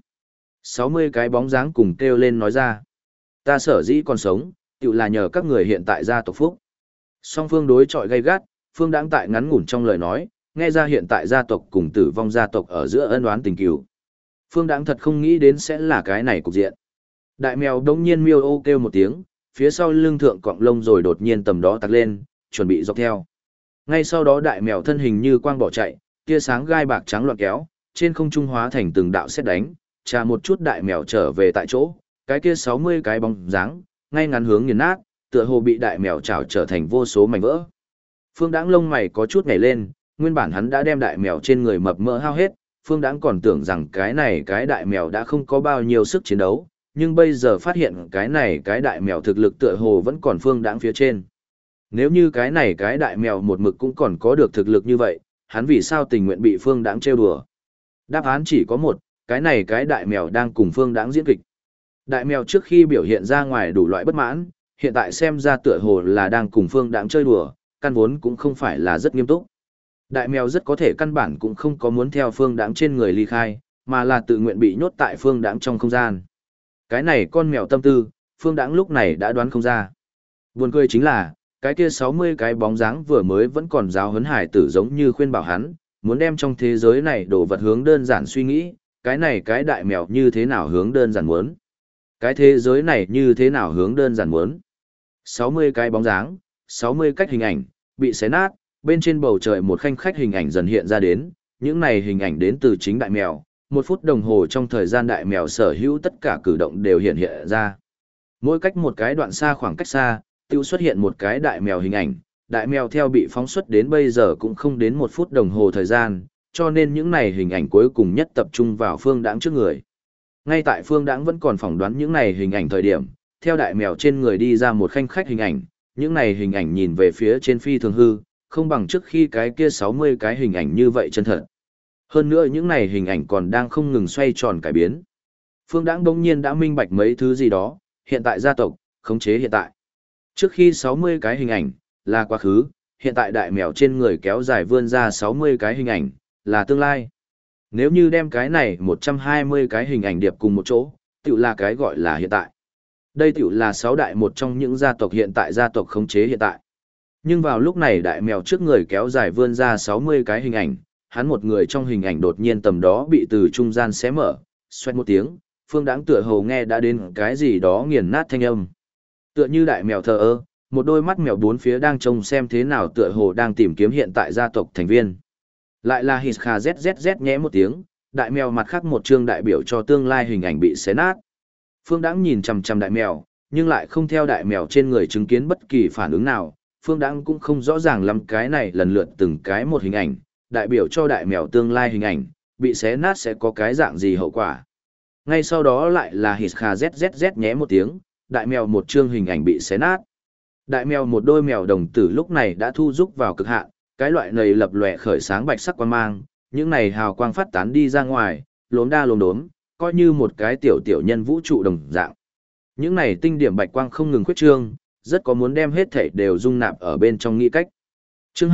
60 cái bóng dáng cùng kêu lên nói ra. Ta sở dĩ còn sống, tự là nhờ các người hiện tại gia tộc phúc. Song phương đối chọi gay gắt, Phương Đãng tại ngắn ngủn trong lời nói, nghe ra hiện tại gia tộc cùng tử vong gia tộc ở giữa ân oán tình cừu. Phương Đãng thật không nghĩ đến sẽ là cái này cục diện. Đại mèo đống nhiên miêu ô kêu một tiếng, phía sau lưng thượng cọng lông rồi đột nhiên tầm đó tặc lên, chuẩn bị dọc theo. Ngay sau đó đại mèo thân hình như quang bỏ chạy, tia sáng gai bạc trắng loạn kéo, trên không trung hóa thành từng đạo sét đánh, trà một chút đại mèo trở về tại chỗ, cái kia 60 cái bóng dáng, ngay ngắn hướng nghiền nát, tựa hồ bị đại mèo chảo trở thành vô số mảnh vỡ. Phương Đãng lông mày có chút nhảy lên, nguyên bản hắn đã đem đại mèo trên người mập mỡ hao hết, Phương Đãng còn tưởng rằng cái này cái đại mèo đã không có bao nhiêu sức chiến đấu, nhưng bây giờ phát hiện cái này cái đại mèo thực lực tựa hồ vẫn còn Phương Đãng phía trên. Nếu như cái này cái đại mèo một mực cũng còn có được thực lực như vậy, hắn vì sao tình nguyện bị Phương Đãng trêu đùa? Đáp án chỉ có một, cái này cái đại mèo đang cùng Phương Đãng diễn kịch. Đại mèo trước khi biểu hiện ra ngoài đủ loại bất mãn, hiện tại xem ra tựa hồ là đang cùng Phương Đãng chơi đùa, căn vốn cũng không phải là rất nghiêm túc. Đại mèo rất có thể căn bản cũng không có muốn theo Phương Đãng trên người ly khai, mà là tự nguyện bị nhốt tại Phương Đãng trong không gian. Cái này con mèo tâm tư, Phương Đãng lúc này đã đoán không ra. Buồn cười chính là, cái kia 60 cái bóng dáng vừa mới vẫn còn giáo huấn hải tử giống như khuyên bảo hắn, muốn đem trong thế giới này đổ vật hướng đơn giản suy nghĩ, cái này cái đại mèo như thế nào hướng đơn giản muốn. Cái thế giới này như thế nào hướng đơn giản muốn. 60 cái bóng dáng, 60 cách hình ảnh, bị xé nát, bên trên bầu trời một khanh khách hình ảnh dần hiện ra đến, những này hình ảnh đến từ chính đại mèo, 1 phút đồng hồ trong thời gian đại mèo sở hữu tất cả cử động đều hiện hiện ra. Mỗi cách một cái đoạn xa khoảng cách xa, tiêu xuất hiện một cái đại mèo hình ảnh, đại mèo theo bị phóng xuất đến bây giờ cũng không đến 1 phút đồng hồ thời gian, cho nên những này hình ảnh cuối cùng nhất tập trung vào Phương Đãng trước người. Ngay tại Phương Đãng vẫn còn phỏng đoán những này hình ảnh thời điểm, theo đại mèo trên người đi ra một khanh khách hình ảnh, những này hình ảnh nhìn về phía trên phi thường hư, không bằng trước khi cái kia 60 cái hình ảnh như vậy chân thật. Hơn nữa những này hình ảnh còn đang không ngừng xoay tròn cải biến. Phương Đãng bỗng nhiên đã minh bạch mấy thứ gì đó, hiện tại gia tộc, khống chế hiện tại. Trước khi 60 cái hình ảnh, là quá khứ, hiện tại đại mèo trên người kéo dài vươn ra 60 cái hình ảnh, là tương lai. Nếu như đem cái này 120 cái hình ảnh điệp cùng một chỗ, tiểu là cái gọi là hiện tại. Đây tiểu là 6 đại một trong những gia tộc hiện tại gia tộc khống chế hiện tại. Nhưng vào lúc này đại mèo trước người kéo dài vươn ra 60 cái hình ảnh, hắn một người trong hình ảnh đột nhiên tầm đó bị từ trung gian xé mở, xoẹt một tiếng, Phương Đãng tựa hồ nghe đã đến cái gì đó nghiền nát thanh âm. Tựa như đại mèo thờ ơ, một đôi mắt mèo bốn phía đang trông xem thế nào tựa hồ đang tìm kiếm hiện tại gia tộc thành viên. Lại là hít kha zzz nhẽ một tiếng, đại mèo mặt khác một chương đại biểu cho tương lai hình ảnh bị xé nát. Phương Đãng nhìn chằm chằm đại mèo, nhưng lại không theo đại mèo trên người chứng kiến bất kỳ phản ứng nào. Phương Đãng cũng không rõ ràng lắm cái này lần lượt từng cái một hình ảnh, đại biểu cho đại mèo tương lai hình ảnh, bị xé nát sẽ có cái dạng gì hậu quả. Ngay sau đó lại là hít kha zzz nhẽ một tiếng, đại mèo một chương hình ảnh bị xé nát. Đại mèo một đôi mèo đồng tử lúc này đã thu rúc vào cực hạn, cái loại này lập lòe khởi sáng bạch sắc quang mang, những này hào quang phát tán đi ra ngoài, lốm đa lốm đốm, coi như một cái tiểu tiểu nhân vũ trụ đồng dạng. Những này tinh điểm bạch quang không ngừng khuyết trương, rất có muốn đem hết thảy đều dung nạp ở bên trong nghĩ cách. Chương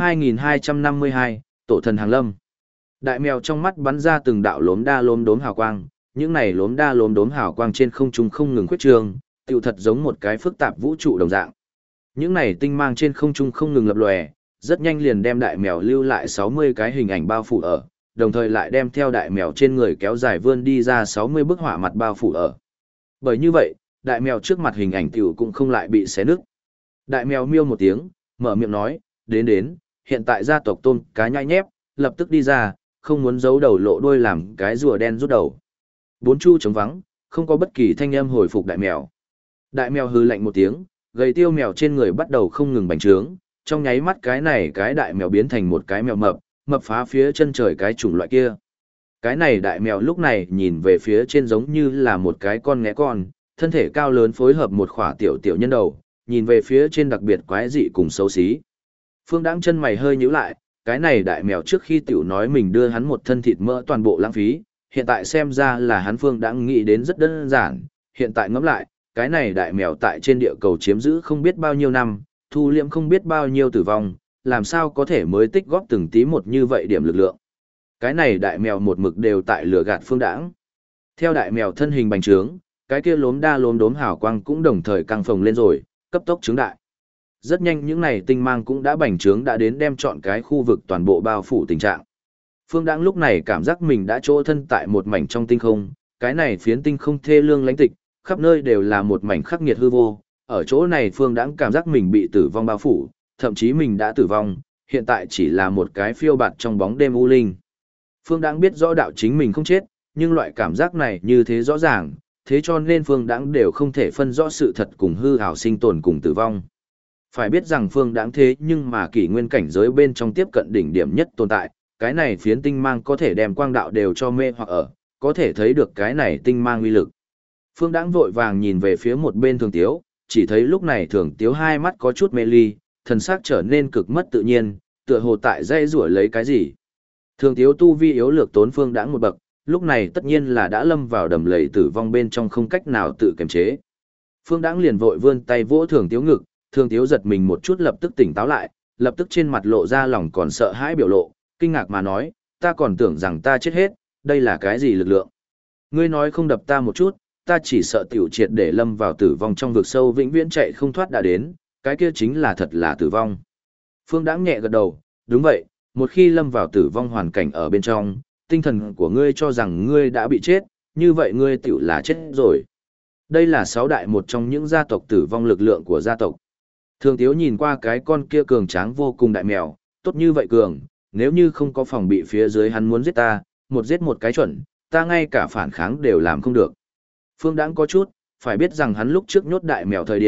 2252, Tổ thần hàng lâm. Đại mèo trong mắt bắn ra từng đạo lốm đa lốm đốm hào quang, những này lốm đa lốm đốm hào quang trên không trung không ngừng khuyết trương, tựu thật giống một cái phức tạp vũ trụ đồng dạng. Những này tinh mang trên không trung không ngừng lập lòe, rất nhanh liền đem đại mèo lưu lại 60 cái hình ảnh bao phủ ở, đồng thời lại đem theo đại mèo trên người kéo dài vươn đi ra 60 bức họa mặt bao phủ ở. Bởi như vậy, đại mèo trước mặt hình ảnh tiểu cũng không lại bị xé nứt. Đại mèo miêu một tiếng, mở miệng nói, đến, hiện tại gia tộc Tôn Cá nhai nhép, lập tức đi ra, không muốn giấu đầu lộ đuôi làm cái rùa đen rút đầu. Bốn chu trống vắng, không có bất kỳ thanh âm hồi phục đại mèo. Đại mèo hừ lạnh một tiếng, gầy tiêu mèo trên người bắt đầu không ngừng bành trướng, trong nháy mắt cái này cái đại mèo biến thành một cái mèo mập, mập phá phía chân trời cái chủng loại kia. Cái này đại mèo lúc này nhìn về phía trên giống như là một cái con nghé con, thân thể cao lớn phối hợp một khỏa tiểu tiểu nhân đầu, nhìn về phía trên đặc biệt quái dị cùng xấu xí. Phương Đãng chân mày hơi nhíu lại, cái này đại mèo trước khi tiểu nói mình đưa hắn một thân thịt mỡ toàn bộ lãng phí, hiện tại xem ra là hắn Phương Đãng nghĩ đến rất đơn giản, hiện tại ngẫm lại, cái này đại mèo tại trên địa cầu chiếm giữ không biết bao nhiêu năm, thu liễm không biết bao nhiêu tử vong, làm sao có thể mới tích góp từng tí một như vậy điểm lực lượng. Cái này đại mèo một mực đều tại lửa gạt Phương Đãng. Theo đại mèo thân hình bành trướng, cái kia lốm đa lốm đốm hào quang cũng đồng thời căng phồng lên rồi, cấp tốc trướng đại. Rất nhanh những này tinh mang cũng đã bành trướng đã đến đem chọn cái khu vực toàn bộ bao phủ tình trạng. Phương Đãng lúc này cảm giác mình đã chỗ thân tại một mảnh trong tinh không, cái này phiến tinh không thê lương lãnh tịch, khắp nơi đều là một mảnh khắc nghiệt hư vô. Ở chỗ này Phương Đãng cảm giác mình bị tử vong bao phủ, thậm chí mình đã tử vong, hiện tại chỉ là một cái phiêu bạt trong bóng đêm u linh. Phương Đãng biết rõ đạo chính mình không chết, nhưng loại cảm giác này như thế rõ ràng, thế cho nên Phương Đãng đều không thể phân rõ sự thật cùng hư ảo sinh tồn cùng tử vong. Phải biết rằng Phương Đãng thế nhưng mà kỷ nguyên cảnh giới bên trong tiếp cận đỉnh điểm nhất tồn tại, cái này phiến tinh mang có thể đem quang đạo đều cho mê hoặc ở, có thể thấy được cái này tinh mang uy lực. Phương Đãng vội vàng nhìn về phía một bên Thường Tiếu, chỉ thấy lúc này Thường Tiếu hai mắt có chút mê ly, thần sắc trở nên cực mất tự nhiên, tựa hồ tại dây rủa lấy cái gì. Thường Tiếu tu vi yếu lược tốn Phương Đãng một bậc, lúc này tất nhiên là đã lâm vào đầm lầy tử vong bên trong không cách nào tự kiềm chế. Phương Đãng liền vội vươn tay vỗ Thường Tiếu ngực, Thường Tiếu giật mình một chút lập tức tỉnh táo lại, lập tức trên mặt lộ ra lòng còn sợ hãi biểu lộ, kinh ngạc mà nói, ta còn tưởng rằng ta chết hết, đây là cái gì lực lượng? Ngươi nói không đập ta một chút, ta chỉ sợ tiểu triệt để lâm vào tử vong trong vực sâu vĩnh viễn chạy không thoát đã đến, cái kia chính là thật là tử vong. Phương Đãng nhẹ gật đầu, đúng vậy, một khi lâm vào tử vong hoàn cảnh ở bên trong, tinh thần của ngươi cho rằng ngươi đã bị chết, như vậy ngươi tiểu là chết rồi. Đây là 6 đại một trong những gia tộc tử vong lực lượng của gia tộc. Thường Tiếu nhìn qua cái con kia cường tráng vô cùng đại mèo, tốt như vậy cường, nếu như không có phòng bị phía dưới hắn muốn giết ta, giết một cái chuẩn, ta ngay cả phản kháng đều làm không được. Phương Đãng có chút, phải biết rằng hắn lúc trước nhốt đại mèo thời điểm,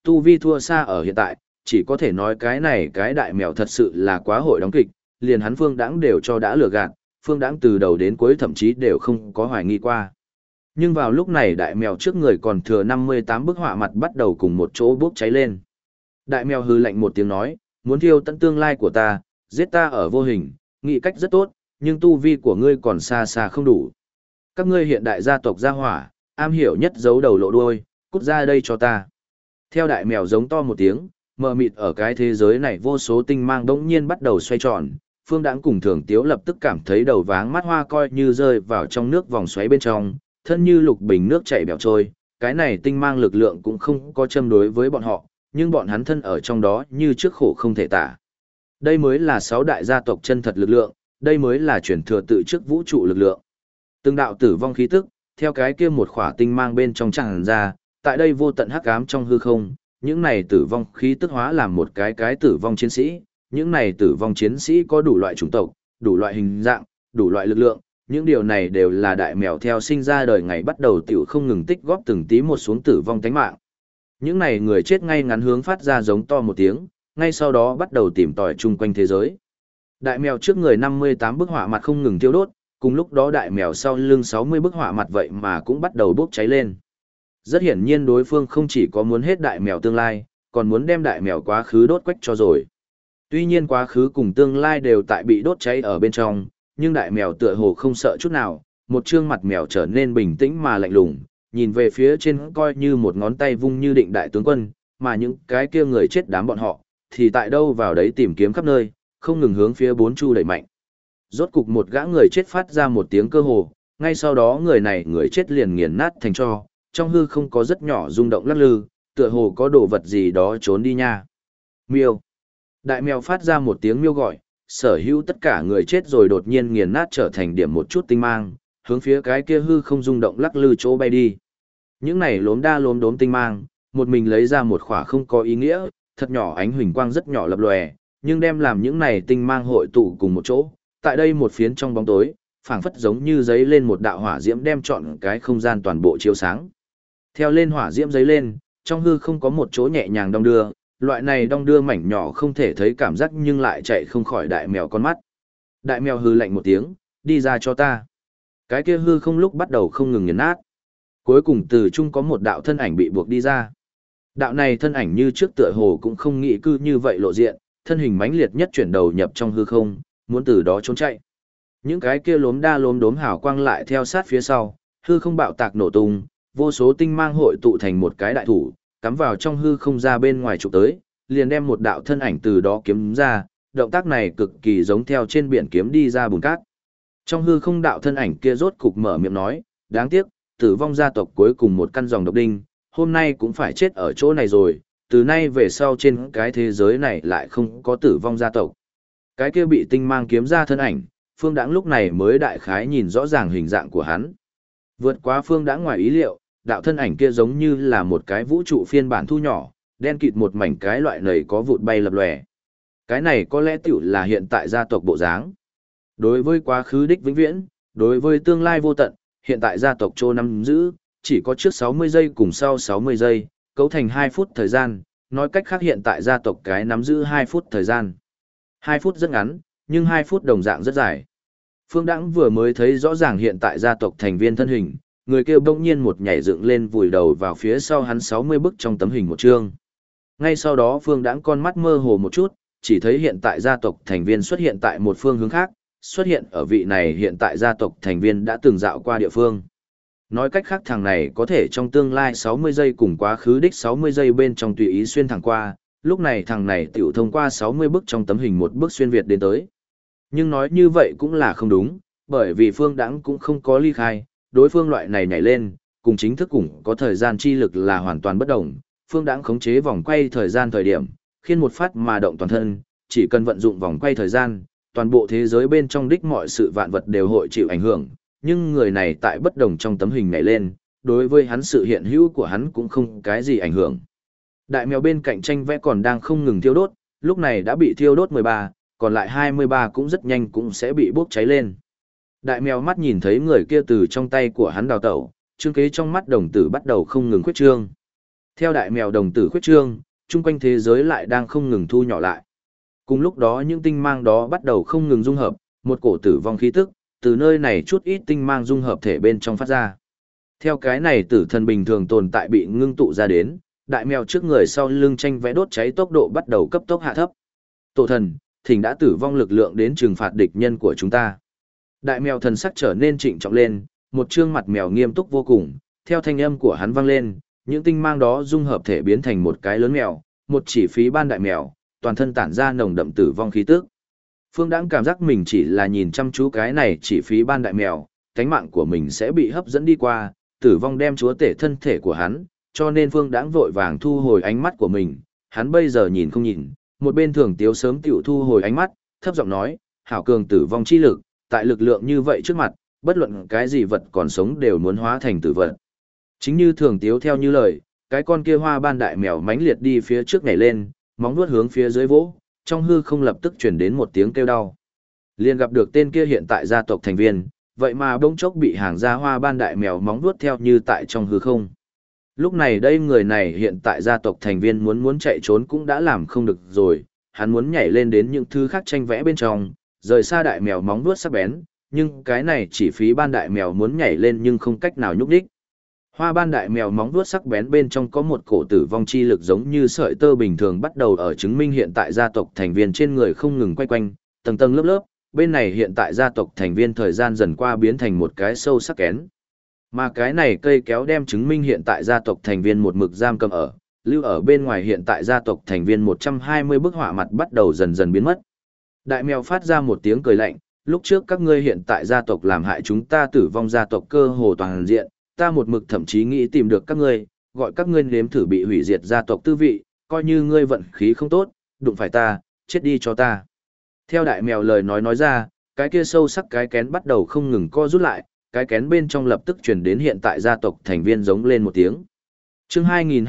tu vi thua xa ở hiện tại, chỉ có thể nói cái này cái đại mèo thật sự là quá hội đóng kịch, liền hắn Phương Đãng đều cho đã lừa gạt, Phương Đãng từ đầu đến cuối thậm chí đều không có hoài nghi qua. Nhưng vào lúc này đại mèo trước người còn thừa 58 bức họa mặt bắt đầu cùng một chỗ bốc cháy lên. Đại mèo hừ lạnh một tiếng nói, muốn thiêu tận tương lai của ta, giết ta ở vô hình, nghĩ cách rất tốt, nhưng tu vi của ngươi còn xa xa không đủ. Các ngươi hiện đại gia tộc gia hỏa, am hiểu nhất giấu đầu lộ đuôi, cút ra đây cho ta. Theo đại mèo giống to một tiếng, mờ mịt ở cái thế giới này vô số tinh mang đống nhiên bắt đầu xoay tròn. Phương Đãng cùng Thường Tiếu lập tức cảm thấy đầu váng mắt hoa coi như rơi vào trong nước vòng xoáy bên trong, thân như lục bình nước chảy bèo trôi, cái này tinh mang lực lượng cũng không có châm đối với bọn họ, nhưng bọn hắn thân ở trong đó như trước khổ không thể tả. Đây mới là 6 đại gia tộc chân thật lực lượng, đây mới là truyền thừa tự trước vũ trụ lực lượng. Từng đạo tử vong khí tức, theo cái kia một khỏa tinh mang bên trong tràn ra, tại đây vô tận hắc ám trong hư không, những này tử vong khí tức hóa làm một cái tử vong chiến sĩ, những này tử vong chiến sĩ có đủ loại chủng tộc, đủ loại hình dạng, đủ loại lực lượng, những điều này đều là đại mèo theo sinh ra đời ngày bắt đầu tiểu không ngừng tích góp từng tí một xuống tử vong tánh mạng. Những này người chết ngay ngắn hướng phát ra giống to một tiếng, ngay sau đó bắt đầu tìm tòi chung quanh thế giới. Đại mèo trước người 58 bức họa mặt không ngừng thiêu đốt, cùng lúc đó đại mèo sau lưng 60 bức họa mặt vậy mà cũng bắt đầu bốc cháy lên. Rất hiển nhiên đối phương không chỉ có muốn hết đại mèo tương lai, còn muốn đem đại mèo quá khứ đốt quách cho rồi. Tuy nhiên quá khứ cùng tương lai đều tại bị đốt cháy ở bên trong, nhưng đại mèo tựa hồ không sợ chút nào, một trương mặt mèo trở nên bình tĩnh mà lạnh lùng, nhìn về phía trên coi như một ngón tay vung như định đại tướng quân, mà những cái kia người chết đám bọn họ, thì tại đâu vào đấy tìm kiếm khắp nơi, không ngừng hướng phía bốn chu đẩy mạnh. Rốt cục một gã người chết phát ra một tiếng cơ hồ, ngay sau đó người chết liền nghiền nát thành tro, trong hư không có rất nhỏ rung động lắc lư, tựa hồ có đồ vật gì đó trốn đi nha. Miêu. Đại mèo phát ra một tiếng miêu gọi, sở hữu tất cả người chết rồi đột nhiên nghiền nát trở thành điểm một chút tinh mang, hướng phía cái kia hư không rung động lắc lư chỗ bay đi. Những này lốm đa lốm đốm tinh mang, một mình lấy ra một khỏa không có ý nghĩa, thật nhỏ ánh huỳnh quang rất nhỏ lập lòe, nhưng đem làm những này tinh mang hội tụ cùng một chỗ. Tại đây một phiến trong bóng tối, phảng phất giống như giấy lên một đạo hỏa diễm đem trọn cái không gian toàn bộ chiếu sáng. Theo lên hỏa diễm giấy lên, trong hư không có một chỗ nhẹ nhàng đong đưa, loại này đong đưa mảnh nhỏ không thể thấy cảm giác nhưng lại chạy không khỏi đại mèo con mắt. Đại mèo hư lạnh một tiếng, đi ra cho ta. Cái kia hư không lúc bắt đầu không ngừng nghiền nát. Cuối cùng từ chung có một đạo thân ảnh bị buộc đi ra. Đạo này thân ảnh như trước tựa hồ cũng không nghĩ cư như vậy lộ diện, thân hình mãnh liệt nhất chuyển đầu nhập trong hư không, muốn từ đó trốn chạy. Những cái kia lốm đa lốm đốm hào quang lại theo sát phía sau, hư không bạo tạc nổ tung, vô số tinh mang hội tụ thành một cái đại thủ, cắm vào trong hư không ra bên ngoài chụp tới, liền đem một đạo thân ảnh từ đó kiếm ra, động tác này cực kỳ giống theo trên biển kiếm đi ra bùn cát. Trong hư không đạo thân ảnh kia rốt cục mở miệng nói, đáng tiếc, tử vong gia tộc cuối cùng một căn dòng độc đinh, hôm nay cũng phải chết ở chỗ này rồi, từ nay về sau trên cái thế giới này lại không có tử vong gia tộc. Cái kia bị tinh mang kiếm ra thân ảnh, Phương Đãng lúc này mới đại khái nhìn rõ ràng hình dạng của hắn. Vượt quá Phương Đãng ngoài ý liệu, đạo thân ảnh kia giống như là một cái vũ trụ phiên bản thu nhỏ, đen kịt một mảnh cái loại này có vụt bay lập lòe. Cái này có lẽ tiểu là hiện tại gia tộc bộ dáng. Đối với quá khứ đích vĩnh viễn, đối với tương lai vô tận, hiện tại gia tộc trô nắm giữ, chỉ có trước 60 giây cùng sau 60 giây, cấu thành 2 phút thời gian, nói cách khác hiện tại gia tộc cái nắm giữ 2 phút thời gian. 2 phút rất ngắn, nhưng 2 phút đồng dạng rất dài. Phương Đãng vừa mới thấy rõ ràng hiện tại gia tộc thành viên thân hình, người kia bỗng nhiên một nhảy dựng lên vùi đầu vào phía sau hắn 60 bức trong tấm hình một chương. Ngay sau đó Phương Đãng con mắt mơ hồ một chút, chỉ thấy hiện tại gia tộc thành viên xuất hiện tại một phương hướng khác, xuất hiện ở vị này hiện tại gia tộc thành viên đã từng dạo qua địa phương. Nói cách khác thằng này có thể trong tương lai 60 giây cùng quá khứ đích 60 giây bên trong tùy ý xuyên thẳng qua, lúc này thằng này tiểu thông qua 60 bức trong tấm hình một bước xuyên Việt đến tới. Nhưng nói như vậy cũng là không đúng, bởi vì Phương Đãng cũng không có ly khai, đối phương loại này nhảy lên, cùng chính thức cũng có thời gian chi lực là hoàn toàn bất đồng. Phương Đãng khống chế vòng quay thời gian thời điểm, khiên một phát mà động toàn thân, chỉ cần vận dụng vòng quay thời gian, toàn bộ thế giới bên trong đích mọi sự vạn vật đều hội chịu ảnh hưởng, nhưng người này tại bất đồng trong tấm hình nhảy lên, đối với hắn sự hiện hữu của hắn cũng không cái gì ảnh hưởng. Đại mèo bên cạnh tranh vẽ còn đang không ngừng thiêu đốt, lúc này đã bị thiêu đốt 13, còn lại 23 cũng rất nhanh cũng sẽ bị bốc cháy lên. Đại mèo mắt nhìn thấy người kia từ trong tay của hắn đào tẩu, trương kế trong mắt đồng tử bắt đầu không ngừng khuyết trương. Theo đại mèo đồng tử khuyết trương, chung quanh thế giới lại đang không ngừng thu nhỏ lại. Cùng lúc đó những tinh mang đó bắt đầu không ngừng dung hợp, một cổ tử vong khí tức, từ nơi này chút ít tinh mang dung hợp thể bên trong phát ra. Theo cái này tử thần bình thường tồn tại bị ngưng tụ ra đến, đại mèo trước người sau lưng tranh vẽ đốt cháy tốc độ bắt đầu cấp tốc hạ thấp. Tổ thần, thỉnh đã tử vong lực lượng đến trừng phạt địch nhân của chúng ta. Đại mèo thần sắc trở nên trịnh trọng lên, một trương mặt mèo nghiêm túc vô cùng, theo thanh âm của hắn vang lên, những tinh mang đó dung hợp thể biến thành một cái lớn mèo, một chỉ phí ban đại mèo, toàn thân tản ra nồng đậm tử vong khí tức. Phương Đãng cảm giác mình chỉ là nhìn chăm chú cái này chỉ phí ban đại mèo, cánh mạng của mình sẽ bị hấp dẫn đi qua, tử vong đem chúa tể thân thể của hắn, cho nên Phương Đãng vội vàng thu hồi ánh mắt của mình, hắn bây giờ nhìn không nhìn, một bên Thường Tiếu sớm tiểu thu hồi ánh mắt, thấp giọng nói, hảo cường tử vong chi lực, tại lực lượng như vậy trước mặt, bất luận cái gì vật còn sống đều muốn hóa thành tử vật. Chính như Thường Tiếu theo như lời, cái con kia hoa ban đại mèo mãnh liệt đi phía trước nhảy lên, móng vuốt hướng phía dưới vỗ, trong hư không lập tức truyền đến một tiếng kêu đau. Liền gặp được tên kia hiện tại gia tộc thành viên, vậy mà bỗng chốc bị hàng ra hoa ban đại mèo móng vuốt theo như tại trong hư không. Lúc này đây người này hiện tại gia tộc thành viên muốn chạy trốn cũng đã làm không được rồi, hắn muốn nhảy lên đến những thứ khác tranh vẽ bên trong, rời xa đại mèo móng vuốt sắc bén, nhưng cái này chỉ phí ban đại mèo muốn nhảy lên nhưng không cách nào nhúc đích. Hoa ban đại mèo móng vuốt sắc bén bên trong có một cổ tử vong chi lực giống như sợi tơ bình thường bắt đầu ở chứng minh hiện tại gia tộc thành viên trên người không ngừng quay quanh, tầng tầng lớp lớp, bên này hiện tại gia tộc thành viên thời gian dần qua biến thành một cái sâu sắc kén. Mà cái này cây kéo đem chứng minh hiện tại gia tộc thành viên một mực giam cầm ở, lưu ở bên ngoài hiện tại gia tộc thành viên 120 bức họa mặt bắt đầu dần dần biến mất. Đại mèo phát ra một tiếng cười lạnh, lúc trước các ngươi hiện tại gia tộc làm hại chúng ta tử vong gia tộc cơ hồ toàn diện, ta một mực thậm chí nghĩ tìm được các ngươi, gọi các ngươi nếm thử bị hủy diệt gia tộc tư vị, coi như ngươi vận khí không tốt, đụng phải ta, chết đi cho ta. Theo đại mèo lời nói ra, cái kia sâu sắc cái kén bắt đầu không ngừng co rút lại, cái kén bên trong lập tức chuyển đến hiện tại gia tộc thành viên giống lên một tiếng. Chương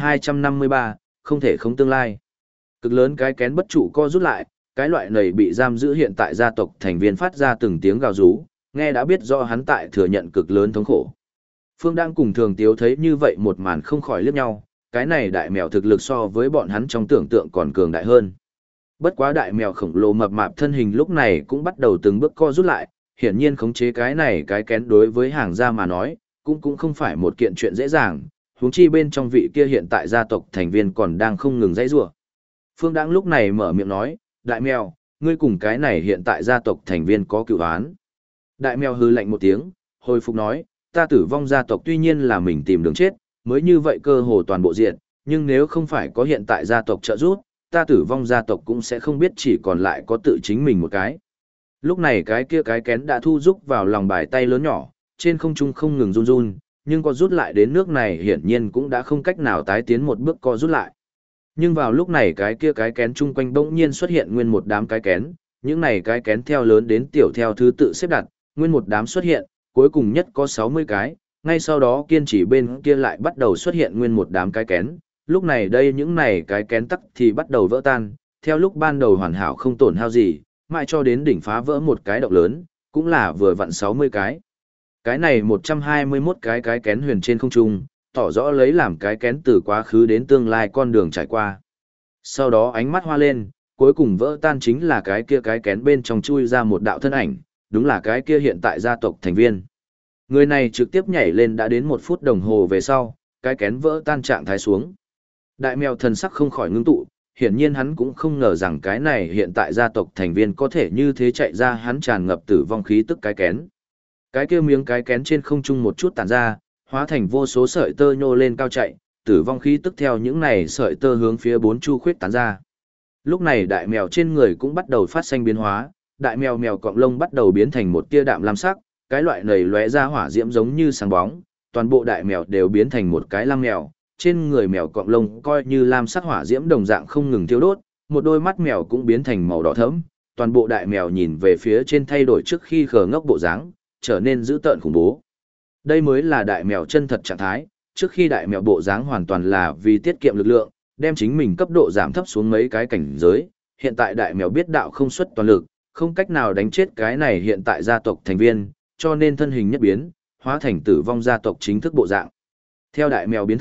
2253, không thể không tương lai. Cực lớn cái kén bất trụ co rút lại, cái loại này bị giam giữ hiện tại gia tộc thành viên phát ra từng tiếng gào rú, nghe đã biết rõ hắn tại thừa nhận cực lớn thống khổ. Phương đang cùng Thường Tiếu thấy như vậy một màn không khỏi liếc nhau, cái này đại mèo thực lực so với bọn hắn trong tưởng tượng còn cường đại hơn. Bất quá đại mèo khổng lồ mập mạp thân hình lúc này cũng bắt đầu từng bước co rút lại, hiển nhiên khống chế cái này cái kén đối với hàng gia mà nói, cũng không phải một kiện chuyện dễ dàng, huống chi bên trong vị kia hiện tại gia tộc thành viên còn đang không ngừng dãy rủa. Phương Đãng lúc này mở miệng nói, đại mèo, ngươi cùng cái này hiện tại gia tộc thành viên có cựu oán. Đại mèo hừ lạnh một tiếng, hồi phục nói, ta tử vong gia tộc tuy nhiên là mình tìm đường chết, mới như vậy cơ hồ toàn bộ diện, nhưng nếu không phải có hiện tại gia tộc trợ giúp, ta tử vong gia tộc cũng sẽ không biết chỉ còn lại có tự chính mình một cái. Lúc này cái kia cái kén đã thu rúc vào lòng bài tay lớn nhỏ, trên không trung không ngừng run run, nhưng có rút lại đến nước này hiển nhiên cũng đã không cách nào tái tiến một bước co rút lại. Nhưng vào lúc này cái kia cái kén chung quanh bỗng nhiên xuất hiện nguyên một đám cái kén, những này cái kén theo lớn đến tiểu theo thứ tự xếp đặt, nguyên một đám xuất hiện, cuối cùng nhất có 60 cái, ngay sau đó kiên trì bên kia lại bắt đầu xuất hiện nguyên một đám cái kén, lúc này đây những này cái kén tắc thì bắt đầu vỡ tan, theo lúc ban đầu hoàn hảo không tổn hao gì, mãi cho đến đỉnh phá vỡ một cái động lớn, cũng là vừa vặn 60 cái. Cái này 121 cái kén huyền trên không trung, tỏ rõ lấy làm cái kén từ quá khứ đến tương lai con đường trải qua. Sau đó ánh mắt hoa lên, cuối cùng vỡ tan chính là cái kia cái kén bên trong chui ra một đạo thân ảnh, đúng là cái kia hiện tại gia tộc thành viên. Người này trực tiếp nhảy lên đã đến 1 phút đồng hồ về sau, cái kén vỡ tan trạng thái xuống. Đại mèo thần sắc không khỏi ngưng tụ, hiển nhiên hắn cũng không ngờ rằng cái này hiện tại gia tộc thành viên có thể như thế chạy ra hắn tràn ngập tử vong khí tức cái kén. Cái kia miếng cái kén trên không trung một chút tản ra, hóa thành vô số sợi tơ nhô lên cao chạy, tử vong khí tức theo những này sợi tơ hướng phía 4 chu khuyết tán ra. Lúc này đại mèo trên người cũng bắt đầu phát sinh biến hóa, đại mèo mèo cọng lông bắt đầu biến thành một tia đạm lam sắc, cái loại nầy lóe ra hỏa diễm giống như sáng bóng, toàn bộ đại mèo đều biến thành một cái lam mèo, trên người mèo cọng lông coi như lam sắc hỏa diễm đồng dạng không ngừng thiêu đốt, một đôi mắt mèo cũng biến thành màu đỏ thẫm, toàn bộ đại mèo nhìn về phía trên thay đổi trước khi khờ ngốc bộ dáng, trở nên dữ tợn khủng bố. Đây mới là đại mèo chân thật trạng thái, trước khi đại mèo bộ dáng hoàn toàn là vì tiết kiệm lực lượng, đem chính mình cấp độ giảm thấp xuống mấy cái cảnh giới, hiện tại đại mèo biết đạo không xuất toàn lực, không cách nào đánh chết cái này hiện tại gia tộc thành viên, cho nên thân hình nhất biến, hóa thành tử vong gia tộc chính thức bộ dạng. Theo đại mèo biến thân,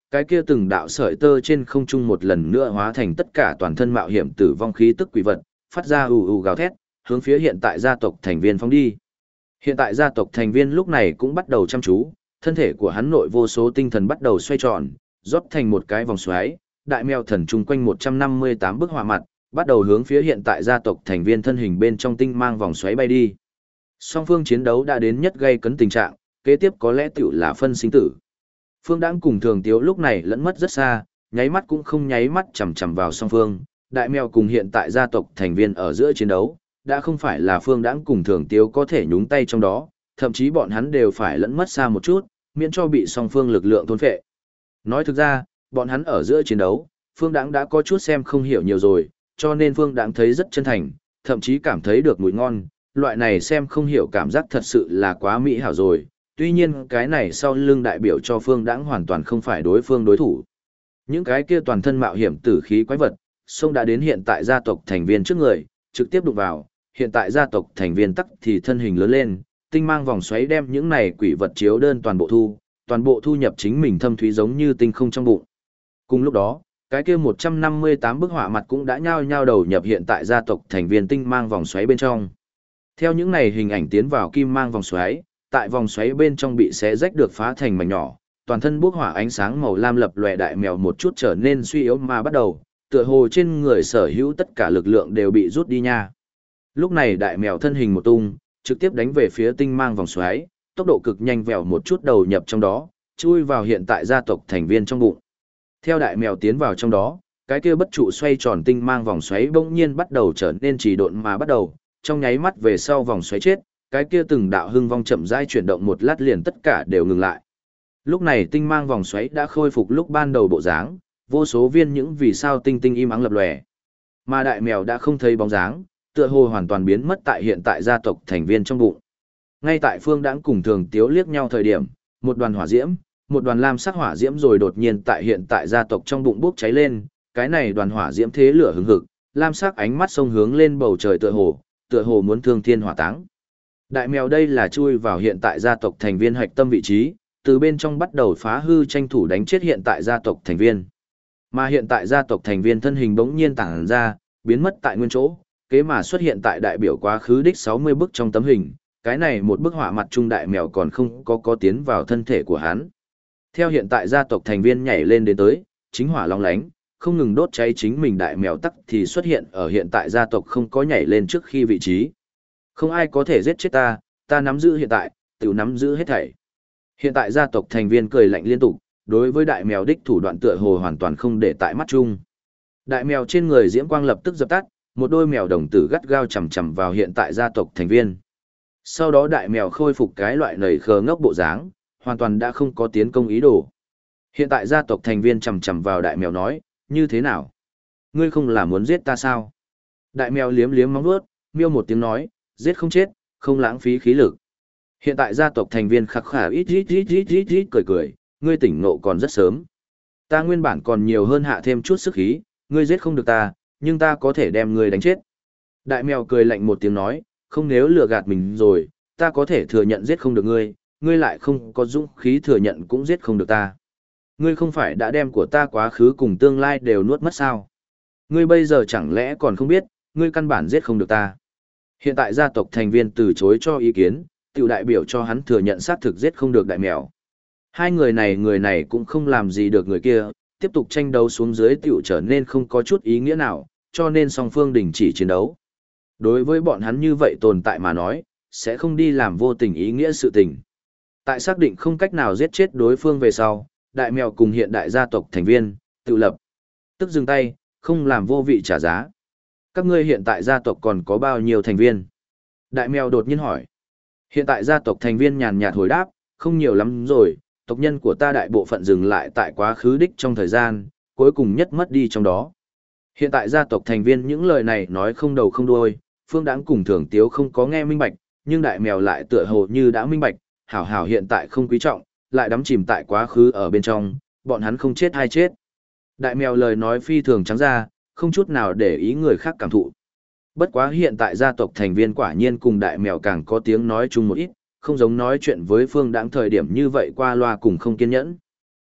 cái kia từng đạo sợi tơ trên không trung một lần nữa hóa thành tất cả toàn thân mạo hiểm tử vong khí tức quỷ vật, phát ra ù ù gào thét, hướng phía hiện tại gia tộc thành viên phóng đi. Hiện tại gia tộc thành viên lúc này cũng bắt đầu chăm chú, thân thể của hắn nội vô số tinh thần bắt đầu xoay tròn, rót thành một cái vòng xoáy, đại mèo thần chung quanh 158 bức họa mặt, bắt đầu hướng phía hiện tại gia tộc thành viên thân hình bên trong tinh mang vòng xoáy bay đi. Song phương chiến đấu đã đến nhất gây cấn tình trạng, kế tiếp có lẽ tiểu là phân sinh tử. Phương Đãng cùng Thường Tiếu lúc này lẫn mất rất xa, nháy mắt cũng không nháy mắt chằm chằm vào song phương, đại mèo cùng hiện tại gia tộc thành viên ở giữa chiến đấu, đã không phải là Phương Đãng cùng Thường Tiếu có thể nhúng tay trong đó, thậm chí bọn hắn đều phải lẫn mất xa một chút, miễn cho bị song phương lực lượng thôn phệ. Nói thực ra, bọn hắn ở giữa chiến đấu, Phương Đãng đã có chút xem không hiểu nhiều rồi, cho nên Phương Đãng thấy rất chân thành, thậm chí cảm thấy được mùi ngon, loại này xem không hiểu cảm giác thật sự là quá mỹ hảo rồi. Tuy nhiên cái này sau lưng đại biểu cho Phương Đãng hoàn toàn không phải đối phương đối thủ. Những cái kia toàn thân mạo hiểm tử khí quái vật, sông đã đến hiện tại gia tộc thành viên trước người, trực tiếp đụng vào, hiện tại gia tộc thành viên tắc thì thân hình lớn lên, tinh mang vòng xoáy đem những này quỷ vật chiếu đơn toàn bộ thu nhập chính mình thâm thúy giống như tinh không trong bụng. Cùng lúc đó, cái kia 158 bức họa mặt cũng đã nhao nhao đầu nhập hiện tại gia tộc thành viên tinh mang vòng xoáy bên trong. Theo những này hình ảnh tiến vào kim mang vòng xoáy, tại vòng xoáy bên trong bị xé rách được phá thành mảnh nhỏ, toàn thân bốc hỏa ánh sáng màu lam lập lòe đại mèo một chút trở nên suy yếu mà bắt đầu, tựa hồ trên người sở hữu tất cả lực lượng đều bị rút đi nha. Lúc này đại mèo thân hình một tung, trực tiếp đánh về phía tinh mang vòng xoáy, tốc độ cực nhanh vèo một chút đầu nhập trong đó, chui vào hiện tại gia tộc thành viên trong bụng. Theo đại mèo tiến vào trong đó, cái kia bất trụ xoay tròn tinh mang vòng xoáy bỗng nhiên bắt đầu trở nên trì độn mà bắt đầu, trong nháy mắt về sau vòng xoáy chết, cái kia từng đạo hưng vong chậm rãi chuyển động một lát liền tất cả đều ngừng lại. Lúc này tinh mang vòng xoáy đã khôi phục lúc ban đầu bộ dáng, vô số viên những vì sao tinh tinh im ắng lập lòe. Mà đại mèo đã không thấy bóng dáng, tựa hồ hoàn toàn biến mất tại hiện tại gia tộc thành viên trong bụng. Ngay tại Phương Đãng cùng Thường Tiếu liếc nhau thời điểm, một đoàn hỏa diễm, một đoàn lam sắc hỏa diễm rồi đột nhiên tại hiện tại gia tộc trong bụng bốc cháy lên, cái này đoàn hỏa diễm thế lửa hừng hực, lam sắc ánh mắt sông hướng lên bầu trời tựa hồ muốn thương thiên hỏa táng. Đại mèo đây là chui vào hiện tại gia tộc thành viên hạch tâm vị trí, từ bên trong bắt đầu phá hư tranh thủ đánh chết hiện tại gia tộc thành viên. Mà hiện tại gia tộc thành viên thân hình bỗng nhiên tản ra, biến mất tại nguyên chỗ, kế mà xuất hiện tại đại biểu quá khứ đích 60 bức trong tấm hình, cái này một bức họa mặt trung đại mèo còn không có tiến vào thân thể của hắn. Theo hiện tại gia tộc thành viên nhảy lên đến tới, chính hỏa long lánh, không ngừng đốt cháy chính mình đại mèo tắc thì xuất hiện ở hiện tại gia tộc không có nhảy lên trước khi vị trí. Không ai có thể giết chết ta nắm giữ hiện tại, tự nắm giữ hết thảy. Hiện tại gia tộc thành viên cười lạnh liên tục, đối với đại mèo đích thủ đoạn tựa hồ hoàn toàn không để tại mắt chung. Đại mèo trên người diễm quang lập tức dập tắt, một đôi mèo đồng tử gắt gao chầm chầm vào hiện tại gia tộc thành viên. Sau đó đại mèo khôi phục cái loại nầy khờ ngốc bộ dáng, hoàn toàn đã không có tiến công ý đồ. Hiện tại gia tộc thành viên chầm chầm vào đại mèo nói, như thế nào? Ngươi không là muốn giết ta sao? Đại mèo liếm liếm móng vuốt, miêu một tiếng nói, giết không chết, không lãng phí khí lực. Hiện tại gia tộc thành viên khắc khả ít cười cười, ngươi tỉnh ngộ còn rất sớm. Ta nguyên bản còn nhiều hơn hạ thêm chút sức khí, ngươi giết không được ta, nhưng ta có thể đem ngươi đánh chết. Đại mèo cười lạnh một tiếng nói, không nếu lừa gạt mình rồi, ta có thể thừa nhận giết không được ngươi, ngươi lại không có dũng khí thừa nhận cũng giết không được ta. Ngươi không phải đã đem của ta quá khứ cùng tương lai đều nuốt mất sao? Ngươi bây giờ chẳng lẽ còn không biết, ngươi căn bản giết không được ta. Hiện tại gia tộc thành viên từ chối cho ý kiến, tiểu đại biểu cho hắn thừa nhận xác thực giết không được đại mèo. Hai người này cũng không làm gì được người kia, tiếp tục tranh đấu xuống dưới tiểu trở nên không có chút ý nghĩa nào, cho nên song phương đình chỉ chiến đấu. Đối với bọn hắn như vậy tồn tại mà nói, sẽ không đi làm vô tình ý nghĩa sự tình. Tại xác định không cách nào giết chết đối phương về sau, đại mèo cùng hiện đại gia tộc thành viên, tự lập. Tức dừng tay, không làm vô vị trả giá. Các ngươi hiện tại gia tộc còn có bao nhiêu thành viên? Đại mèo đột nhiên hỏi. Hiện tại gia tộc thành viên nhàn nhạt hồi đáp, không nhiều lắm rồi, tộc nhân của ta đại bộ phận dừng lại tại quá khứ đích trong thời gian, cuối cùng nhất mất đi trong đó. Hiện tại gia tộc thành viên những lời này nói không đầu không đuôi, Phương Đãng cùng Thường Tiếu không có nghe minh bạch, nhưng đại mèo lại tựa hồ như đã minh bạch, hảo hảo hiện tại không quý trọng, lại đắm chìm tại quá khứ ở bên trong, bọn hắn không chết hay chết. Đại mèo lời nói phi thường trắng ra, không chút nào để ý người khác cảm thụ. Bất quá hiện tại gia tộc thành viên quả nhiên cùng đại mèo càng có tiếng nói chung một ít, không giống nói chuyện với Phương Đãng thời điểm như vậy qua loa cùng không kiên nhẫn.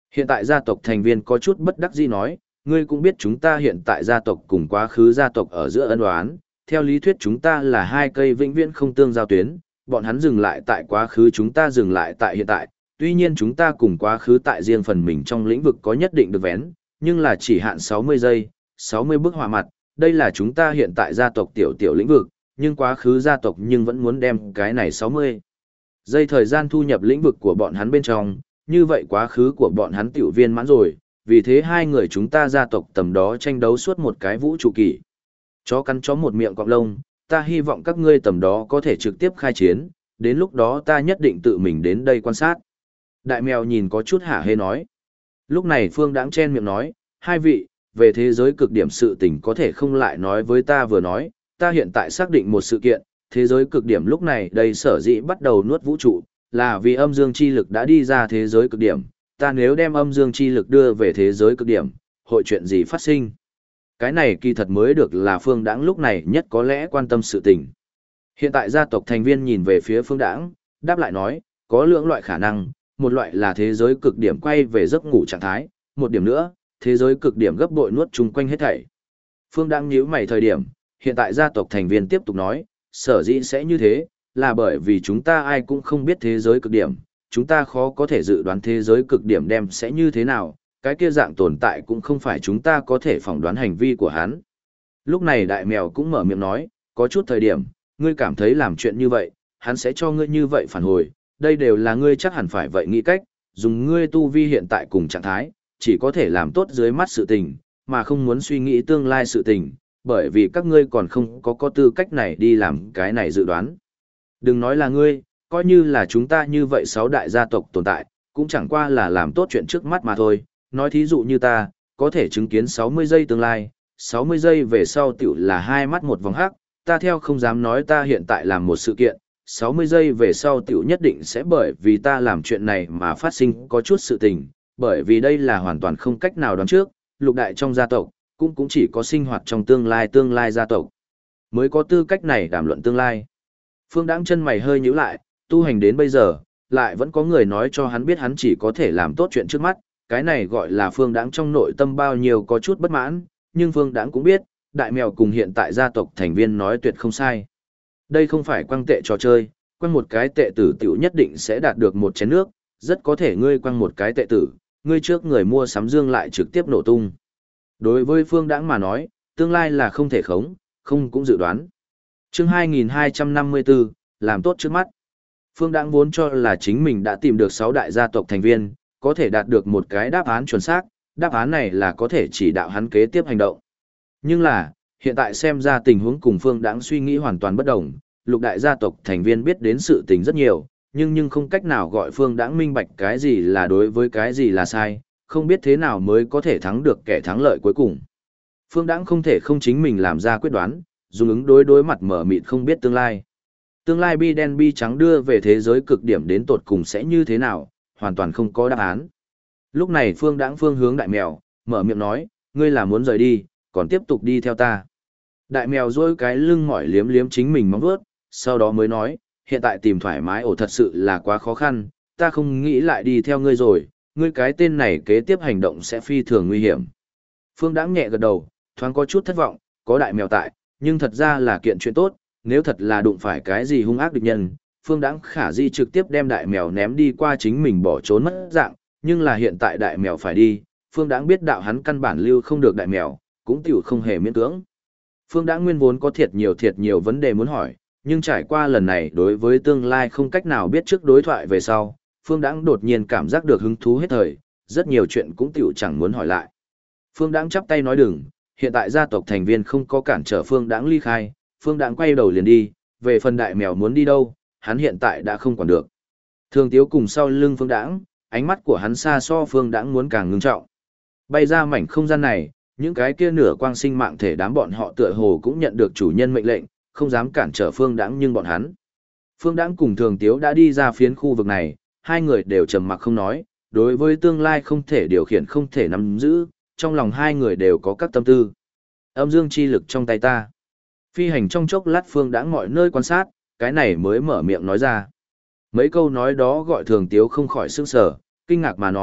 Hiện tại gia tộc thành viên có chút bất đắc dĩ nói, ngươi cũng biết chúng ta hiện tại gia tộc cùng quá khứ gia tộc ở giữa ân oán, theo lý thuyết chúng ta là hai cây vĩnh viễn không tương giao tuyến, bọn hắn dừng lại tại quá khứ chúng ta dừng lại tại hiện tại, tuy nhiên chúng ta cùng quá khứ tại riêng phần mình trong lĩnh vực có nhất định được vén, nhưng là chỉ hạn 60 giây, 60 bức họa mặt, đây là chúng ta hiện tại gia tộc tiểu tiểu lĩnh vực, nhưng quá khứ gia tộc nhưng vẫn muốn đem cái này 60 giây thời gian thu nhập lĩnh vực của bọn hắn bên trong, như vậy quá khứ của bọn hắn tiểu viên mãn rồi, vì thế hai người chúng ta gia tộc tầm đó tranh đấu suốt một cái vũ trụ kỷ. Chó cắn chó một miệng cọp lông, ta hy vọng các ngươi tầm đó có thể trực tiếp khai chiến, đến lúc đó ta nhất định tự mình đến đây quan sát. Đại mèo nhìn có chút hả hê nói. Lúc này Phương Đãng chen miệng nói, hai vị, về thế giới cực điểm sự tình có thể không lại nói với ta vừa nói, ta hiện tại xác định một sự kiện, thế giới cực điểm lúc này đây sở dĩ bắt đầu nuốt vũ trụ, là vì âm dương chi lực đã đi ra thế giới cực điểm, ta nếu đem âm dương chi lực đưa về thế giới cực điểm, hội chuyện gì phát sinh? Cái này kỳ thật mới được là Phương Đãng lúc này nhất có lẽ quan tâm sự tình. Hiện tại gia tộc thành viên nhìn về phía Phương Đãng, đáp lại nói, có lưỡng loại khả năng, một loại là thế giới cực điểm quay về giấc ngủ trạng thái, một điểm nữa, thế giới cực điểm gấp bội nuốt chung quanh hết thảy. Phương Đãng nhíu mày thời điểm, hiện tại gia tộc thành viên tiếp tục nói, sở dĩ sẽ như thế, là bởi vì chúng ta ai cũng không biết thế giới cực điểm, chúng ta khó có thể dự đoán thế giới cực điểm đem sẽ như thế nào, cái kia dạng tồn tại cũng không phải chúng ta có thể phỏng đoán hành vi của hắn. Lúc này đại mèo cũng mở miệng nói, có chút thời điểm, ngươi cảm thấy làm chuyện như vậy, hắn sẽ cho ngươi như vậy phản hồi, đây đều là ngươi chắc hẳn phải vậy nghĩ cách, dùng ngươi tu vi hiện tại cùng trạng thái, chỉ có thể làm tốt dưới mắt sự tình, mà không muốn suy nghĩ tương lai sự tình, bởi vì các ngươi còn không có tư cách này đi làm cái này dự đoán. Đừng nói là ngươi, coi như là chúng ta như vậy sáu đại gia tộc tồn tại, cũng chẳng qua là làm tốt chuyện trước mắt mà thôi, nói thí dụ như ta, có thể chứng kiến 60 giây tương lai, 60 giây về sau tiểu là hai mắt một vòng hắc, ta theo không dám nói ta hiện tại làm một sự kiện, 60 giây về sau tiểu nhất định sẽ bởi vì ta làm chuyện này mà phát sinh có chút sự tình, bởi vì đây là hoàn toàn không cách nào đoán trước, lục đại trong gia tộc, cũng chỉ có sinh hoạt trong tương lai gia tộc, mới có tư cách này đàm luận tương lai. Phương Đãng chân mày hơi nhíu lại, tu hành đến bây giờ, lại vẫn có người nói cho hắn biết hắn chỉ có thể làm tốt chuyện trước mắt, cái này gọi là Phương Đãng trong nội tâm bao nhiêu có chút bất mãn, nhưng Phương Đãng cũng biết, đại mèo cùng hiện tại gia tộc thành viên nói tuyệt không sai. Đây không phải quăng tệ trò chơi, quăng một cái tệ tử tiểu nhất định sẽ đạt được một chén nước, rất có thể ngươi quăng một cái tệ tử, ngươi trước người mua sắm dương lại trực tiếp nổ tung. Đối với Phương Đãng mà nói, tương lai là không thể khống, không cũng dự đoán. Chương 2254, làm tốt trước mắt. Phương Đãng vốn cho là chính mình đã tìm được 6 đại gia tộc thành viên, có thể đạt được một cái đáp án chuẩn xác, đáp án này là có thể chỉ đạo hắn kế tiếp hành động. Nhưng là, hiện tại xem ra tình huống cùng Phương Đãng suy nghĩ hoàn toàn bất đồng, lục đại gia tộc thành viên biết đến sự tình rất nhiều, nhưng không cách nào gọi Phương Đãng minh bạch cái gì là đối với cái gì là sai, không biết thế nào mới có thể thắng được kẻ thắng lợi cuối cùng. Phương Đãng không thể không chính mình làm ra quyết đoán, dùng ứng đối mặt mở mịt không biết tương lai. Tương lai bi đen bi trắng đưa về thế giới cực điểm đến tột cùng sẽ như thế nào, hoàn toàn không có đáp án. Lúc này Phương Đãng phương hướng đại mèo, mở miệng nói, ngươi là muốn rời đi, còn tiếp tục đi theo ta. Đại mèo duỗi cái lưng mỏi liếm liếm chính mình móng vuốt, sau đó mới nói, hiện tại tìm thoải mái ổ thật sự là quá khó khăn, ta không nghĩ lại đi theo ngươi rồi, ngươi cái tên này kế tiếp hành động sẽ phi thường nguy hiểm. Phương Đãng nhẹ gật đầu, thoáng có chút thất vọng, có đại mèo tại, nhưng thật ra là kiện chuyện tốt, nếu thật là đụng phải cái gì hung ác địch nhân, Phương Đãng khả di trực tiếp đem đại mèo ném đi qua chính mình bỏ trốn mất dạng, nhưng là hiện tại đại mèo phải đi, Phương Đãng biết đạo hắn căn bản lưu không được đại mèo, cũng tiểu không hề miễn cưỡng. Phương Đãng nguyên vốn có thiệt nhiều vấn đề muốn hỏi, nhưng trải qua lần này đối với tương lai không cách nào biết trước đối thoại về sau, Phương Đãng đột nhiên cảm giác được hứng thú hết thời, rất nhiều chuyện cũng tiểu chẳng muốn hỏi lại. Phương Đãng chắp tay nói đừng, hiện tại gia tộc thành viên không có cản trở Phương Đãng ly khai, Phương Đãng quay đầu liền đi, về phần đại mèo muốn đi đâu, hắn hiện tại đã không quản được. Thường Tiếu cùng sau lưng Phương Đãng, ánh mắt của hắn xa so Phương Đãng muốn càng ngưng trọng. Bay ra mảnh không gian này, những cái kia nửa quang sinh mạng thể đám bọn họ tựa hồ cũng nhận được chủ nhân mệnh lệnh, không dám cản trở Phương Đãng nhưng bọn hắn. Phương Đãng cùng Thường Tiếu đã đi ra phiến khu vực này, hai người đều trầm mặc không nói, đối với tương lai không thể điều khiển không thể nắm giữ, trong lòng hai người đều có các tâm tư. Âm dương chi lực trong tay ta. Phi hành trong chốc lát Phương Đãng mọi nơi quan sát, cái này mới mở miệng nói ra. Mấy câu nói đó gọi Thường Tiếu không khỏi sửng sở, kinh ngạc mà nói,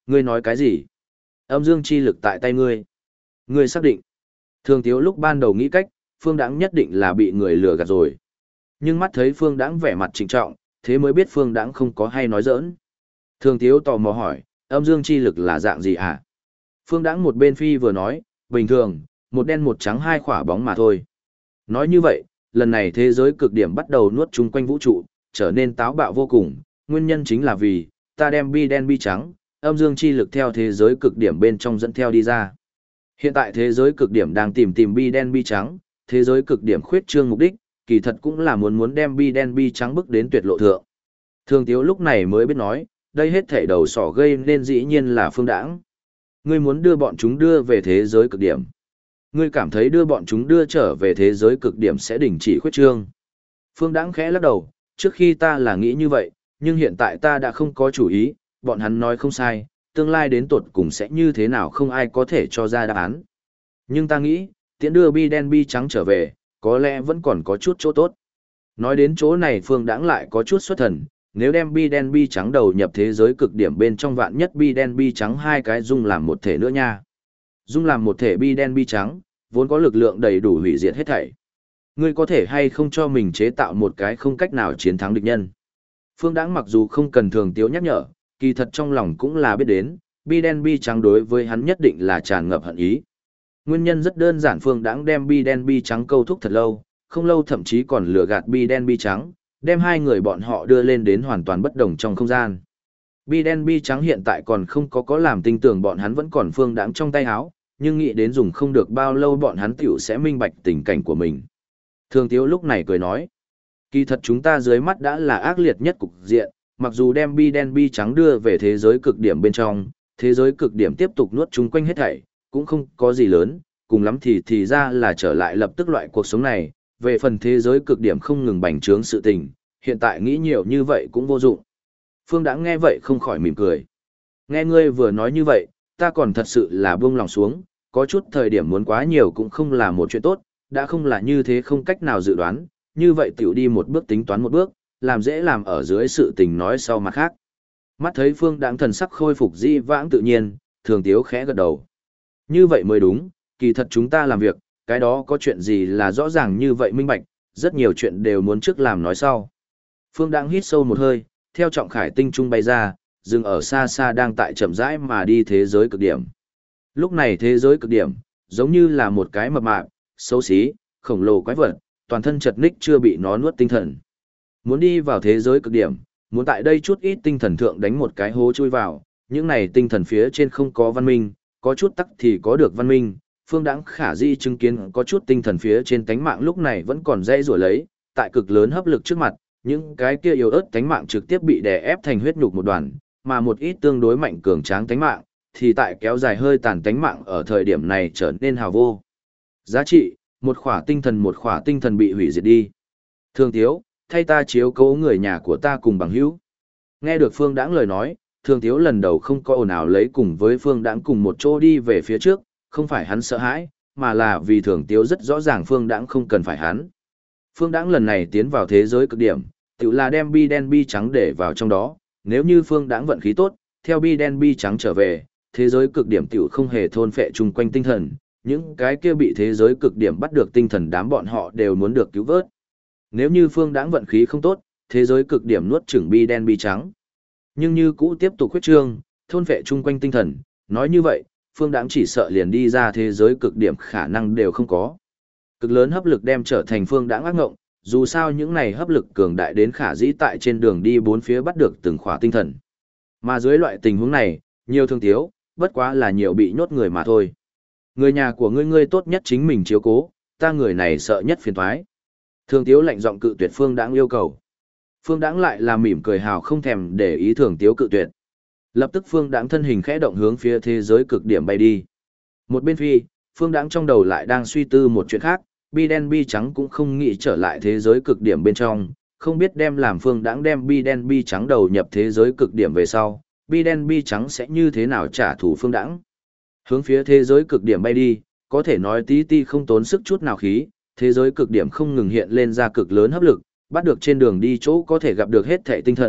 Ngươi nói cái gì? Âm dương chi lực tại tay ngươi. Ngươi xác định. Thường Tiếu lúc ban đầu nghĩ cách, Phương Đãng nhất định là bị người lừa gạt rồi. Nhưng mắt thấy Phương Đãng vẻ mặt trịnh trọng, thế mới biết Phương Đãng không có hay nói giỡn. Thường Tiếu tò mò hỏi, âm dương chi lực là dạng gì hả? Phương Đãng một bên phi vừa nói, bình thường, một đen một trắng hai khỏa bóng mà thôi. Nói như vậy, lần này thế giới cực điểm bắt đầu nuốt chung quanh vũ trụ, trở nên táo bạo vô cùng, nguyên nhân chính là vì, ta đem bi đen bi trắng, âm dương chi lực theo thế giới cực điểm bên trong dẫn theo đi ra. Hiện tại thế giới cực điểm đang tìm bi đen bi trắng, thế giới cực điểm khuyết trương mục đích, kỳ thật cũng là muốn đem bi đen bi trắng bước đến tuyệt lộ thượng. Thường Tiếu lúc này mới biết nói, đây hết thảy đầu sỏ gây nên dĩ nhiên là Phương Đãng. Ngươi muốn đưa bọn chúng đưa về thế giới cực điểm. Ngươi cảm thấy đưa bọn chúng đưa trở về thế giới cực điểm sẽ đình chỉ khuyết trương. Phương Đãng khẽ lắc đầu, trước khi ta là nghĩ như vậy, nhưng hiện tại ta đã không có chủ ý, bọn hắn nói không sai, tương lai đến tột cùng sẽ như thế nào không ai có thể cho ra đáp án. Nhưng ta nghĩ, tiễn đưa bi đen bi trắng trở về, có lẽ vẫn còn có chút chỗ tốt. Nói đến chỗ này Phương Đãng lại có chút xuất thần, nếu đem bi đen bi trắng đầu nhập thế giới cực điểm bên trong vạn nhất bi đen bi trắng hai cái dung làm một thể nữa nha. Dung làm một thể bi đen bi trắng, vốn có lực lượng đầy đủ hủy diệt hết thảy. Ngươi có thể hay không cho mình chế tạo một cái không cách nào chiến thắng địch nhân. Phương Đãng mặc dù không cần Thường Tiếu nhắc nhở, kỳ thật trong lòng cũng là biết đến, bi đen bi trắng đối với hắn nhất định là tràn ngập hận ý. Nguyên nhân rất đơn giản, Phương Đãng đem bi đen bi trắng câu thúc thật lâu, không lâu thậm chí còn lừa gạt bi đen bi trắng, đem hai người bọn họ đưa lên đến hoàn toàn bất đồng trong không gian. Bi đen bi trắng hiện tại còn không có làm tin tưởng bọn hắn vẫn còn Phương Đãng trong tay áo, nhưng nghĩ đến dùng không được bao lâu bọn hắn tiểu sẽ minh bạch tình cảnh của mình. Thường Tiếu lúc này cười nói, kỳ thật chúng ta dưới mắt đã là ác liệt nhất cục diện, mặc dù đem bi đen bi trắng đưa về thế giới cực điểm bên trong, thế giới cực điểm tiếp tục nuốt chúng quanh hết thảy, cũng không có gì lớn, cùng lắm thì ra là trở lại lập tức loại cuộc sống này, về phần thế giới cực điểm không ngừng bành trướng sự tình, hiện tại nghĩ nhiều như vậy cũng vô dụng. Phương Đãng nghe vậy không khỏi mỉm cười. Nghe ngươi vừa nói như vậy, ta còn thật sự là buông lòng xuống, có chút thời điểm muốn quá nhiều cũng không là một chuyện tốt, đã không là như thế không cách nào dự đoán, như vậy tiểu đi một bước tính toán một bước, làm dễ làm ở dưới sự tình nói sau mặt khác. Mắt thấy Phương Đãng thần sắc khôi phục dĩ vãng tự nhiên, Thường Tiếu khẽ gật đầu. Như vậy mới đúng, kỳ thật chúng ta làm việc, cái đó có chuyện gì là rõ ràng như vậy minh bạch, rất nhiều chuyện đều muốn trước làm nói sau. Phương Đãng hít sâu một hơi, theo trọng khải tinh trung bay ra, dừng ở xa xa đang tại chậm rãi mà đi thế giới cực điểm. Lúc này thế giới cực điểm, giống như là một cái mập mạp, xấu xí, khổng lồ quái vật, toàn thân chật ních chưa bị nó nuốt tinh thần. Muốn đi vào thế giới cực điểm, muốn tại đây chút ít tinh thần thượng đánh một cái hố chui vào, những này tinh thần phía trên không có văn minh, có chút tắc thì có được văn minh. Phương Đãng khả di chứng kiến có chút tinh thần phía trên tánh mạng lúc này vẫn còn dây rủa lấy, tại cực lớn hấp lực trước mặt, những cái kia yếu ớt tánh mạng trực tiếp bị đè ép thành huyết nhục một đoàn, mà một ít tương đối mạnh cường tráng tánh mạng, thì tại kéo dài hơi tàn tánh mạng ở thời điểm này trở nên hào vô giá trị, một khỏa tinh thần bị hủy diệt đi. Thường Tiếu, thay ta chiếu cố người nhà của ta cùng bằng hữu. Nghe được Phương Đãng lời nói, Thường Tiếu lần đầu không có ồn ào lấy cùng với Phương Đãng cùng một chỗ đi về phía trước, không phải hắn sợ hãi, mà là vì Thường Tiếu rất rõ ràng Phương Đãng không cần phải hắn. Phương Đãng lần này tiến vào thế giới cực điểm, tự là đem bi đen bi trắng để vào trong đó, nếu như Phương Đãng vận khí tốt, theo bi đen bi trắng trở về, thế giới cực điểm tiểu không hề thôn phệ chung quanh tinh thần, những cái kia bị thế giới cực điểm bắt được tinh thần đám bọn họ đều muốn được cứu vớt. Nếu như Phương Đãng vận khí không tốt, thế giới cực điểm nuốt chửng bi đen bi trắng. Nhưng như cũ tiếp tục khuyết trương, thôn phệ chung quanh tinh thần, nói như vậy, Phương Đãng chỉ sợ liền đi ra thế giới cực điểm khả năng đều không có. Cực lớn hấp lực đem trở thành Phương Đãng ác ngộng, dù sao những này hấp lực cường đại đến khả dĩ tại trên đường đi bốn phía bắt được từng khỏa tinh thần. Mà dưới loại tình huống này, nhiều Thường Tiếu, bất quá là nhiều bị nhốt người mà thôi. Người nhà của ngươi tốt nhất chính mình chiếu cố, ta người này sợ nhất phiền toái. Thường Tiếu lạnh giọng cự tuyệt Phương Đãng yêu cầu. Phương Đãng lại là mỉm cười hào không thèm để ý Thường Tiếu cự tuyệt. Lập tức Phương Đãng thân hình khẽ động hướng phía thế giới cực điểm bay đi. Một bên phi, Phương Đãng trong đầu lại đang suy tư một chuyện khác, bi đen bi trắng cũng không nghĩ trở lại thế giới cực điểm bên trong, không biết đem làm Phương Đãng đem bi đen bi trắng đầu nhập thế giới cực điểm về sau, bi đen bi trắng sẽ như thế nào trả thù Phương Đãng. Hướng phía thế giới cực điểm bay đi, có thể nói tí ti không tốn sức chút nào khí, thế giới cực điểm không ngừng hiện lên ra cực lớn hấp lực, bắt được trên đường đi chỗ có thể gặp được hết thảy tinh thần,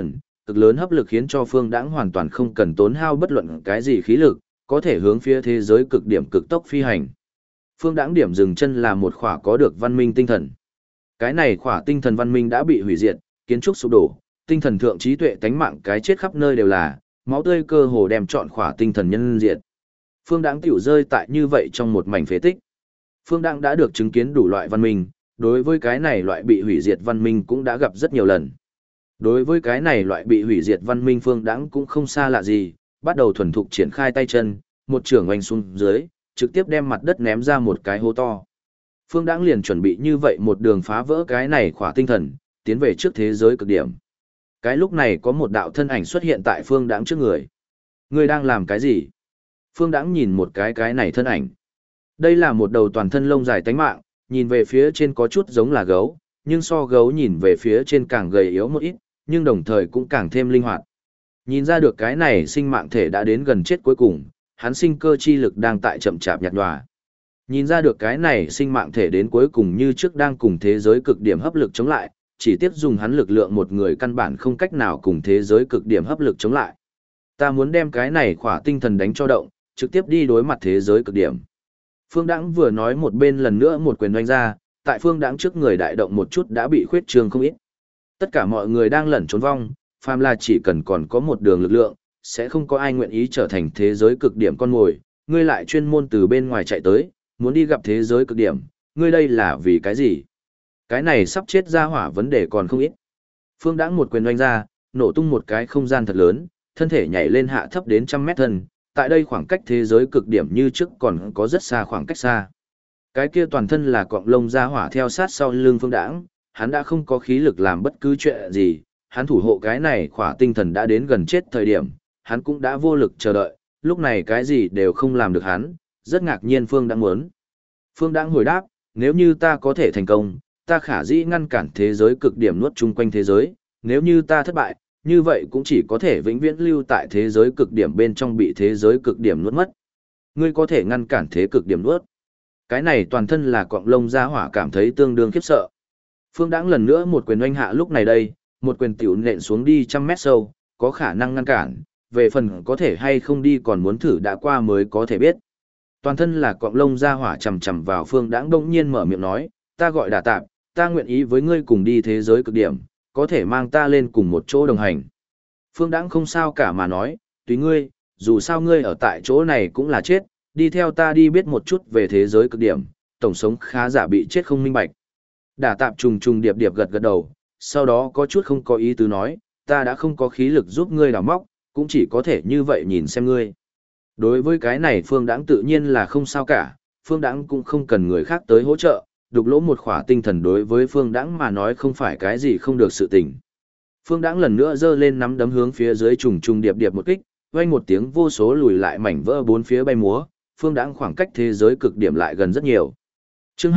cực lớn hấp lực khiến cho Phương Đãng hoàn toàn không cần tốn hao bất luận cái gì khí lực, có thể hướng phía thế giới cực điểm cực tốc phi hành. Phương Đãng điểm dừng chân là một khỏa có được văn minh tinh thần. Cái này khỏa tinh thần văn minh đã bị hủy diệt, kiến trúc sụp đổ, tinh thần thượng trí tuệ tánh mạng cái chết khắp nơi đều là, máu tươi cơ hồ đem trọn khỏa tinh thần nhân diệt. Phương Đãng tiểu rơi tại như vậy trong một mảnh phế tích. Phương Đãng đã được chứng kiến đủ loại văn minh, đối với cái này loại bị hủy diệt văn minh cũng đã gặp rất nhiều lần. Đối với cái này loại bị hủy diệt văn minh Phương Đãng cũng không xa lạ gì, bắt đầu thuần thục triển khai tay chân, một trưởng oanh xuống dưới, trực tiếp đem mặt đất ném ra một cái hố to. Phương Đãng liền chuẩn bị như vậy một đường phá vỡ cái này khỏa tinh thần, tiến về trước thế giới cực điểm. Cái lúc này có một đạo thân ảnh xuất hiện tại Phương Đãng trước người. Ngươi đang làm cái gì? Phương Đãng nhìn một cái này thân ảnh. Đây là một đầu toàn thân lông dài tánh mạng, nhìn về phía trên có chút giống là gấu, nhưng so gấu nhìn về phía trên càng gầy yếu một ít, nhưng đồng thời cũng càng thêm linh hoạt. Nhìn ra được cái này sinh mạng thể đã đến gần chết cuối cùng, hắn sinh cơ chi lực đang tại chậm chạp nhạt nhòa. Nhìn ra được cái này sinh mạng thể đến cuối cùng như trước đang cùng thế giới cực điểm hấp lực chống lại, chỉ tiếp dùng hắn lực lượng một người căn bản không cách nào cùng thế giới cực điểm hấp lực chống lại. Ta muốn đem cái này khỏa tinh thần đánh cho động, trực tiếp đi đối mặt thế giới cực điểm. Phương Đãng vừa nói một bên lần nữa một quyền đánh ra, tại Phương Đãng trước người đại động một chút đã bị khuyết trương không ít. Tất cả mọi người đang lẩn trốn vong, phàm là chỉ cần còn có một đường lực lượng, sẽ không có ai nguyện ý trở thành thế giới cực điểm con mồi, ngươi lại chuyên môn từ bên ngoài chạy tới, muốn đi gặp thế giới cực điểm, ngươi đây là vì cái gì? Cái này sắp chết ra hỏa vấn đề còn không ít. Phương Đãng một quyền đánh ra, nổ tung một cái không gian thật lớn, thân thể nhảy lên hạ thấp đến 100 mét thân, tại đây khoảng cách thế giới cực điểm như trước còn có rất xa khoảng cách xa. Cái kia toàn thân là cọng lông ra hỏa theo sát sau lưng Phương Đãng, hắn đã không có khí lực làm bất cứ chuyện gì, hắn thủ hộ cái này khỏa tinh thần đã đến gần chết thời điểm, hắn cũng đã vô lực chờ đợi, lúc này cái gì đều không làm được hắn, rất ngạc nhiên Phương Đãng muốn. Phương Đãng hồi đáp, nếu như ta có thể thành công, ta khả dĩ ngăn cản thế giới cực điểm nuốt chung quanh thế giới, nếu như ta thất bại, như vậy cũng chỉ có thể vĩnh viễn lưu tại thế giới cực điểm bên trong bị thế giới cực điểm nuốt mất. Ngươi có thể ngăn cản thế cực điểm nuốt. Cái này toàn thân là cọng lông ra hỏa cảm thấy tương đương khiếp sợ. Phương Đãng lần nữa một quyền oanh hạ lúc này đây, một quyền tiểu nện xuống đi 100 mét sâu, có khả năng ngăn cản, về phần có thể hay không đi còn muốn thử đã qua mới có thể biết. Toàn thân là cọng lông ra hỏa chầm chầm vào Phương Đãng đông nhiên mở miệng nói, ta gọi Đả Tạp, ta nguyện ý với ngươi cùng đi thế giới cực điểm, có thể mang ta lên cùng một chỗ đồng hành. Phương Đãng không sao cả mà nói, tùy ngươi, dù sao ngươi ở tại chỗ này cũng là chết, đi theo ta đi biết một chút về thế giới cực điểm, tổng sống khá giả bị chết không minh bạch. Đả Tạp trùng trùng điệp điệp gật gật đầu, sau đó có chút không có ý tứ nói, ta đã không có khí lực giúp ngươi đào móc, cũng chỉ có thể như vậy nhìn xem ngươi. Đối với cái này Phương Đãng tự nhiên là không sao cả, Phương Đãng cũng không cần người khác tới hỗ trợ, đục lỗ một khỏa tinh thần đối với Phương Đãng mà nói không phải cái gì không được sự tình. Phương Đãng lần nữa giơ lên nắm đấm hướng phía dưới trùng trùng điệp điệp một kích, vang một tiếng vô số lùi lại mảnh vỡ bốn phía bay múa, Phương Đãng khoảng cách thế giới cực điểm lại gần rất nhiều. Chương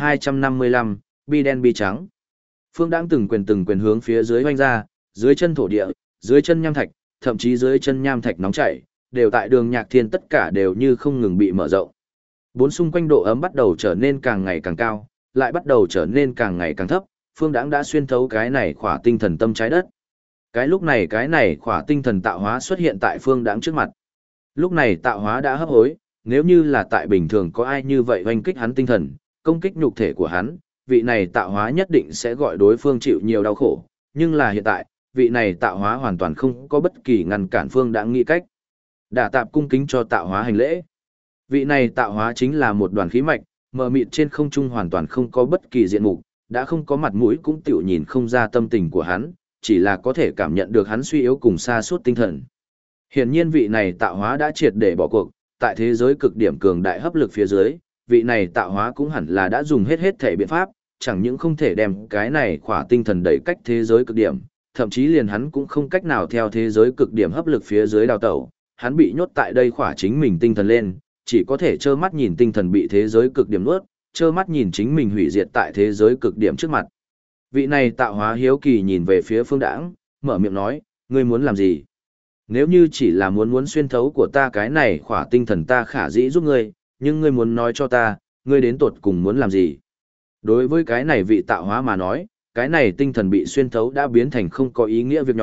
2255, bi đen bi trắng. Phương Đãng từng quyền hướng phía dưới vang ra, dưới chân thổ địa, dưới chân nham thạch, thậm chí dưới chân nham thạch nóng chảy, đều tại Đường Nhạc Thiên tất cả đều như không ngừng bị mở rộng. Bốn xung quanh độ ấm bắt đầu trở nên càng ngày càng cao, lại bắt đầu trở nên càng ngày càng thấp, Phương Đãng đã xuyên thấu cái này khỏa tinh thần tâm trái đất. Cái lúc này cái này khỏa tinh thần tạo hóa xuất hiện tại Phương Đãng trước mặt. Lúc này tạo hóa đã hấp hối, nếu như là tại bình thường có ai như vậy oanh kích hắn tinh thần, công kích nhục thể của hắn, vị này tạo hóa nhất định sẽ gọi đối phương chịu nhiều đau khổ, nhưng là hiện tại, vị này tạo hóa hoàn toàn không có bất kỳ ngăn cản Phương Đãng nghĩ cách. Đả Tạp cung kính cho tạo hóa hành lễ. Vị này tạo hóa chính là một đoàn khí mạch, mờ mịt trên không trung hoàn toàn không có bất kỳ diện mục, đã không có mặt mũi cũng tiểu nhìn không ra tâm tình của hắn, chỉ là có thể cảm nhận được hắn suy yếu cùng sa sút tinh thần. Hiển nhiên vị này tạo hóa đã triệt để bỏ cuộc, tại thế giới cực điểm cường đại hấp lực phía dưới, vị này tạo hóa cũng hẳn là đã dùng hết thể biện pháp, chẳng những không thể đem cái này khỏa tinh thần đẩy cách thế giới cực điểm, thậm chí liền hắn cũng không cách nào theo thế giới cực điểm hấp lực phía dưới đào tẩu, hắn bị nhốt tại đây khỏa chính mình tinh thần lên, chỉ có thể trơ mắt nhìn tinh thần bị thế giới cực điểm nuốt, trơ mắt nhìn chính mình hủy diệt tại thế giới cực điểm trước mặt. Vị này tạo hóa hiếu kỳ nhìn về phía Phương Đãng, mở miệng nói, ngươi muốn làm gì? Nếu như chỉ là muốn xuyên thấu của ta cái này khỏa tinh thần ta khả dĩ giúp ngươi, nhưng ngươi muốn nói cho ta, ngươi đến tột cùng muốn làm gì? Đối với cái này vị tạo hóa mà nói, cái này tinh thần bị xuyên thấu đã biến thành không có ý nghĩa việc nhỏ,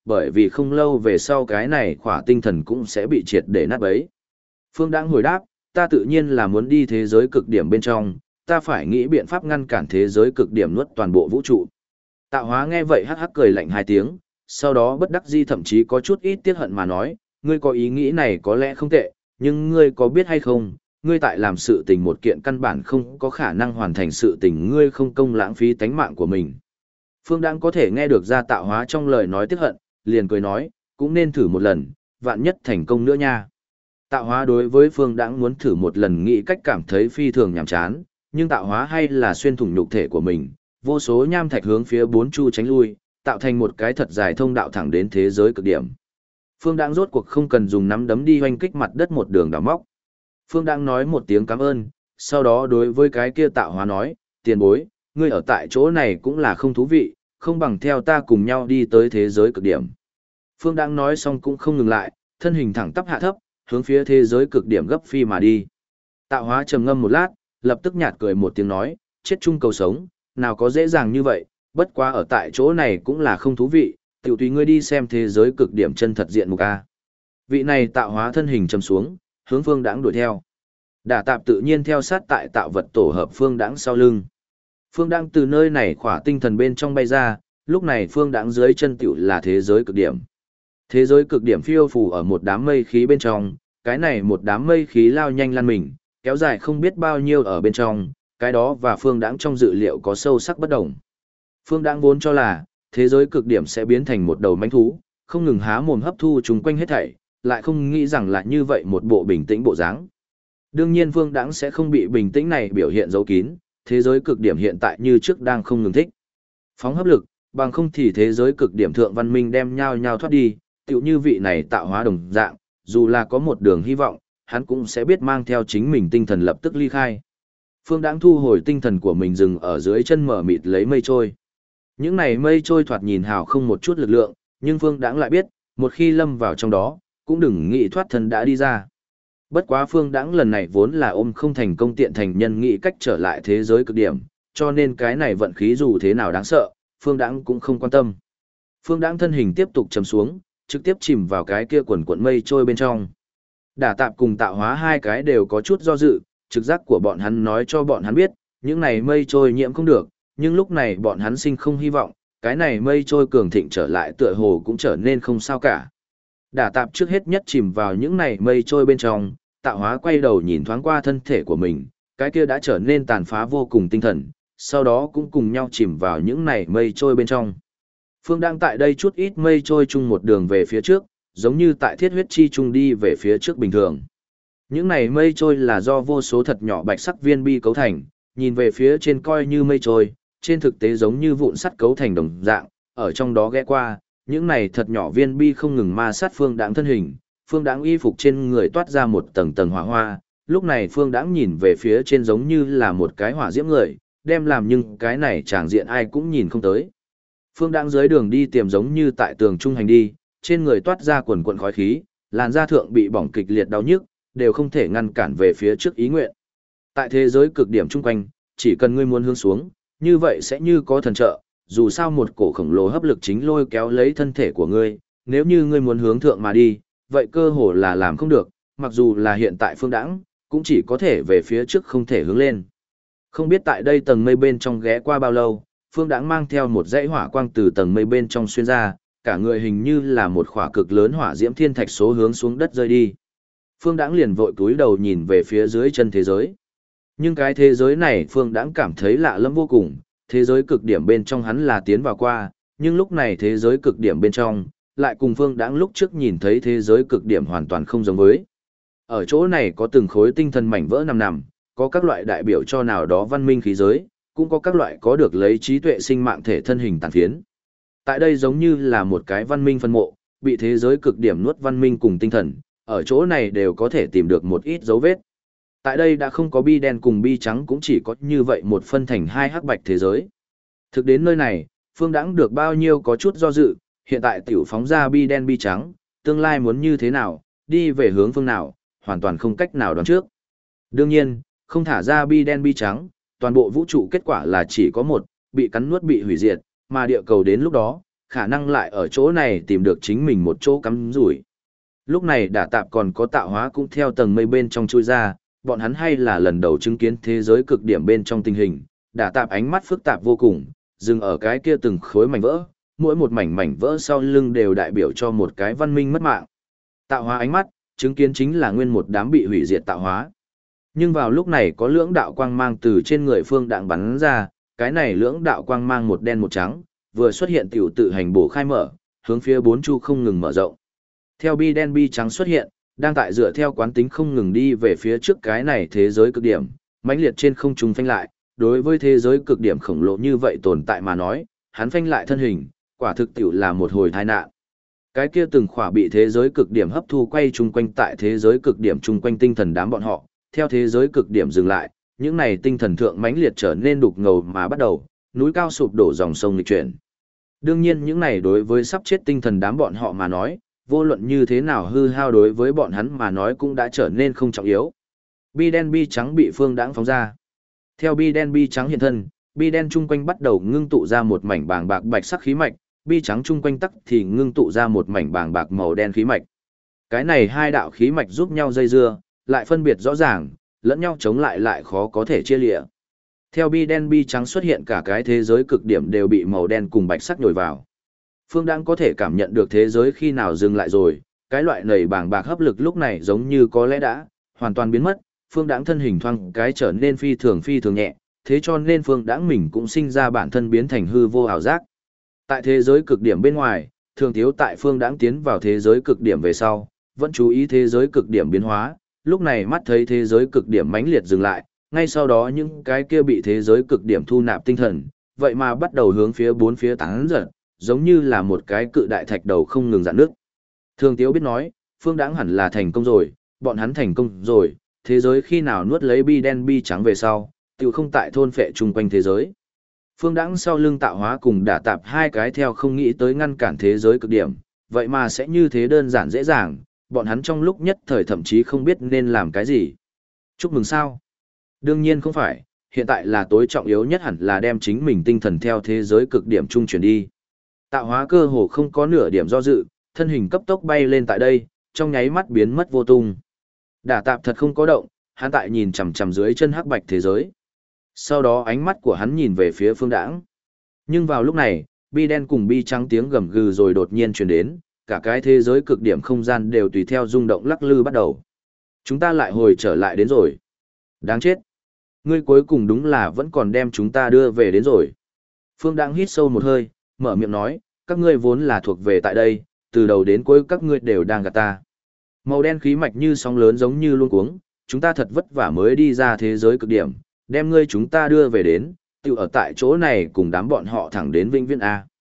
bởi vì không lâu về sau cái này khỏa tinh thần cũng sẽ bị triệt để nát bấy. Phương Đãng hồi đáp, ta tự nhiên là muốn đi thế giới cực điểm bên trong, ta phải nghĩ biện pháp ngăn cản thế giới cực điểm nuốt toàn bộ vũ trụ. Tạo hóa nghe vậy hắc hắc cười lạnh hai tiếng, sau đó bất đắc dĩ thậm chí có chút ít tiếc hận mà nói, ngươi có ý nghĩ này có lẽ không tệ, nhưng ngươi có biết hay không, ngươi tại làm sự tình một kiện căn bản không có khả năng hoàn thành sự tình, ngươi không công lãng phí tánh mạng của mình. Phương Đãng có thể nghe được ra tạo hóa trong lời nói tiếc hận, liền cười nói, cũng nên thử một lần, vạn nhất thành công nữa nha. Tạo hóa đối với Phương Đãng muốn thử một lần nghĩ cách cảm thấy phi thường nhàm chán, nhưng tạo hóa hay là xuyên thủng nhục thể của mình, vô số nham thạch hướng phía bốn chu tránh lui, tạo thành một cái thật dài thông đạo thẳng đến thế giới cực điểm. Phương Đãng rốt cuộc không cần dùng nắm đấm đi hoanh kích mặt đất một đường đào móc. Phương Đãng nói một tiếng cảm ơn, sau đó đối với cái kia tạo hóa nói, tiền bối, ngươi ở tại chỗ này cũng là không thú vị, không bằng theo ta cùng nhau đi tới thế giới cực điểm. Phương Đãng nói xong cũng không ngừng lại, thân hình thẳng tắp hạ thấp, hướng phía thế giới cực điểm gấp phi mà đi. Tạo hóa trầm ngâm một lát, lập tức nhạt cười một tiếng nói, chết chung cầu sống, nào có dễ dàng như vậy, bất quá ở tại chỗ này cũng là không thú vị, tiểu tùy ngươi đi xem thế giới cực điểm chân thật diện mục a. Vị này tạo hóa thân hình trầm xuống, hướng Phương Đãng đuổi theo. Đả Tạp tự nhiên theo sát tại tạo vật tổ hợp Phương Đãng sau lưng. Phương Đãng từ nơi này khỏa tinh thần bên trong bay ra, lúc này Phương Đãng dưới chân tiểu là thế giới cực điểm. Thế giới cực điểm phiêu phù ở một đám mây khí bên trong, cái này một đám mây khí lao nhanh lăn mình, kéo dài không biết bao nhiêu ở bên trong, cái đó và Phương Đãng trong dự liệu có sâu sắc bất đồng. Phương Đãng vốn cho là thế giới cực điểm sẽ biến thành một đầu mãnh thú, không ngừng há mồm hấp thu chúng quanh hết thảy, lại không nghĩ rằng là như vậy một bộ bình tĩnh bộ dáng. Đương nhiên Phương Đãng sẽ không bị bình tĩnh này biểu hiện giấu kín, thế giới cực điểm hiện tại như trước đang không ngừng thích phóng hấp lực, bằng không thì thế giới cực điểm thượng văn minh đem nhau nhau thoát đi, tựu như vị này tạo hóa đồng dạng, dù là có một đường hy vọng, hắn cũng sẽ biết mang theo chính mình tinh thần lập tức ly khai. Phương Đãng thu hồi tinh thần của mình dừng ở dưới chân mở mịt lấy mây trôi. Những này mây trôi thoạt nhìn hào không một chút lực lượng, nhưng Phương Đãng lại biết, một khi lâm vào trong đó, cũng đừng nghĩ thoát thân đã đi ra. Bất quá Phương Đãng lần này vốn là ôm không thành công tiện thành nhân nghĩ cách trở lại thế giới cực điểm, cho nên cái này vận khí dù thế nào đáng sợ, Phương Đãng cũng không quan tâm. Phương Đãng thân hình tiếp tục chầm xuống, trực tiếp chìm vào cái kia quần cuộn mây trôi bên trong. Đả Tạp cùng tạo hóa hai cái đều có chút do dự, trực giác của bọn hắn nói cho bọn hắn biết, những này mây trôi nhiễm không được, nhưng lúc này bọn hắn sinh không hy vọng, cái này mây trôi cường thịnh trở lại tựa hồ cũng trở nên không sao cả. Đả Tạp trước hết nhất chìm vào những này mây trôi bên trong, tạo hóa quay đầu nhìn thoáng qua thân thể của mình, cái kia đã trở nên tàn phá vô cùng tinh thần, sau đó cũng cùng nhau chìm vào những này mây trôi bên trong. Phương đang tại đây chút ít mây trôi chung một đường về phía trước, giống như tại thiết huyết chi chung đi về phía trước bình thường. Những này mây trôi là do vô số thật nhỏ bạch sắc viên bi cấu thành, nhìn về phía trên coi như mây trôi, trên thực tế giống như vụn sắt cấu thành đồng dạng, ở trong đó ghé qua, những này thật nhỏ viên bi không ngừng ma sát Phương Đãng thân hình, Phương Đãng y phục trên người toát ra một tầng tầng hỏa hoa, lúc này Phương Đãng nhìn về phía trên giống như là một cái hỏa diễm người, đem làm nhưng cái này tràng diện ai cũng nhìn không tới. Phương Đãng dưới đường đi tiềm giống như tại tường trung hành đi, trên người toát ra quần quần khói khí, làn da thượng bị bỏng kịch liệt đau nhức, đều không thể ngăn cản về phía trước ý nguyện. Tại thế giới cực điểm chung quanh, chỉ cần ngươi muốn hướng xuống, như vậy sẽ như có thần trợ, dù sao một cổ khổng lồ hấp lực chính lôi kéo lấy thân thể của ngươi, nếu như ngươi muốn hướng thượng mà đi, vậy cơ hồ là làm không được, mặc dù là hiện tại Phương Đãng, cũng chỉ có thể về phía trước không thể hướng lên. Không biết tại đây tầng mây bên trong ghé qua bao lâu, Phương Đãng mang theo một dãy hỏa quang từ tầng mây bên trong xuyên ra, cả người hình như là một khỏa cực lớn hỏa diễm thiên thạch số hướng xuống đất rơi đi. Phương Đãng liền vội cúi đầu nhìn về phía dưới chân thế giới. Nhưng cái thế giới này Phương Đãng cảm thấy lạ lẫm vô cùng, thế giới cực điểm bên trong hắn là tiến vào qua, nhưng lúc này thế giới cực điểm bên trong, lại cùng Phương Đãng lúc trước nhìn thấy thế giới cực điểm hoàn toàn không giống với. Ở chỗ này có từng khối tinh thần mảnh vỡ nằm, có các loại đại biểu cho nào đó văn minh khí giới, cũng có các loại có được lấy trí tuệ sinh mạng thể thân hình tàn phiến. Tại đây giống như là một cái văn minh phân mộ, bị thế giới cực điểm nuốt văn minh cùng tinh thần, ở chỗ này đều có thể tìm được một ít dấu vết. Tại đây đã không có bi đen cùng bi trắng, cũng chỉ có như vậy một phân thành hai hắc bạch thế giới. Thực đến nơi này, Phương Đãng được bao nhiêu có chút do dự, hiện tại tiểu phóng ra bi đen bi trắng, tương lai muốn như thế nào, đi về hướng phương nào, hoàn toàn không cách nào đoán trước. Đương nhiên, không thả ra bi đen bi trắng, toàn bộ vũ trụ kết quả là chỉ có một, bị cắn nuốt bị hủy diệt, mà địa cầu đến lúc đó, khả năng lại ở chỗ này tìm được chính mình một chỗ cắm rủi. Lúc này Đả Tạp còn có Tạo Hóa cũng theo tầng mây bên trong chui ra, bọn hắn hay là lần đầu chứng kiến thế giới cực điểm bên trong tình hình. Đả Tạp ánh mắt phức tạp vô cùng, dừng ở cái kia từng khối mảnh vỡ, mỗi một mảnh vỡ sau lưng đều đại biểu cho một cái văn minh mất mạng. Tạo Hóa ánh mắt, chứng kiến chính là nguyên một đám bị hủy diệt tạo hóa. Nhưng vào lúc này có lưỡng đạo quang mang từ trên người Phương Đãng bắn ra, cái này lưỡng đạo quang mang một đen một trắng, vừa xuất hiện tiểu tự hành bổ khai mở, hướng phía bốn chu không ngừng mở rộng. Theo bi đen bi trắng xuất hiện, đang tại dựa theo quán tính không ngừng đi về phía trước cái này thế giới cực điểm, mãnh liệt trên không trung phanh lại, đối với thế giới cực điểm khổng lồ như vậy tồn tại mà nói, hắn phanh lại thân hình, quả thực tiểu là một hồi tai nạn. Cái kia từng khỏa bị thế giới cực điểm hấp thu quay chung quanh tại thế giới cực điểm chung quanh tinh thần đám bọn họ, theo thế giới cực điểm dừng lại, những này tinh thần thượng mãnh liệt trở nên đục ngầu mà bắt đầu, núi cao sụp đổ dòng sông nghịch chuyển. Đương nhiên những này đối với sắp chết tinh thần đám bọn họ mà nói, vô luận như thế nào hư hao đối với bọn hắn mà nói cũng đã trở nên không trọng yếu. Bi đen bi trắng bị Phương Đãng phóng ra. Theo bi đen bi trắng hiện thân, bi đen chung quanh bắt đầu ngưng tụ ra một mảnh bàng bạc bạch sắc khí mạch, bi trắng chung quanh tắc thì ngưng tụ ra một mảnh bàng bạc màu đen khí mạch. Cái này hai đạo khí mạch giúp nhau dây dưa, lại phân biệt rõ ràng, lẫn nhau chống lại khó có thể chia lịa. Theo bi đen bi trắng xuất hiện cả cái thế giới cực điểm đều bị màu đen cùng bạch sắc nhồi vào. Phương Đãng có thể cảm nhận được thế giới khi nào dừng lại rồi, cái loại nầy bàng bạc hấp lực lúc này giống như có lẽ đã hoàn toàn biến mất, Phương Đãng thân hình thoáng cái trở nên phi thường nhẹ, thế cho nên Phương Đãng mình cũng sinh ra bản thân biến thành hư vô ảo giác. Tại thế giới cực điểm bên ngoài, Thường Thiếu tại Phương Đãng tiến vào thế giới cực điểm về sau, vẫn chú ý thế giới cực điểm biến hóa, lúc này mắt thấy thế giới cực điểm mãnh liệt dừng lại, ngay sau đó những cái kia bị thế giới cực điểm thu nạp tinh thần, vậy mà bắt đầu hướng phía bốn phía tán giật, giống như là một cái cự đại thạch đầu không ngừng rạn nước. Thường Tiếu biết nói, Phương Đãng hẳn là thành công rồi, bọn hắn thành công rồi, thế giới khi nào nuốt lấy bi đen bi trắng về sau, tiểu không tại thôn phệ chung quanh thế giới. Phương Đãng sau lưng Tạo Hóa cùng Đả Tạp hai cái theo không nghĩ tới ngăn cản thế giới cực điểm, vậy mà sẽ như thế đơn giản dễ dàng, bọn hắn trong lúc nhất thời thậm chí không biết nên làm cái gì. Chúc mừng sao? Đương nhiên không phải, hiện tại là tối trọng yếu nhất hẳn là đem chính mình tinh thần theo thế giới cực điểm trung chuyển đi. Tạo Hóa cơ hồ không có nửa điểm do dự, thân hình cấp tốc bay lên tại đây, trong nháy mắt biến mất vô tung. Đả Tạp thật không có động, hắn tại nhìn chằm chằm dưới chân hắc bạch thế giới. Sau đó ánh mắt của hắn nhìn về phía Phương Đãng. Nhưng vào lúc này, bi đen cùng bi trắng tiếng gầm gừ rồi đột nhiên truyền đến, cả cái thế giới cực điểm không gian đều tùy theo rung động lắc lư bắt đầu. Chúng ta lại hồi trở lại đến rồi. Đáng chết. Ngươi cuối cùng đúng là vẫn còn đem chúng ta đưa về đến rồi. Phương Đãng hít sâu một hơi, mở miệng nói, các ngươi vốn là thuộc về tại đây, từ đầu đến cuối các ngươi đều đang gạt ta. Màu đen khí mạch như sóng lớn giống như luống cuống, chúng ta thật vất vả mới đi ra thế giới cực điểm, đem ngươi chúng ta đưa về đến, tiểu ở tại chỗ này cùng đám bọn họ thẳng đến vĩnh viễn A.